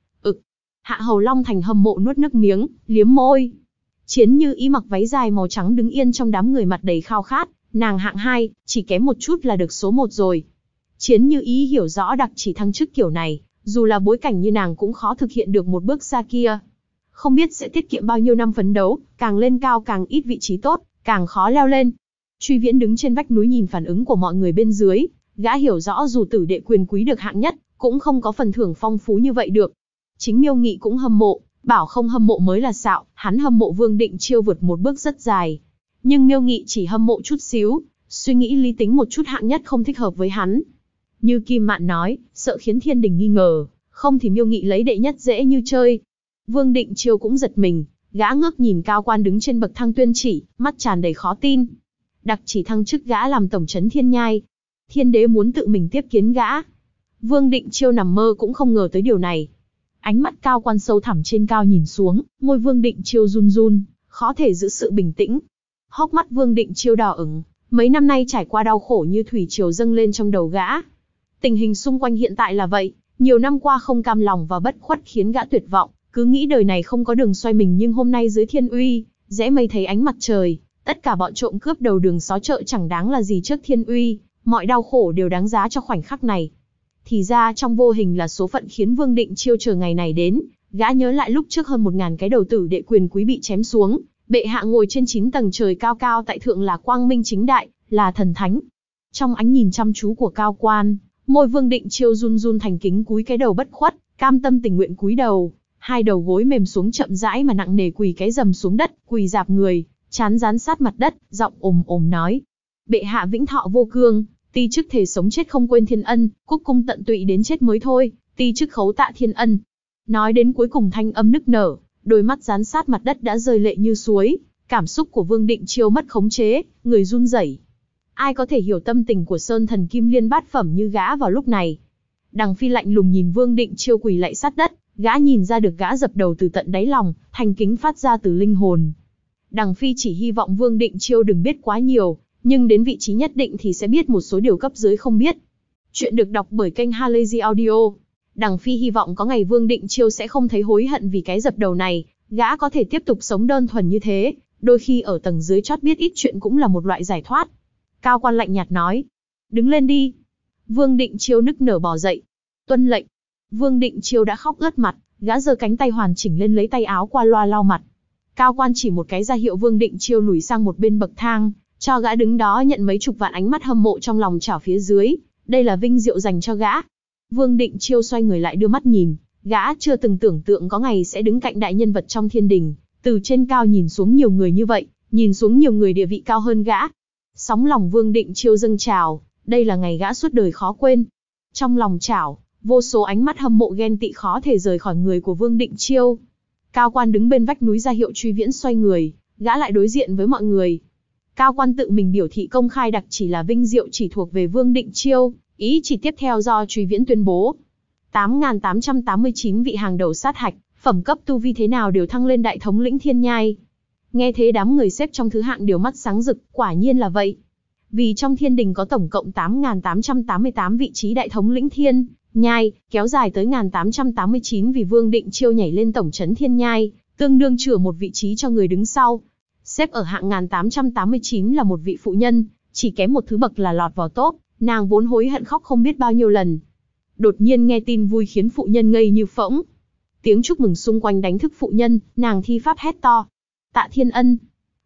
Hạ Hầu Long Thành hâm mộ nuốt nước miếng, liếm môi. Chiến Như Ý mặc váy dài màu trắng đứng yên trong đám người mặt đầy khao khát, nàng hạng 2, chỉ kém một chút là được số 1 rồi. Chiến Như Ý hiểu rõ đặc chỉ thăng chức kiểu này, dù là bối cảnh như nàng cũng khó thực hiện được một bước xa kia. Không biết sẽ tiết kiệm bao nhiêu năm phấn đấu, càng lên cao càng ít vị trí tốt, càng khó leo lên. Truy Viễn đứng trên vách núi nhìn phản ứng của mọi người bên dưới, gã hiểu rõ dù tử đệ quyền quý được hạng nhất, cũng không có phần thưởng phong phú như vậy được. Chính Miêu Nghị cũng hâm mộ, bảo không hâm mộ mới là xạo, hắn hâm mộ Vương Định Chiêu vượt một bước rất dài. Nhưng Miêu Nghị chỉ hâm mộ chút xíu, suy nghĩ lý tính một chút hạng nhất không thích hợp với hắn. Như Kim Mạn nói, sợ khiến thiên đình nghi ngờ, không thì Miêu Nghị lấy đệ nhất dễ như chơi. Vương Định Chiêu cũng giật mình, gã ngước nhìn cao quan đứng trên bậc thang tuyên chỉ, mắt tràn đầy khó tin. Đặc chỉ thăng chức gã làm tổng trấn Thiên Nhai. Thiên đế muốn tự mình tiếp kiến gã. Vương Định Chiêu nằm mơ cũng không ngờ tới điều này. Ánh mắt cao quan sâu thẳm trên cao nhìn xuống, môi Vương Định Chiêu run run, khó thể giữ sự bình tĩnh. Hốc mắt Vương Định Chiêu đỏ ửng, mấy năm nay trải qua đau khổ như thủy triều dâng lên trong đầu gã. Tình hình xung quanh hiện tại là vậy, nhiều năm qua không cam lòng và bất khuất khiến gã tuyệt vọng, cứ nghĩ đời này không có đường xoay mình, nhưng hôm nay dưới thiên uy, rẽ mây thấy ánh mặt trời, tất cả bọn trộm cướp đầu đường xó chợ chẳng đáng là gì trước thiên uy, mọi đau khổ đều đáng giá cho khoảnh khắc này. Thì ra trong vô hình là số phận khiến Vương Định Chiêu chờ ngày này đến. Gã nhớ lại lúc trước hơn 1000 cái đầu tử đệ quyền quý bị chém xuống, bệ hạ ngồi trên 9 tầng trời cao cao tại thượng là quang minh chính đại, là thần thánh. Trong ánh nhìn chăm chú của cao quan, môi Vương Định Chiêu run run thành kính cúi cái đầu bất khuất, cam tâm tình nguyện cúi đầu, hai đầu gối mềm xuống chậm rãi mà nặng nề quỳ cái rầm xuống đất, quỳ rạp người, trán dán sát mặt đất, giọng ồm ồm nói: bệ hạ vĩnh thọ vô cương, ti chức thề sống chết không quên thiên ân, cúc cung tận tụy đến chết mới thôi, ti chức khấu tạ thiên ân. Nói đến cuối cùng thanh âm nức nở, đôi mắt dán sát mặt đất đã rơi lệ như suối, cảm xúc của Vương Định Chiêu mất khống chế, người run rẩy. Ai có thể hiểu tâm tình của Sơn Thần Kim Liên bát phẩm như gã vào lúc này? Đằng Phi lạnh lùng nhìn Vương Định Chiêu quỳ lạy sát đất, gã nhìn ra được gã dập đầu từ tận đáy lòng, thành kính phát ra từ linh hồn. Đằng Phi chỉ hy vọng Vương Định Chiêu đừng biết quá nhiều, nhưng đến vị trí nhất định thì sẽ biết một số điều cấp dưới không biết. Chuyện được đọc bởi kênh Halazy Audio. Đằng Phi hy vọng có ngày Vương Định Chiêu sẽ không thấy hối hận vì cái dập đầu này, gã có thể tiếp tục sống đơn thuần như thế, đôi khi ở tầng dưới chót biết ít chuyện cũng là một loại giải thoát. Cao quan lạnh nhạt nói: đứng lên đi. Vương Định Chiêu nức nở bò dậy. Tuân lệnh. Vương Định Chiêu đã khóc ướt mặt, gã giơ cánh tay hoàn chỉnh lên lấy tay áo qua loa lau mặt. Cao quan chỉ một cái ra hiệu Vương Định Chiêu lùi sang một bên bậc thang, cho gã đứng đó nhận mấy chục vạn ánh mắt hâm mộ trong lòng chảo phía dưới, đây là vinh diệu dành cho gã. Vương Định Chiêu xoay người lại đưa mắt nhìn, gã chưa từng tưởng tượng có ngày sẽ đứng cạnh đại nhân vật trong thiên đình, từ trên cao nhìn xuống nhiều người như vậy, nhìn xuống nhiều người địa vị cao hơn gã. Sóng lòng Vương Định Chiêu dâng trào, đây là ngày gã suốt đời khó quên. Trong lòng chảo, vô số ánh mắt hâm mộ ghen tị khó thể rời khỏi người của Vương Định Chiêu. Cao quan đứng bên vách núi ra hiệu Truy Viễn xoay người, gã lại đối diện với mọi người. Cao quan tự mình biểu thị công khai đặc chỉ là vinh diệu chỉ thuộc về Vương Định Chiêu, ý chỉ tiếp theo do Truy Viễn tuyên bố. 8.889 vị hàng đầu sát hạch, phẩm cấp tu vi thế nào đều thăng lên đại thống lĩnh Thiên Nhai. Nghe thế đám người xếp trong thứ hạng đều mắt sáng rực, quả nhiên là vậy. Vì trong thiên đình có tổng cộng 8.888 vị trí đại thống lĩnh Thiên Nhai, kéo dài tới 1.889 vì Vương Định Chiêu nhảy lên tổng trấn Thiên Nhai, tương đương chừa một vị trí cho người đứng sau. Xếp ở hạng 1889 là một vị phụ nhân, chỉ kém một thứ bậc là lọt vào top, nàng vốn hối hận khóc không biết bao nhiêu lần. Đột nhiên nghe tin vui khiến phụ nhân ngây như phỗng. Tiếng chúc mừng xung quanh đánh thức phụ nhân, nàng thi pháp hét to. Tạ Thiên Ân.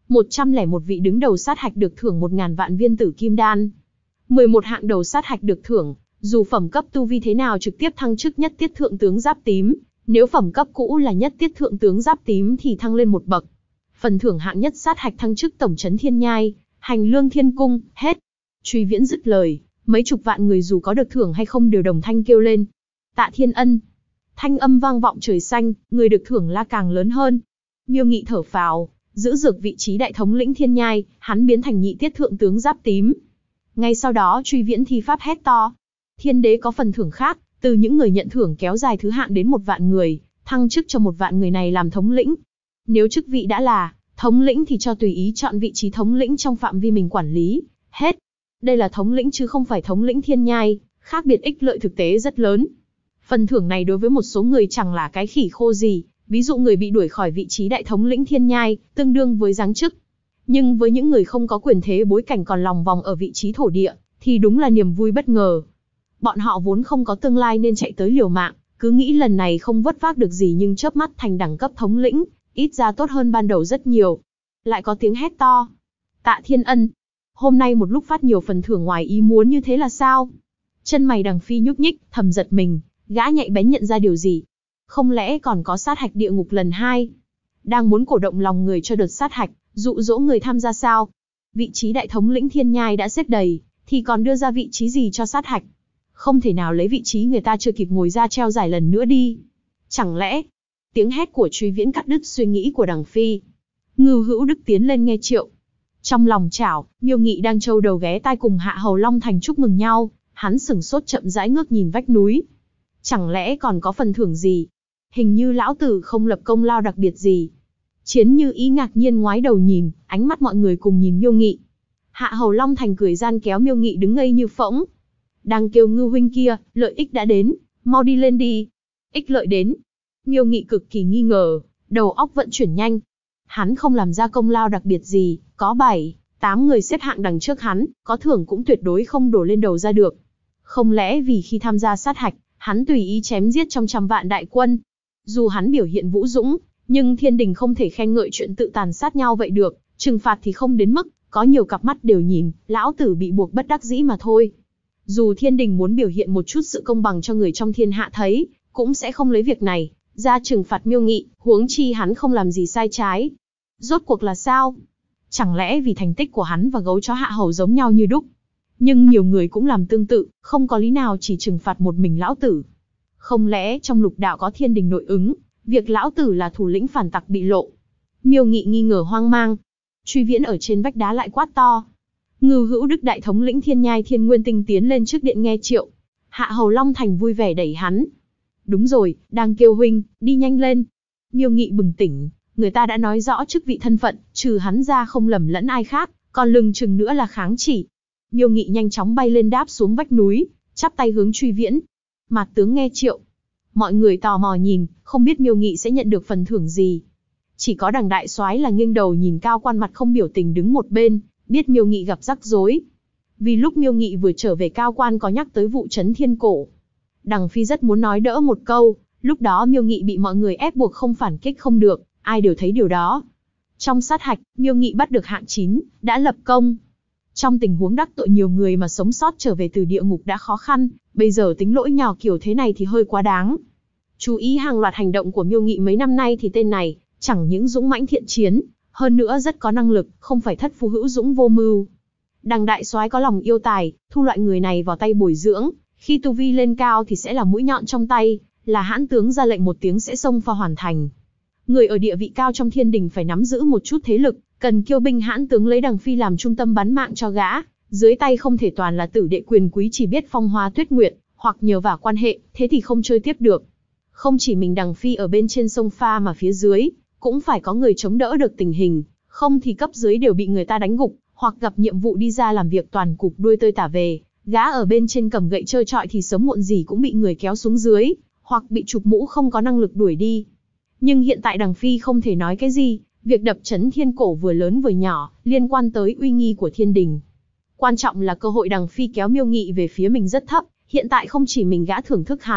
101 vị đứng đầu sát hạch được thưởng 1000 vạn viên tử kim đan. 11 hạng đầu sát hạch được thưởng, dù phẩm cấp tu vi thế nào trực tiếp thăng chức nhất tiết thượng tướng giáp tím, nếu phẩm cấp cũ là nhất tiết thượng tướng giáp tím thì thăng lên một bậc. Phần thưởng hạng nhất sát hạch thăng chức tổng trấn thiên nhai, hành lương thiên cung, hết. Truy Viễn dứt lời, mấy chục vạn người dù có được thưởng hay không đều đồng thanh kêu lên. Tạ Thiên Ân. Thanh âm vang vọng trời xanh, người được thưởng la càng lớn hơn. Miêu Nghị thở phào, giữ dược vị trí đại thống lĩnh thiên nhai, hắn biến thành nhị tiết thượng tướng giáp tím. Ngay sau đó Truy Viễn thi pháp hét to. Thiên đế có phần thưởng khác, từ những người nhận thưởng kéo dài thứ hạng đến 1 vạn người, thăng chức cho 1 vạn người này làm thống lĩnh. Nếu chức vị đã là thống lĩnh thì cho tùy ý chọn vị trí thống lĩnh trong phạm vi mình quản lý, hết. Đây là thống lĩnh chứ không phải thống lĩnh thiên nhai, khác biệt ích lợi thực tế rất lớn. Phần thưởng này đối với một số người chẳng là cái khỉ khô gì, ví dụ người bị đuổi khỏi vị trí đại thống lĩnh thiên nhai, tương đương với giáng chức. Nhưng với những người không có quyền thế bối cảnh còn lòng vòng ở vị trí thổ địa, thì đúng là niềm vui bất ngờ. Bọn họ vốn không có tương lai nên chạy tới liều mạng, cứ nghĩ lần này không vất vác được gì nhưng chớp mắt thành đẳng cấp thống lĩnh, ít ra tốt hơn ban đầu rất nhiều. Lại có tiếng hét to. Tạ Thiên Ân. Hôm nay một lúc phát nhiều phần thưởng ngoài ý muốn như thế là sao? Chân mày Đằng Phi nhúc nhích, thầm giật mình, gã nhạy bén nhận ra điều gì. Không lẽ còn có sát hạch địa ngục lần 2? Đang muốn cổ động lòng người cho đợt sát hạch, dụ dỗ người tham gia sao? Vị trí đại thống lĩnh thiên nhai đã xếp đầy, thì còn đưa ra vị trí gì cho sát hạch? Không thể nào lấy vị trí người ta chưa kịp ngồi ra treo giải lần nữa đi. Chẳng lẽ? Tiếng hét của Truy Viễn cắt đứt suy nghĩ của Đằng Phi. Ngưu Hữu Đức tiến lên nghe triệu. Trong lòng chảo, Miêu Nghị đang trâu đầu ghé tai cùng Hạ Hầu Long Thành chúc mừng nhau, hắn sửng sốt chậm rãi ngước nhìn vách núi. Chẳng lẽ còn có phần thưởng gì? Hình như lão tử không lập công lao đặc biệt gì. Chiến Như Ý ngạc nhiên ngoái đầu nhìn, ánh mắt mọi người cùng nhìn Miêu Nghị. Hạ Hầu Long Thành cười gian kéo Miêu Nghị đứng ngây như phỗng. Đang kêu Ngưu huynh kia, lợi ích đã đến, mau đi lên đi. Ích lợi đến. Miêu Nghị cực kỳ nghi ngờ, đầu óc vận chuyển nhanh. Hắn không làm ra công lao đặc biệt gì, có 7-8 người xếp hạng đằng trước hắn, có thưởng cũng tuyệt đối không đổ lên đầu ra được. Không lẽ vì khi tham gia sát hạch, hắn tùy ý chém giết trong trăm vạn đại quân? Dù hắn biểu hiện vũ dũng, nhưng thiên đình không thể khen ngợi chuyện tự tàn sát nhau vậy được, trừng phạt thì không đến mức, có nhiều cặp mắt đều nhìn, lão tử bị buộc bất đắc dĩ mà thôi. Dù thiên đình muốn biểu hiện một chút sự công bằng cho người trong thiên hạ thấy, cũng sẽ không lấy việc này ra trừng phạt Miêu Nghị, huống chi hắn không làm gì sai trái. Rốt cuộc là sao? Chẳng lẽ vì thành tích của hắn và gấu chó Hạ Hầu giống nhau như đúc? Nhưng nhiều người cũng làm tương tự, không có lý nào chỉ trừng phạt một mình lão tử. Không lẽ trong lục đạo có thiên đình nội ứng, việc lão tử là thủ lĩnh phản tặc bị lộ? Miêu Nghị nghi ngờ hoang mang. Truy Viễn ở trên vách đá lại quát to. Ngưu Hữu Đức đại thống lĩnh thiên nhai Thiên Nguyên Tinh tiến lên trước điện nghe triệu. Hạ Hầu Long Thành vui vẻ đẩy hắn. Đúng rồi, đang kêu huynh, đi nhanh lên. Miêu Nghị bừng tỉnh, người ta đã nói rõ chức vị thân phận, trừ hắn ra không lầm lẫn ai khác, còn lừng chừng nữa là kháng chỉ. Miêu Nghị nhanh chóng bay lên đáp xuống vách núi, chắp tay hướng Truy Viễn. Mạt tướng nghe triệu. Mọi người tò mò nhìn, không biết Miêu Nghị sẽ nhận được phần thưởng gì. Chỉ có Đằng đại soái là nghiêng đầu nhìn Cao Quan mặt không biểu tình đứng một bên, biết Miêu Nghị gặp rắc rối. Vì lúc Miêu Nghị vừa trở về Cao Quan có nhắc tới vụ trấn thiên cổ. Đằng Phi rất muốn nói đỡ một câu, lúc đó Miêu Nghị bị mọi người ép buộc không phản kích không được, ai đều thấy điều đó. Trong sát hạch, Miêu Nghị bắt được hạng 9, đã lập công. Trong tình huống đắc tội nhiều người mà sống sót trở về từ địa ngục đã khó khăn, bây giờ tính lỗi nhỏ kiểu thế này thì hơi quá đáng. Chú ý hàng loạt hành động của Miêu Nghị mấy năm nay thì tên này, chẳng những dũng mãnh thiện chiến, hơn nữa rất có năng lực, không phải thất phu hữu dũng vô mưu. Đằng đại soái có lòng yêu tài, thu loại người này vào tay bồi dưỡng, khi tu vi lên cao thì sẽ là mũi nhọn trong tay, là hãn tướng ra lệnh một tiếng sẽ xông pha hoàn thành. Người ở địa vị cao trong thiên đình phải nắm giữ một chút thế lực, cần kiêu binh hãn tướng lấy Đằng Phi làm trung tâm bắn mạng cho gã, dưới tay không thể toàn là tử đệ quyền quý chỉ biết phong hoa tuyết nguyệt, hoặc nhờ vả quan hệ, thế thì không chơi tiếp được. Không chỉ mình Đằng Phi ở bên trên sông pha mà phía dưới, cũng phải có người chống đỡ được tình hình, không thì cấp dưới đều bị người ta đánh gục, hoặc gặp nhiệm vụ đi ra làm việc toàn cục đuôi tơi tả về, gã ở bên trên cầm gậy trơ trọi thì sớm muộn gì cũng bị người kéo xuống dưới, hoặc bị chụp mũ không có năng lực đuổi đi. Nhưng hiện tại Đằng Phi không thể nói cái gì, việc đập trấn thiên cổ vừa lớn vừa nhỏ, liên quan tới uy nghi của thiên đình. Quan trọng là cơ hội Đằng Phi kéo Miêu Nghị về phía mình rất thấp, hiện tại không chỉ mình gã thưởng thức hắn,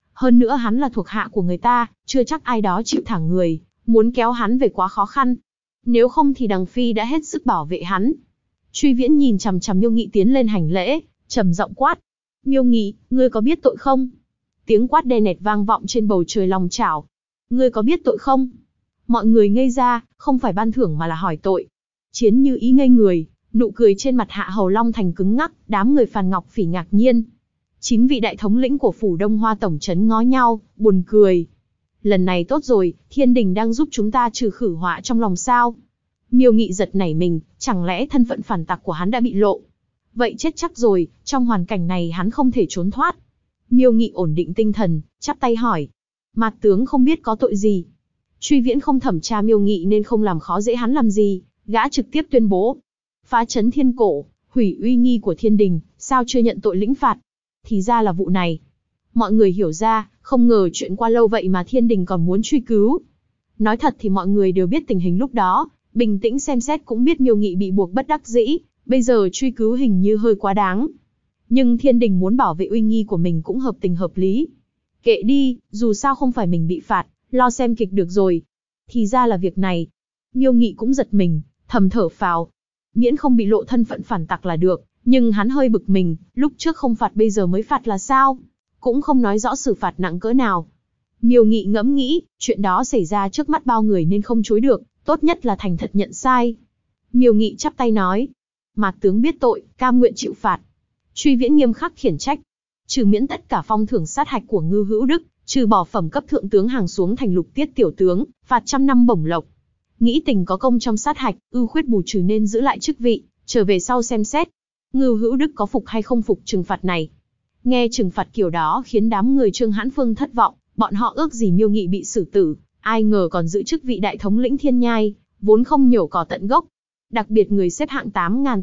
Hơn nữa hắn là thuộc hạ của người ta, chưa chắc ai đó chịu thả người, muốn kéo hắn về quá khó khăn. Nếu không thì đằng phi đã hết sức bảo vệ hắn. Truy Viễn nhìn chằm chằm Miêu Nghị tiến lên hành lễ, trầm giọng quát: Miêu Nghị, ngươi có biết tội không? Tiếng quát đè nẹt vang vọng trên bầu trời lòng chảo. Ngươi có biết tội không? Mọi người ngây ra, không phải ban thưởng mà là hỏi tội. Chiến Như Ý ngây người, nụ cười trên mặt Hạ Hầu Long thành cứng ngắc, đám người Phàn Ngọc Phỉ ngạc nhiên. 9 vị đại thống lĩnh của phủ Đông Hoa tổng trấn ngó nhau, buồn cười. Lần này tốt rồi, Thiên Đình đang giúp chúng ta trừ khử họa trong lòng sao? Miêu Nghị giật nảy mình, chẳng lẽ thân phận phản tặc của hắn đã bị lộ? Vậy chết chắc rồi, trong hoàn cảnh này hắn không thể trốn thoát. Miêu Nghị ổn định tinh thần, chắp tay hỏi: Mạt tướng không biết có tội gì. Truy Viễn không thẩm tra Miêu Nghị nên không làm khó dễ hắn làm gì, gã trực tiếp tuyên bố: phá trấn thiên cổ, hủy uy nghi của Thiên Đình, sao chưa nhận tội lĩnh phạt? Thì ra là vụ này. Mọi người hiểu ra, không ngờ chuyện qua lâu vậy mà Thiên Đình còn muốn truy cứu. Nói thật thì mọi người đều biết tình hình lúc đó, bình tĩnh xem xét cũng biết Miêu Nghị bị buộc bất đắc dĩ, bây giờ truy cứu hình như hơi quá đáng. Nhưng Thiên Đình muốn bảo vệ uy nghi của mình cũng hợp tình hợp lý. Kệ đi, dù sao không phải mình bị phạt, lo xem kịch được rồi. Thì ra là việc này. Miêu Nghị cũng giật mình, thầm thở phào. Miễn không bị lộ thân phận phản tặc là được, nhưng hắn hơi bực mình, lúc trước không phạt bây giờ mới phạt là sao? Cũng không nói rõ xử phạt nặng cỡ nào. Miêu Nghị ngẫm nghĩ, chuyện đó xảy ra trước mắt bao người nên không chối được, tốt nhất là thành thật nhận sai. Miêu Nghị chắp tay nói: Mạt tướng biết tội, cam nguyện chịu phạt. Truy Viễn nghiêm khắc khiển trách: trừ miễn tất cả phong thưởng sát hạch của Ngưu Hữu Đức, trừ bỏ phẩm cấp thượng tướng hàng xuống thành lục tiết tiểu tướng, phạt 100 năm bổng lộc. Nghĩ tình có công trong sát hạch, ưu khuyết bù trừ nên giữ lại chức vị, trở về sau xem xét. Ngưu Hữu Đức có phục hay không phục trừng phạt này? Nghe trừng phạt kiểu đó khiến đám người Trương Hãn Phương thất vọng, bọn họ ước gì Miêu Nghị bị xử tử, ai ngờ còn giữ chức vị đại thống lĩnh Thiên Nhai, vốn không nhổ cỏ tận gốc. Đặc biệt người xếp hạng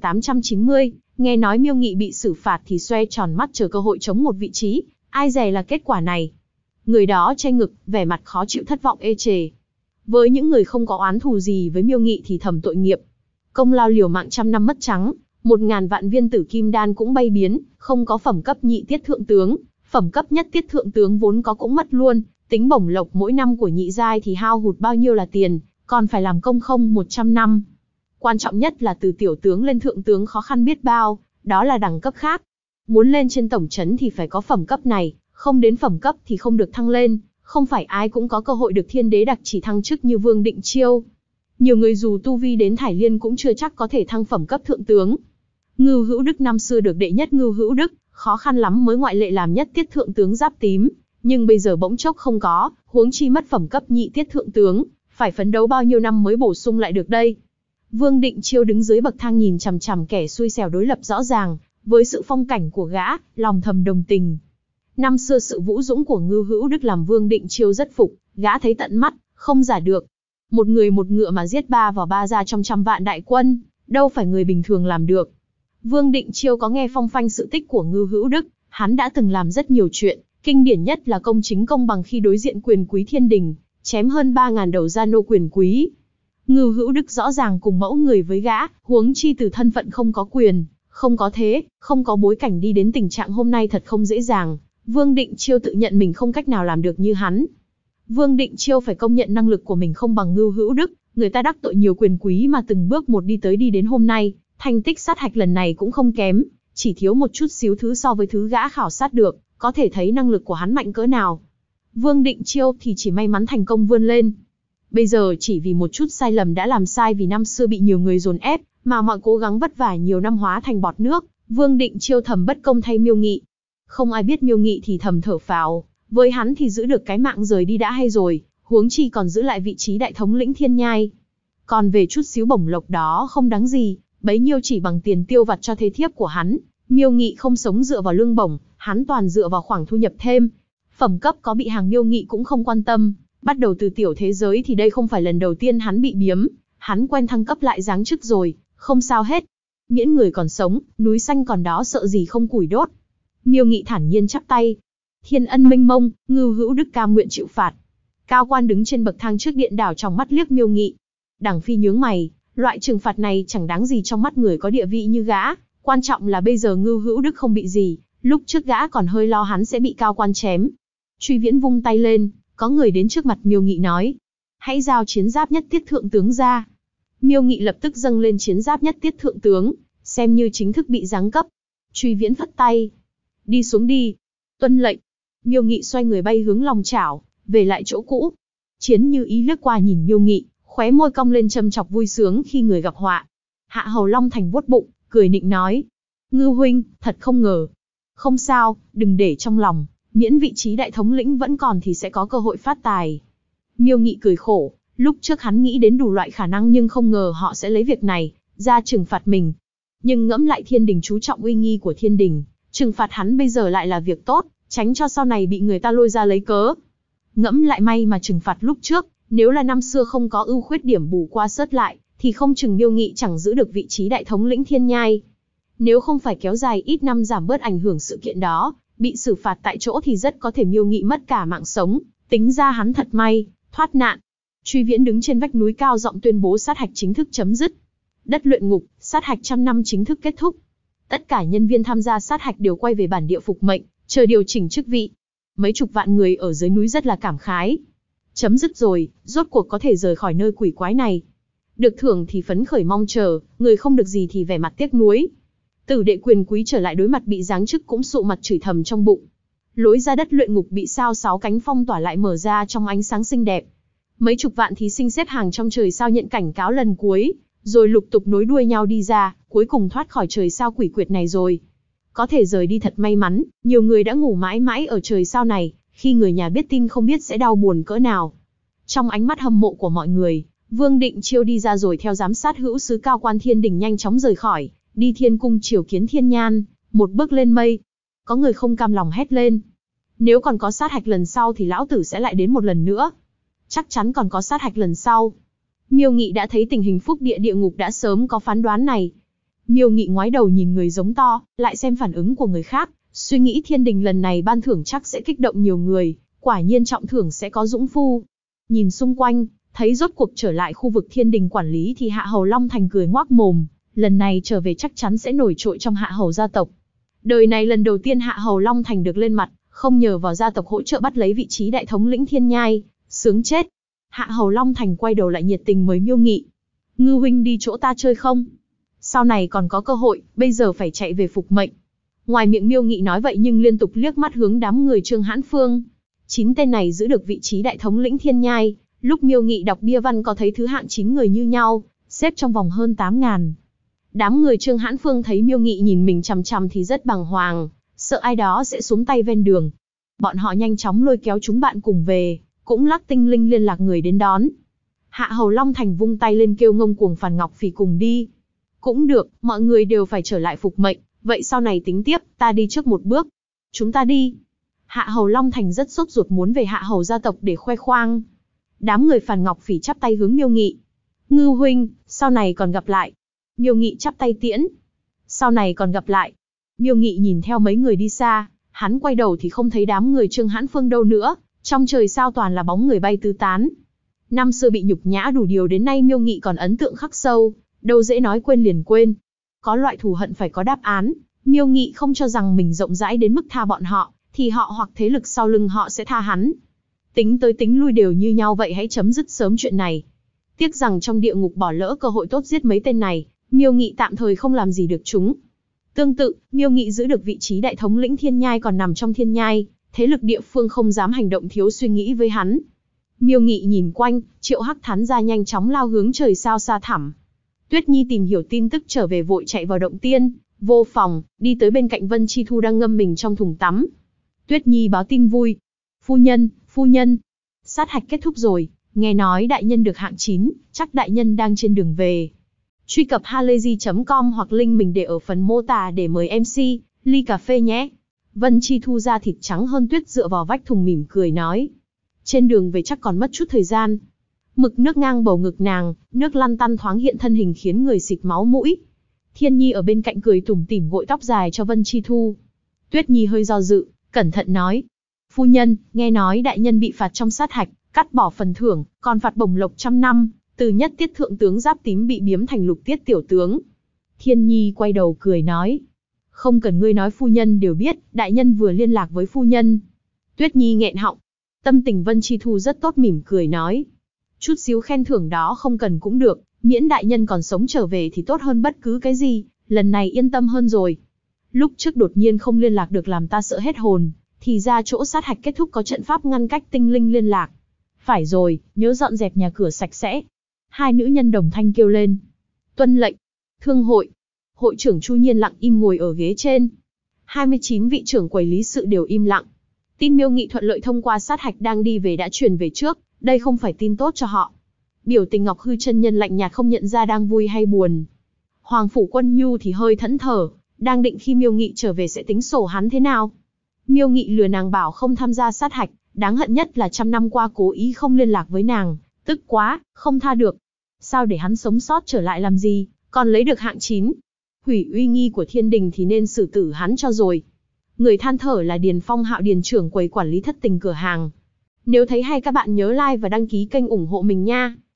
8890, nghe nói Miêu Nghị bị xử phạt thì xoe tròn mắt chờ cơ hội chống một vị trí, ai dè là kết quả này. Người đó che ngực, vẻ mặt khó chịu thất vọng ê chề. Với những người không có oán thù gì với Miêu Nghị thì thầm tội nghiệp. Công lao liều mạng 100 năm mất trắng, 1000 vạn viên tử kim đan cũng bay biến, không có phẩm cấp nhị tiết thượng tướng, phẩm cấp nhất tiết thượng tướng vốn có cũng mất luôn, tính bổng lộc mỗi năm của nhị giai thì hao hụt bao nhiêu là tiền, còn phải làm công không 100 năm. Quan trọng nhất là từ tiểu tướng lên thượng tướng khó khăn biết bao, đó là đẳng cấp khác. Muốn lên trên tổng trấn thì phải có phẩm cấp này, không đến phẩm cấp thì không được thăng lên, không phải ai cũng có cơ hội được thiên đế đặc chỉ thăng chức như Vương Định Chiêu. Nhiều người dù tu vi đến Thải Liên cũng chưa chắc có thể thăng phẩm cấp thượng tướng. Ngưu Hữu Đức năm xưa được đệ nhất Ngưu Hữu Đức, khó khăn lắm mới ngoại lệ làm nhất tiết thượng tướng giáp tím, nhưng bây giờ bỗng chốc không có, huống chi mất phẩm cấp nhị tiết thượng tướng, phải phấn đấu bao nhiêu năm mới bổ sung lại được đây. Vương Định Chiêu đứng dưới bậc thang nhìn chằm chằm kẻ xui xẻo đối lập rõ ràng, với sự phong cảnh của gã, lòng thầm đồng tình. Năm xưa sự vũ dũng của Ngưu Hữu Đức làm Vương Định Chiêu rất phục, gã thấy tận mắt, không giả được. Một người một ngựa mà giết 3 vào 3 ra trong 100 vạn đại quân, đâu phải người bình thường làm được. Vương Định Chiêu có nghe phong phanh sự tích của Ngưu Hữu Đức, hắn đã từng làm rất nhiều chuyện, kinh điển nhất là công chính công bằng khi đối diện quyền quý Thiên Đình, chém hơn 3000 đầu gia nô quyền quý. Ngưu Hữu Đức rõ ràng cùng mẫu người với gã, huống chi từ thân phận không có quyền, không có thế, không có bối cảnh đi đến tình trạng hôm nay thật không dễ dàng. Vương Định Chiêu tự nhận mình không cách nào làm được như hắn. Vương Định Chiêu phải công nhận năng lực của mình không bằng Ngưu Hữu Đức, người ta đắc tội nhiều quyền quý mà từng bước một đi đến hôm nay, thành tích sát hạch lần này cũng không kém, chỉ thiếu một chút xíu thứ so với thứ gã khảo sát được, có thể thấy năng lực của hắn mạnh cỡ nào. Vương Định Chiêu thì chỉ may mắn thành công vươn lên. Bây giờ chỉ vì một chút sai lầm đã làm sai vì năm xưa bị nhiều người dồn ép, mà mọi cố gắng vất vả nhiều năm hóa thành bọt nước, Vương Định Chiêu thầm bất công thay Miêu Nghị. Không ai biết Miêu Nghị thì thầm thở phào, với hắn thì giữ được cái mạng rời đi đã hay rồi, huống chi còn giữ lại vị trí đại thống lĩnh Thiên Nhai. Còn về chút xíu bổng lộc đó không đáng gì, bấy nhiêu chỉ bằng tiền tiêu vặt cho thế thiếp của hắn. Miêu Nghị không sống dựa vào lương bổng, hắn toàn dựa vào khoản thu nhập thêm. Phẩm cấp có bị hàng Miêu Nghị cũng không quan tâm, bắt đầu từ tiểu thế giới thì đây không phải lần đầu tiên hắn bị biếm, hắn quen thăng cấp lại giáng chức rồi, không sao hết. Miễn người còn sống, núi xanh còn đó sợ gì không củi đốt. Miêu Nghị thản nhiên chắp tay. Thiên ân mênh mông, Ngưu Hữu Đức cam nguyện chịu phạt. Cao quan đứng trên bậc thang trước điện đảo trong mắt liếc Miêu Nghị. Đằng Phi nhướng mày, loại trừng phạt này chẳng đáng gì trong mắt người có địa vị như gã, quan trọng là bây giờ Ngưu Hữu Đức không bị gì, lúc trước gã còn hơi lo hắn sẽ bị cao quan chém. Truy Viễn vung tay lên, có người đến trước mặt Miêu Nghị nói. Hãy giao chiến giáp nhất tiết thượng tướng ra. Miêu Nghị lập tức dâng lên chiến giáp nhất tiết thượng tướng, xem như chính thức bị giáng cấp. Truy Viễn phất tay. Đi xuống đi. Tuân lệnh. Miêu Nghị xoay người bay hướng Long Chảo, về lại chỗ cũ. Chiến Như Ý lướt qua nhìn Miêu Nghị, khóe môi cong lên châm chọc vui sướng khi người gặp họa. Hạ Hầu Long Thành vuốt bụng, cười nịnh nói. Ngưu huynh, thật không ngờ. Không sao, đừng để trong lòng, miễn vị trí đại thống lĩnh vẫn còn thì sẽ có cơ hội phát tài. Miêu Nghị cười khổ, lúc trước hắn nghĩ đến đủ loại khả năng nhưng không ngờ họ sẽ lấy việc này ra trừng phạt mình. Nhưng ngẫm lại Thiên Đình chú trọng uy nghi của Thiên Đình, trừng phạt hắn bây giờ lại là việc tốt, tránh cho sau này bị người ta lôi ra lấy cớ. Ngẫm lại may mà trừng phạt lúc trước, nếu là năm xưa không có ưu khuyết điểm bù qua sớt lại, thì không chừng Miêu Nghị chẳng giữ được vị trí đại thống lĩnh Thiên Nhai. Nếu không phải kéo dài ít năm giảm bớt ảnh hưởng sự kiện đó, bị xử phạt tại chỗ thì rất có thể Miêu Nghị mất cả mạng sống, tính ra hắn thật may, thoát nạn. Truy Viễn đứng trên vách núi cao giọng tuyên bố sát hạch chính thức chấm dứt. Đất luyện ngục, sát hạch 100 năm chính thức kết thúc. Tất cả nhân viên tham gia sát hạch đều quay về bản địa phục mệnh, chờ điều chỉnh chức vị. Mấy chục vạn người ở dưới núi rất là cảm khái. Chấm dứt rồi, rốt cuộc có thể rời khỏi nơi quỷ quái này. Được thưởng thì phấn khởi mong chờ, người không được gì thì vẻ mặt tiếc nuối. Tử đệ quyền quý trở lại đối mặt bị giáng chức cũng sụ mặt chửi thầm trong bụng. Lối ra đất luyện ngục bị sao 6 cánh phong tỏa lại mở ra trong ánh sáng xinh đẹp. Mấy chục vạn thí sinh xếp hàng trong trời sao nhận cảnh cáo lần cuối, rồi lục tục nối đuôi nhau đi ra, cuối cùng thoát khỏi trời sao quỷ quyệt này rồi. Có thể rời đi thật may mắn, nhiều người đã ngủ mãi mãi ở trời sao này, khi người nhà biết tin không biết sẽ đau buồn cỡ nào. Trong ánh mắt hâm mộ của mọi người, Vương Định Chiêu đi ra rồi theo giám sát hữu sứ cao quan Thiên Đình nhanh chóng rời khỏi, đi Thiên Cung triều kiến Thiên Nhan, một bước lên mây. Có người không cam lòng hét lên. Nếu còn có sát hạch lần sau thì lão tử sẽ lại đến một lần nữa. Chắc chắn còn có sát hạch lần sau. Miêu Nghị đã thấy tình hình phúc địa địa ngục đã sớm có phán đoán này. Miêu Nghị ngoái đầu nhìn người giống to, lại xem phản ứng của người khác, suy nghĩ Thiên Đình lần này ban thưởng chắc sẽ kích động nhiều người, quả nhiên trọng thưởng sẽ có dũng phu. Nhìn xung quanh, thấy rốt cuộc trở lại khu vực Thiên Đình quản lý thì Hạ Hầu Long Thành cười ngoác mồm, lần này trở về chắc chắn sẽ nổi trội trong Hạ Hầu gia tộc. Đời này lần đầu tiên Hạ Hầu Long Thành được lên mặt, không nhờ vào gia tộc hỗ trợ bắt lấy vị trí đại thống lĩnh Thiên Nhai, sướng chết. Hạ Hầu Long Thành quay đầu lại nhiệt tình mời Miêu Nghị. Ngư huynh đi chỗ ta chơi không? Sau này còn có cơ hội, bây giờ phải chạy về phục mệnh. Ngoài miệng Miêu Nghị nói vậy nhưng liên tục liếc mắt hướng đám người Trương Hãn Phương. 9 tên này giữ được vị trí đại thống lĩnh Thiên Nhai, lúc Miêu Nghị đọc bia văn có thấy thứ hạng 9 người như nhau, xếp trong vòng hơn 8.000. Đám người Trương Hãn Phương thấy Miêu Nghị nhìn mình chằm chằm thì rất bàng hoàng, sợ ai đó sẽ xuống tay ven đường. Bọn họ nhanh chóng lôi kéo chúng bạn cùng về, cũng lắc tinh linh liên lạc người đến đón. Hạ Hầu Long Thành vung tay lên kêu Ngông Cuồng Phàn Ngọc Phỉ cùng đi. Cũng được, mọi người đều phải trở lại phục mệnh, vậy sau này tính tiếp, ta đi trước một bước. Chúng ta đi. Hạ Hầu Long Thành rất sốt ruột muốn về Hạ Hầu gia tộc để khoe khoang. Đám người Phàn Ngọc Phỉ chắp tay hướng Miêu Nghị. Ngư huynh, sau này còn gặp lại. Miêu Nghị chắp tay tiễn. Sau này còn gặp lại. Miêu Nghị nhìn theo mấy người đi xa, hắn quay đầu thì không thấy đám người Trương Hãn Phương đâu nữa, trong trời sao toàn là bóng người bay tứ tán. Năm xưa bị nhục nhã đủ điều đến nay Miêu Nghị còn ấn tượng khắc sâu, đâu dễ nói quên liền quên. Có loại thù hận phải có đáp án, Miêu Nghị không cho rằng mình rộng rãi đến mức tha bọn họ, thì họ hoặc thế lực sau lưng họ sẽ tha hắn. Tính tới tính lui đều như nhau vậy hãy chấm dứt sớm chuyện này. Tiếc rằng trong địa ngục bỏ lỡ cơ hội tốt giết mấy tên này, Miêu Nghị tạm thời không làm gì được chúng. Tương tự, Miêu Nghị giữ được vị trí đại thống lĩnh Thiên Nhai còn nằm trong Thiên Nhai, thế lực địa phương không dám hành động thiếu suy nghĩ với hắn. Miêu Nghị nhìn quanh, Triệu Hắc Thán ra nhanh chóng lao hướng trời sao xa thẳm. Tuyết Nhi tìm hiểu tin tức trở về vội chạy vào động tiên, vô phòng, đi tới bên cạnh Vân Chi Thu đang ngâm mình trong thùng tắm. Tuyết Nhi báo tin vui. Phu nhân, sát hạch kết thúc rồi, nghe nói đại nhân được hạng 9, chắc đại nhân đang trên đường về. Truy cập halayzi.com hoặc link mình để ở phần mô tả để mời MC, ly cà phê nhé. Vân Chi Thu da thịt trắng hơn tuyết dựa vào vách thùng mỉm cười nói. Trên đường về chắc còn mất chút thời gian. Mực nước ngang bầu ngực nàng, nước lăn tăn thoáng hiện thân hình khiến người xịt máu mũi. Thiên Nhi ở bên cạnh cười tủm tỉm gội tóc dài cho Vân Chi Thu. Tuyết Nhi hơi do dự, cẩn thận nói. Phu nhân, nghe nói đại nhân bị phạt trong sát hạch, cắt bỏ phần thưởng, còn phạt bổng lộc 100 năm, từ nhất tiết thượng tướng giáp tím bị biếm thành lục tiết tiểu tướng. Thiên Nhi quay đầu cười nói. Không cần ngươi nói phu nhân đều biết, đại nhân vừa liên lạc với phu nhân. Tuyết Nhi nghẹn họng. Tâm tình Vân Chi Thu rất tốt, mỉm cười nói. Chút xíu khen thưởng đó không cần cũng được, miễn đại nhân còn sống trở về thì tốt hơn bất cứ cái gì, lần này yên tâm hơn rồi. Lúc trước đột nhiên không liên lạc được làm ta sợ hết hồn, thì ra chỗ sát hạch kết thúc có trận pháp ngăn cách tinh linh liên lạc. Phải rồi, nhớ dọn dẹp nhà cửa sạch sẽ. Hai nữ nhân đồng thanh kêu lên. Tuân lệnh. Thương hội. Hội trưởng Chu Nhiên lặng im ngồi ở ghế trên. 29 vị trưởng quầy lý sự đều im lặng. Tin Miêu Nghị thuận lợi thông qua sát hạch đang đi về đã truyền về trước, đây không phải tin tốt cho họ. Biểu tình Ngọc Hư chân nhân lạnh nhạt không nhận ra đang vui hay buồn. Hoàng phủ Quân Nhu thì hơi thẫn thờ, đang định khi Miêu Nghị trở về sẽ tính sổ hắn thế nào. Miêu Nghị lừa nàng bảo không tham gia sát hạch, đáng hận nhất là trăm năm qua cố ý không liên lạc với nàng, tức quá, không tha được. Sao để hắn sống sót trở lại làm gì, còn lấy được hạng 9. Hủy uy nghi của thiên đình thì nên xử tử hắn cho rồi. Người than thở là Điền Phong Hạo Điền trưởng quầy quản lý thất tình cửa hàng. Nếu thấy hay các bạn nhớ like và đăng ký kênh ủng hộ mình nha.